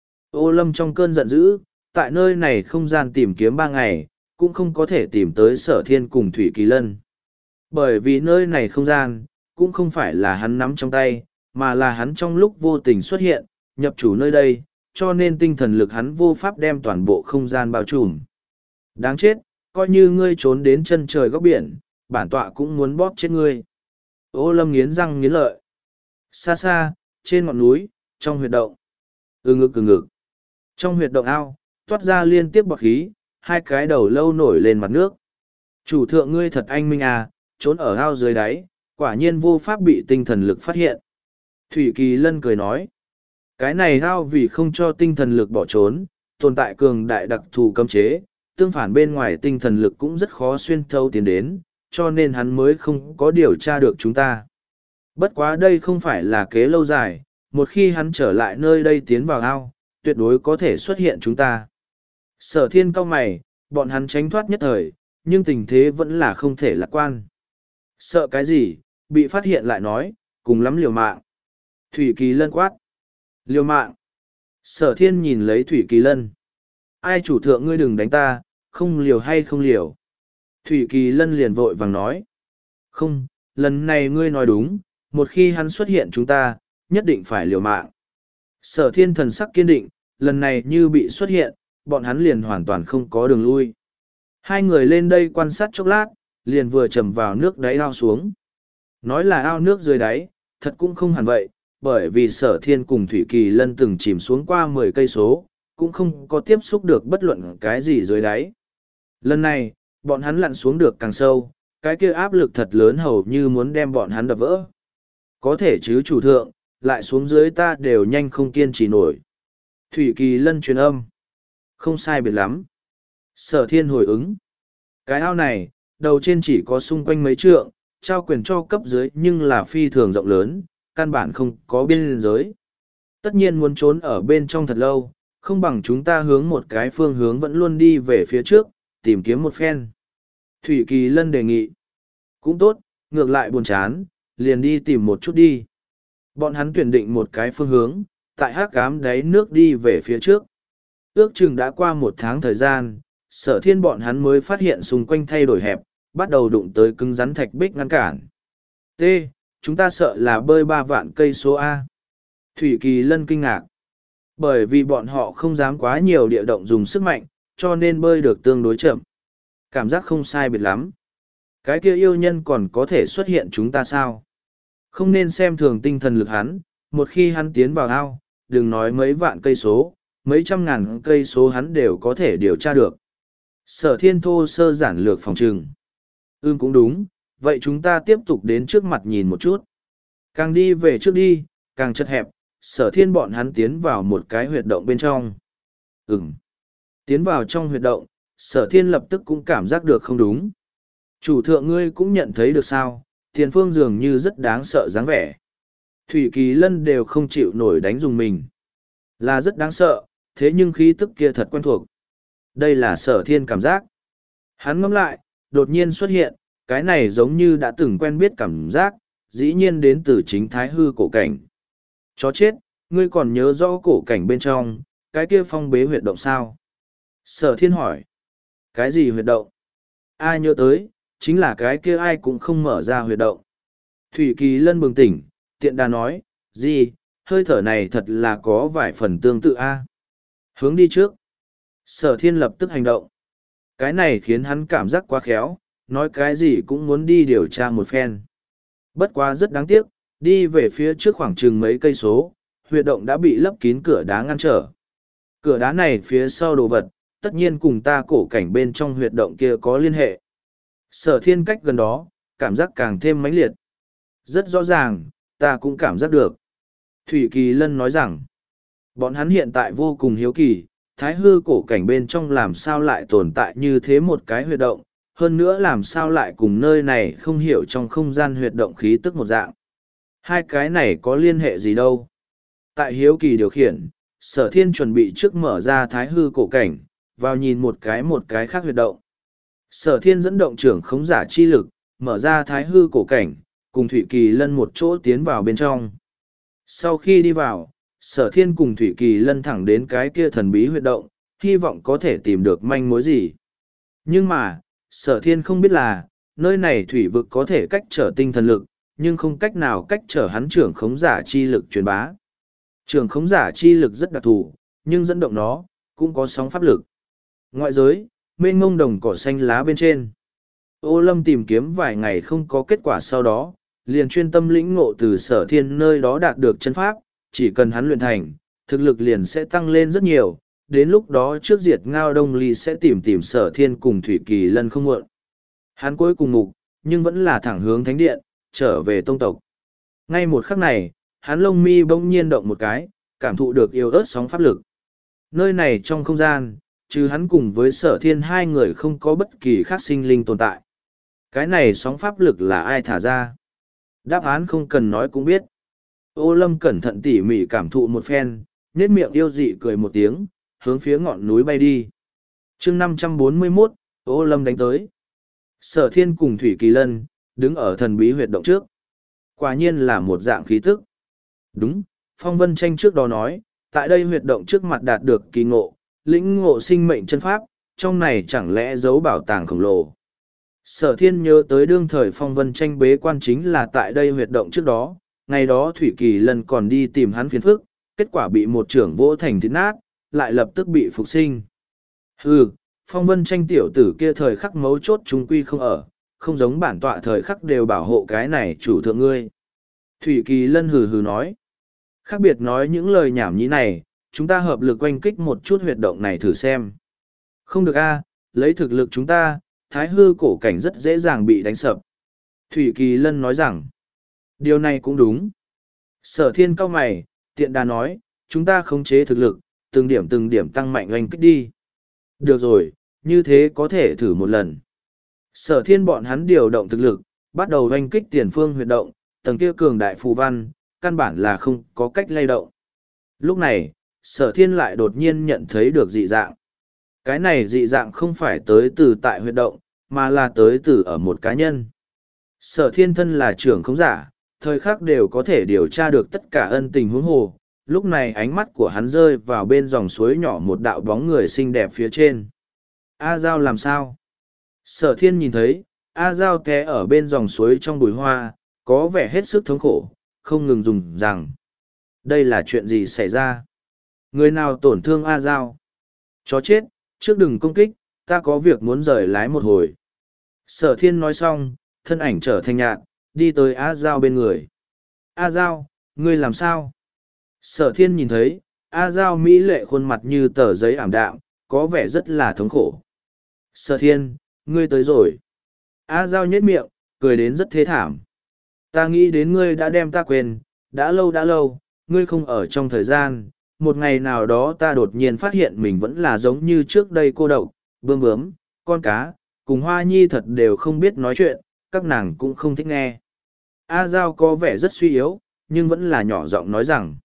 Ô Lâm trong cơn giận dữ, tại nơi này không gian tìm kiếm ba ngày, cũng không có thể tìm tới Sở Thiên cùng Thủy Kỳ Lân. Bởi vì nơi này không gian, cũng không phải là hắn nắm trong tay, mà là hắn trong lúc vô tình xuất hiện, nhập chủ nơi đây, cho nên tinh thần lực hắn vô pháp đem toàn bộ không gian bao trùm. Đáng chết, coi như ngươi trốn đến chân trời góc biển, bản tọa cũng muốn bóp chết ngươi. Ô Lâm nghiến răng nghiến lợi. Xa xa, trên ngọn núi, trong huyệt động. Ừ ngực ừ ngực. Trong huyệt động ao, toát ra liên tiếp bọt khí, hai cái đầu lâu nổi lên mặt nước. Chủ thượng ngươi thật anh minh à, trốn ở ao dưới đáy, quả nhiên vô pháp bị tinh thần lực phát hiện. Thủy Kỳ Lân cười nói, cái này ao vì không cho tinh thần lực bỏ trốn, tồn tại cường đại đặc thù cấm chế, tương phản bên ngoài tinh thần lực cũng rất khó xuyên thấu tiến đến, cho nên hắn mới không có điều tra được chúng ta. Bất quá đây không phải là kế lâu dài, một khi hắn trở lại nơi đây tiến vào ao, tuyệt đối có thể xuất hiện chúng ta. Sở Thiên cau mày, bọn hắn tránh thoát nhất thời, nhưng tình thế vẫn là không thể lạc quan. Sợ cái gì, bị phát hiện lại nói, cùng lắm liều mạng. Thủy Kỳ Lân quát. Liều mạng. Sở Thiên nhìn lấy Thủy Kỳ Lân. Ai chủ thượng ngươi đừng đánh ta, không liều hay không liều. Thủy Kỳ Lân liền vội vàng nói. Không, lần này ngươi nói đúng, một khi hắn xuất hiện chúng ta, nhất định phải liều mạng. Sở Thiên thần sắc kiên định, lần này như bị xuất hiện, bọn hắn liền hoàn toàn không có đường lui. Hai người lên đây quan sát chốc lát, liền vừa chầm vào nước đáy ao xuống. Nói là ao nước dưới đáy, thật cũng không hẳn vậy, bởi vì Sở Thiên cùng Thủy Kỳ Lân từng chìm xuống qua mười cây số, cũng không có tiếp xúc được bất luận cái gì dưới đáy. Lần này, bọn hắn lặn xuống được càng sâu, cái kia áp lực thật lớn hầu như muốn đem bọn hắn đập vỡ. Có thể chứ chủ thượng, lại xuống dưới ta đều nhanh không kiên trì nổi. Thủy Kỳ Lân truyền âm. Không sai biệt lắm. Sở Thiên hồi ứng. Cái ao này, đầu trên chỉ có xung quanh mấy trượng, trao quyền cho cấp dưới nhưng là phi thường rộng lớn, căn bản không có biên giới. Tất nhiên muốn trốn ở bên trong thật lâu, không bằng chúng ta hướng một cái phương hướng vẫn luôn đi về phía trước, tìm kiếm một phen. Thủy Kỳ Lân đề nghị. Cũng tốt, ngược lại buồn chán, liền đi tìm một chút đi. Bọn hắn tuyển định một cái phương hướng, tại hắc ám đáy nước đi về phía trước. Ước chừng đã qua một tháng thời gian, Sở Thiên bọn hắn mới phát hiện xung quanh thay đổi hẹp, bắt đầu đụng tới cứng rắn thạch bích ngăn cản. T. Chúng ta sợ là bơi ba vạn cây số A. Thủy Kỳ Lân kinh ngạc. Bởi vì bọn họ không dám quá nhiều địa động dùng sức mạnh, cho nên bơi được tương đối chậm. Cảm giác không sai biệt lắm. Cái kia yêu nhân còn có thể xuất hiện chúng ta sao? Không nên xem thường tinh thần lực hắn, một khi hắn tiến vào ao, đừng nói mấy vạn cây số, mấy trăm ngàn cây số hắn đều có thể điều tra được. Sở Thiên thô sơ giản lược phòng trừng. Ừm cũng đúng, vậy chúng ta tiếp tục đến trước mặt nhìn một chút. Càng đi về trước đi, càng chật hẹp, Sở Thiên bọn hắn tiến vào một cái huyệt động bên trong. Ừm. Tiến vào trong huyệt động, Sở Thiên lập tức cũng cảm giác được không đúng. Chủ thượng ngươi cũng nhận thấy được sao, tiền phương dường như rất đáng sợ dáng vẻ. Thủy Kỳ Lân đều không chịu nổi đánh dùng mình. Là rất đáng sợ, thế nhưng khí tức kia thật quen thuộc. Đây là Sở Thiên cảm giác. Hắn ngẫm lại, đột nhiên xuất hiện, cái này giống như đã từng quen biết cảm giác, dĩ nhiên đến từ chính Thái Hư cổ cảnh. Chó chết, ngươi còn nhớ rõ cổ cảnh bên trong, cái kia phong bế huyệt động sao? Sở Thiên hỏi. Cái gì huyệt động? Ai nhớ tới, chính là cái kia ai cũng không mở ra huyệt động. Thủy Kỳ Lân bừng tỉnh, tiện đà nói, gì, hơi thở này thật là có vài phần tương tự a. Hướng đi trước. Sở Thiên lập tức hành động. Cái này khiến hắn cảm giác quá khéo, nói cái gì cũng muốn đi điều tra một phen. Bất quá rất đáng tiếc, đi về phía trước khoảng chừng mấy cây số, huyệt động đã bị lấp kín cửa đá ngăn trở. Cửa đá này phía sau đồ vật, tất nhiên cùng ta cổ cảnh bên trong huyệt động kia có liên hệ. Sở Thiên cách gần đó, cảm giác càng thêm mãnh liệt. Rất rõ ràng, ta cũng cảm giác được. Thủy Kỳ Lân nói rằng, bọn hắn hiện tại vô cùng hiếu kỳ, Thái Hư cổ cảnh bên trong làm sao lại tồn tại như thế một cái huyệt động, hơn nữa làm sao lại cùng nơi này không hiểu trong không gian huyệt động khí tức một dạng. Hai cái này có liên hệ gì đâu. Tại hiếu kỳ điều khiển, Sở Thiên chuẩn bị trước mở ra Thái Hư cổ cảnh, vào nhìn một cái một cái khác huyệt động. Sở Thiên dẫn động trưởng khống giả chi lực, mở ra Thái Hư cổ cảnh, cùng Thủy Kỳ Lân một chỗ tiến vào bên trong. Sau khi đi vào, Sở Thiên cùng Thủy Kỳ Lân thẳng đến cái kia thần bí huyệt động, hy vọng có thể tìm được manh mối gì. Nhưng mà, Sở Thiên không biết là, nơi này thủy vực có thể cách trở tinh thần lực, nhưng không cách nào cách trở hắn trưởng khống giả chi lực truyền bá. Trưởng khống giả chi lực rất đặc thù, nhưng dẫn động nó, cũng có sóng pháp lực. Ngoại giới, mênh mông đồng cỏ xanh lá bên trên. Ô Lâm tìm kiếm vài ngày không có kết quả sau đó, liền chuyên tâm lĩnh ngộ từ Sở Thiên nơi đó đạt được chân pháp, chỉ cần hắn luyện thành, thực lực liền sẽ tăng lên rất nhiều, đến lúc đó trước diệt Ngao Đông Ly sẽ tìm tìm Sở Thiên cùng Thủy Kỳ Lân không muộn. Hắn cuối cùng mục, nhưng vẫn là thẳng hướng thánh điện, trở về tông tộc. Ngay một khắc này, hắn lông mi bỗng nhiên động một cái, cảm thụ được yêu ớt sóng pháp lực. Nơi này trong không gian, trừ hắn cùng với Sở Thiên hai người không có bất kỳ khác sinh linh tồn tại. Cái này sóng pháp lực là ai thả ra? Đáp án không cần nói cũng biết. Ô Lâm cẩn thận tỉ mỉ cảm thụ một phen, nét miệng yêu dị cười một tiếng, hướng phía ngọn núi bay đi. chương năm trăm bốn mươi mốt, Ô Lâm đánh tới. Sở Thiên cùng Thủy Kỳ Lân, đứng ở thần bí huyệt động trước. Quả nhiên là một dạng khí tức. Đúng, Phong Vân Tranh trước đó nói, tại đây huyệt động trước mặt đạt được kỳ ngộ, lĩnh ngộ sinh mệnh chân pháp, trong này chẳng lẽ giấu bảo tàng khổng lồ. Sở Thiên nhớ tới đương thời Phong Vân Tranh bế quan chính là tại đây huyệt động trước đó, ngày đó Thủy Kỳ Lân còn đi tìm hắn phiền phức, kết quả bị một trưởng vỗ thành thịt nát, lại lập tức bị phục sinh. Hừ, Phong Vân Tranh tiểu tử kia thời khắc mấu chốt chúng quy không ở, không giống bản tọa thời khắc đều bảo hộ cái này chủ thượng ngươi. Thủy Kỳ Lân hừ hừ nói. Khác biệt nói những lời nhảm nhí này, chúng ta hợp lực oanh kích một chút huyệt động này thử xem. Không được a, lấy thực lực chúng ta, thái hư cổ cảnh rất dễ dàng bị đánh sập. Thủy Kỳ Lân nói rằng, điều này cũng đúng. Sở Thiên cao mày, tiện đà nói, chúng ta khống chế thực lực, từng điểm từng điểm tăng mạnh oanh kích đi. Được rồi, như thế có thể thử một lần. Sở Thiên bọn hắn điều động thực lực, bắt đầu oanh kích tiền phương huyệt động, tầng kia cường đại phù văn, căn bản là không có cách lay động. Lúc này, Sở Thiên lại đột nhiên nhận thấy được dị dạng. Cái này dị dạng không phải tới từ tại huyệt động, mà là tới từ ở một cá nhân. Sở Thiên thân là trưởng khống giả, thời khắc đều có thể điều tra được tất cả ân tình huống hồ. Lúc này ánh mắt của hắn rơi vào bên dòng suối nhỏ một đạo bóng người xinh đẹp phía trên. A Giao làm sao? Sở Thiên nhìn thấy, A Giao té ở bên dòng suối trong bụi hoa, có vẻ hết sức thống khổ, không ngừng dùng rằng. Đây là chuyện gì xảy ra? Người nào tổn thương A Giao? Chó chết, trước đừng công kích, ta có việc muốn rời lái một hồi. Sở Thiên nói xong, thân ảnh trở thành nhạt, đi tới A Giao bên người. A Giao, ngươi làm sao? Sở Thiên nhìn thấy, A Giao mỹ lệ khuôn mặt như tờ giấy ảm đạm, có vẻ rất là thống khổ. Sở Thiên, ngươi tới rồi. A Giao nhếch miệng, cười đến rất thế thảm. Ta nghĩ đến ngươi đã đem ta quên, đã lâu đã lâu, ngươi không ở trong thời gian. Một ngày nào đó ta đột nhiên phát hiện mình vẫn là giống như trước đây cô độc, bươm bướm, con cá, cùng Hoa Nhi thật đều không biết nói chuyện, các nàng cũng không thích nghe. A Giao có vẻ rất suy yếu, nhưng vẫn là nhỏ giọng nói rằng.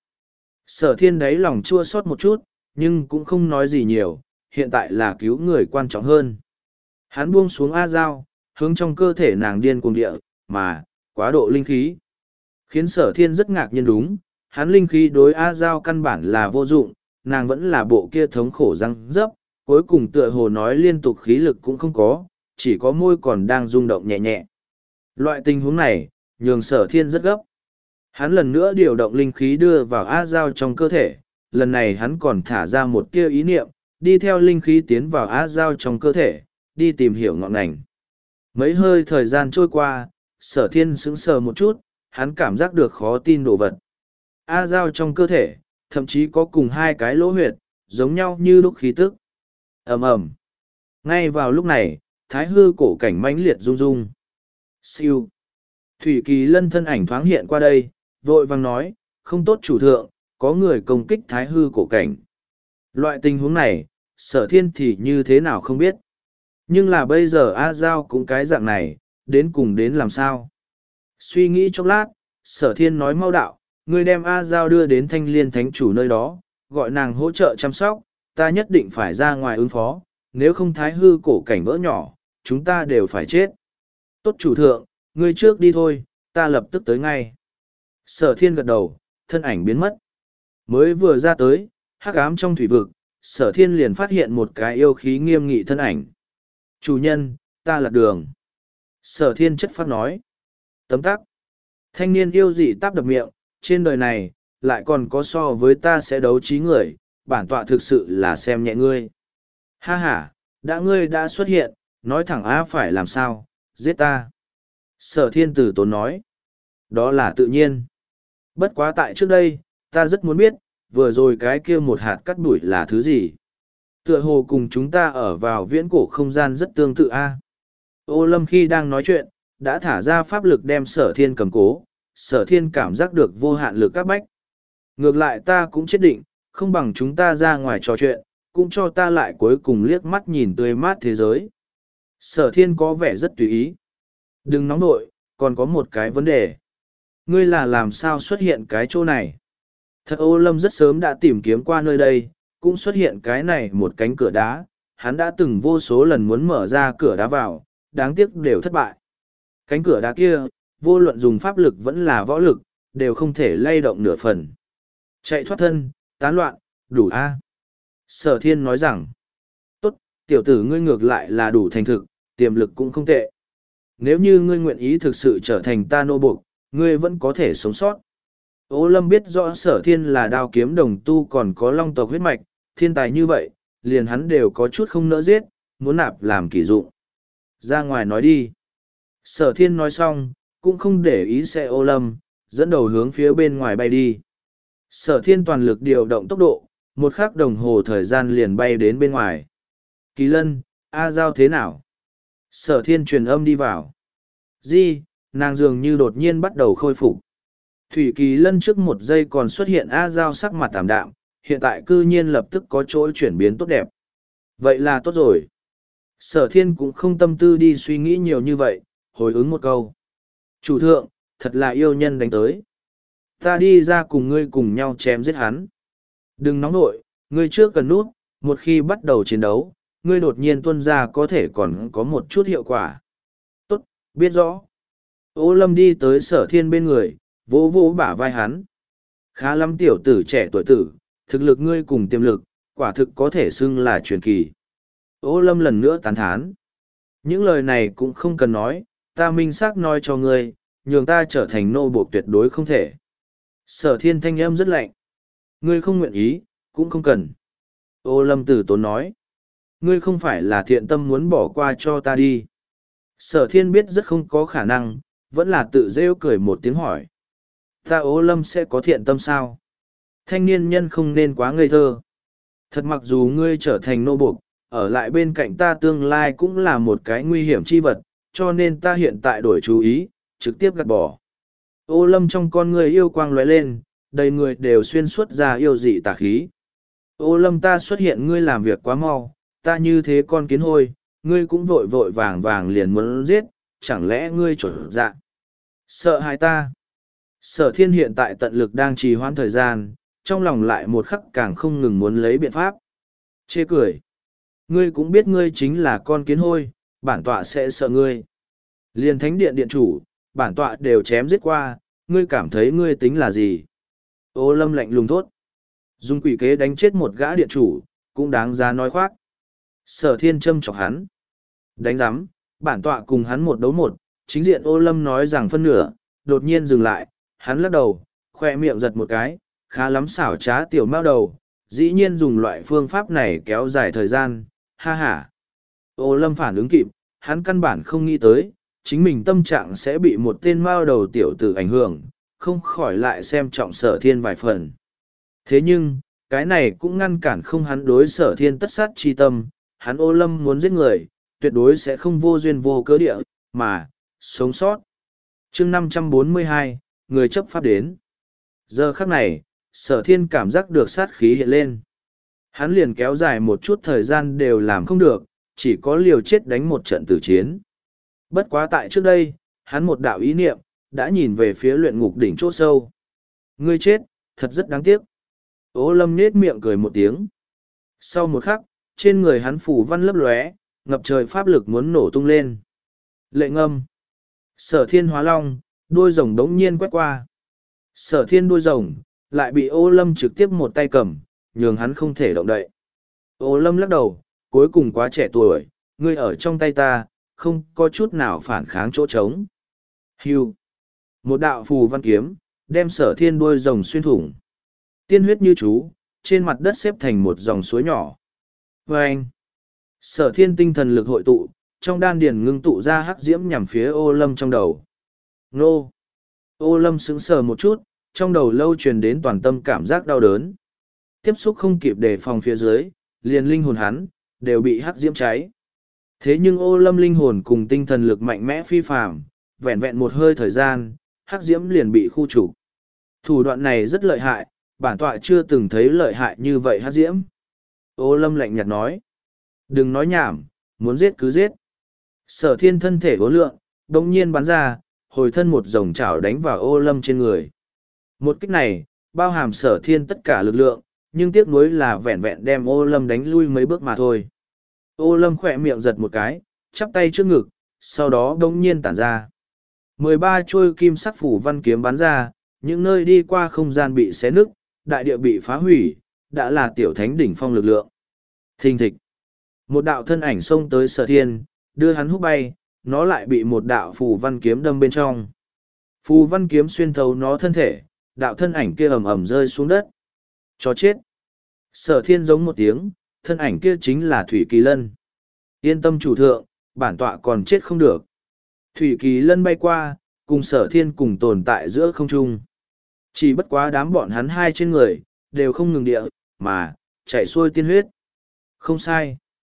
Sở Thiên đấy lòng chua xót một chút, nhưng cũng không nói gì nhiều, hiện tại là cứu người quan trọng hơn. Hắn buông xuống A Giao, hướng trong cơ thể nàng điên cuồng địa, mà, quá độ linh khí. Khiến Sở Thiên rất ngạc nhiên đúng, hắn linh khí đối A Giao căn bản là vô dụng, nàng vẫn là bộ kia thống khổ răng dấp, cuối cùng tựa hồ nói liên tục khí lực cũng không có, chỉ có môi còn đang rung động nhẹ nhẹ. Loại tình huống này, nhường Sở Thiên rất gấp. Hắn lần nữa điều động linh khí đưa vào A Giao trong cơ thể, lần này hắn còn thả ra một tia ý niệm, đi theo linh khí tiến vào A Giao trong cơ thể, đi tìm hiểu ngọn ngành. Mấy hơi thời gian trôi qua, Sở Thiên sững sờ một chút, hắn cảm giác được khó tin đồ vật. A Giao trong cơ thể, thậm chí có cùng hai cái lỗ huyệt, giống nhau như lúc khí tức. Ầm ầm. Ngay vào lúc này, thái hư cổ cảnh mãnh liệt rung rung. Siêu. Thủy Kỳ Lân thân ảnh thoáng hiện qua đây, vội vàng nói, không tốt chủ thượng, có người công kích thái hư cổ cảnh. Loại tình huống này, Sở Thiên thì như thế nào không biết. Nhưng là bây giờ A Giao cũng cái dạng này, đến cùng đến làm sao. Suy nghĩ chốc lát, Sở Thiên nói mau đạo, ngươi đem A Giao đưa đến Thanh Liên Thánh Chủ nơi đó, gọi nàng hỗ trợ chăm sóc, ta nhất định phải ra ngoài ứng phó, nếu không thái hư cổ cảnh vỡ nhỏ, chúng ta đều phải chết. Tốt chủ thượng, ngươi trước đi thôi, ta lập tức tới ngay. Sở Thiên gật đầu, thân ảnh biến mất. Mới vừa ra tới, hắc ám trong thủy vực, Sở Thiên liền phát hiện một cái yêu khí nghiêm nghị thân ảnh. Chủ nhân, ta lạc đường. Sở Thiên chất phát nói. Tấm tắc. Thanh niên yêu dị táp đập miệng, trên đời này, lại còn có so với ta sẽ đấu trí người, bản tọa thực sự là xem nhẹ ngươi. Ha ha, đã ngươi đã xuất hiện, nói thẳng á phải làm sao, giết ta. Sở Thiên Tử tốn nói. Đó là tự nhiên. Bất quá tại trước đây, ta rất muốn biết, vừa rồi cái kia một hạt cắt bụi là thứ gì. Tựa hồ cùng chúng ta ở vào viễn cổ không gian rất tương tự a. Ô Lâm khi đang nói chuyện, đã thả ra pháp lực đem sở thiên cầm cố, sở thiên cảm giác được vô hạn lực các bách. Ngược lại ta cũng chết định, không bằng chúng ta ra ngoài trò chuyện, cũng cho ta lại cuối cùng liếc mắt nhìn tươi mát thế giới. Sở thiên có vẻ rất tùy ý. Đừng nóng nội, còn có một cái vấn đề. Ngươi là làm sao xuất hiện cái chỗ này? Thật Ô Lâm rất sớm đã tìm kiếm qua nơi đây, cũng xuất hiện cái này một cánh cửa đá. Hắn đã từng vô số lần muốn mở ra cửa đá vào, đáng tiếc đều thất bại. Cánh cửa đá kia, vô luận dùng pháp lực vẫn là võ lực, đều không thể lay động nửa phần. Chạy thoát thân, tán loạn, đủ a. Sở thiên nói rằng, tốt, tiểu tử ngươi ngược lại là đủ thành thực, tiềm lực cũng không tệ. Nếu như ngươi nguyện ý thực sự trở thành ta nô buộc, ngươi vẫn có thể sống sót. Ô Lâm biết rõ sở thiên là đao kiếm đồng tu còn có long tộc huyết mạch, thiên tài như vậy, liền hắn đều có chút không nỡ giết, muốn nạp làm kỷ dụng. Ra ngoài nói đi. Sở thiên nói xong, cũng không để ý xe Ô Lâm, dẫn đầu hướng phía bên ngoài bay đi. Sở thiên toàn lực điều động tốc độ, một khắc đồng hồ thời gian liền bay đến bên ngoài. Kỳ Lân, A Giao thế nào? Sở thiên truyền âm đi vào. Di, nàng dường như đột nhiên bắt đầu khôi phục. Thủy Kỳ Lân trước một giây còn xuất hiện A Giao sắc mặt tạm đạm, hiện tại cư nhiên lập tức có chỗ chuyển biến tốt đẹp. Vậy là tốt rồi. Sở thiên cũng không tâm tư đi suy nghĩ nhiều như vậy, hồi ứng một câu. Chủ thượng, thật là yêu nhân đánh tới. Ta đi ra cùng ngươi cùng nhau chém giết hắn. Đừng nóng nội, ngươi trước cần nút, một khi bắt đầu chiến đấu, ngươi đột nhiên tuân ra có thể còn có một chút hiệu quả. Tốt, biết rõ. Ô Lâm đi tới sở thiên bên người, vỗ vỗ bả vai hắn. Khá lắm tiểu tử trẻ tuổi tử, thực lực ngươi cùng tiềm lực, quả thực có thể xưng là truyền kỳ. Ô Lâm lần nữa tán thán. Những lời này cũng không cần nói, ta minh xác nói cho ngươi, nhường ta trở thành nô buộc tuyệt đối không thể. Sở thiên thanh âm rất lạnh. Ngươi không nguyện ý, cũng không cần. Ô Lâm tử tốn nói. Ngươi không phải là thiện tâm muốn bỏ qua cho ta đi. Sở thiên biết rất không có khả năng, vẫn là tự rêu cười một tiếng hỏi. Ta Ô Lâm sẽ có thiện tâm sao? Thanh niên nhân không nên quá ngây thơ. Thật mặc dù ngươi trở thành nô buộc, ở lại bên cạnh ta tương lai cũng là một cái nguy hiểm chi vật, cho nên ta hiện tại đổi chú ý, trực tiếp gạt bỏ. Ô Lâm trong con người yêu quang lóe lên, đầy người đều xuyên suốt ra yêu dị tà khí. Ô Lâm ta xuất hiện ngươi làm việc quá mau, ta như thế con kiến hôi, ngươi cũng vội vội vàng vàng liền muốn giết, chẳng lẽ ngươi chuẩn dạ. Sợ hại ta. Sở thiên hiện tại tận lực đang trì hoãn thời gian, trong lòng lại một khắc càng không ngừng muốn lấy biện pháp. Chê cười. Ngươi cũng biết ngươi chính là con kiến hôi, bản tọa sẽ sợ ngươi. Liên thánh điện điện chủ, bản tọa đều chém giết qua, ngươi cảm thấy ngươi tính là gì? Ô Lâm lạnh lùng thốt. Dùng quỷ kế đánh chết một gã điện chủ, cũng đáng giá nói khoác. Sở thiên châm chọc hắn. Đánh giám, bản tọa cùng hắn một đấu một, chính diện Ô Lâm nói rằng phân nửa, đột nhiên dừng lại, hắn lắc đầu, khoe miệng giật một cái, khá lắm xảo trá tiểu mao đầu, dĩ nhiên dùng loại phương pháp này kéo dài thời gian, ha ha. Ô Lâm phản ứng kịp, hắn căn bản không nghĩ tới, chính mình tâm trạng sẽ bị một tên mao đầu tiểu tử ảnh hưởng, không khỏi lại xem trọng sở thiên vài phần. Thế nhưng, cái này cũng ngăn cản không hắn đối sở thiên tất sát chi tâm, hắn Ô Lâm muốn giết người, tuyệt đối sẽ không vô duyên vô cớ địa, mà, sống sót. chương năm trăm bốn mươi hai, người chấp pháp đến. Giờ khắc này, sở thiên cảm giác được sát khí hiện lên. Hắn liền kéo dài một chút thời gian đều làm không được, chỉ có liều chết đánh một trận tử chiến. Bất quá tại trước đây, hắn một đạo ý niệm, đã nhìn về phía luyện ngục đỉnh chỗ sâu. Ngươi chết, thật rất đáng tiếc. Ô Lâm nết miệng cười một tiếng. Sau một khắc, trên người hắn phủ văn lấp lóe, ngập trời pháp lực muốn nổ tung lên. Lệ ngâm. Sở thiên hóa long, đuôi rồng đống nhiên quét qua. Sở thiên đuôi rồng, lại bị Ô Lâm trực tiếp một tay cầm, nhường hắn không thể động đậy. Ô Lâm lắc đầu, cuối cùng quá trẻ tuổi, ngươi ở trong tay ta, không có chút nào phản kháng chỗ trống. Hưu. Một đạo phù văn kiếm, đem sở thiên đuôi rồng xuyên thủng. Tiên huyết như chú, trên mặt đất xếp thành một dòng suối nhỏ. Vâng! Sở thiên tinh thần lực hội tụ, trong đan điền ngưng tụ ra hắc diễm nhằm phía Ô Lâm trong đầu. Nô! Ô Lâm sững sờ một chút, trong đầu lâu truyền đến toàn tâm cảm giác đau đớn. Tiếp xúc không kịp đề phòng phía dưới, liền linh hồn hắn, đều bị hắc diễm cháy. Thế nhưng ô lâm linh hồn cùng tinh thần lực mạnh mẽ phi phàm, vẹn vẹn một hơi thời gian, hắc diễm liền bị khu trục. Thủ đoạn này rất lợi hại, bản tọa chưa từng thấy lợi hại như vậy hắc diễm. Ô lâm lạnh nhạt nói. Đừng nói nhảm, muốn giết cứ giết. Sở thiên thân thể vô lượng, đồng nhiên bắn ra, hồi thân một dòng chảo đánh vào ô lâm trên người. Một kích này, bao hàm sở thiên tất cả lực lượng, nhưng tiếc nuối là vẹn vẹn đem ô lâm đánh lui mấy bước mà thôi. Ô lâm khỏe miệng giật một cái, chắp tay trước ngực, sau đó đông nhiên tản ra. mười ba trôi kim sắc phủ văn kiếm bắn ra, những nơi đi qua không gian bị xé nứt, đại địa bị phá hủy, đã là tiểu thánh đỉnh phong lực lượng. Thình thịch. Một đạo thân ảnh xông tới sở thiên, đưa hắn hút bay, nó lại bị một đạo phù văn kiếm đâm bên trong. Phù văn kiếm xuyên thấu nó thân thể, đạo thân ảnh kia ầm ầm rơi xuống đất. Chó chết. Sở thiên giống một tiếng, thân ảnh kia chính là Thủy Kỳ Lân. Yên tâm chủ thượng, bản tọa còn chết không được. Thủy Kỳ Lân bay qua, cùng sở thiên cùng tồn tại giữa không trung. Chỉ bất quá đám bọn hắn hai trên người, đều không ngừng địa, mà, chạy xuôi tiên huyết. Không sai.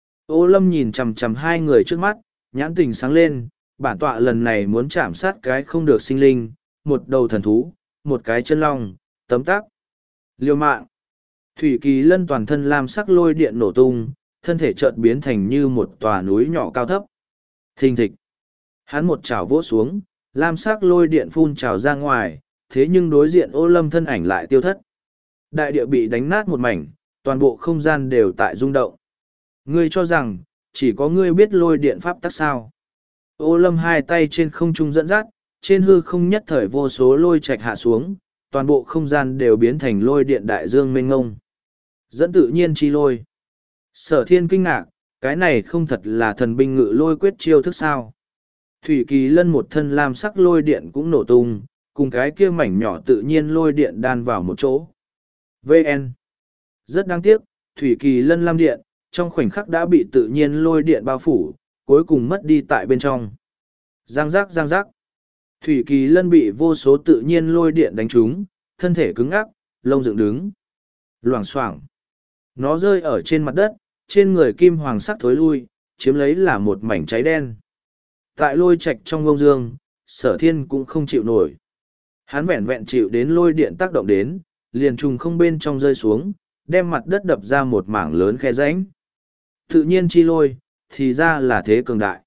Ô lâm nhìn chằm chằm hai người trước mắt, nhãn tình sáng lên, bản tọa lần này muốn chạm sát cái không được sinh linh, một đầu thần thú, một cái chân long, tấm tắc. Liêu mạng. Thủy Kỳ Lân toàn thân lam sắc lôi điện nổ tung, thân thể chợt biến thành như một tòa núi nhỏ cao thấp. Thình thịch. Hắn một chảo vỗ xuống, lam sắc lôi điện phun trào ra ngoài, thế nhưng đối diện ô lâm thân ảnh lại tiêu thất. Đại địa bị đánh nát một mảnh, toàn bộ không gian đều tại rung động. Ngươi cho rằng, chỉ có ngươi biết lôi điện pháp tắc sao. Ô lâm hai tay trên không trung dẫn dắt, trên hư không nhất thời vô số lôi trạch hạ xuống, toàn bộ không gian đều biến thành lôi điện đại dương mênh ngông. Dẫn tự nhiên chi lôi. Sở thiên kinh ngạc, cái này không thật là thần binh ngự lôi quyết chiêu thức sao. Thủy Kỳ Lân một thân lam sắc lôi điện cũng nổ tung, cùng cái kia mảnh nhỏ tự nhiên lôi điện đan vào một chỗ. vê en. Rất đáng tiếc, Thủy Kỳ Lân lam điện, trong khoảnh khắc đã bị tự nhiên lôi điện bao phủ, cuối cùng mất đi tại bên trong. Giang giác giang giác. Thủy Kỳ Lân bị vô số tự nhiên lôi điện đánh trúng, thân thể cứng ngắc, lông dựng đứng. Loảng xoảng. Nó rơi ở trên mặt đất, trên người kim hoàng sắc thối lui, chiếm lấy là một mảnh cháy đen. Tại lôi trạch trong ngông dương, sở thiên cũng không chịu nổi. Hắn vẹn vẹn chịu đến lôi điện tác động đến, liền trùng không bên trong rơi xuống, đem mặt đất đập ra một mảng lớn khe rãnh. Tự nhiên chi lôi, thì ra là thế cường đại.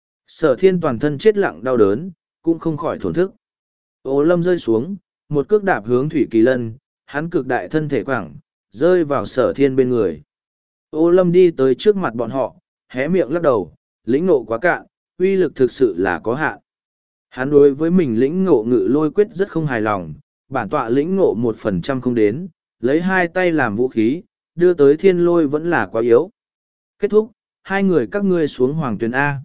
Sở thiên toàn thân chết lặng đau đớn, cũng không khỏi thổn thức. Ô lâm rơi xuống, một cước đạp hướng Thủy Kỳ Lân, hắn cực đại thân thể quảng, rơi vào sở thiên bên người. Ô lâm đi tới trước mặt bọn họ, hé miệng lắc đầu, lĩnh ngộ quá cạn, uy lực thực sự là có hạn. Hắn đối với mình lĩnh ngộ ngự lôi quyết rất không hài lòng, bản tọa lĩnh ngộ một phần trăm không đến, lấy hai tay làm vũ khí, đưa tới thiên lôi vẫn là quá yếu. Kết thúc, hai người các ngươi xuống hoàng tuyển A.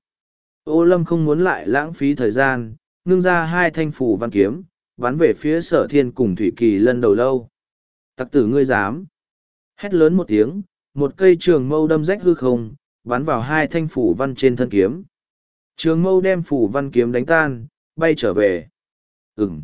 Ô lâm không muốn lại lãng phí thời gian, ngưng ra hai thanh phủ văn kiếm, bắn về phía sở thiên cùng Thủy Kỳ Lân đầu lâu. Tặc tử ngươi dám. Hét lớn một tiếng, một cây trường mâu đâm rách hư không, bắn vào hai thanh phủ văn trên thân kiếm. Trường mâu đem phủ văn kiếm đánh tan, bay trở về. Ừm.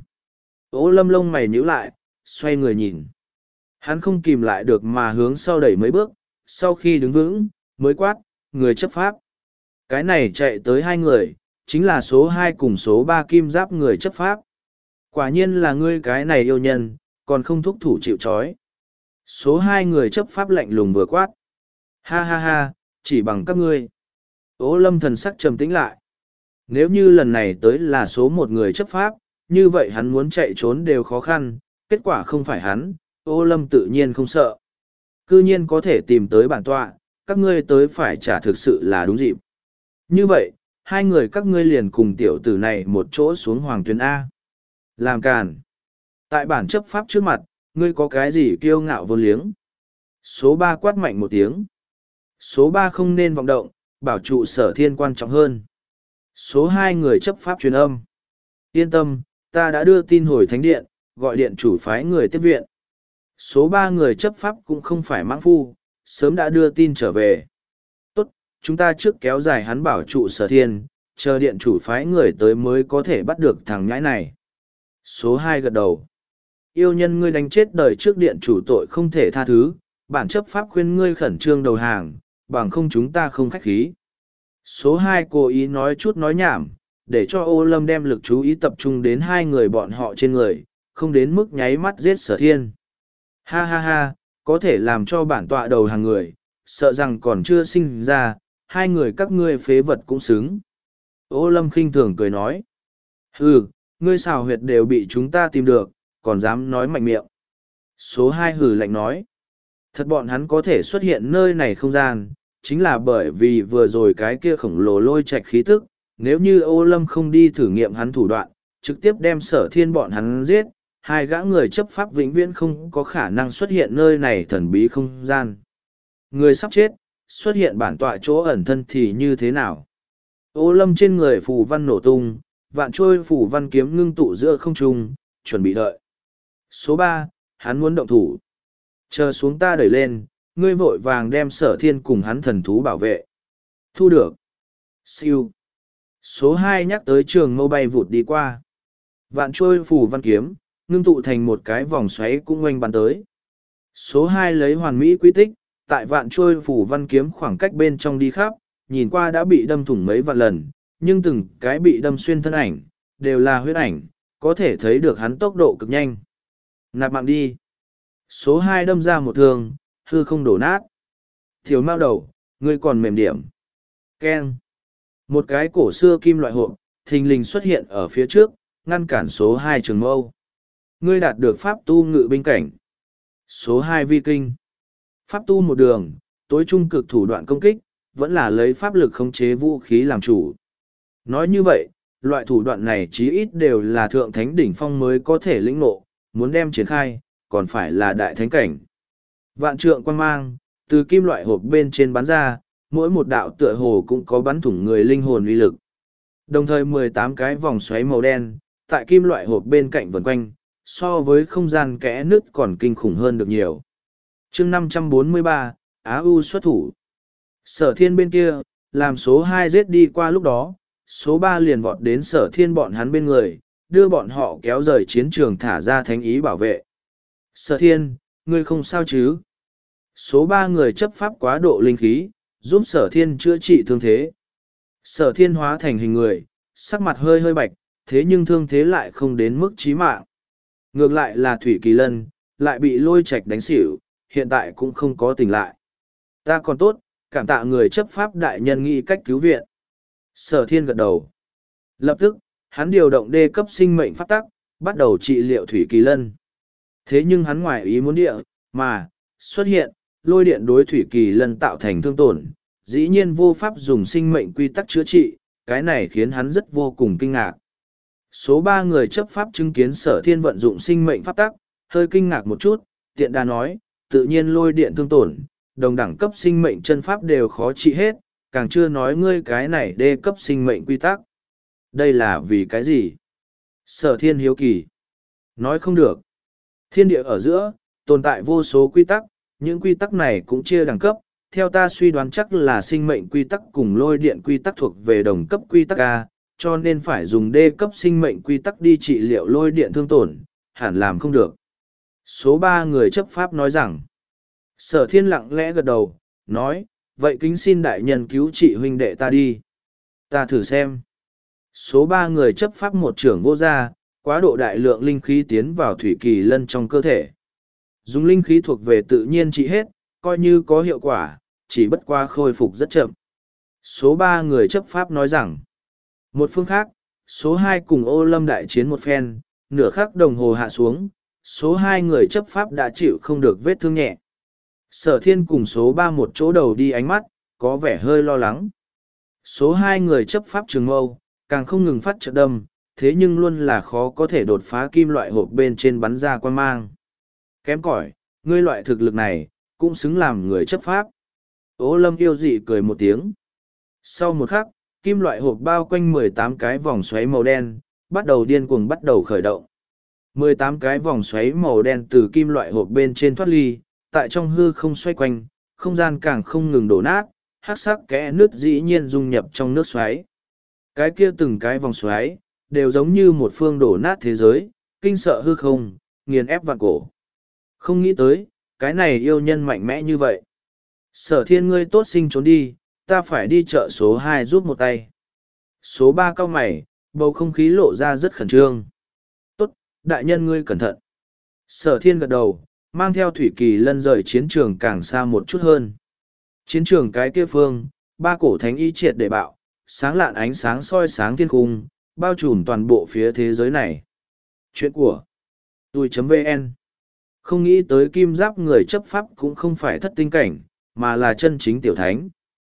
Ô lâm lông mày nhíu lại, xoay người nhìn. Hắn không kìm lại được mà hướng sau đẩy mấy bước, sau khi đứng vững, mới quát, người chấp pháp. Cái này chạy tới hai người, chính là số hai cùng số ba kim giáp người chấp pháp. Quả nhiên là ngươi cái này yêu nhân, còn không thúc thủ chịu trói. Số hai người chấp pháp lạnh lùng vừa quát. Ha ha ha, chỉ bằng các ngươi. Ô lâm thần sắc trầm tĩnh lại. Nếu như lần này tới là số một người chấp pháp, như vậy hắn muốn chạy trốn đều khó khăn, kết quả không phải hắn, ô lâm tự nhiên không sợ. Cư nhiên có thể tìm tới bản tọa, các ngươi tới phải trả thực sự là đúng dịp. Như vậy, hai người các ngươi liền cùng tiểu tử này một chỗ xuống hoàng tuyến A. Làm càn. Tại bản chấp pháp trước mặt, ngươi có cái gì kiêu ngạo vô liếng. Số ba quát mạnh một tiếng. Số ba không nên vọng động, bảo trụ sở thiên quan trọng hơn. Số hai người chấp pháp truyền âm. Yên tâm, ta đã đưa tin hồi thánh điện, gọi điện chủ phái người tiếp viện. Số ba người chấp pháp cũng không phải mãng phu, sớm đã đưa tin trở về. Tốt, chúng ta trước kéo dài hắn bảo trụ sở thiên, chờ điện chủ phái người tới mới có thể bắt được thằng nhãi này. Số hai gật đầu. Yêu nhân ngươi đánh chết đời trước điện chủ tội không thể tha thứ, bản chấp pháp khuyên ngươi khẩn trương đầu hàng, bằng không chúng ta không khách khí. Số hai cố ý nói chút nói nhảm, để cho Ô Lâm đem lực chú ý tập trung đến hai người bọn họ trên người, không đến mức nháy mắt giết Sở Thiên. Ha ha ha, có thể làm cho bản tọa đầu hàng người, sợ rằng còn chưa sinh ra, hai người các ngươi phế vật cũng xứng. Ô Lâm khinh thường cười nói. Hừ, ngươi xào huyệt đều bị chúng ta tìm được, còn dám nói mạnh miệng. Số hai hừ lạnh nói. Thật bọn hắn có thể xuất hiện nơi này không gian, chính là bởi vì vừa rồi cái kia khổng lồ lôi chạch khí tức, nếu như Ô Lâm không đi thử nghiệm hắn thủ đoạn, trực tiếp đem Sở Thiên bọn hắn giết, hai gã người chấp pháp vĩnh viễn không có khả năng xuất hiện nơi này thần bí không gian. Người sắp chết, xuất hiện bản tọa chỗ ẩn thân thì như thế nào? Ô Lâm trên người phù văn nổ tung, vạn trôi phù văn kiếm ngưng tụ giữa không trung, chuẩn bị đợi. Số ba, hắn muốn động thủ. Chờ xuống ta đẩy lên, ngươi vội vàng đem Sở Thiên cùng hắn thần thú bảo vệ. Thu được. Siêu. Số hai nhắc tới trường mâu bay vụt đi qua. Vạn trôi phù văn kiếm, ngưng tụ thành một cái vòng xoáy cũng oanh bắn tới. Số hai lấy hoàn mỹ quy tích, tại vạn trôi phù văn kiếm khoảng cách bên trong đi khắp, nhìn qua đã bị đâm thủng mấy vạn lần, nhưng từng cái bị đâm xuyên thân ảnh, đều là huyết ảnh, có thể thấy được hắn tốc độ cực nhanh. Nạp mạng đi. Số hai đâm ra một thương, hư không đổ nát. Thiếu mao đầu, ngươi còn mềm điểm. Keng. Một cái cổ xưa kim loại hộp, thình lình xuất hiện ở phía trước, ngăn cản số hai trường mâu. Ngươi đạt được pháp tu ngự binh cảnh. Số hai vi kinh. Pháp tu một đường, tối trung cực thủ đoạn công kích, vẫn là lấy pháp lực khống chế vũ khí làm chủ. Nói như vậy, loại thủ đoạn này chí ít đều là thượng thánh đỉnh phong mới có thể lĩnh ngộ, muốn đem triển khai, còn phải là đại thánh cảnh. Vạn trượng quang mang, từ kim loại hộp bên trên bắn ra, mỗi một đạo tựa hồ cũng có bắn thủng người linh hồn uy lực. Đồng thời mười tám cái vòng xoáy màu đen, tại kim loại hộp bên cạnh vần quanh, so với không gian kẽ nứt còn kinh khủng hơn được nhiều. chương năm trăm bốn mươi ba, Á U xuất thủ. Sở Thiên bên kia, làm số hai giết đi qua lúc đó, số ba liền vọt đến Sở Thiên bọn hắn bên người, đưa bọn họ kéo rời chiến trường thả ra thánh ý bảo vệ. Sở Thiên, ngươi không sao chứ? Số ba người chấp pháp quá độ linh khí, giúp Sở Thiên chữa trị thương thế. Sở Thiên hóa thành hình người, sắc mặt hơi hơi bạch, thế nhưng thương thế lại không đến mức chí mạng. Ngược lại là Thủy Kỳ Lân, lại bị lôi Trạch đánh xỉu, hiện tại cũng không có tỉnh lại. Ta còn tốt, cảm tạ người chấp pháp đại nhân nghĩ cách cứu viện. Sở Thiên gật đầu. Lập tức, hắn điều động đê cấp sinh mệnh pháp tắc, bắt đầu trị liệu Thủy Kỳ Lân. Thế nhưng hắn ngoài ý muốn địa, mà, xuất hiện, lôi điện đối Thủy Kỳ Lân tạo thành thương tổn, dĩ nhiên vô pháp dùng sinh mệnh quy tắc chữa trị, cái này khiến hắn rất vô cùng kinh ngạc. Số ba người chấp pháp chứng kiến Sở Thiên vận dụng sinh mệnh pháp tắc, hơi kinh ngạc một chút, tiện đà nói, tự nhiên lôi điện thương tổn, đồng đẳng cấp sinh mệnh chân pháp đều khó trị hết, càng chưa nói ngươi cái này đê cấp sinh mệnh quy tắc. Đây là vì cái gì? Sở Thiên hiếu kỳ. Nói không được. Thiên địa ở giữa, tồn tại vô số quy tắc, những quy tắc này cũng chia đẳng cấp, theo ta suy đoán chắc là sinh mệnh quy tắc cùng lôi điện quy tắc thuộc về đồng cấp quy tắc A, cho nên phải dùng đê cấp sinh mệnh quy tắc đi trị liệu lôi điện thương tổn, hẳn làm không được. Số ba người chấp pháp nói rằng, Sở Thiên lặng lẽ gật đầu, nói, vậy kính xin đại nhân cứu trị huynh đệ ta đi. Ta thử xem. Số ba người chấp pháp một trưởng vô gia, quá độ đại lượng linh khí tiến vào Thủy Kỳ Lân trong cơ thể. Dùng linh khí thuộc về tự nhiên trị hết, coi như có hiệu quả, chỉ bất qua khôi phục rất chậm. Số ba người chấp pháp nói rằng, một phương khác, số hai cùng Ô Lâm đại chiến một phen, nửa khắc đồng hồ hạ xuống, số hai người chấp pháp đã chịu không được vết thương nhẹ. Sở Thiên cùng số ba một chỗ đầu đi ánh mắt, có vẻ hơi lo lắng. Số hai người chấp pháp trường mâu, càng không ngừng phát trợ đâm, thế nhưng luôn là khó có thể đột phá kim loại hộp bên trên bắn ra quan mang. Kém cỏi, ngươi loại thực lực này, cũng xứng làm người chấp pháp. Ô Lâm yêu dị cười một tiếng. Sau một khắc, kim loại hộp bao quanh mười tám cái vòng xoáy màu đen, bắt đầu điên cuồng bắt đầu khởi động. mười tám cái vòng xoáy màu đen từ kim loại hộp bên trên thoát ly, tại trong hư không xoay quanh, không gian càng không ngừng đổ nát, hắc sắc kẽ nước dĩ nhiên dung nhập trong nước xoáy. Cái kia từng cái vòng xoáy, đều giống như một phương đổ nát thế giới, kinh sợ hư không, nghiền ép vạn cổ. Không nghĩ tới, cái này yêu nhân mạnh mẽ như vậy. Sở thiên ngươi tốt sinh trốn đi, ta phải đi chợ số hai giúp một tay. Số ba cau mày, bầu không khí lộ ra rất khẩn trương. Tốt, đại nhân ngươi cẩn thận. Sở thiên gật đầu, mang theo Thủy Kỳ Lân rời chiến trường càng xa một chút hơn. Chiến trường cái kia phương, ba cổ thánh y triệt để bạo, sáng lạn ánh sáng soi sáng thiên cung, bao trùm toàn bộ phía thế giới này. Chuyện của tui.vn. Không nghĩ tới kim giáp người chấp pháp cũng không phải thất tinh cảnh, mà là chân chính tiểu thánh.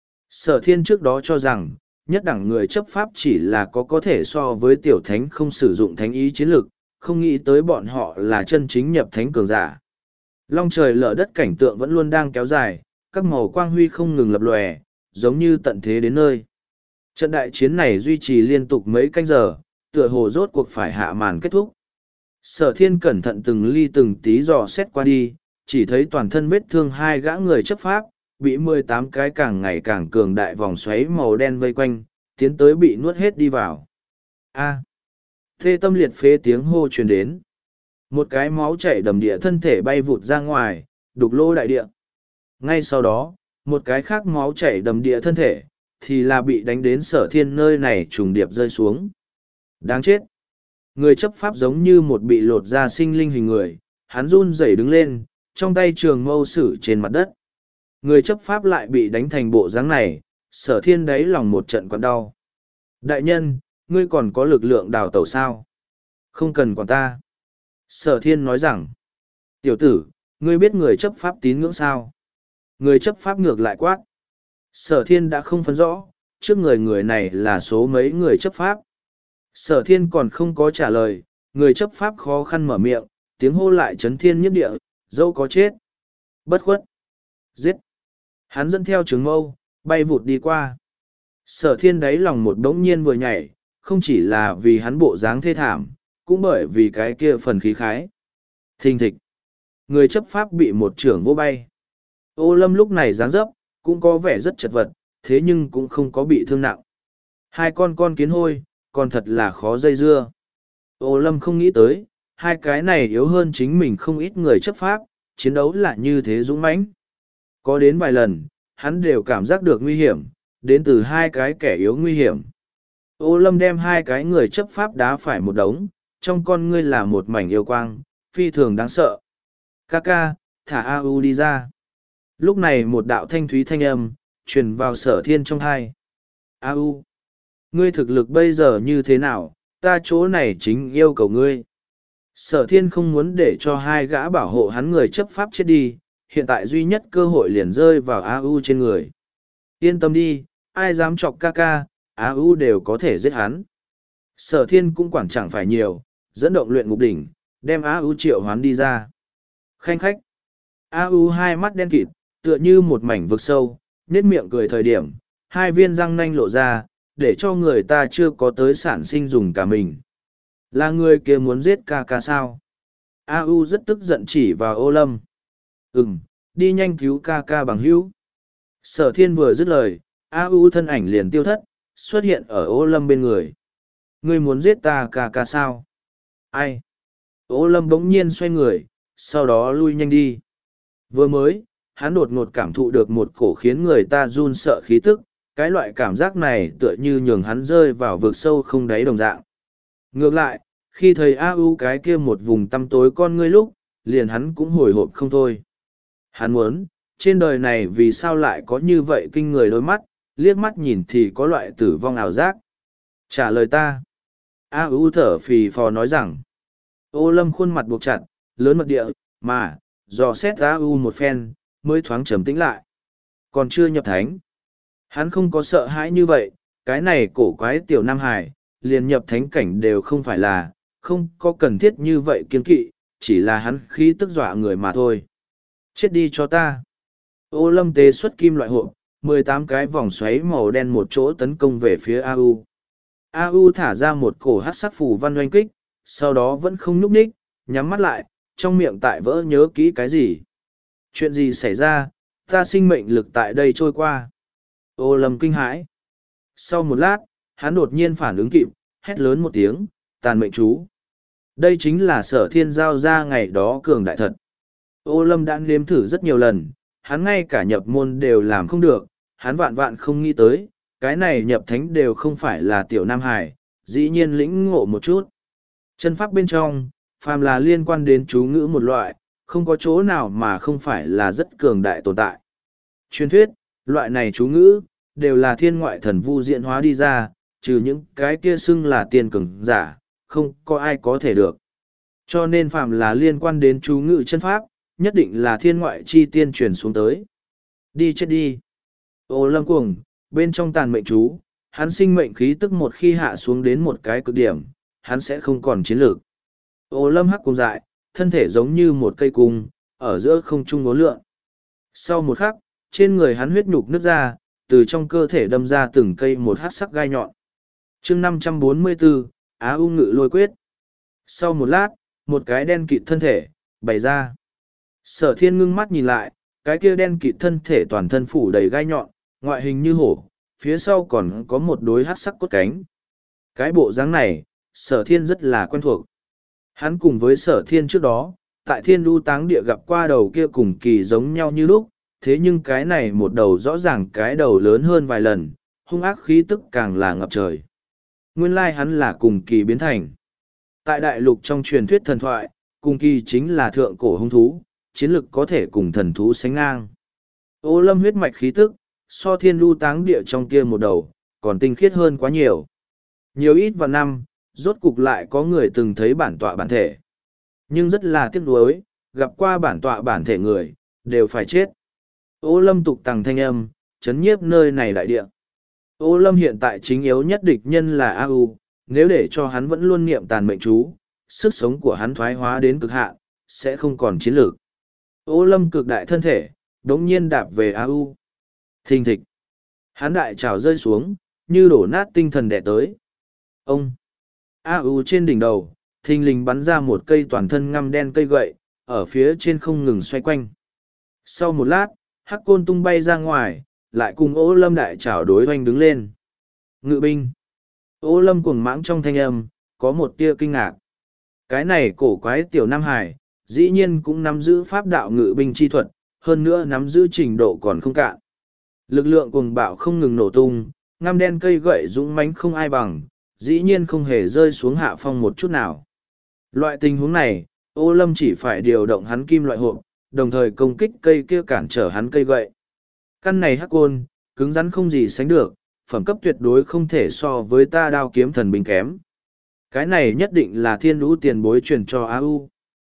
Sở thiên trước đó cho rằng, nhất đẳng người chấp pháp chỉ là có có thể so với tiểu thánh không sử dụng thánh ý chiến lực, không nghĩ tới bọn họ là chân chính nhập thánh cường giả. Long trời lở đất cảnh tượng vẫn luôn đang kéo dài, các màu quang huy không ngừng lập lòe, giống như tận thế đến nơi. Trận đại chiến này duy trì liên tục mấy canh giờ, tựa hồ rốt cuộc phải hạ màn kết thúc. Sở thiên cẩn thận từng ly từng tí dò xét qua đi, chỉ thấy toàn thân vết thương hai gã người chấp pháp, bị mười tám cái càng ngày càng cường đại vòng xoáy màu đen vây quanh, tiến tới bị nuốt hết đi vào. A. Thê tâm liệt phế tiếng hô truyền đến. Một cái máu chảy đầm địa thân thể bay vụt ra ngoài, đục lỗ đại địa. Ngay sau đó, một cái khác máu chảy đầm địa thân thể, thì là bị đánh đến sở thiên nơi này trùng điệp rơi xuống. Đáng chết! Người chấp pháp giống như một bị lột ra sinh linh hình người, hắn run rẩy đứng lên, trong tay trường mâu sử trên mặt đất. Người chấp pháp lại bị đánh thành bộ dáng này, sở thiên đáy lòng một trận quặn đau. Đại nhân, ngươi còn có lực lượng đào tẩu sao? Không cần quản ta. Sở thiên nói rằng, tiểu tử, ngươi biết người chấp pháp tín ngưỡng sao? Người chấp pháp ngược lại quát. Sở thiên đã không phân rõ, trước người người này là số mấy người chấp pháp. Sở thiên còn không có trả lời, người chấp pháp khó khăn mở miệng, tiếng hô lại chấn thiên nhiếp địa, dẫu có chết. Bất khuất. Giết. Hắn dẫn theo trường mâu, bay vụt đi qua. Sở thiên đáy lòng một đống nhiên vừa nhảy, không chỉ là vì hắn bộ dáng thê thảm, cũng bởi vì cái kia phần khí khái. Thình thịch. Người chấp pháp bị một trưởng vô bay. Ô Lâm lúc này dáng dấp, cũng có vẻ rất chật vật, thế nhưng cũng không có bị thương nặng. Hai con con kiến hôi, còn thật là khó dây dưa. Ô Lâm không nghĩ tới, hai cái này yếu hơn chính mình không ít người chấp pháp, chiến đấu là như thế dũng mãnh. Có đến vài lần, hắn đều cảm giác được nguy hiểm, đến từ hai cái kẻ yếu nguy hiểm. Ô Lâm đem hai cái người chấp pháp đá phải một đống, trong con ngươi là một mảnh yêu quang, phi thường đáng sợ. Kaka, thả a u đi ra. Lúc này một đạo thanh thúy thanh âm, truyền vào sở thiên trong thai. A u, ngươi thực lực bây giờ như thế nào, ta chỗ này chính yêu cầu ngươi. Sở thiên không muốn để cho hai gã bảo hộ hắn người chấp pháp chết đi, hiện tại duy nhất cơ hội liền rơi vào a u trên người. Yên tâm đi, ai dám chọc ca ca, a u đều có thể giết hắn. Sở thiên cũng quản chẳng phải nhiều, dẫn động luyện ngục đỉnh, đem a u triệu hoán đi ra. Khanh khách, a u hai mắt đen kịt, tựa như một mảnh vực sâu, nết miệng cười thời điểm, hai viên răng nanh lộ ra, để cho người ta chưa có tới sản sinh dùng cả mình. Là người kia muốn giết ca ca sao? a u rất tức giận chỉ vào Ô Lâm. Ừm, đi nhanh cứu ca ca bằng hữu. Sở thiên vừa dứt lời, a u thân ảnh liền tiêu thất, xuất hiện ở Ô Lâm bên người. Ngươi muốn giết ta ca ca sao? Ai? Ô Lâm bỗng nhiên xoay người, sau đó lui nhanh đi. Vừa mới, hắn đột ngột cảm thụ được một cổ khiến người ta run sợ khí tức, cái loại cảm giác này tựa như nhường hắn rơi vào vực sâu không đáy đồng dạng. Ngược lại, khi thấy a u cái kia một vùng tăm tối con ngươi lúc, liền hắn cũng hồi hộp không thôi. Hắn muốn, trên đời này vì sao lại có như vậy kinh người đôi mắt, liếc mắt nhìn thì có loại tử vong ảo giác. Trả lời ta. a u thở phì phò nói rằng. Ô Lâm khuôn mặt buộc chặt, lớn mật địa, mà, dò xét a u một phen, mới thoáng trầm tĩnh lại. Còn chưa nhập thánh. Hắn không có sợ hãi như vậy, cái này cổ quái tiểu Nam Hải, liền nhập thánh cảnh đều không phải là, không có cần thiết như vậy kiên kỵ, chỉ là hắn khí tức dọa người mà thôi. Chết đi cho ta. Ô Lâm tế xuất kim loại hộp, mười tám cái vòng xoáy màu đen một chỗ tấn công về phía a u. a u thả ra một cổ hát sắc phù văn oanh kích, sau đó vẫn không nhúc nhích, nhắm mắt lại, trong miệng tại vỡ nhớ kỹ cái gì. Chuyện gì xảy ra, ta sinh mệnh lực tại đây trôi qua. Ô Lâm kinh hãi. Sau một lát, hắn đột nhiên phản ứng kịp, hét lớn một tiếng, tàn mệnh chú. Đây chính là sở thiên giao ra ngày đó cường đại thật. Ô Lâm đã nếm thử rất nhiều lần, hắn ngay cả nhập môn đều làm không được, hắn vạn vạn không nghĩ tới, cái này nhập thánh đều không phải là tiểu Nam Hải, dĩ nhiên lĩnh ngộ một chút. Chân pháp bên trong, phàm là liên quan đến chú ngữ một loại, không có chỗ nào mà không phải là rất cường đại tồn tại. Truyền thuyết, loại này chú ngữ, đều là thiên ngoại thần vu diễn hóa đi ra, trừ những cái kia xưng là tiên cường giả, không có ai có thể được. Cho nên phàm là liên quan đến chú ngữ chân pháp, nhất định là thiên ngoại chi tiên truyền xuống tới. Đi chết đi. Ô Lâm cuồng, bên trong tàn mệnh chú, hắn sinh mệnh khí tức một khi hạ xuống đến một cái cực điểm, hắn sẽ không còn chiến lược. Ô Lâm hắc cuồng dại, thân thể giống như một cây cung, ở giữa không trung uốn lượn. Sau một khắc, trên người hắn huyết nhục nứt ra, từ trong cơ thể đâm ra từng cây một hắc sắc gai nhọn. Chương năm trăm bốn mươi bốn, Á U Ngự Lôi Quyết. Sau một lát, một cái đen kịt thân thể bày ra. Sở Thiên ngưng mắt nhìn lại, cái kia đen kịt thân thể toàn thân phủ đầy gai nhọn, ngoại hình như hổ, phía sau còn có một đối hắc sắc cốt cánh. Cái bộ dáng này, Sở Thiên rất là quen thuộc. Hắn cùng với Sở Thiên trước đó, tại Thiên Lưu Táng Địa gặp qua đầu kia cùng kỳ giống nhau như lúc, thế nhưng cái này một đầu rõ ràng cái đầu lớn hơn vài lần, hung ác khí tức càng là ngập trời. Nguyên lai hắn là cùng kỳ biến thành. Tại đại lục trong truyền thuyết thần thoại, cùng kỳ chính là thượng cổ hung thú, chiến lực có thể cùng thần thú sánh ngang. Ô Lâm huyết mạch khí tức, so Thiên Lưu Táng Địa trong kia một đầu, còn tinh khiết hơn quá nhiều. Nhiều ít vào năm, rốt cục lại có người từng thấy bản tọa bản thể. Nhưng rất là tiếc nuối, gặp qua bản tọa bản thể người, đều phải chết. Ô Lâm tục tằng thanh âm, chấn nhiếp nơi này đại địa. Ô Lâm hiện tại chính yếu nhất địch nhân là A U, nếu để cho hắn vẫn luôn niệm tàn mệnh chú, sức sống của hắn thoái hóa đến cực hạn, sẽ không còn chiến lược. Ô Lâm cực đại thân thể, đống nhiên đạp về A U. Thình thịch. Hắn đại trào rơi xuống, như đổ nát tinh thần đẻ tới. Ông. A U trên đỉnh đầu, thình lình bắn ra một cây toàn thân ngăm đen cây gậy, ở phía trên không ngừng xoay quanh. Sau một lát, hắc côn tung bay ra ngoài, lại cùng Ô Lâm đại trảo đối hoành đứng lên. Ngự binh. Ô Lâm cuồng mãng trong thanh âm, có một tia kinh ngạc. Cái này cổ quái tiểu Nam Hải, dĩ nhiên cũng nắm giữ pháp đạo ngự binh chi thuật, hơn nữa nắm giữ trình độ còn không cạn. Lực lượng cuồng bạo không ngừng nổ tung, ngăm đen cây gậy dũng mãnh không ai bằng, dĩ nhiên không hề rơi xuống hạ phong một chút nào. Loại tình huống này, Ô Lâm chỉ phải điều động hắn kim loại hộp, đồng thời công kích cây kia cản trở hắn cây gậy. Căn này hắc côn, cứng rắn không gì sánh được, phẩm cấp tuyệt đối không thể so với ta đao kiếm thần binh kém. Cái này nhất định là thiên lũ tiền bối truyền cho A U.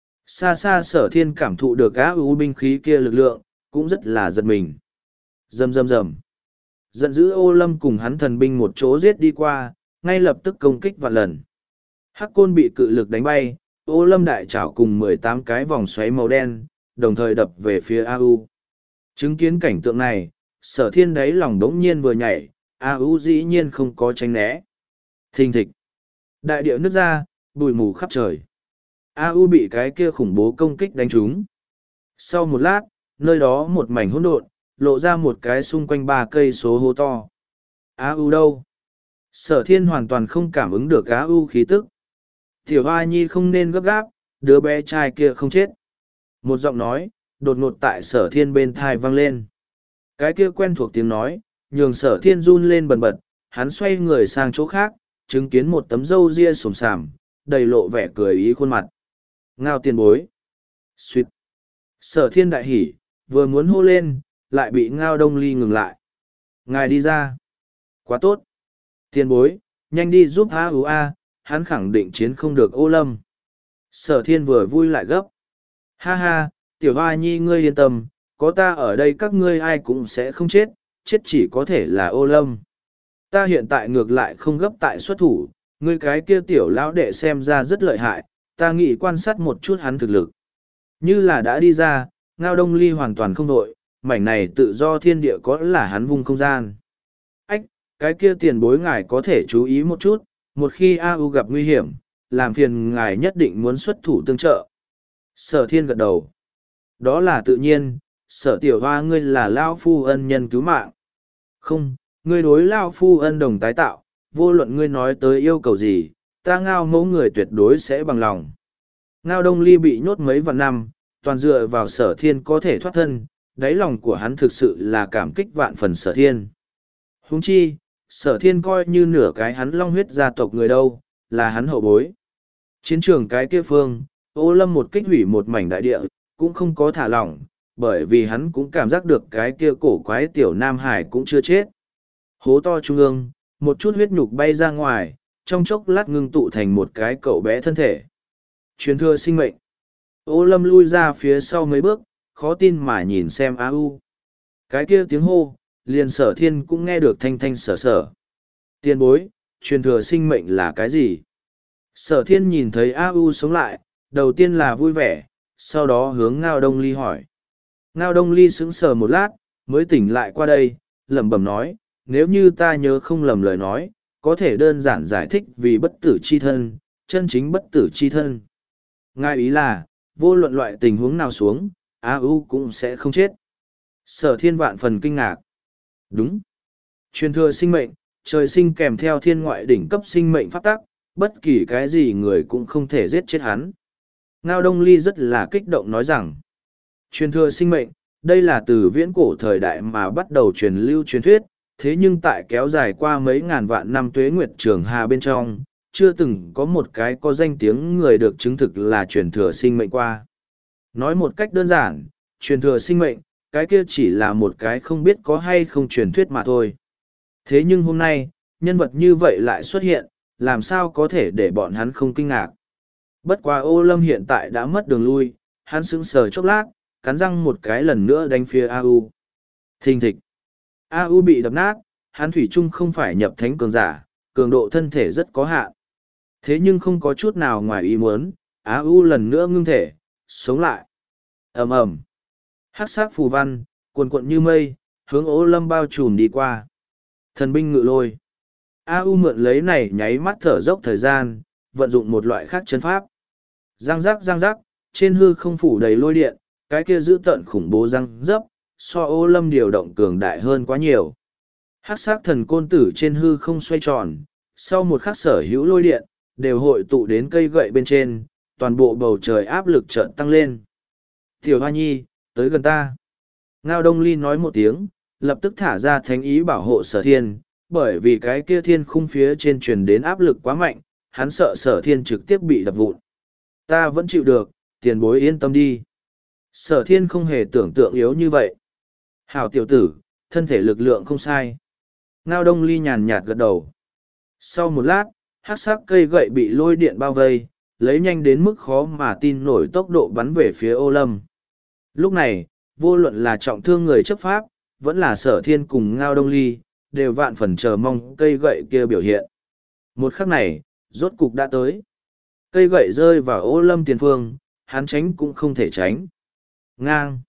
Xa xa Sở Thiên cảm thụ được A U binh khí kia lực lượng, cũng rất là giật mình. Rầm rầm rầm. Giận dữ Ô Lâm cùng hắn thần binh một chỗ giết đi qua, ngay lập tức công kích vạn lần. Hắc côn bị cự lực đánh bay, Ô Lâm đại trảo cùng mười tám cái vòng xoáy màu đen, đồng thời đập về phía A U. Chứng kiến cảnh tượng này, Sở Thiên đáy lòng đống nhiên vừa nhảy, A U dĩ nhiên không có tránh né. Thình thịch. Đại địa nứt ra, bụi mù khắp trời. A U bị cái kia khủng bố công kích đánh trúng. Sau một lát, nơi đó một mảnh hỗn độn, lộ ra một cái xung quanh ba cây số hố to. A U đâu? Sở Thiên hoàn toàn không cảm ứng được A U khí tức. Tiểu Hoa Nhi không nên gấp gáp, đứa bé trai kia không chết. Một giọng nói, đột ngột tại Sở Thiên bên thai vang lên. Cái kia quen thuộc tiếng nói, nhường Sở Thiên run lên bần bật, hắn xoay người sang chỗ khác, chứng kiến một tấm râu ria sồm sàm, đầy lộ vẻ cười ý khuôn mặt. Ngao tiền bối. Xuyệt. Sở Thiên đại hỉ, vừa muốn hô lên, lại bị Ngao Đông Ly ngừng lại. Ngài đi ra. Quá tốt. Tiền bối, nhanh đi giúp A U A, hắn khẳng định chiến không được Ô Lâm. Sở Thiên vừa vui lại gấp. Ha ha, tiểu hoa nhi ngươi yên tâm, có ta ở đây các ngươi ai cũng sẽ không chết, chết chỉ có thể là Ô Lâm. Ta hiện tại ngược lại không gấp tại xuất thủ, ngươi cái kia tiểu lão đệ xem ra rất lợi hại, ta nghĩ quan sát một chút hắn thực lực. Như là đã đi ra, Ngao Đông Ly hoàn toàn không đội, mảnh này tự do thiên địa có là hắn vung không gian. Ách, cái kia tiền bối ngài có thể chú ý một chút, một khi A U gặp nguy hiểm, làm phiền ngài nhất định muốn xuất thủ tương trợ. Sở Thiên gật đầu. Đó là tự nhiên, Sở tiểu hoa ngươi là Lao Phu ân nhân cứu mạng. Không, ngươi đối Lao Phu ân đồng tái tạo, vô luận ngươi nói tới yêu cầu gì, ta Ngao mẫu người tuyệt đối sẽ bằng lòng. Ngao Đông Ly bị nhốt mấy vạn năm, toàn dựa vào sở thiên có thể thoát thân, đáy lòng của hắn thực sự là cảm kích vạn phần sở thiên. Huống chi, sở thiên coi như nửa cái hắn long huyết gia tộc người đâu, là hắn hậu bối. Chiến trường cái kia phương, Ô Lâm một kích hủy một mảnh đại địa, cũng không có thả lỏng, bởi vì hắn cũng cảm giác được cái kia cổ quái tiểu Nam Hải cũng chưa chết. Hố to trung ương, một chút huyết nhục bay ra ngoài, trong chốc lát ngưng tụ thành một cái cậu bé thân thể. Truyền thừa sinh mệnh. Ô Lâm lui ra phía sau mấy bước, khó tin mà nhìn xem A U. Cái kia tiếng hô, liền sở thiên cũng nghe được thanh thanh sở sở. Tiền bối, truyền thừa sinh mệnh là cái gì? Sở thiên nhìn thấy A U sống lại, đầu tiên là vui vẻ, sau đó hướng Ngao Đông Ly hỏi. Ngao Đông Ly sững sờ một lát, mới tỉnh lại qua đây, lẩm bẩm nói, nếu như ta nhớ không lầm lời nói, có thể đơn giản giải thích vì bất tử chi thân, chân chính bất tử chi thân. Ngài ý là, vô luận loại tình huống nào xuống, A U cũng sẽ không chết. Sở thiên vạn phần kinh ngạc. Đúng. Truyền thừa sinh mệnh, trời sinh kèm theo thiên ngoại đỉnh cấp sinh mệnh pháp tắc, bất kỳ cái gì người cũng không thể giết chết hắn. Ngao Đông Ly rất là kích động nói rằng, truyền thừa sinh mệnh, đây là từ viễn cổ thời đại mà bắt đầu truyền lưu truyền thuyết, thế nhưng tại kéo dài qua mấy ngàn vạn năm tuế nguyệt trường hà bên trong, chưa từng có một cái có danh tiếng người được chứng thực là truyền thừa sinh mệnh qua. Nói một cách đơn giản, truyền thừa sinh mệnh, cái kia chỉ là một cái không biết có hay không truyền thuyết mà thôi. Thế nhưng hôm nay, nhân vật như vậy lại xuất hiện, làm sao có thể để bọn hắn không kinh ngạc. Bất quá Ô Lâm hiện tại đã mất đường lui, hắn sững sờ chốc lát, cắn răng một cái lần nữa đánh phía A U. Thình thịch. A U bị đập nát, hắn thủy chung không phải nhập thánh cường giả, cường độ thân thể rất có hạn. Thế nhưng không có chút nào ngoài ý muốn, A U lần nữa ngưng thể, sống lại. Ầm ầm. Hắc sắc phù văn, cuồn cuộn như mây, hướng Ô Lâm bao trùm đi qua. Thần binh ngự lôi. A U mượn lấy này nháy mắt thở dốc thời gian, vận dụng một loại khác chân pháp. Giang giác giang giác, trên hư không phủ đầy lôi điện, cái kia giữ tận khủng bố răng dấp, so Ô Lâm điều động cường đại hơn quá nhiều. Hắc sắc thần côn tử trên hư không xoay tròn, sau một khắc sở hữu lôi điện, đều hội tụ đến cây gậy bên trên, toàn bộ bầu trời áp lực chợt tăng lên. Tiểu Hoa Nhi, tới gần ta. Ngao Đông Ly nói một tiếng, lập tức thả ra thánh ý bảo hộ sở thiên, bởi vì cái kia thiên khung phía trên truyền đến áp lực quá mạnh, hắn sợ sở thiên trực tiếp bị đập vụn. Ta vẫn chịu được, tiền bối yên tâm đi. Sở thiên không hề tưởng tượng yếu như vậy. Hảo tiểu tử, thân thể lực lượng không sai. Ngao Đông Ly nhàn nhạt gật đầu. Sau một lát, hắc sắc cây gậy bị lôi điện bao vây, lấy nhanh đến mức khó mà tin nổi tốc độ bắn về phía Ô Lâm. Lúc này, vô luận là trọng thương người chấp pháp, vẫn là sở thiên cùng Ngao Đông Ly, đều vạn phần chờ mong cây gậy kia biểu hiện. Một khắc này, rốt cục đã tới. Cây gậy rơi vào Ô Lâm tiền phương, hắn tránh cũng không thể tránh. Ngang.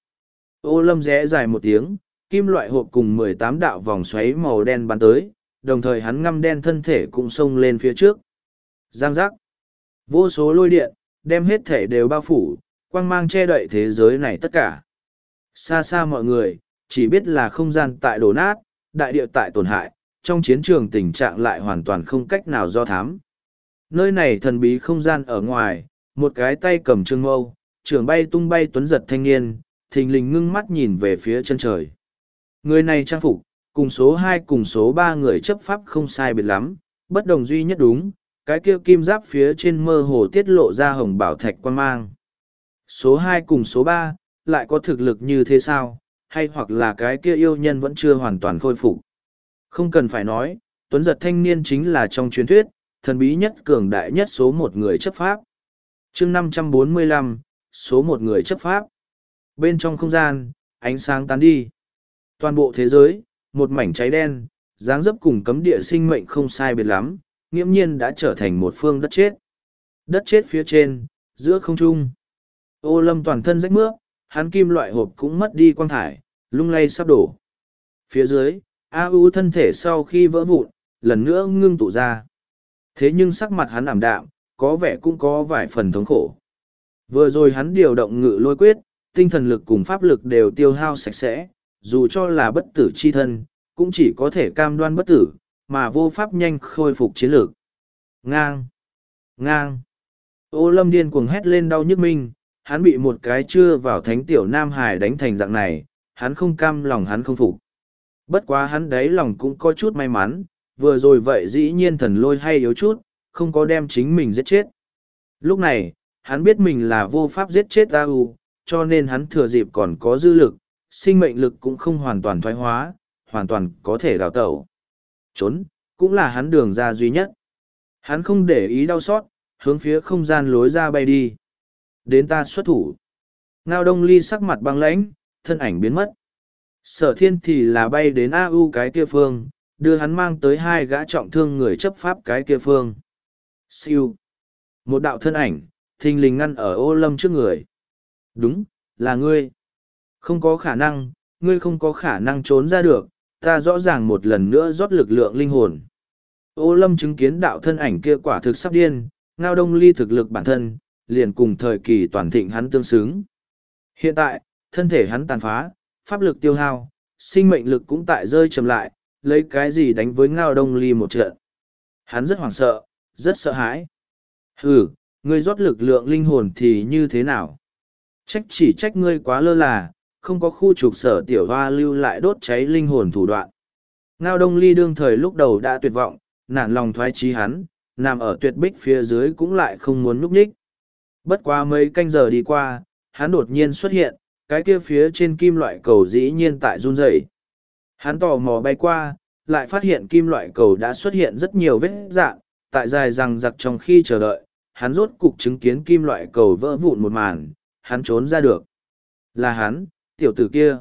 Ô Lâm rẽ dài một tiếng, kim loại hộp cùng mười tám đạo vòng xoáy màu đen bắn tới, đồng thời hắn ngăm đen thân thể cũng xông lên phía trước. Giang giác. Vô số lôi điện, đem hết thể đều bao phủ, quang mang che đậy thế giới này tất cả. Xa xa mọi người, chỉ biết là không gian tại đổ nát, đại địa tại tổn hại, trong chiến trường tình trạng lại hoàn toàn không cách nào do thám. Nơi này thần bí không gian ở ngoài, một cái tay cầm trương mâu, trường bay tung bay tuấn giật thanh niên, thình lình ngưng mắt nhìn về phía chân trời. Người này trang phục, cùng số hai cùng số ba người chấp pháp không sai biệt lắm, bất đồng duy nhất đúng, cái kia kim giáp phía trên mơ hồ tiết lộ ra hồng bảo thạch quan mang. Số hai cùng số ba lại có thực lực như thế sao, hay hoặc là cái kia yêu nhân vẫn chưa hoàn toàn khôi phục. Không cần phải nói, tuấn giật thanh niên chính là trong truyền thuyết, thần bí nhất cường đại nhất số một người chấp pháp. Chương năm trăm bốn mươi lăm, số một người chấp pháp. Bên trong không gian, ánh sáng tán đi. Toàn bộ thế giới, một mảnh cháy đen, dáng dấp cùng cấm địa sinh mệnh không sai biệt lắm, nghiễm nhiên đã trở thành một phương đất chết. Đất chết phía trên, giữa không trung. Ô Lâm toàn thân rách mướp, hắn kim loại hộp cũng mất đi quang thải, lung lay sắp đổ. Phía dưới, A U thân thể sau khi vỡ vụn, lần nữa ngưng tụ ra. Thế nhưng sắc mặt hắn ảm đạm, có vẻ cũng có vài phần thống khổ. Vừa rồi hắn điều động ngự lôi quyết, tinh thần lực cùng pháp lực đều tiêu hao sạch sẽ, dù cho là bất tử chi thân, cũng chỉ có thể cam đoan bất tử, mà vô pháp nhanh khôi phục chiến lược. Ngang! Ngang! Ô Lâm điên cuồng hét lên đau nhức minh, hắn bị một cái chưa vào thánh tiểu Nam Hải đánh thành dạng này, hắn không cam lòng hắn không phục. Bất quá hắn đáy lòng cũng có chút may mắn, vừa rồi vậy dĩ nhiên thần lôi hay yếu chút, không có đem chính mình giết chết. Lúc này, hắn biết mình là vô pháp giết chết A U, cho nên hắn thừa dịp còn có dư lực, sinh mệnh lực cũng không hoàn toàn thoái hóa, hoàn toàn có thể đào tẩu. Trốn, cũng là hắn đường ra duy nhất. Hắn không để ý đau xót, hướng phía không gian lối ra bay đi. Đến ta xuất thủ. Ngao Đông Ly sắc mặt băng lãnh, thân ảnh biến mất. Sở thiên thì là bay đến A U cái kia phương, đưa hắn mang tới hai gã trọng thương người chấp pháp cái kia phương. Siêu. Một đạo thân ảnh, thình lình ngăn ở Ô Lâm trước người. Đúng, là ngươi. Không có khả năng, ngươi không có khả năng trốn ra được, ta rõ ràng một lần nữa rót lực lượng linh hồn. Ô Lâm chứng kiến đạo thân ảnh kia quả thực sắp điên, Ngao Đông Ly thực lực bản thân, liền cùng thời kỳ toàn thịnh hắn tương xứng. Hiện tại, thân thể hắn tàn phá, pháp lực tiêu hao, sinh mệnh lực cũng tại rơi chậm lại, lấy cái gì đánh với Ngao Đông Ly một trận. Hắn rất hoảng sợ, rất sợ hãi. Hừ, ngươi rót lực lượng linh hồn thì như thế nào? Trách chỉ trách ngươi quá lơ là, không có khu trục sở tiểu hoa lưu lại đốt cháy linh hồn thủ đoạn. Ngao Đông Ly đương thời lúc đầu đã tuyệt vọng, nản lòng thoái chí hắn, nằm ở tuyệt bích phía dưới cũng lại không muốn núp nhích. Bất quá mấy canh giờ đi qua, hắn đột nhiên xuất hiện, cái kia phía trên kim loại cầu dĩ nhiên tại run rẩy. Hắn tò mò bay qua, lại phát hiện kim loại cầu đã xuất hiện rất nhiều vết dạn, tại dài rằng giặc trong khi chờ đợi, hắn rốt cục chứng kiến kim loại cầu vỡ vụn một màn, hắn trốn ra được. Là hắn, tiểu tử kia.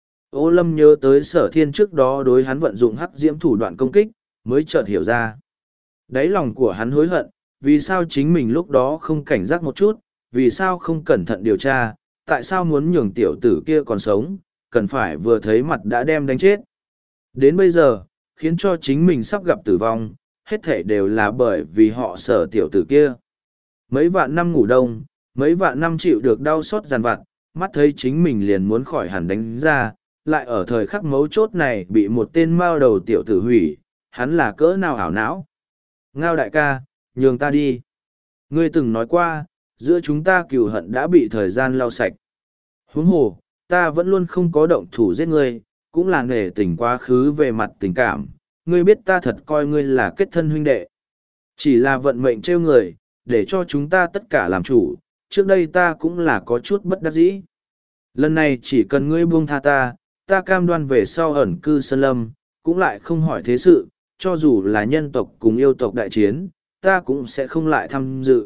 Ô Lâm nhớ tới sở thiên trước đó đối hắn vận dụng hắc diễm thủ đoạn công kích, mới chợt hiểu ra. Đáy lòng của hắn hối hận, vì sao chính mình lúc đó không cảnh giác một chút, vì sao không cẩn thận điều tra, tại sao muốn nhường tiểu tử kia còn sống, cần phải vừa thấy mặt đã đem đánh chết. Đến bây giờ, khiến cho chính mình sắp gặp tử vong, hết thể đều là bởi vì họ sở tiểu tử kia. Mấy vạn năm ngủ đông, mấy vạn năm chịu được đau xót giàn vặt, mắt thấy chính mình liền muốn khỏi hẳn đánh ra, lại ở thời khắc mấu chốt này bị một tên mao đầu tiểu tử hủy, hắn là cỡ nào ảo não. Ngao đại ca, nhường ta đi. Ngươi từng nói qua, giữa chúng ta cừu hận đã bị thời gian lau sạch. Huống hồ, ta vẫn luôn không có động thủ giết ngươi, cũng là nể tình quá khứ về mặt tình cảm. Ngươi biết ta thật coi ngươi là kết thân huynh đệ. Chỉ là vận mệnh trêu người, để cho chúng ta tất cả làm chủ, trước đây ta cũng là có chút bất đắc dĩ. Lần này chỉ cần ngươi buông tha ta, ta cam đoan về sau ẩn cư sơn lâm, cũng lại không hỏi thế sự, cho dù là nhân tộc cùng yêu tộc đại chiến, ta cũng sẽ không lại tham dự.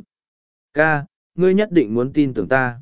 Ca, ngươi nhất định muốn tin tưởng ta.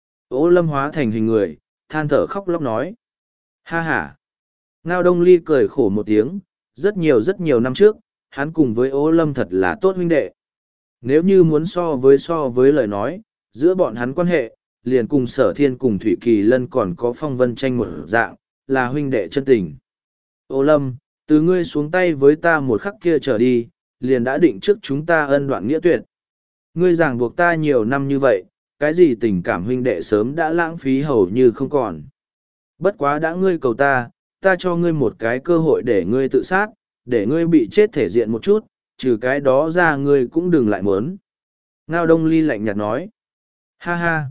Ô Lâm hóa thành hình người, than thở khóc lóc nói. Ha ha. Ngao Đông Ly cười khổ một tiếng, rất nhiều rất nhiều năm trước, hắn cùng với Ô Lâm thật là tốt huynh đệ. Nếu như muốn so với so với lời nói, giữa bọn hắn quan hệ, liền cùng sở thiên cùng Thủy Kỳ Lân còn có phong vân tranh một dạng, là huynh đệ chân tình. Ô Lâm, từ ngươi xuống tay với ta một khắc kia trở đi, liền đã định trước chúng ta ân đoạn nghĩa tuyệt. Ngươi ràng buộc ta nhiều năm như vậy, cái gì tình cảm huynh đệ sớm đã lãng phí hầu như không còn. Bất quá đã ngươi cầu ta, ta cho ngươi một cái cơ hội để ngươi tự sát, để ngươi bị chết thể diện một chút, trừ cái đó ra ngươi cũng đừng lại muốn. Ngao Đông Ly lạnh nhạt nói. Ha ha.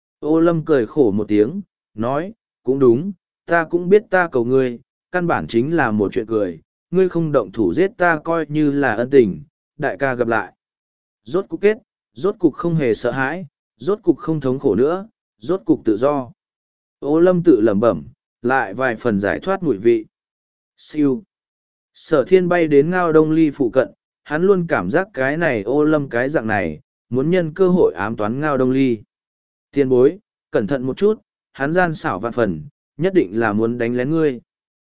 Ô Lâm cười khổ một tiếng, nói, cũng đúng, ta cũng biết ta cầu ngươi, căn bản chính là một chuyện cười, ngươi không động thủ giết ta coi như là ân tình, đại ca gặp lại. Rốt cục kết, rốt cục không hề sợ hãi, rốt cục không thống khổ nữa, rốt cục tự do. Ô Lâm tự lẩm bẩm, lại vài phần giải thoát mùi vị. Siêu. Sở thiên bay đến Ngao Đông Ly phụ cận, hắn luôn cảm giác cái này Ô Lâm cái dạng này, muốn nhân cơ hội ám toán Ngao Đông Ly. Tiền bối, cẩn thận một chút, hắn gian xảo vạn phần, nhất định là muốn đánh lén ngươi.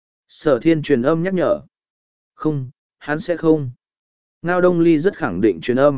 Sở thiên truyền âm nhắc nhở. Không, hắn sẽ không. Ngao Đông Ly rất khẳng định truyền âm.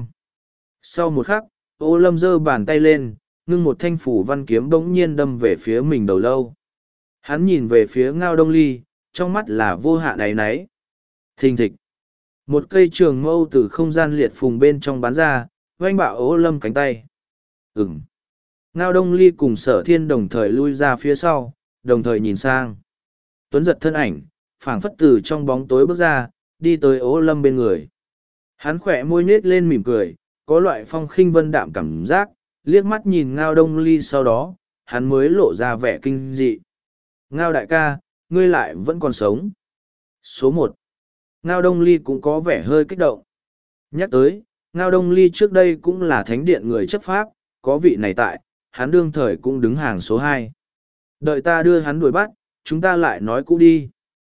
Sau một khắc, Ô Lâm giơ bàn tay lên, ngưng một thanh phủ văn kiếm bỗng nhiên đâm về phía mình đầu lâu. Hắn nhìn về phía Ngao Đông Ly, trong mắt là vô hạn áy náy. Thình thịch. Một cây trường mâu từ không gian liệt phùng bên trong bắn ra, oanh bạo Ô Lâm cánh tay. Ừm. Ngao Đông Ly cùng sở thiên đồng thời lui ra phía sau, đồng thời nhìn sang. Tuấn giật thân ảnh, phảng phất từ trong bóng tối bước ra, đi tới Ô Lâm bên người. Hắn khỏe môi nết lên mỉm cười, có loại phong khinh vân đạm cảm giác, liếc mắt nhìn Ngao Đông Ly sau đó, hắn mới lộ ra vẻ kinh dị. Ngao đại ca, ngươi lại vẫn còn sống. Số một. Ngao Đông Ly cũng có vẻ hơi kích động. Nhắc tới, Ngao Đông Ly trước đây cũng là thánh điện người chấp pháp, có vị này tại, hắn đương thời cũng đứng hàng số hai. Đợi ta đưa hắn đuổi bắt, chúng ta lại nói cũ đi.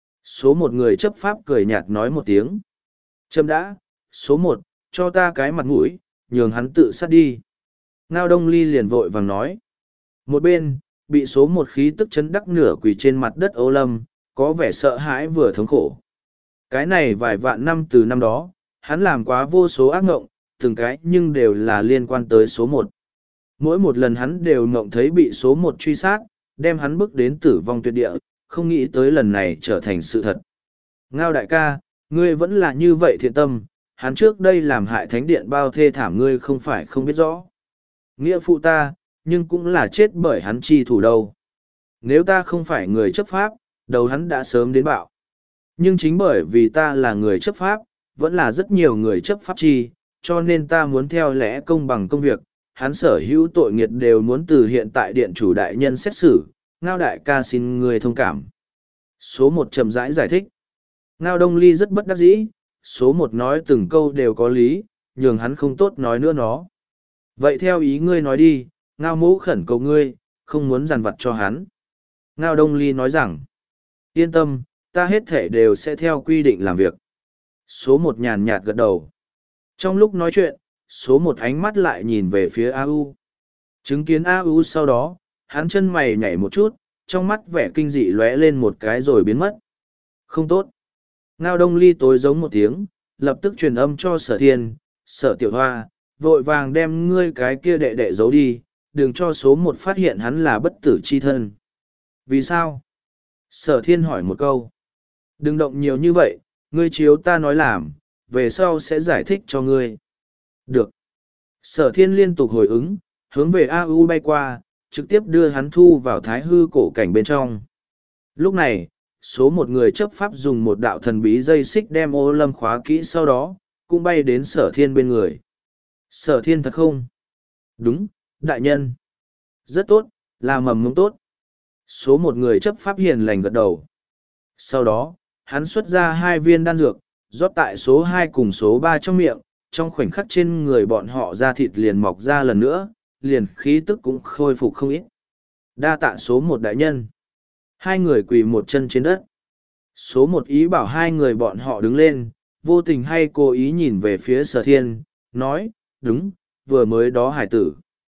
Số một người chấp pháp cười nhạt nói một tiếng. Châm đã, số một, cho ta cái mặt mũi, nhường hắn tự sát đi. Ngao Đông Ly liền vội vàng nói. Một bên, bị số một khí tức chấn đắc nửa quỳ trên mặt đất Ô Lâm, có vẻ sợ hãi vừa thống khổ. Cái này vài vạn năm từ năm đó, hắn làm quá vô số ác ngộng, từng cái nhưng đều là liên quan tới số một. Mỗi một lần hắn đều ngộng thấy bị số một truy sát, đem hắn bước đến tử vong tuyệt địa, không nghĩ tới lần này trở thành sự thật. Ngao đại ca, ngươi vẫn là như vậy thiện tâm, hắn trước đây làm hại thánh điện bao thê thảm ngươi không phải không biết rõ. Nghĩa phụ ta, nhưng cũng là chết bởi hắn chi thủ đâu. Nếu ta không phải người chấp pháp, đầu hắn đã sớm đến bạo. Nhưng chính bởi vì ta là người chấp pháp, vẫn là rất nhiều người chấp pháp chi, cho nên ta muốn theo lẽ công bằng công việc, hắn sở hữu tội nghiệt đều muốn từ hiện tại điện chủ đại nhân xét xử, Ngao đại ca xin người thông cảm. Số một chậm rãi giải thích. Ngao Đông Ly rất bất đắc dĩ, số một nói từng câu đều có lý, nhường hắn không tốt nói nữa nó. Vậy theo ý ngươi nói đi, Ngao mũ khẩn cầu ngươi, không muốn dằn vặt cho hắn. Ngao Đông Ly nói rằng, yên tâm, ta hết thể đều sẽ theo quy định làm việc. Số một nhàn nhạt gật đầu. Trong lúc nói chuyện, số một ánh mắt lại nhìn về phía A U. Chứng kiến A U sau đó, hắn chân mày nhảy một chút, trong mắt vẻ kinh dị lóe lên một cái rồi biến mất. Không tốt. Ngao Đông Ly tối giống một tiếng, lập tức truyền âm cho Sở Thiên, Sở Tiểu Hoa, vội vàng đem ngươi cái kia đệ đệ giấu đi, đừng cho số một phát hiện hắn là bất tử chi thân. Vì sao? Sở Thiên hỏi một câu. Đừng động nhiều như vậy, ngươi chiếu ta nói làm, về sau sẽ giải thích cho ngươi. Được. Sở Thiên liên tục hồi ứng, hướng về A U bay qua, trực tiếp đưa hắn thu vào thái hư cổ cảnh bên trong. Lúc này, số một người chấp pháp dùng một đạo thần bí dây xích đem Ô Lâm khóa kỹ sau đó, cũng bay đến Sở Thiên bên người. Sở Thiên thật không? Đúng, đại nhân. Rất tốt, là mầm mống tốt. Số một người chấp pháp hiền lành gật đầu. Sau đó, hắn xuất ra hai viên đan dược, rót tại số hai cùng số ba trong miệng, trong khoảnh khắc trên người bọn họ da thịt liền mọc ra lần nữa, liền khí tức cũng khôi phục không ít. Đa tạ số một đại nhân. Hai người quỳ một chân trên đất. Số một ý bảo hai người bọn họ đứng lên, vô tình hay cố ý nhìn về phía Sở Thiên, nói, đúng, vừa mới đó hải tử.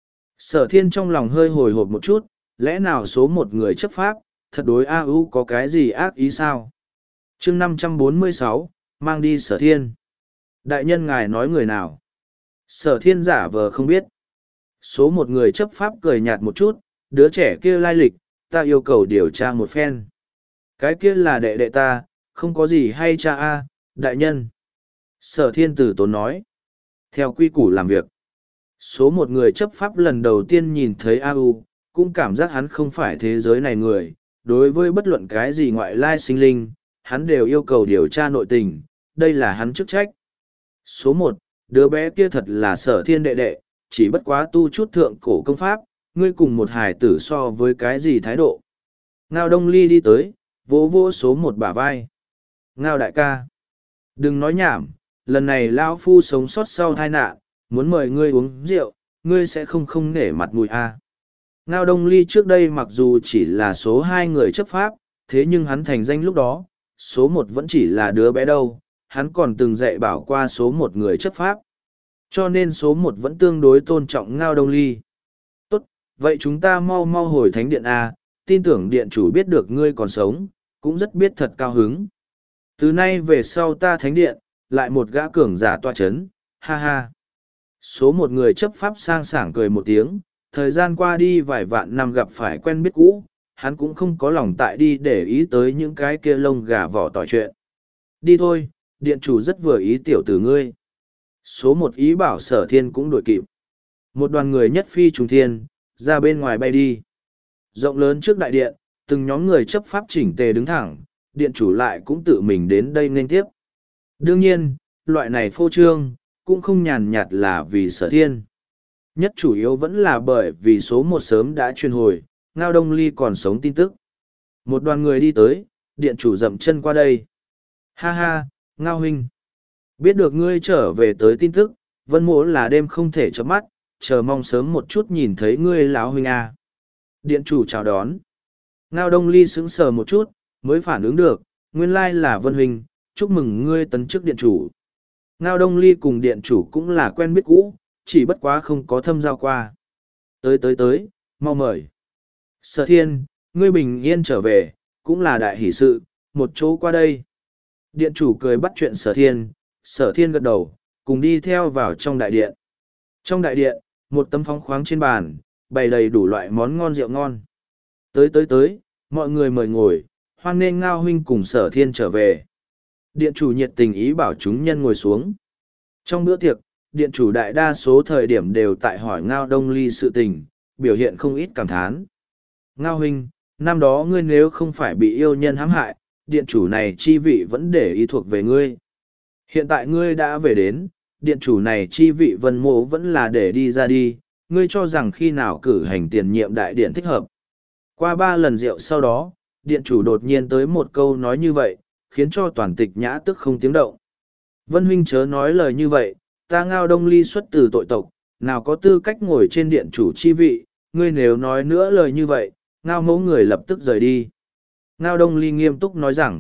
Sở Thiên trong lòng hơi hồi hộp một chút, lẽ nào số một người chấp pháp, thật đối A U có cái gì ác ý sao? Chương năm trăm bốn mươi sáu, mang đi Sở Thiên. Đại nhân ngài nói người nào? Sở Thiên giả vờ không biết. Số một người chấp pháp cười nhạt một chút, đứa trẻ kia lai lịch, ta yêu cầu điều tra một phen. Cái kia là đệ đệ ta, không có gì hay cha a, đại nhân. Sở Thiên tử tốn nói. Theo quy củ làm việc. Số một người chấp pháp lần đầu tiên nhìn thấy A U, cũng cảm giác hắn không phải thế giới này người. Đối với bất luận cái gì ngoại lai sinh linh, hắn đều yêu cầu điều tra nội tình, đây là hắn chức trách. Số một, đứa bé kia thật là Sở Thiên đệ đệ, chỉ bất quá tu chút thượng cổ công pháp, ngươi cùng một hài tử so với cái gì thái độ. Ngao Đông Ly đi tới, vỗ vỗ số một bả vai. Ngao đại ca, đừng nói nhảm, lần này Lao Phu sống sót sau tai nạn, muốn mời ngươi uống rượu, ngươi sẽ không không nể mặt mũi a. Ngao Đông Ly trước đây mặc dù chỉ là số hai người chấp pháp, thế nhưng hắn thành danh lúc đó, số một vẫn chỉ là đứa bé đâu, hắn còn từng dạy bảo qua số một người chấp pháp. Cho nên số một vẫn tương đối tôn trọng Ngao Đông Ly. Tốt, vậy chúng ta mau mau hồi thánh điện A, tin tưởng điện chủ biết được ngươi còn sống, cũng rất biết thật cao hứng. Từ nay về sau ta thánh điện, lại một gã cường giả toa chấn, ha ha. Số một người chấp pháp sang sảng cười một tiếng, thời gian qua đi vài vạn năm gặp phải quen biết cũ, hắn cũng không có lòng tại đi để ý tới những cái kia lông gà vỏ tỏi chuyện. Đi thôi, điện chủ rất vừa ý tiểu tử ngươi. Số một ý bảo Sở Thiên cũng đuổi kịp. Một đoàn người nhất phi trùng thiên, ra bên ngoài bay đi. Rộng lớn trước đại điện, từng nhóm người chấp pháp chỉnh tề đứng thẳng, điện chủ lại cũng tự mình đến đây nên tiếp. Đương nhiên, loại này phô trương, cũng không nhàn nhạt là vì Sở Thiên. Nhất chủ yếu vẫn là bởi vì số một sớm đã truyền hồi, Ngao Đông Ly còn sống tin tức. Một đoàn người đi tới, điện chủ dậm chân qua đây. Ha ha, Ngao huynh. Biết được ngươi trở về tới tin tức, Vân Mỗ là đêm không thể chớp mắt, chờ mong sớm một chút nhìn thấy ngươi lão huynh à. Điện chủ chào đón. Ngao Đông Ly sững sờ một chút, mới phản ứng được, nguyên lai là Vân huynh, chúc mừng ngươi tấn chức điện chủ. Ngao Đông Ly cùng điện chủ cũng là quen biết cũ, chỉ bất quá không có thâm giao qua. Tới tới tới, mau mời. Sở Thiên, ngươi bình yên trở về, cũng là đại hỷ sự, một chỗ qua đây. Điện chủ cười bắt chuyện Sở Thiên, Sở Thiên gật đầu, cùng đi theo vào trong đại điện. Trong đại điện, một tấm phóng khoáng trên bàn, bày đầy đủ loại món ngon rượu ngon. Tới tới tới, mọi người mời ngồi, hoan nghênh Ngao huynh cùng Sở Thiên trở về. Điện chủ nhiệt tình ý bảo chúng nhân ngồi xuống. Trong bữa tiệc, điện chủ đại đa số thời điểm đều tại hỏi Ngao Đông Ly sự tình, biểu hiện không ít cảm thán. Ngao huynh, năm đó ngươi nếu không phải bị yêu nhân hãm hại, điện chủ này chi vị vẫn để ý thuộc về ngươi. Hiện tại ngươi đã về đến, điện chủ này chi vị Vân Mỗ vẫn là để đi ra đi, ngươi cho rằng khi nào cử hành tiền nhiệm đại điện thích hợp. Qua ba lần rượu sau đó, điện chủ đột nhiên tới một câu nói như vậy, khiến cho toàn tịch nhã tức không tiếng động. Vân huynh chớ nói lời như vậy, ta Ngao Đông Ly xuất từ tội tộc, nào có tư cách ngồi trên điện chủ chi vị, ngươi nếu nói nữa lời như vậy, Ngao mẫu người lập tức rời đi. Ngao Đông Ly nghiêm túc nói rằng,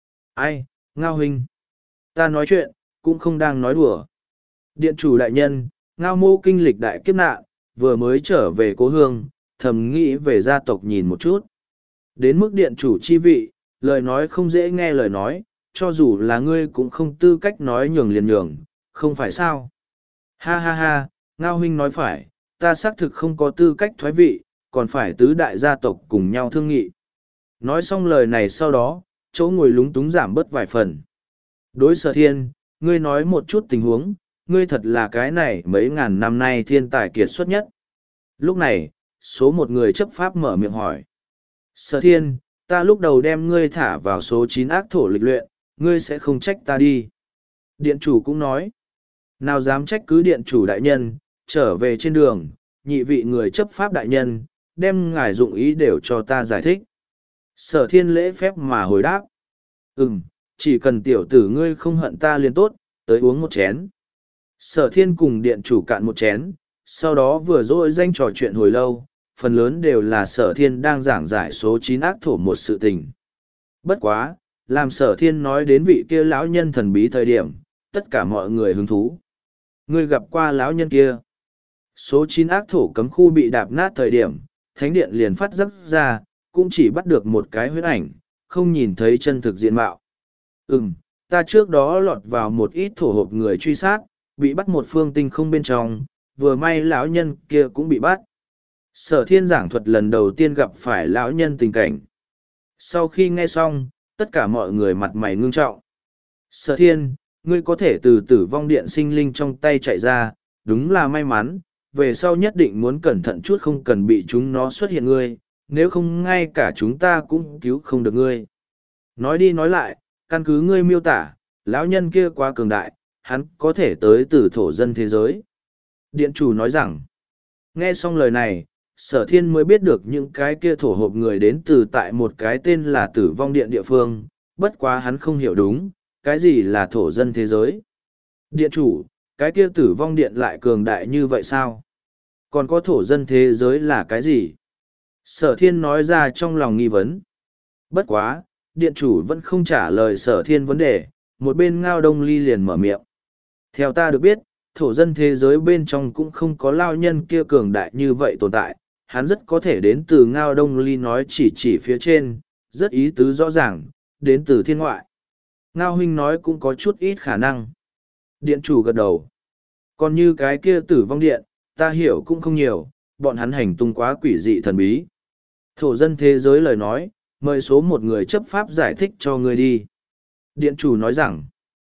ai, Ngao huynh, ta nói chuyện, cũng không đang nói đùa. Điện chủ đại nhân, Ngao mẫu kinh lịch đại kiếp nạn, vừa mới trở về cố hương, thầm nghĩ về gia tộc nhìn một chút. Đến mức điện chủ chi vị, lời nói không dễ nghe lời nói, cho dù là ngươi cũng không tư cách nói nhường liền nhường, không phải sao? Ha ha ha, Ngao huynh nói phải, ta xác thực không có tư cách thoái vị, còn phải tứ đại gia tộc cùng nhau thương nghị. Nói xong lời này sau đó, chỗ ngồi lúng túng giảm bớt vài phần. Đối Sở Thiên, ngươi nói một chút tình huống, ngươi thật là cái này mấy ngàn năm nay thiên tài kiệt xuất nhất. Lúc này, số một người chấp pháp mở miệng hỏi. Sở Thiên, ta lúc đầu đem ngươi thả vào số chín ác thổ lịch luyện, ngươi sẽ không trách ta đi. Điện chủ cũng nói. Nào dám trách cứ điện chủ đại nhân, trở về trên đường, nhị vị người chấp pháp đại nhân, đem ngài dụng ý đều cho ta giải thích. Sở Thiên lễ phép mà hồi đáp. Ừm, chỉ cần tiểu tử ngươi không hận ta liền tốt, tới uống một chén. Sở Thiên cùng điện chủ cạn một chén, sau đó vừa dỗi danh trò chuyện hồi lâu, phần lớn đều là Sở Thiên đang giảng giải số chín ác thổ một sự tình. Bất quá, làm Sở Thiên nói đến vị kia lão nhân thần bí thời điểm, tất cả mọi người hứng thú. Ngươi gặp qua lão nhân kia. Số chín ác thổ cấm khu bị đạp nát thời điểm, thánh điện liền phát giấc ra, cũng chỉ bắt được một cái huyết ảnh, không nhìn thấy chân thực diện mạo. Ừm, ta trước đó lọt vào một ít thổ hộp người truy sát, bị bắt một phương tinh không bên trong, vừa may lão nhân kia cũng bị bắt. Sở Thiên giảng thuật lần đầu tiên gặp phải lão nhân tình cảnh. Sau khi nghe xong, tất cả mọi người mặt mày ngưng trọng. Sở Thiên, ngươi có thể từ tử vong điện sinh linh trong tay chạy ra, đúng là may mắn, về sau nhất định muốn cẩn thận chút không cần bị chúng nó xuất hiện ngươi, nếu không ngay cả chúng ta cũng cứu không được ngươi. Nói đi nói lại, căn cứ ngươi miêu tả, lão nhân kia quá cường đại, hắn có thể tới từ thổ dân thế giới. Điện chủ nói rằng, nghe xong lời này, Sở Thiên mới biết được những cái kia thổ hộp người đến từ tại một cái tên là tử vong điện địa phương, bất quá hắn không hiểu đúng, cái gì là thổ dân thế giới. Điện chủ, cái kia tử vong điện lại cường đại như vậy sao? Còn có thổ dân thế giới là cái gì? Sở Thiên nói ra trong lòng nghi vấn. Bất quá, điện chủ vẫn không trả lời Sở Thiên vấn đề, một bên Ngao Đông Ly liền mở miệng. Theo ta được biết, thổ dân thế giới bên trong cũng không có lao nhân kia cường đại như vậy tồn tại, hắn rất có thể đến từ Ngao Đông Ly nói chỉ chỉ phía trên, rất ý tứ rõ ràng, đến từ thiên ngoại. Ngao huynh nói cũng có chút ít khả năng. Điện chủ gật đầu. Còn như cái kia tử vong điện, ta hiểu cũng không nhiều, bọn hắn hành tung quá quỷ dị thần bí. Thổ dân thế giới lời nói, mời số một người chấp pháp giải thích cho ngươi đi. Điện chủ nói rằng,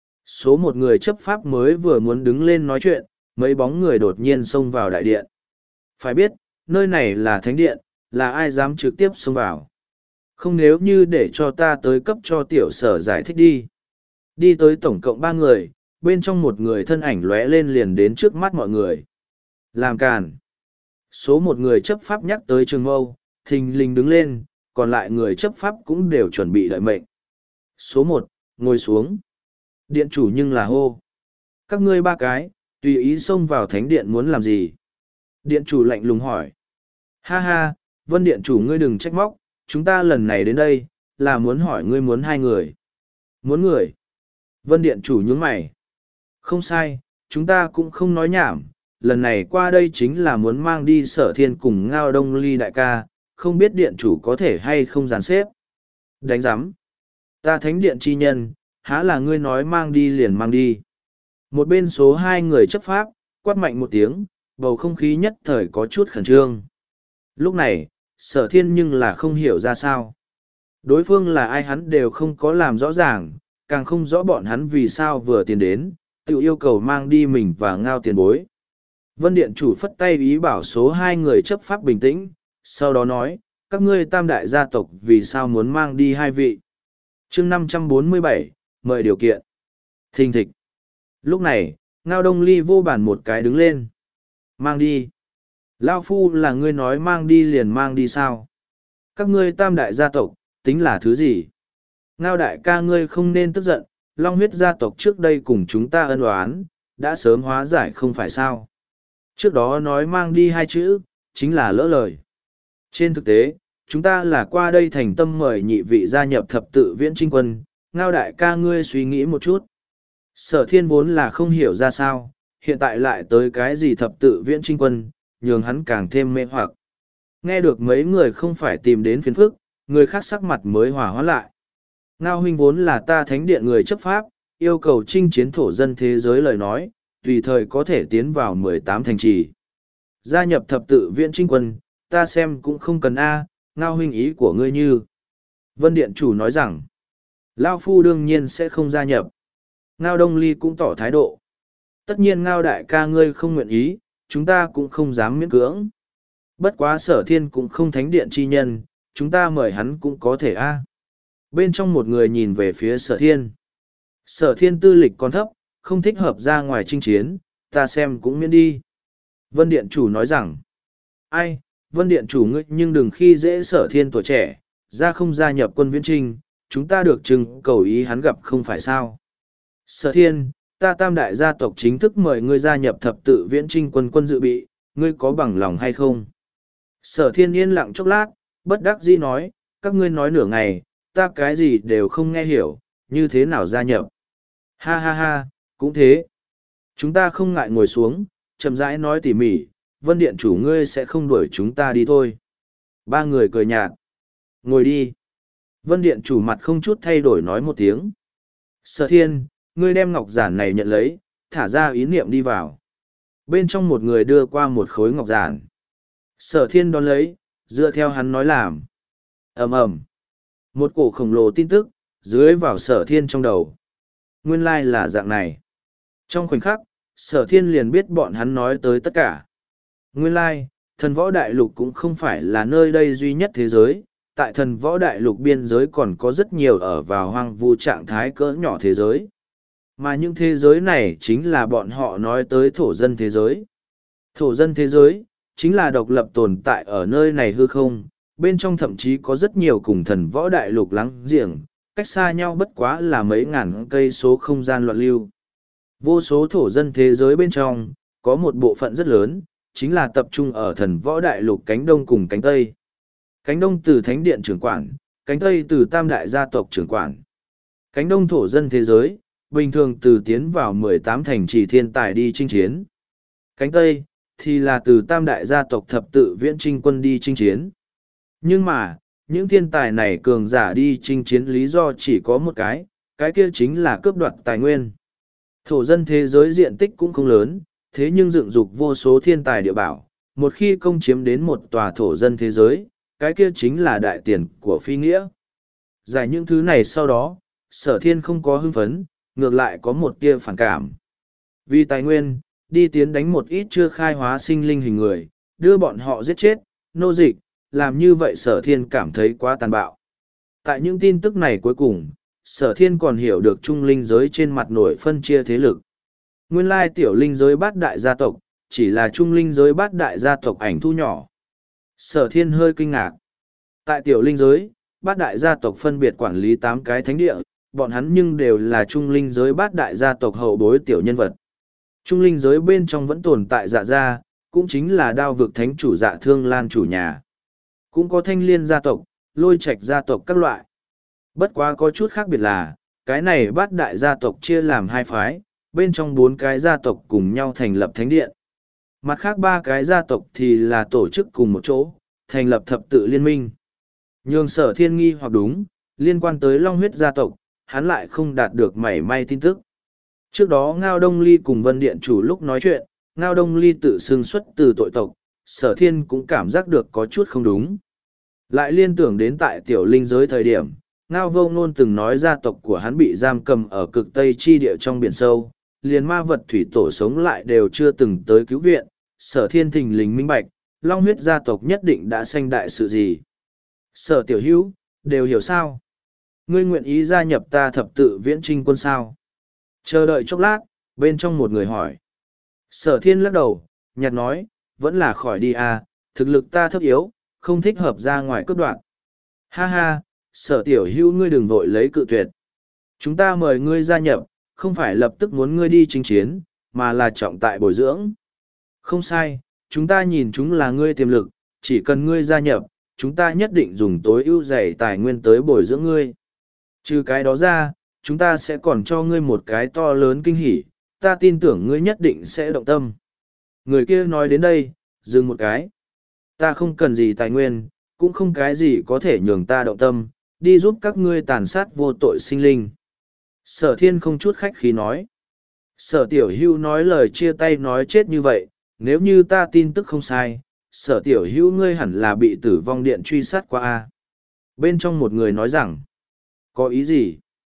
số một người chấp pháp mới vừa muốn đứng lên nói chuyện, mấy bóng người đột nhiên xông vào đại điện. Phải biết, nơi này là thánh điện, là ai dám trực tiếp xông vào. Không nếu như để cho ta tới cấp cho tiểu sở giải thích đi. Đi tới tổng cộng ba người, bên trong một người thân ảnh lóe lên liền đến trước mắt mọi người. Làm càn. Số một người chấp pháp nhắc tới Trường Mâu, thình lình đứng lên, còn lại người chấp pháp cũng đều chuẩn bị đợi mệnh. Số một, ngồi xuống. Điện chủ nhưng là hô. Các ngươi ba cái, tùy ý xông vào thánh điện muốn làm gì? Điện chủ lạnh lùng hỏi. Ha ha, Vân điện chủ ngươi đừng trách móc, chúng ta lần này đến đây, là muốn hỏi ngươi muốn hai người. Muốn người. Vân điện chủ nhướng mày. Không sai, chúng ta cũng không nói nhảm, lần này qua đây chính là muốn mang đi Sở Thiên cùng Ngao Đông Ly đại ca, không biết điện chủ có thể hay không dàn xếp. Đánh giám. Ta thánh điện chi nhân, há là ngươi nói mang đi liền mang đi. Một bên số hai người chấp pháp, quát mạnh một tiếng, bầu không khí nhất thời có chút khẩn trương. Lúc này, Sở Thiên nhưng là không hiểu ra sao. Đối phương là ai hắn đều không có làm rõ ràng, càng không rõ bọn hắn vì sao vừa tiến đến, tự yêu cầu mang đi mình và Ngao tiền bối. Vân Điện chủ phất tay ý bảo số hai người chấp pháp bình tĩnh, sau đó nói, các ngươi tam đại gia tộc vì sao muốn mang đi hai vị. chương năm trăm bốn mươi bảy, mời điều kiện. Thình thịch. Lúc này, Ngao Đông Ly vô bản một cái đứng lên. Mang đi. Lao Phu là ngươi nói mang đi liền mang đi sao? Các ngươi tam đại gia tộc, tính là thứ gì? Ngao đại ca ngươi không nên tức giận, Long huyết gia tộc trước đây cùng chúng ta ân oán, đã sớm hóa giải không phải sao? Trước đó nói mang đi hai chữ, chính là lỡ lời. Trên thực tế, chúng ta là qua đây thành tâm mời nhị vị gia nhập thập tự viễn trinh quân, Ngao đại ca ngươi suy nghĩ một chút. Sở Thiên vốn là không hiểu ra sao, hiện tại lại tới cái gì thập tự viễn trinh quân, nhường hắn càng thêm mê hoặc. Nghe được mấy người không phải tìm đến phiền phức, người khác sắc mặt mới hòa hoãn lại. Ngao huynh vốn là ta thánh điện người chấp pháp, yêu cầu chinh chiến thổ dân thế giới lời nói, tùy thời có thể tiến vào mười tám thành trì. Gia nhập thập tự viễn trinh quân, ta xem cũng không cần A, Ngao huynh ý của ngươi như. Vân Điện chủ nói rằng, Lao Phu đương nhiên sẽ không gia nhập. Ngao Đông Ly cũng tỏ thái độ. Tất nhiên Ngao đại ca ngươi không nguyện ý, chúng ta cũng không dám miễn cưỡng. Bất quá Sở Thiên cũng không thánh điện chi nhân, chúng ta mời hắn cũng có thể A. Bên trong một người nhìn về phía Sở Thiên. Sở Thiên tư lịch còn thấp, không thích hợp ra ngoài chinh chiến, ta xem cũng miễn đi. Vân Điện chủ nói rằng, ai, Vân Điện chủ ngươi nhưng đừng khi dễ Sở Thiên tuổi trẻ, ra không gia nhập quân viễn trinh, chúng ta được chừng cầu ý hắn gặp không phải sao. Sở Thiên, ta tam đại gia tộc chính thức mời ngươi gia nhập thập tự viễn trinh quân quân dự bị, ngươi có bằng lòng hay không? Sở Thiên yên lặng chốc lát, bất đắc dĩ nói, các ngươi nói nửa ngày, ta cái gì đều không nghe hiểu, như thế nào gia nhập? Ha ha ha, cũng thế. Chúng ta không ngại ngồi xuống, chậm rãi nói tỉ mỉ, Vân Điện chủ ngươi sẽ không đuổi chúng ta đi thôi. Ba người cười nhạt. Ngồi đi. Vân Điện chủ mặt không chút thay đổi nói một tiếng. Sở Thiên, ngươi đem ngọc giản này nhận lấy, thả ra ý niệm đi vào. Bên trong một người đưa qua một khối ngọc giản. Sở Thiên đón lấy, dựa theo hắn nói làm. Ầm ầm. Một cổ khổng lồ tin tức, dưới vào Sở Thiên trong đầu. Nguyên lai là dạng này. Trong khoảnh khắc, Sở Thiên liền biết bọn hắn nói tới tất cả. Nguyên lai, thần võ đại lục cũng không phải là nơi đây duy nhất thế giới. Tại thần võ đại lục biên giới còn có rất nhiều ở vào hoang vu trạng thái cỡ nhỏ thế giới. Mà những thế giới này chính là bọn họ nói tới thổ dân thế giới. Thổ dân thế giới, chính là độc lập tồn tại ở nơi này hư không, bên trong thậm chí có rất nhiều cùng thần võ đại lục láng giềng, cách xa nhau bất quá là mấy ngàn cây số không gian loạn lưu. Vô số thổ dân thế giới bên trong, có một bộ phận rất lớn, chính là tập trung ở thần võ đại lục cánh đông cùng cánh tây. Cánh đông từ thánh điện trưởng quản, cánh tây từ tam đại gia tộc trưởng quản. Cánh đông thổ dân thế giới, bình thường từ tiến vào mười tám thành trì thiên tài đi chinh chiến. Cánh tây, thì là từ tam đại gia tộc thập tự viễn trinh quân đi chinh chiến. Nhưng mà, những thiên tài này cường giả đi chinh chiến lý do chỉ có một cái, cái kia chính là cướp đoạt tài nguyên. Thổ dân thế giới diện tích cũng không lớn, thế nhưng dựng dục vô số thiên tài địa bảo, một khi công chiếm đến một tòa thổ dân thế giới, cái kia chính là đại tiền của phi nghĩa. Giải những thứ này sau đó, Sở Thiên không có hưng phấn, ngược lại có một tia phản cảm. Vì tài nguyên, đi tiến đánh một ít chưa khai hóa sinh linh hình người, đưa bọn họ giết chết, nô dịch, làm như vậy Sở Thiên cảm thấy quá tàn bạo. Tại những tin tức này cuối cùng, Sở Thiên còn hiểu được trung linh giới trên mặt nổi phân chia thế lực. Nguyên lai tiểu linh giới bát đại gia tộc, chỉ là trung linh giới bát đại gia tộc ảnh thu nhỏ. Sở thiên hơi kinh ngạc. Tại tiểu linh giới, bát đại gia tộc phân biệt quản lý tám cái thánh địa, bọn hắn nhưng đều là trung linh giới bát đại gia tộc hậu bối tiểu nhân vật. Trung linh giới bên trong vẫn tồn tại dạ gia, cũng chính là đao vực thánh chủ dạ thương lan chủ nhà. Cũng có thanh liên gia tộc, lôi trạch gia tộc các loại. Bất quá có chút khác biệt là, cái này bát đại gia tộc chia làm hai phái, bên trong bốn cái gia tộc cùng nhau thành lập thánh điện. Mặt khác ba cái gia tộc thì là tổ chức cùng một chỗ, thành lập thập tự liên minh. Nhường sở thiên nghi hoặc đúng, liên quan tới long huyết gia tộc, hắn lại không đạt được mảy may tin tức. Trước đó Ngao Đông Ly cùng Vân Điện chủ lúc nói chuyện, Ngao Đông Ly tự xưng xuất từ tội tộc, sở thiên cũng cảm giác được có chút không đúng. Lại liên tưởng đến tại tiểu linh giới thời điểm, Ngao Vô Ngôn từng nói gia tộc của hắn bị giam cầm ở cực tây chi địa trong biển sâu, liền ma vật thủy tổ sống lại đều chưa từng tới cứu viện, sở thiên thình lình minh bạch, long huyết gia tộc nhất định đã sanh đại sự gì. Sở tiểu hữu, đều hiểu sao? Ngươi nguyện ý gia nhập ta thập tự viễn trinh quân sao? Chờ đợi chốc lát, bên trong một người hỏi. Sở thiên lắc đầu, nhạt nói, vẫn là khỏi đi à, thực lực ta thấp yếu, không thích hợp ra ngoài cướp đoạn. Ha ha, sở tiểu hữu ngươi đừng vội lấy cự tuyệt. Chúng ta mời ngươi gia nhập, không phải lập tức muốn ngươi đi chinh chiến, mà là trọng tại bồi dưỡng. Không sai, chúng ta nhìn chúng là ngươi tiềm lực, chỉ cần ngươi gia nhập, chúng ta nhất định dùng tối ưu dày tài nguyên tới bồi dưỡng ngươi. Trừ cái đó ra, chúng ta sẽ còn cho ngươi một cái to lớn kinh hỉ, ta tin tưởng ngươi nhất định sẽ động tâm. Người kia nói đến đây, dừng một cái. Ta không cần gì tài nguyên, cũng không cái gì có thể nhường ta động tâm, đi giúp các ngươi tàn sát vô tội sinh linh. Sở thiên không chút khách khí nói. Sở tiểu hưu nói lời chia tay nói chết như vậy, nếu như ta tin tức không sai, sở tiểu hưu ngươi hẳn là bị tử vong điện truy sát qua a. Bên trong một người nói rằng, có ý gì?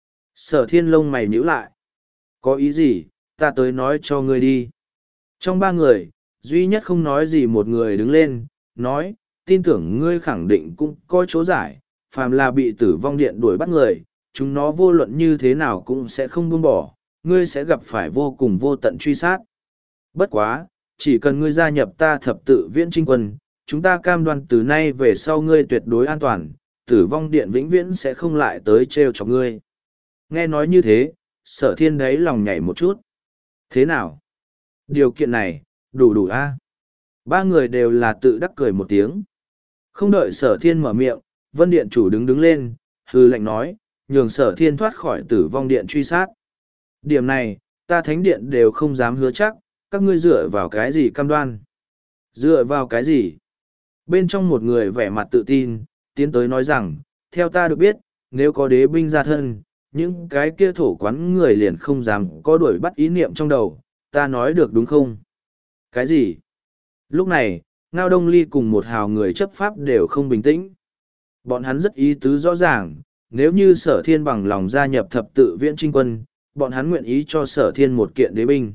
Sở thiên lông mày nhíu lại. Có ý gì, ta tới nói cho ngươi đi. Trong ba người, duy nhất không nói gì một người đứng lên, nói, tin tưởng ngươi khẳng định cũng có chỗ giải, phàm là bị tử vong điện đuổi bắt người, chúng nó vô luận như thế nào cũng sẽ không buông bỏ, ngươi sẽ gặp phải vô cùng vô tận truy sát. Bất quá, chỉ cần ngươi gia nhập ta thập tự viễn trinh quân, chúng ta cam đoan từ nay về sau ngươi tuyệt đối an toàn, tử vong điện vĩnh viễn sẽ không lại tới trêu chọc ngươi. Nghe nói như thế, sở thiên đấy lòng nhảy một chút. Thế nào? Điều kiện này, đủ đủ a. Ba người đều là tự đắc cười một tiếng. Không đợi sở thiên mở miệng, vân điện chủ đứng đứng lên, hư lệnh nói, nhường sở thiên thoát khỏi tử vong điện truy sát. Điểm này, ta thánh điện đều không dám hứa chắc, các ngươi dựa vào cái gì cam đoan. Dựa vào cái gì? Bên trong một người vẻ mặt tự tin, tiến tới nói rằng, theo ta được biết, nếu có đế binh ra thân, những cái kia thổ quán người liền không dám có đuổi bắt ý niệm trong đầu, ta nói được đúng không? Cái gì? Lúc này, Ngao Đông Ly cùng một hào người chấp pháp đều không bình tĩnh. Bọn hắn rất ý tứ rõ ràng, nếu như sở thiên bằng lòng gia nhập thập tự viễn trinh quân, bọn hắn nguyện ý cho sở thiên một kiện đế binh.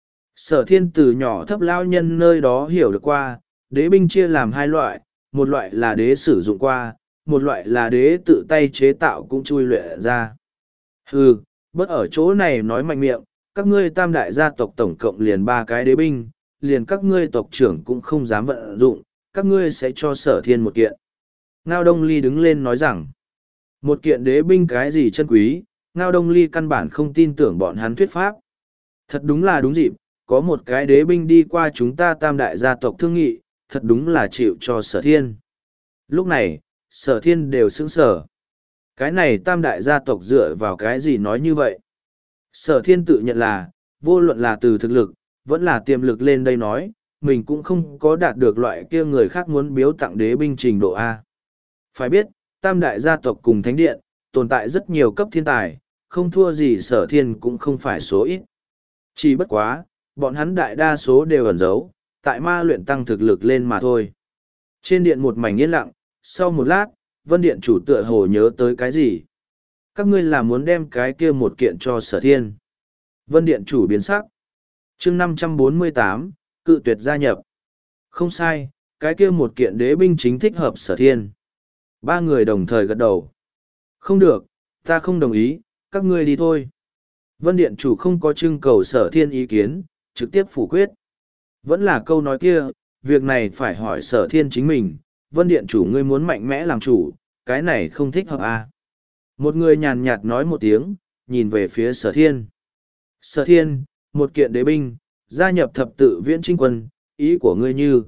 Sở thiên từ nhỏ thấp lao nhân nơi đó hiểu được qua, đế binh chia làm hai loại, một loại là đế sử dụng qua, một loại là đế tự tay chế tạo cũng chui luyện ra. Hừ, bớt ở chỗ này nói mạnh miệng, các ngươi tam đại gia tộc tổng cộng liền ba cái đế binh, liền các ngươi tộc trưởng cũng không dám vận dụng, các ngươi sẽ cho sở thiên một kiện. Ngao Đông Ly đứng lên nói rằng, một kiện đế binh cái gì chân quý, Ngao Đông Ly căn bản không tin tưởng bọn hắn thuyết pháp. Thật đúng là đúng dịp, có một cái đế binh đi qua chúng ta tam đại gia tộc thương nghị, thật đúng là chịu cho sở thiên. Lúc này, sở thiên đều sững sở. Cái này tam đại gia tộc dựa vào cái gì nói như vậy? Sở thiên tự nhận là, vô luận là từ thực lực, vẫn là tiềm lực lên đây nói, mình cũng không có đạt được loại kia người khác muốn biếu tặng đế binh trình độ A. Phải biết, tam đại gia tộc cùng thánh điện, tồn tại rất nhiều cấp thiên tài, không thua gì sở thiên cũng không phải số ít. Chỉ bất quá, bọn hắn đại đa số đều ẩn giấu, tại ma luyện tăng thực lực lên mà thôi. Trên điện một mảnh yên lặng, sau một lát, vân điện chủ tựa hồ nhớ tới cái gì. Các ngươi là muốn đem cái kia một kiện cho sở thiên. Vân điện chủ biến sắc. chương năm trăm bốn mươi tám, cự tuyệt gia nhập. Không sai, cái kia một kiện đế binh chính thích hợp sở thiên. Ba người đồng thời gật đầu. Không được, ta không đồng ý, các ngươi đi thôi. Vân điện chủ không có trưng cầu sở thiên ý kiến, trực tiếp phủ quyết. Vẫn là câu nói kia, việc này phải hỏi sở thiên chính mình, vân điện chủ ngươi muốn mạnh mẽ làm chủ, cái này không thích hợp à. Một người nhàn nhạt nói một tiếng, nhìn về phía sở thiên. Sở thiên, một kiện đế binh, gia nhập thập tự viễn trinh quân, ý của ngươi như.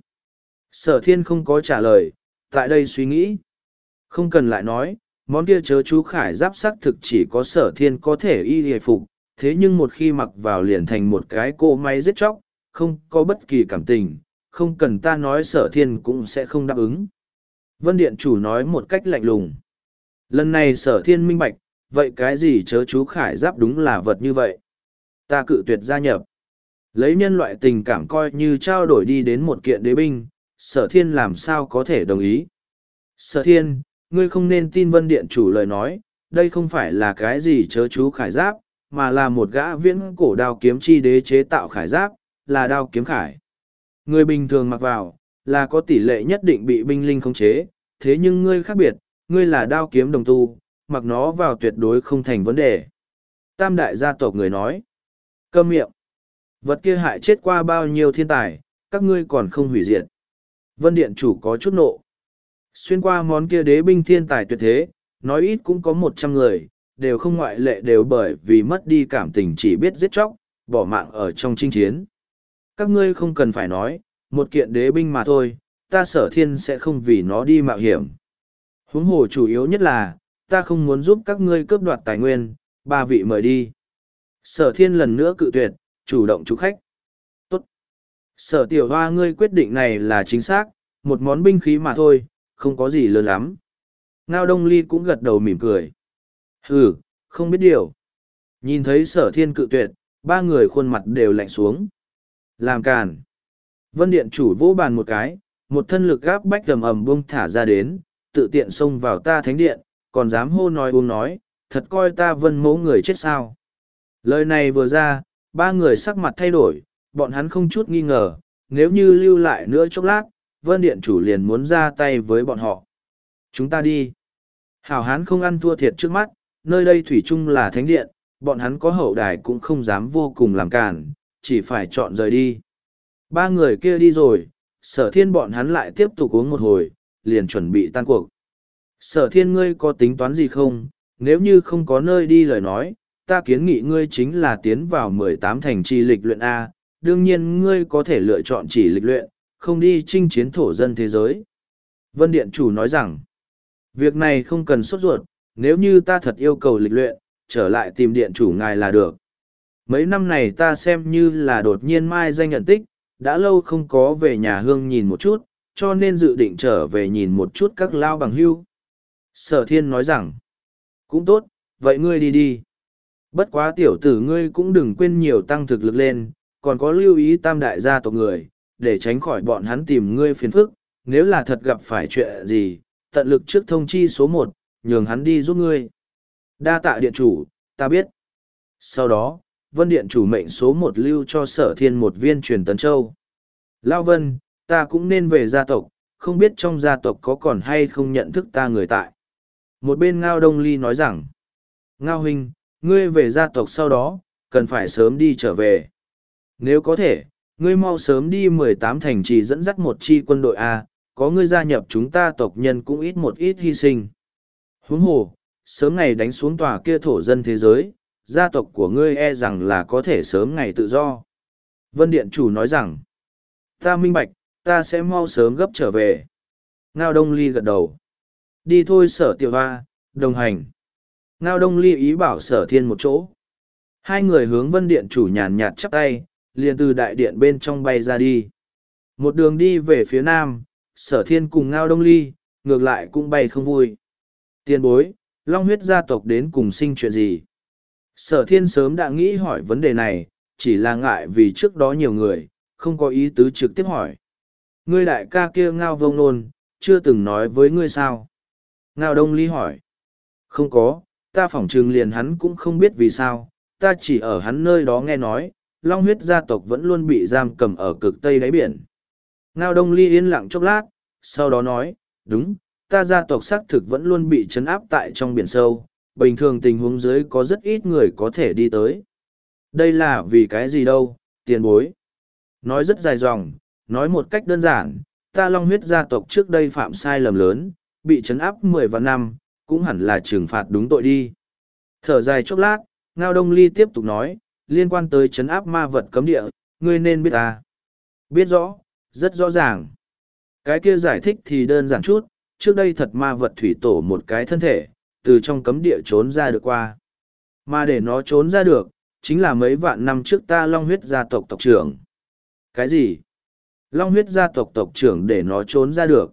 Sở thiên không có trả lời, tại đây suy nghĩ. Không cần lại nói, món kia chớ chú khải giáp sắc thực chỉ có sở thiên có thể y hề phục, thế nhưng một khi mặc vào liền thành một cái cỗ máy giết chóc, không có bất kỳ cảm tình, không cần ta nói sở thiên cũng sẽ không đáp ứng. Vân Điện chủ nói một cách lạnh lùng. Lần này sở thiên minh bạch, vậy cái gì chớ chú khải giáp đúng là vật như vậy. Ta cự tuyệt gia nhập. Lấy nhân loại tình cảm coi như trao đổi đi đến một kiện đế binh, sở thiên làm sao có thể đồng ý. Sở thiên, ngươi không nên tin Vân Điện chủ lời nói, đây không phải là cái gì chớ chú khải giáp, mà là một gã viễn cổ đao kiếm chi đế chế tạo khải giáp, là đao kiếm khải. Người bình thường mặc vào, là có tỷ lệ nhất định bị binh linh khống chế, thế nhưng ngươi khác biệt, ngươi là đao kiếm đồng tu, mặc nó vào tuyệt đối không thành vấn đề. Tam đại gia tộc người nói, câm miệng, vật kia hại chết qua bao nhiêu thiên tài, các ngươi còn không hủy diệt. Vân Điện chủ có chút nộ. Xuyên qua món kia đế binh thiên tài tuyệt thế, nói ít cũng có một trăm người, đều không ngoại lệ đều bởi vì mất đi cảm tình chỉ biết giết chóc, bỏ mạng ở trong chinh chiến. Các ngươi không cần phải nói, một kiện đế binh mà thôi, ta sở thiên sẽ không vì nó đi mạo hiểm. Huống hồ chủ yếu nhất là, ta không muốn giúp các ngươi cướp đoạt tài nguyên, ba vị mời đi. Sở thiên lần nữa cự tuyệt, chủ động chủ khách. Tốt. Sở tiểu hoa ngươi quyết định này là chính xác, một món binh khí mà thôi, không có gì lớn lắm. Ngao Đông Ly cũng gật đầu mỉm cười. Hừ, không biết điều. Nhìn thấy sở thiên cự tuyệt, ba người khuôn mặt đều lạnh xuống. Làm càn. Vân Điện chủ vỗ bàn một cái, một thân lực gáp bách ầm ầm buông thả ra đến, tự tiện xông vào ta thánh điện, còn dám hô nói uống nói, thật coi ta vân mẫu người chết sao. Lời này vừa ra, ba người sắc mặt thay đổi, bọn hắn không chút nghi ngờ, nếu như lưu lại nữa chốc lát, Vân Điện chủ liền muốn ra tay với bọn họ. Chúng ta đi. Hảo hán không ăn thua thiệt trước mắt, nơi đây thủy chung là thánh điện, bọn hắn có hậu đài cũng không dám vô cùng làm cản, chỉ phải chọn rời đi. Ba người kia đi rồi, sở thiên bọn hắn lại tiếp tục uống một hồi, liền chuẩn bị tan cuộc. Sở thiên ngươi có tính toán gì không? Nếu như không có nơi đi lời nói, ta kiến nghị ngươi chính là tiến vào mười tám thành trì lịch luyện A, đương nhiên ngươi có thể lựa chọn chỉ lịch luyện, không đi chinh chiến thổ dân thế giới. Vân Điện chủ nói rằng, việc này không cần sốt ruột, nếu như ta thật yêu cầu lịch luyện, trở lại tìm điện chủ ngài là được. Mấy năm này ta xem như là đột nhiên mai danh nhận tích, đã lâu không có về nhà hương nhìn một chút, cho nên dự định trở về nhìn một chút các lao bằng hưu. Sở thiên nói rằng, cũng tốt, vậy ngươi đi đi. Bất quá tiểu tử ngươi cũng đừng quên nhiều tăng thực lực lên, còn có lưu ý tam đại gia tộc người, để tránh khỏi bọn hắn tìm ngươi phiền phức, nếu là thật gặp phải chuyện gì, tận lực trước thông chi số một, nhường hắn đi giúp ngươi. Đa tạ điện chủ, ta biết. Sau đó, Vân Điện chủ mệnh số một lưu cho sở thiên một viên truyền tấn châu. Lao Vân, ta cũng nên về gia tộc, không biết trong gia tộc có còn hay không nhận thức ta người tại. Một bên Ngao Đông Ly nói rằng, Ngao huynh, ngươi về gia tộc sau đó, cần phải sớm đi trở về. Nếu có thể, ngươi mau sớm đi mười tám thành trì dẫn dắt một chi quân đội A, có ngươi gia nhập chúng ta tộc nhân cũng ít một ít hy sinh. Huống hồ, sớm ngày đánh xuống tòa kia thổ dân thế giới, gia tộc của ngươi e rằng là có thể sớm ngày tự do. Vân Điện chủ nói rằng, ta minh bạch, ta sẽ mau sớm gấp trở về. Ngao Đông Ly gật đầu. Đi thôi sở tiểu hoa, đồng hành. Ngao Đông Ly ý bảo sở thiên một chỗ. Hai người hướng Vân Điện chủ nhàn nhạt chắp tay, liền từ đại điện bên trong bay ra đi. Một đường đi về phía nam, sở thiên cùng Ngao Đông Ly, ngược lại cũng bay không vui. Tiền bối, Long huyết gia tộc đến cùng sinh chuyện gì? Sở thiên sớm đã nghĩ hỏi vấn đề này, chỉ là ngại vì trước đó nhiều người, không có ý tứ trực tiếp hỏi. Ngươi đại ca kia Ngao Vông Nôn, chưa từng nói với ngươi sao? Ngao Đông Ly hỏi. Không có, ta phỏng trừng liền hắn cũng không biết vì sao, ta chỉ ở hắn nơi đó nghe nói, Long huyết gia tộc vẫn luôn bị giam cầm ở cực tây đáy biển. Ngao Đông Ly yên lặng chốc lát, sau đó nói, đúng, ta gia tộc xác thực vẫn luôn bị trấn áp tại trong biển sâu, bình thường tình huống dưới có rất ít người có thể đi tới. Đây là vì cái gì đâu, tiền bối. Nói rất dài dòng, nói một cách đơn giản, ta long huyết gia tộc trước đây phạm sai lầm lớn, bị trấn áp mười vạn năm, cũng hẳn là trừng phạt đúng tội đi. Thở dài chốc lát, Ngao Đông Ly tiếp tục nói, liên quan tới trấn áp ma vật cấm địa, ngươi nên biết ta. Biết rõ, rất rõ ràng. Cái kia giải thích thì đơn giản chút, trước đây thật ma vật thủy tổ một cái thân thể, từ trong cấm địa trốn ra được qua. Mà để nó trốn ra được, chính là mấy vạn năm trước ta long huyết gia tộc tộc trưởng. Cái gì? Long huyết gia tộc tộc trưởng để nó trốn ra được.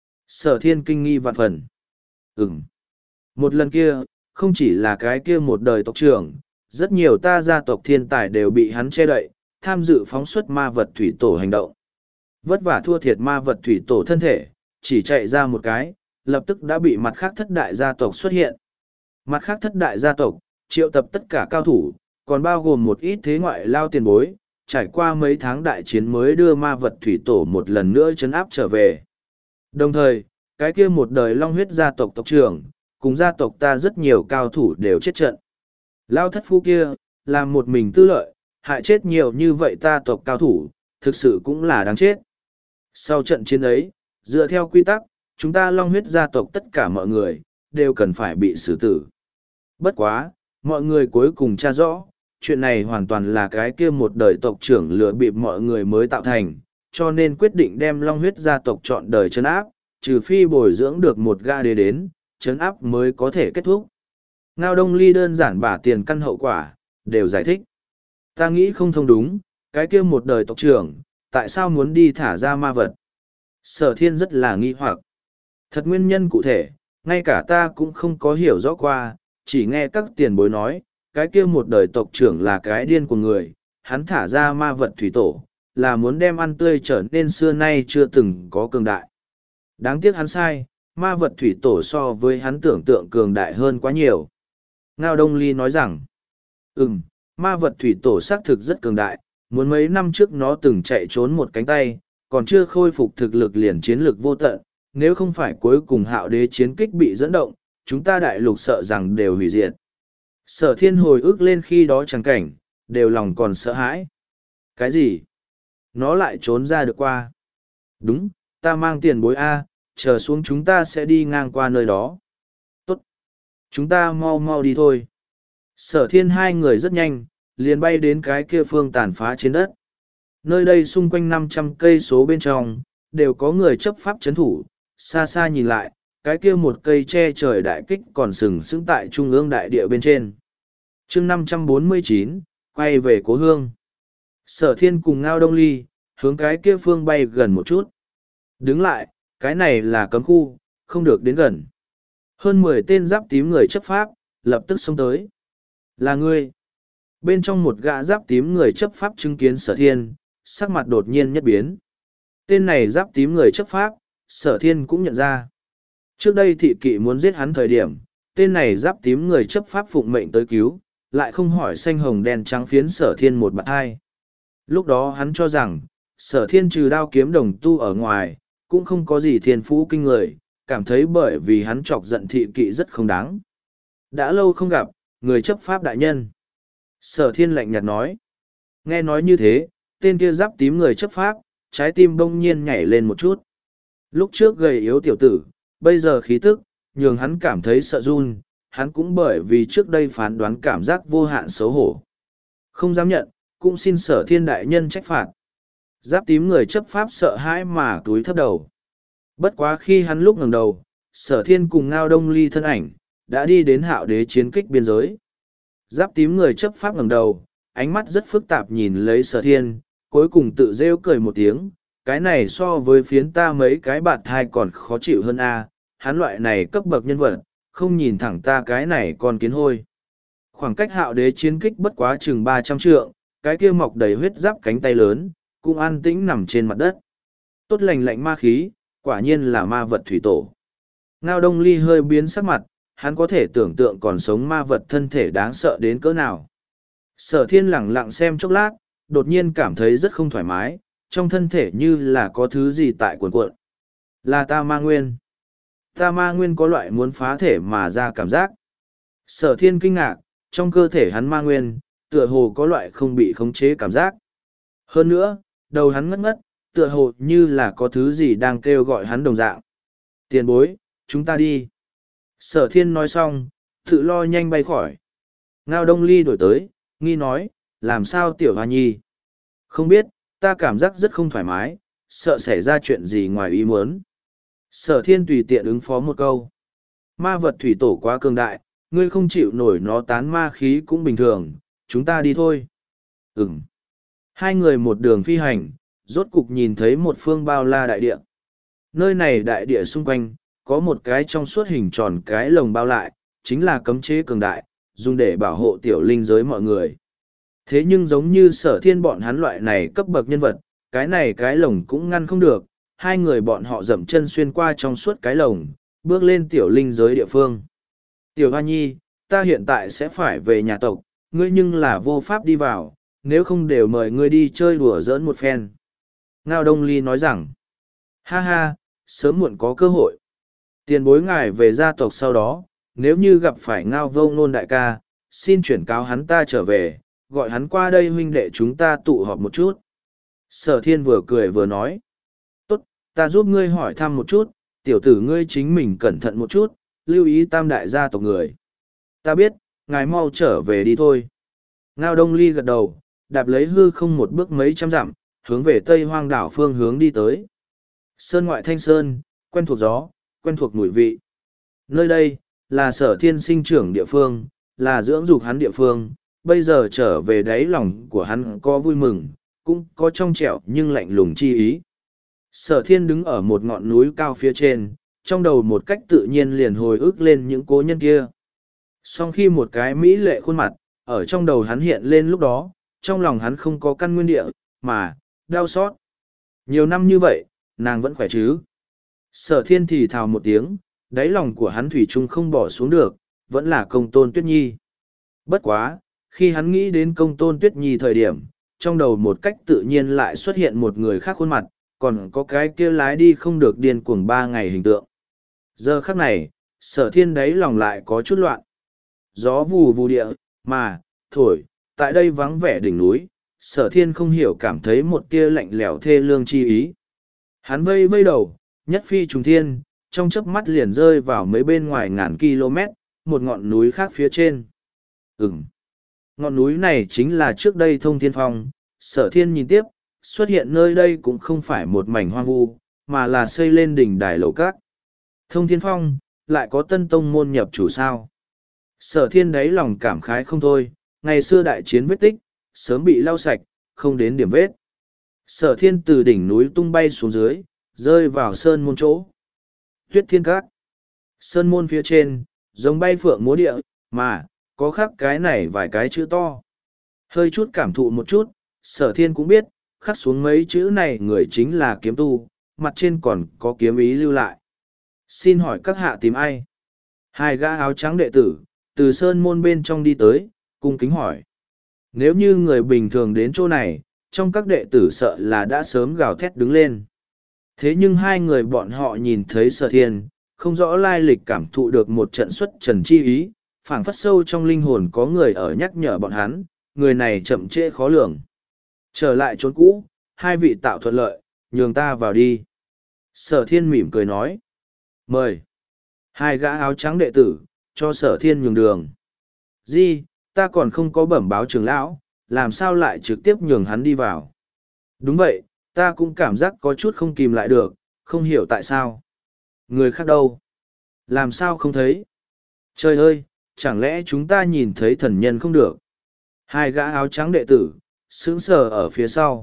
Sở thiên kinh nghi vạn phần. Ừm. Một lần kia, không chỉ là cái kia một đời tộc trưởng, rất nhiều ta gia tộc thiên tài đều bị hắn che đậy, tham dự phóng xuất ma vật thủy tổ hành động. Vất vả thua thiệt ma vật thủy tổ thân thể, chỉ chạy ra một cái, lập tức đã bị mặt khác thất đại gia tộc xuất hiện. Mặt khác thất đại gia tộc, triệu tập tất cả cao thủ, còn bao gồm một ít thế ngoại lao tiền bối, trải qua mấy tháng đại chiến mới đưa ma vật thủy tổ một lần nữa chấn áp trở về. Đồng thời, cái kia một đời long huyết gia tộc tộc trưởng, cùng gia tộc ta rất nhiều cao thủ đều chết trận. Lao thất phu kia, làm một mình tư lợi, hại chết nhiều như vậy ta tộc cao thủ, thực sự cũng là đáng chết. Sau trận chiến ấy, dựa theo quy tắc, chúng ta long huyết gia tộc tất cả mọi người, đều cần phải bị xử tử. Bất quá, mọi người cuối cùng tra rõ, chuyện này hoàn toàn là cái kia một đời tộc trưởng lừa bịp mọi người mới tạo thành, cho nên quyết định đem long huyết gia tộc chọn đời trấn áp, trừ phi bồi dưỡng được một ga đế đến, trấn áp mới có thể kết thúc. Ngao Đông Ly đơn giản bả tiền căn hậu quả, đều giải thích. Ta nghĩ không thông đúng, cái kia một đời tộc trưởng, tại sao muốn đi thả ra ma vật? Sở thiên rất là nghi hoặc. Thật nguyên nhân cụ thể, ngay cả ta cũng không có hiểu rõ qua, chỉ nghe các tiền bối nói, cái kia một đời tộc trưởng là cái điên của người, hắn thả ra ma vật thủy tổ, là muốn đem ăn tươi trở nên xưa nay chưa từng có cường đại. Đáng tiếc hắn sai, ma vật thủy tổ so với hắn tưởng tượng cường đại hơn quá nhiều. Ngao Đông Ly nói rằng, ừm, ma vật thủy tổ xác thực rất cường đại, muốn mấy năm trước nó từng chạy trốn một cánh tay, còn chưa khôi phục thực lực liền chiến lực vô tận, nếu không phải cuối cùng hạo đế chiến kích bị dẫn động, chúng ta đại lục sợ rằng đều hủy diệt. Sở thiên hồi ức lên khi đó chẳng cảnh, đều lòng còn sợ hãi. Cái gì? Nó lại trốn ra được qua. Đúng, ta mang tiền bối A, chờ xuống chúng ta sẽ đi ngang qua nơi đó. Tốt. Chúng ta mau mau đi thôi. Sở thiên hai người rất nhanh, liền bay đến cái kia phương tàn phá trên đất. Nơi đây xung quanh năm trăm cây số bên trong, đều có người chấp pháp chấn thủ, xa xa nhìn lại, cái kia một cây che trời đại kích còn sừng sững tại trung ương đại địa bên trên. chương năm trăm bốn mươi chín, quay về cố hương. Sở thiên cùng Ngao Đông Ly, hướng cái kia phương bay gần một chút. Đứng lại, cái này là cấm khu, không được đến gần. Hơn mười tên giáp tím người chấp pháp, lập tức xông tới. Là ngươi. Bên trong một gã giáp tím người chấp pháp chứng kiến sở thiên, sắc mặt đột nhiên nhất biến. Tên này giáp tím người chấp pháp, sở thiên cũng nhận ra. Trước đây thị kỵ muốn giết hắn thời điểm, tên này giáp tím người chấp pháp phụng mệnh tới cứu, lại không hỏi xanh hồng đen trắng phiến sở thiên một bạt hai. Lúc đó hắn cho rằng, sở thiên trừ đao kiếm đồng tu ở ngoài, cũng không có gì thiên phú kinh người, cảm thấy bởi vì hắn chọc giận thị kỵ rất không đáng. Đã lâu không gặp, người chấp pháp đại nhân. Sở thiên lạnh nhạt nói. Nghe nói như thế, tên kia giáp tím người chấp pháp, trái tim bỗng nhiên nhảy lên một chút. Lúc trước gầy yếu tiểu tử, bây giờ khí tức, nhường hắn cảm thấy sợ run, hắn cũng bởi vì trước đây phán đoán cảm giác vô hạn xấu hổ. Không dám nhận, cũng xin sở thiên đại nhân trách phạt. Giáp tím người chấp pháp sợ hãi mà túi thấp đầu. Bất quá khi hắn lúc ngẩng đầu, sở thiên cùng Ngao Đông Ly thân ảnh, đã đi đến hạo đế chiến kích biên giới. Giáp tím người chấp pháp ngẩng đầu, ánh mắt rất phức tạp nhìn lấy sở thiên, cuối cùng tự rêu cười một tiếng, cái này so với phiến ta mấy cái bạt thai còn khó chịu hơn a. Hắn loại này cấp bậc nhân vật, không nhìn thẳng ta cái này còn kiến hôi. Khoảng cách hạo đế chiến kích bất quá chừng ba trăm trượng, cái kia mọc đầy huyết giáp cánh tay lớn, cũng an tĩnh nằm trên mặt đất. Tốt lành lạnh ma khí, quả nhiên là ma vật thủy tổ. Ngao Đông Ly hơi biến sắc mặt, hắn có thể tưởng tượng còn sống ma vật thân thể đáng sợ đến cỡ nào. Sở thiên lẳng lặng xem chốc lát, đột nhiên cảm thấy rất không thoải mái, trong thân thể như là có thứ gì tại cuộn cuộn. Là ta ma nguyên. Ta ma nguyên có loại muốn phá thể mà ra cảm giác. Sở thiên kinh ngạc, trong cơ thể hắn ma nguyên, tựa hồ có loại không bị khống chế cảm giác. Hơn nữa, đầu hắn ngất ngất, tựa hồ như là có thứ gì đang kêu gọi hắn đồng dạng. Tiền bối, chúng ta đi. Sở thiên nói xong, tự lo nhanh bay khỏi. Ngao Đông Ly đổi tới, nghi nói, làm sao tiểu hoa nhi? Không biết, ta cảm giác rất không thoải mái, sợ xảy ra chuyện gì ngoài ý muốn. Sở thiên tùy tiện ứng phó một câu. Ma vật thủy tổ quá cường đại, ngươi không chịu nổi nó tán ma khí cũng bình thường, chúng ta đi thôi. Ừm. Hai người một đường phi hành, rốt cục nhìn thấy một phương bao la đại địa. Nơi này đại địa xung quanh, có một cái trong suốt hình tròn cái lồng bao lại, chính là cấm chế cường đại, dùng để bảo hộ tiểu linh giới mọi người. Thế nhưng giống như sở thiên bọn hắn loại này cấp bậc nhân vật, cái này cái lồng cũng ngăn không được, hai người bọn họ dậm chân xuyên qua trong suốt cái lồng, bước lên tiểu linh giới địa phương. Tiểu Hoa Nhi, ta hiện tại sẽ phải về nhà tộc, ngươi nhưng là vô pháp đi vào, nếu không đều mời ngươi đi chơi đùa giỡn một phen. Ngao Đông Ly nói rằng, ha ha, sớm muộn có cơ hội. Tiền bối ngài về gia tộc sau đó, nếu như gặp phải Ngao Vô Ngôn đại ca, xin chuyển cáo hắn ta trở về, gọi hắn qua đây huynh đệ chúng ta tụ họp một chút. Sở thiên vừa cười vừa nói, tốt, ta giúp ngươi hỏi thăm một chút, tiểu tử ngươi chính mình cẩn thận một chút, lưu ý tam đại gia tộc người. Ta biết, ngài mau trở về đi thôi. Ngao Đông Ly gật đầu, đạp lấy hư không một bước mấy trăm dặm, hướng về tây hoang đảo phương hướng đi tới. Sơn ngoại thanh sơn, quen thuộc gió, quen thuộc mùi vị. Nơi đây, là sở thiên sinh trưởng địa phương, là dưỡng dục hắn địa phương, bây giờ trở về đáy lòng của hắn có vui mừng, cũng có trong trẻo nhưng lạnh lùng chi ý. Sở thiên đứng ở một ngọn núi cao phía trên, trong đầu một cách tự nhiên liền hồi ức lên những cố nhân kia. Sau khi một cái mỹ lệ khuôn mặt, ở trong đầu hắn hiện lên lúc đó, trong lòng hắn không có căn nguyên địa, mà, đau xót. Nhiều năm như vậy, nàng vẫn khỏe chứ. Sở thiên thì thào một tiếng, đáy lòng của hắn thủy chung không bỏ xuống được, vẫn là công tôn tuyết nhi. Bất quá, khi hắn nghĩ đến công tôn tuyết nhi thời điểm, trong đầu một cách tự nhiên lại xuất hiện một người khác khuôn mặt, còn có cái kia lái đi không được điên cuồng ba ngày hình tượng. Giờ khắc này, sở thiên đáy lòng lại có chút loạn. Gió vù vù địa, mà, thổi, tại đây vắng vẻ đỉnh núi, sở thiên không hiểu cảm thấy một tia lạnh lẽo thê lương chi ý. Hắn vây vây đầu, nhất phi trùng thiên, trong chớp mắt liền rơi vào mấy bên ngoài ngàn km, một ngọn núi khác phía trên. Ừm. Ngọn núi này chính là trước đây Thông Thiên Phong, sở thiên nhìn tiếp, xuất hiện nơi đây cũng không phải một mảnh hoang vu, mà là xây lên đỉnh đài lầu các. Thông Thiên Phong, lại có tân tông môn nhập chủ sao. Sở thiên đáy lòng cảm khái không thôi, ngày xưa đại chiến vết tích, sớm bị lau sạch, không đến điểm vết. Sở thiên từ đỉnh núi tung bay xuống dưới, rơi vào sơn môn chỗ. Tuyết Thiên Các. Sơn môn phía trên, giống bay phượng múa địa, mà, có khắc cái này vài cái chữ to. Hơi chút cảm thụ một chút, sở thiên cũng biết, khắc xuống mấy chữ này người chính là kiếm tu, mặt trên còn có kiếm ý lưu lại. Xin hỏi các hạ tìm ai? Hai gã áo trắng đệ tử, từ sơn môn bên trong đi tới, cung kính hỏi. Nếu như người bình thường đến chỗ này, trong các đệ tử sợ là đã sớm gào thét đứng lên. Thế nhưng hai người bọn họ nhìn thấy sở thiên, không rõ lai lịch cảm thụ được một trận xuất trần chi ý, phảng phất sâu trong linh hồn có người ở nhắc nhở bọn hắn, người này chậm trễ khó lường. Trở lại chốn cũ, hai vị tạo thuận lợi, nhường ta vào đi. Sở thiên mỉm cười nói. Mời. Hai gã áo trắng đệ tử, cho sở thiên nhường đường. Di, ta còn không có bẩm báo trưởng lão, làm sao lại trực tiếp nhường hắn đi vào. Đúng vậy, ta cũng cảm giác có chút không kìm lại được, không hiểu tại sao. Người khác đâu? Làm sao không thấy? Trời ơi, chẳng lẽ chúng ta nhìn thấy thần nhân không được? Hai gã áo trắng đệ tử, sững sờ ở phía sau.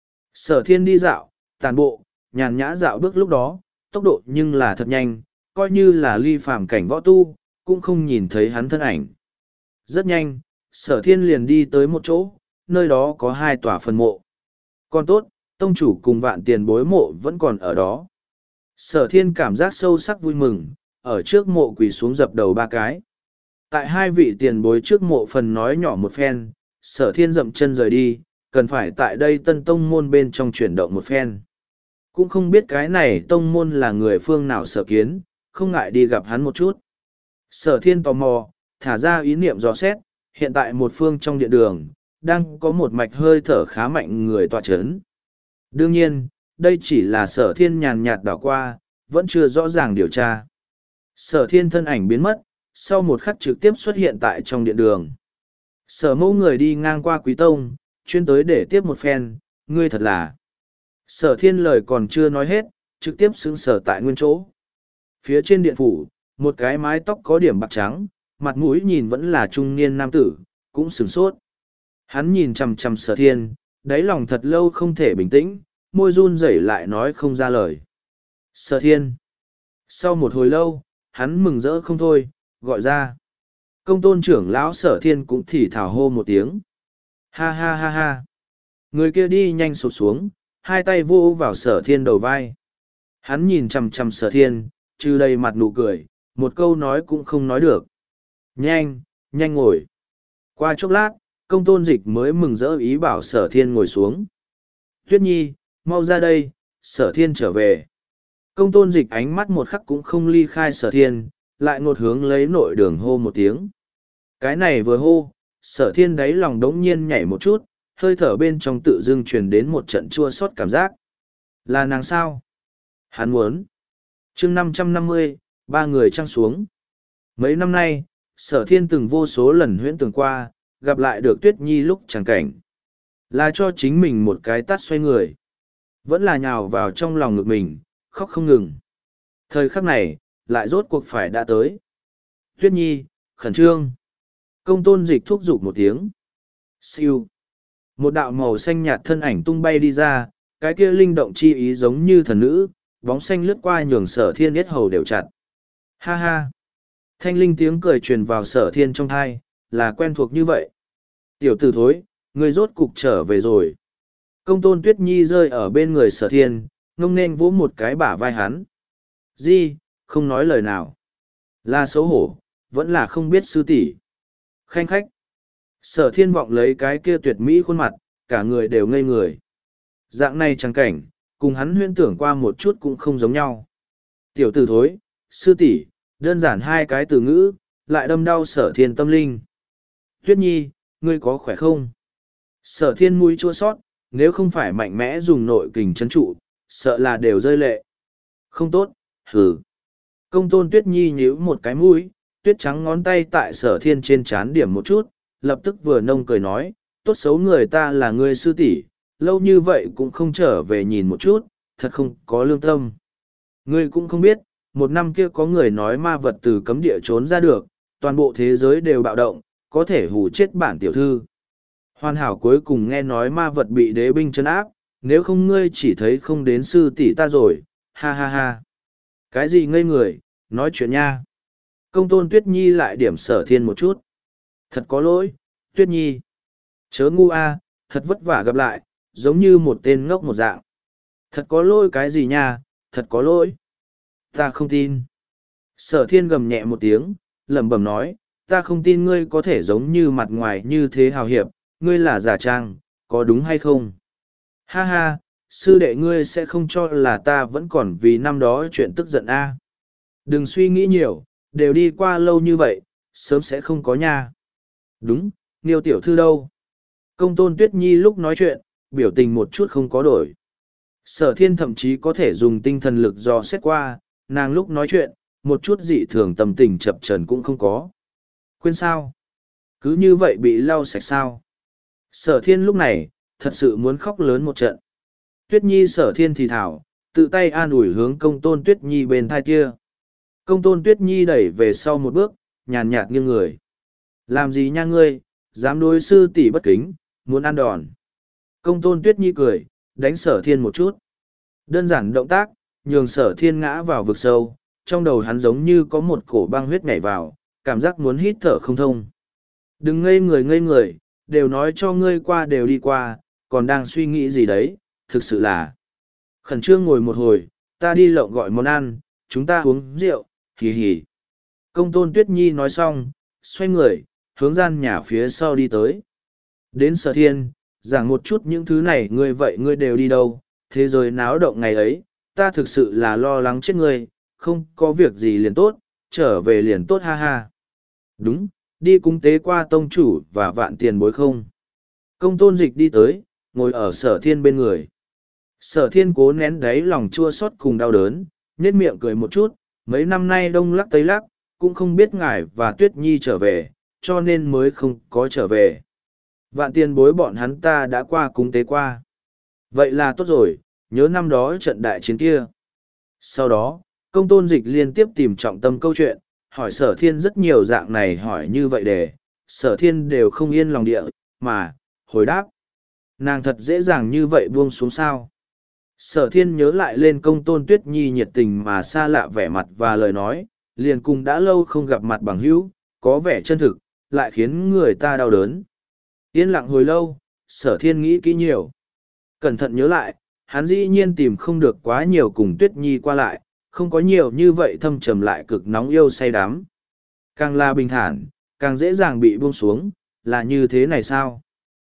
Sở thiên đi dạo, tàn bộ, nhàn nhã dạo bước lúc đó, tốc độ nhưng là thật nhanh, coi như là ly phàm cảnh võ tu, cũng không nhìn thấy hắn thân ảnh. Rất nhanh, sở thiên liền đi tới một chỗ, nơi đó có hai tòa phần mộ. Còn tốt, tông chủ cùng vạn tiền bối mộ vẫn còn ở đó. Sở thiên cảm giác sâu sắc vui mừng, ở trước mộ quỳ xuống dập đầu ba cái. Tại hai vị tiền bối trước mộ phần nói nhỏ một phen, sở thiên dậm chân rời đi, cần phải tại đây tân tông môn bên trong chuyển động một phen. Cũng không biết cái này tông môn là người phương nào sở kiến, không ngại đi gặp hắn một chút. Sở thiên tò mò, thả ra ý niệm dò xét, hiện tại một phương trong điện đường, đang có một mạch hơi thở khá mạnh người tọa chấn. Đương nhiên, đây chỉ là sở thiên nhàn nhạt đảo qua, vẫn chưa rõ ràng điều tra. Sở thiên thân ảnh biến mất, sau một khắc trực tiếp xuất hiện tại trong điện đường. Sở mẫu người đi ngang qua Quý Tông, chuyên tới để tiếp một phen, ngươi thật là. Sở thiên lời còn chưa nói hết, trực tiếp xứng sở tại nguyên chỗ. Phía trên điện phủ, một cái mái tóc có điểm bạc trắng, mặt mũi nhìn vẫn là trung niên nam tử, cũng sửng sốt. Hắn nhìn chằm chằm sở thiên, đáy lòng thật lâu không thể bình tĩnh, môi run rẩy lại nói không ra lời. Sở thiên. Sau một hồi lâu, hắn mừng rỡ không thôi, gọi ra. Công tôn trưởng lão sở thiên cũng thì thảo hô một tiếng. Ha ha ha ha. Người kia đi nhanh sụt xuống, hai tay vô vào sở thiên đầu vai. Hắn nhìn chằm chằm sở thiên, trừ đầy mặt nụ cười, một câu nói cũng không nói được. Nhanh, nhanh ngồi. Qua chốc lát, công tôn dịch mới mừng rỡ ý bảo sở thiên ngồi xuống. Tuyết nhi, mau ra đây, sở thiên trở về. Công tôn dịch ánh mắt một khắc cũng không ly khai sở thiên, lại ngột hướng lấy nội đường hô một tiếng. Cái này vừa hô, sở thiên đáy lòng đống nhiên nhảy một chút, hơi thở bên trong tự dưng truyền đến một trận chua xót cảm giác. Là nàng sao? Hắn muốn. chương năm trăm năm mươi, ba người trăng xuống. Mấy năm nay, sở thiên từng vô số lần huyễn tưởng qua, gặp lại được Tuyết Nhi lúc chẳng cảnh. Là cho chính mình một cái tát xoay người. Vẫn là nhào vào trong lòng ngực mình, khóc không ngừng. Thời khắc này, lại rốt cuộc phải đã tới. Tuyết Nhi, khẩn trương. Công tôn dịch thúc giục một tiếng. Siêu. Một đạo màu xanh nhạt thân ảnh tung bay đi ra, cái kia linh động chi ý giống như thần nữ, bóng xanh lướt qua nhường sở thiên yết hầu đều chặt. Ha ha. Thanh linh tiếng cười truyền vào sở thiên trong thai, là quen thuộc như vậy. Tiểu tử thối, người rốt cục trở về rồi. Công tôn Tuyết Nhi rơi ở bên người sở thiên, ngông nên vỗ một cái bả vai hắn. Di, không nói lời nào. Là xấu hổ, vẫn là không biết sư tỷ. Khanh khách. Sở thiên vọng lấy cái kia tuyệt mỹ khuôn mặt, cả người đều ngây người. Dạng này trắng cảnh, cùng hắn huyễn tưởng qua một chút cũng không giống nhau. Tiểu tử thối, sư tỷ, đơn giản hai cái từ ngữ, lại đâm đau sở thiên tâm linh. Tuyết Nhi, ngươi có khỏe không? Sở thiên mũi chua sót, nếu không phải mạnh mẽ dùng nội kình chấn trụ, sợ là đều rơi lệ. Không tốt, hừ. Công tôn Tuyết Nhi nhíu một cái mũi, tuyết trắng ngón tay tại sở thiên trên trán điểm một chút, lập tức vừa nông cười nói, tốt xấu người ta là ngươi sư tỷ, lâu như vậy cũng không trở về nhìn một chút, thật không có lương tâm. Ngươi cũng không biết, một năm kia có người nói ma vật từ cấm địa trốn ra được, toàn bộ thế giới đều bạo động, có thể hù chết bản tiểu thư. Hoàn hảo cuối cùng nghe nói ma vật bị đế binh trấn áp, nếu không ngươi chỉ thấy không đến sư tỷ ta rồi, ha ha ha. Cái gì ngây người, nói chuyện nha. Công tôn Tuyết Nhi lại điểm sở thiên một chút. Thật có lỗi, Tuyết Nhi. Chớ ngu a, thật vất vả gặp lại, giống như một tên ngốc một dạng. Thật có lỗi cái gì nha, thật có lỗi. Ta không tin. Sở thiên gầm nhẹ một tiếng, lẩm bẩm nói, ta không tin ngươi có thể giống như mặt ngoài như thế hào hiệp, ngươi là giả trang, có đúng hay không? Ha ha, sư đệ ngươi sẽ không cho là ta vẫn còn vì năm đó chuyện tức giận a. Đừng suy nghĩ nhiều, đều đi qua lâu như vậy, sớm sẽ không có nha. Đúng, Niêu tiểu thư đâu? Công tôn Tuyết Nhi lúc nói chuyện, biểu tình một chút không có đổi. Sở thiên thậm chí có thể dùng tinh thần lực dò xét qua, nàng lúc nói chuyện, một chút dị thường tâm tình chập chờn cũng không có. Quên sao? Cứ như vậy bị lau sạch sao? Sở thiên lúc này, thật sự muốn khóc lớn một trận. Tuyết Nhi sở thiên thì thảo, tự tay an ủi hướng công tôn Tuyết Nhi bên thai kia. Công tôn Tuyết Nhi đẩy về sau một bước, nhàn nhạt nghiêng người. Làm gì nha ngươi, dám đối sư tỷ bất kính, muốn ăn đòn. Công tôn Tuyết Nhi cười, đánh sở thiên một chút. Đơn giản động tác, nhường sở thiên ngã vào vực sâu, trong đầu hắn giống như có một cổ băng huyết nhảy vào, cảm giác muốn hít thở không thông. Đừng ngây người ngây người, đều nói cho ngươi qua đều đi qua, còn đang suy nghĩ gì đấy, thực sự là. Khẩn trương ngồi một hồi, ta đi lộng gọi món ăn, chúng ta uống rượu, hì hì. Công tôn Tuyết Nhi nói xong, xoay người, hướng gian nhà phía sau đi tới. Đến sở thiên, giảng một chút những thứ này ngươi vậy ngươi đều đi đâu, thế giới náo động ngày ấy, ta thực sự là lo lắng chết ngươi, không có việc gì liền tốt, trở về liền tốt ha ha. Đúng, đi cúng tế qua tông chủ và vạn tiền bối không. Công tôn dịch đi tới, ngồi ở sở thiên bên người. Sở thiên cố nén đáy lòng chua xót cùng đau đớn, nhếch miệng cười một chút, mấy năm nay đông lắc tây lắc, cũng không biết ngài và Tuyết Nhi trở về, cho nên mới không có trở về. Vạn tiền bối bọn hắn ta đã qua cúng tế qua. Vậy là tốt rồi, nhớ năm đó trận đại chiến kia. Sau đó, công tôn dịch liên tiếp tìm trọng tâm câu chuyện, hỏi sở thiên rất nhiều dạng này hỏi như vậy để, sở thiên đều không yên lòng địa, mà, hồi đáp. Nàng thật dễ dàng như vậy buông xuống sao. Sở thiên nhớ lại lên công tôn Tuyết Nhi nhiệt tình mà xa lạ vẻ mặt và lời nói, liền cùng đã lâu không gặp mặt bằng hữu, có vẻ chân thực, lại khiến người ta đau đớn. Yên lặng hồi lâu, sở thiên nghĩ kỹ nhiều. Cẩn thận nhớ lại, hắn dĩ nhiên tìm không được quá nhiều cùng Tuyết Nhi qua lại, không có nhiều như vậy thâm trầm lại cực nóng yêu say đắm. Càng là bình thản, càng dễ dàng bị buông xuống, là như thế này sao?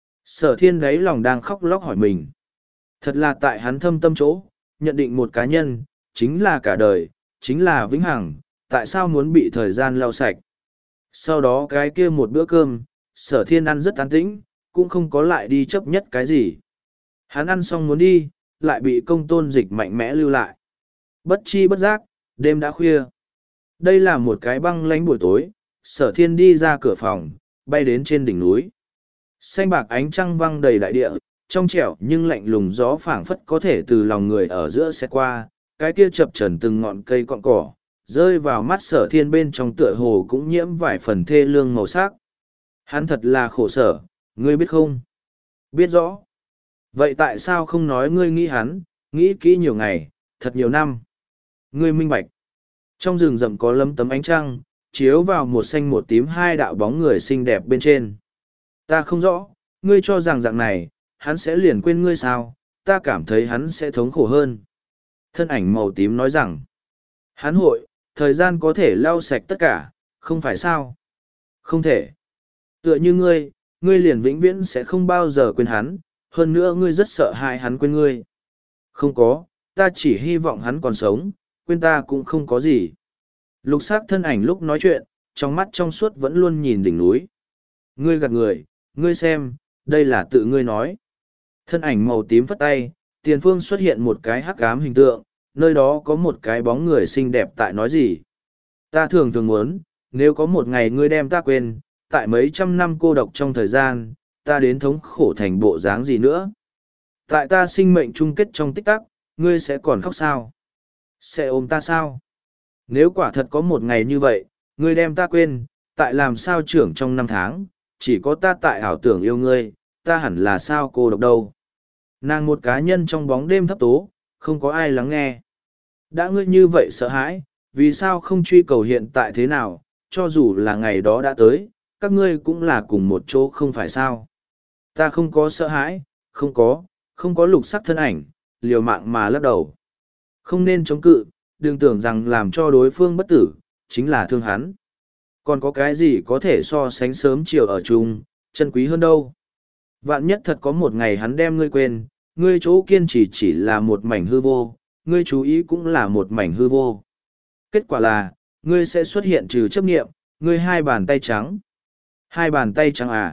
Sở thiên đáy lòng đang khóc lóc hỏi mình. Thật là tại hắn thâm tâm chỗ, nhận định một cá nhân, chính là cả đời, chính là vĩnh hằng, tại sao muốn bị thời gian lau sạch? Sau đó cái kia một bữa cơm, sở thiên ăn rất an tĩnh, cũng không có lại đi chấp nhất cái gì. Hắn ăn xong muốn đi, lại bị công tôn dịch mạnh mẽ lưu lại. Bất chi bất giác, đêm đã khuya. Đây là một cái băng lánh buổi tối, sở thiên đi ra cửa phòng, bay đến trên đỉnh núi. Xanh bạc ánh trăng văng đầy đại địa, trong trẻo nhưng lạnh lùng gió phảng phất có thể từ lòng người ở giữa xe qua, cái kia chập trần từng ngọn cây cọn cỏ, rơi vào mắt sở thiên bên trong tựa hồ cũng nhiễm vài phần thê lương màu sắc. Hắn thật là khổ sở, ngươi biết không? Biết rõ. Vậy tại sao không nói ngươi nghĩ hắn, nghĩ kỹ nhiều ngày, thật nhiều năm? Ngươi minh bạch. Trong rừng rậm có lấm tấm ánh trăng, chiếu vào một xanh một tím hai đạo bóng người xinh đẹp bên trên. Ta không rõ, ngươi cho rằng dạng này, hắn sẽ liền quên ngươi sao, ta cảm thấy hắn sẽ thống khổ hơn. Thân ảnh màu tím nói rằng, hắn hội, thời gian có thể lau sạch tất cả, không phải sao? Không thể. Tựa như ngươi, ngươi liền vĩnh viễn sẽ không bao giờ quên hắn, hơn nữa ngươi rất sợ hại hắn quên ngươi. Không có, ta chỉ hy vọng hắn còn sống, quên ta cũng không có gì. Lục sắc thân ảnh lúc nói chuyện, trong mắt trong suốt vẫn luôn nhìn đỉnh núi. Ngươi gạt người, ngươi xem, đây là tự ngươi nói. Thân ảnh màu tím phất tay, tiền phương xuất hiện một cái hắc ám hình tượng, nơi đó có một cái bóng người xinh đẹp tại nói gì. Ta thường thường muốn, nếu có một ngày ngươi đem ta quên, tại mấy trăm năm cô độc trong thời gian, ta đến thống khổ thành bộ dáng gì nữa. Tại ta sinh mệnh chung kết trong tích tắc, ngươi sẽ còn khóc sao? Sẽ ôm ta sao? Nếu quả thật có một ngày như vậy, ngươi đem ta quên, tại làm sao trưởng trong năm tháng, chỉ có ta tại ảo tưởng yêu ngươi, ta hẳn là sao cô độc đâu. Nàng một cá nhân trong bóng đêm thấp tố, không có ai lắng nghe. Đã ngươi như vậy sợ hãi, vì sao không truy cầu hiện tại thế nào, cho dù là ngày đó đã tới, các ngươi cũng là cùng một chỗ không phải sao. Ta không có sợ hãi, không có, không có lục sắc thân ảnh, liều mạng mà lắc đầu. Không nên chống cự, đừng tưởng rằng làm cho đối phương bất tử, chính là thương hắn. Còn có cái gì có thể so sánh sớm chiều ở chung, chân quý hơn đâu. Vạn nhất thật có một ngày hắn đem ngươi quên, ngươi chỗ kiên trì chỉ, chỉ là một mảnh hư vô, ngươi chú ý cũng là một mảnh hư vô. Kết quả là, ngươi sẽ xuất hiện trừ chấp nghiệm, ngươi hai bàn tay trắng. Hai bàn tay trắng à?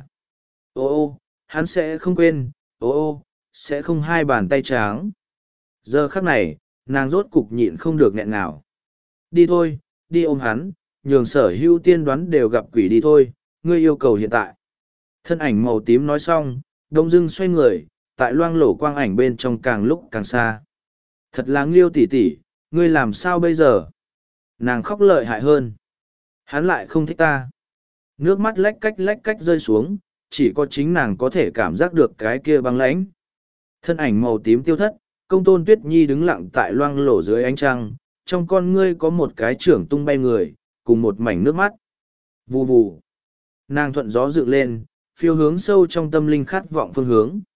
Ô ô, hắn sẽ không quên, ô ô, sẽ không hai bàn tay trắng. Giờ khắc này, nàng rốt cục nhịn không được nghẹn nào. Đi thôi, đi ôm hắn, nhường sở hữu tiên đoán đều gặp quỷ đi thôi, ngươi yêu cầu hiện tại. Thân ảnh màu tím nói xong, đông dưng xoay người, tại loang lổ quang ảnh bên trong càng lúc càng xa. Thật là Nghiêu tỷ tỷ, ngươi làm sao bây giờ? Nàng khóc lợi hại hơn. Hắn lại không thích ta. Nước mắt lách cách lách cách rơi xuống, chỉ có chính nàng có thể cảm giác được cái kia băng lãnh. Thân ảnh màu tím tiêu thất, công tôn Tuyết Nhi đứng lặng tại loang lổ dưới ánh trăng, trong con ngươi có một cái trưởng tung bay người, cùng một mảnh nước mắt. Vù vù. Nàng thuận gió dựng lên, phiêu hướng sâu trong tâm linh khát vọng phương hướng.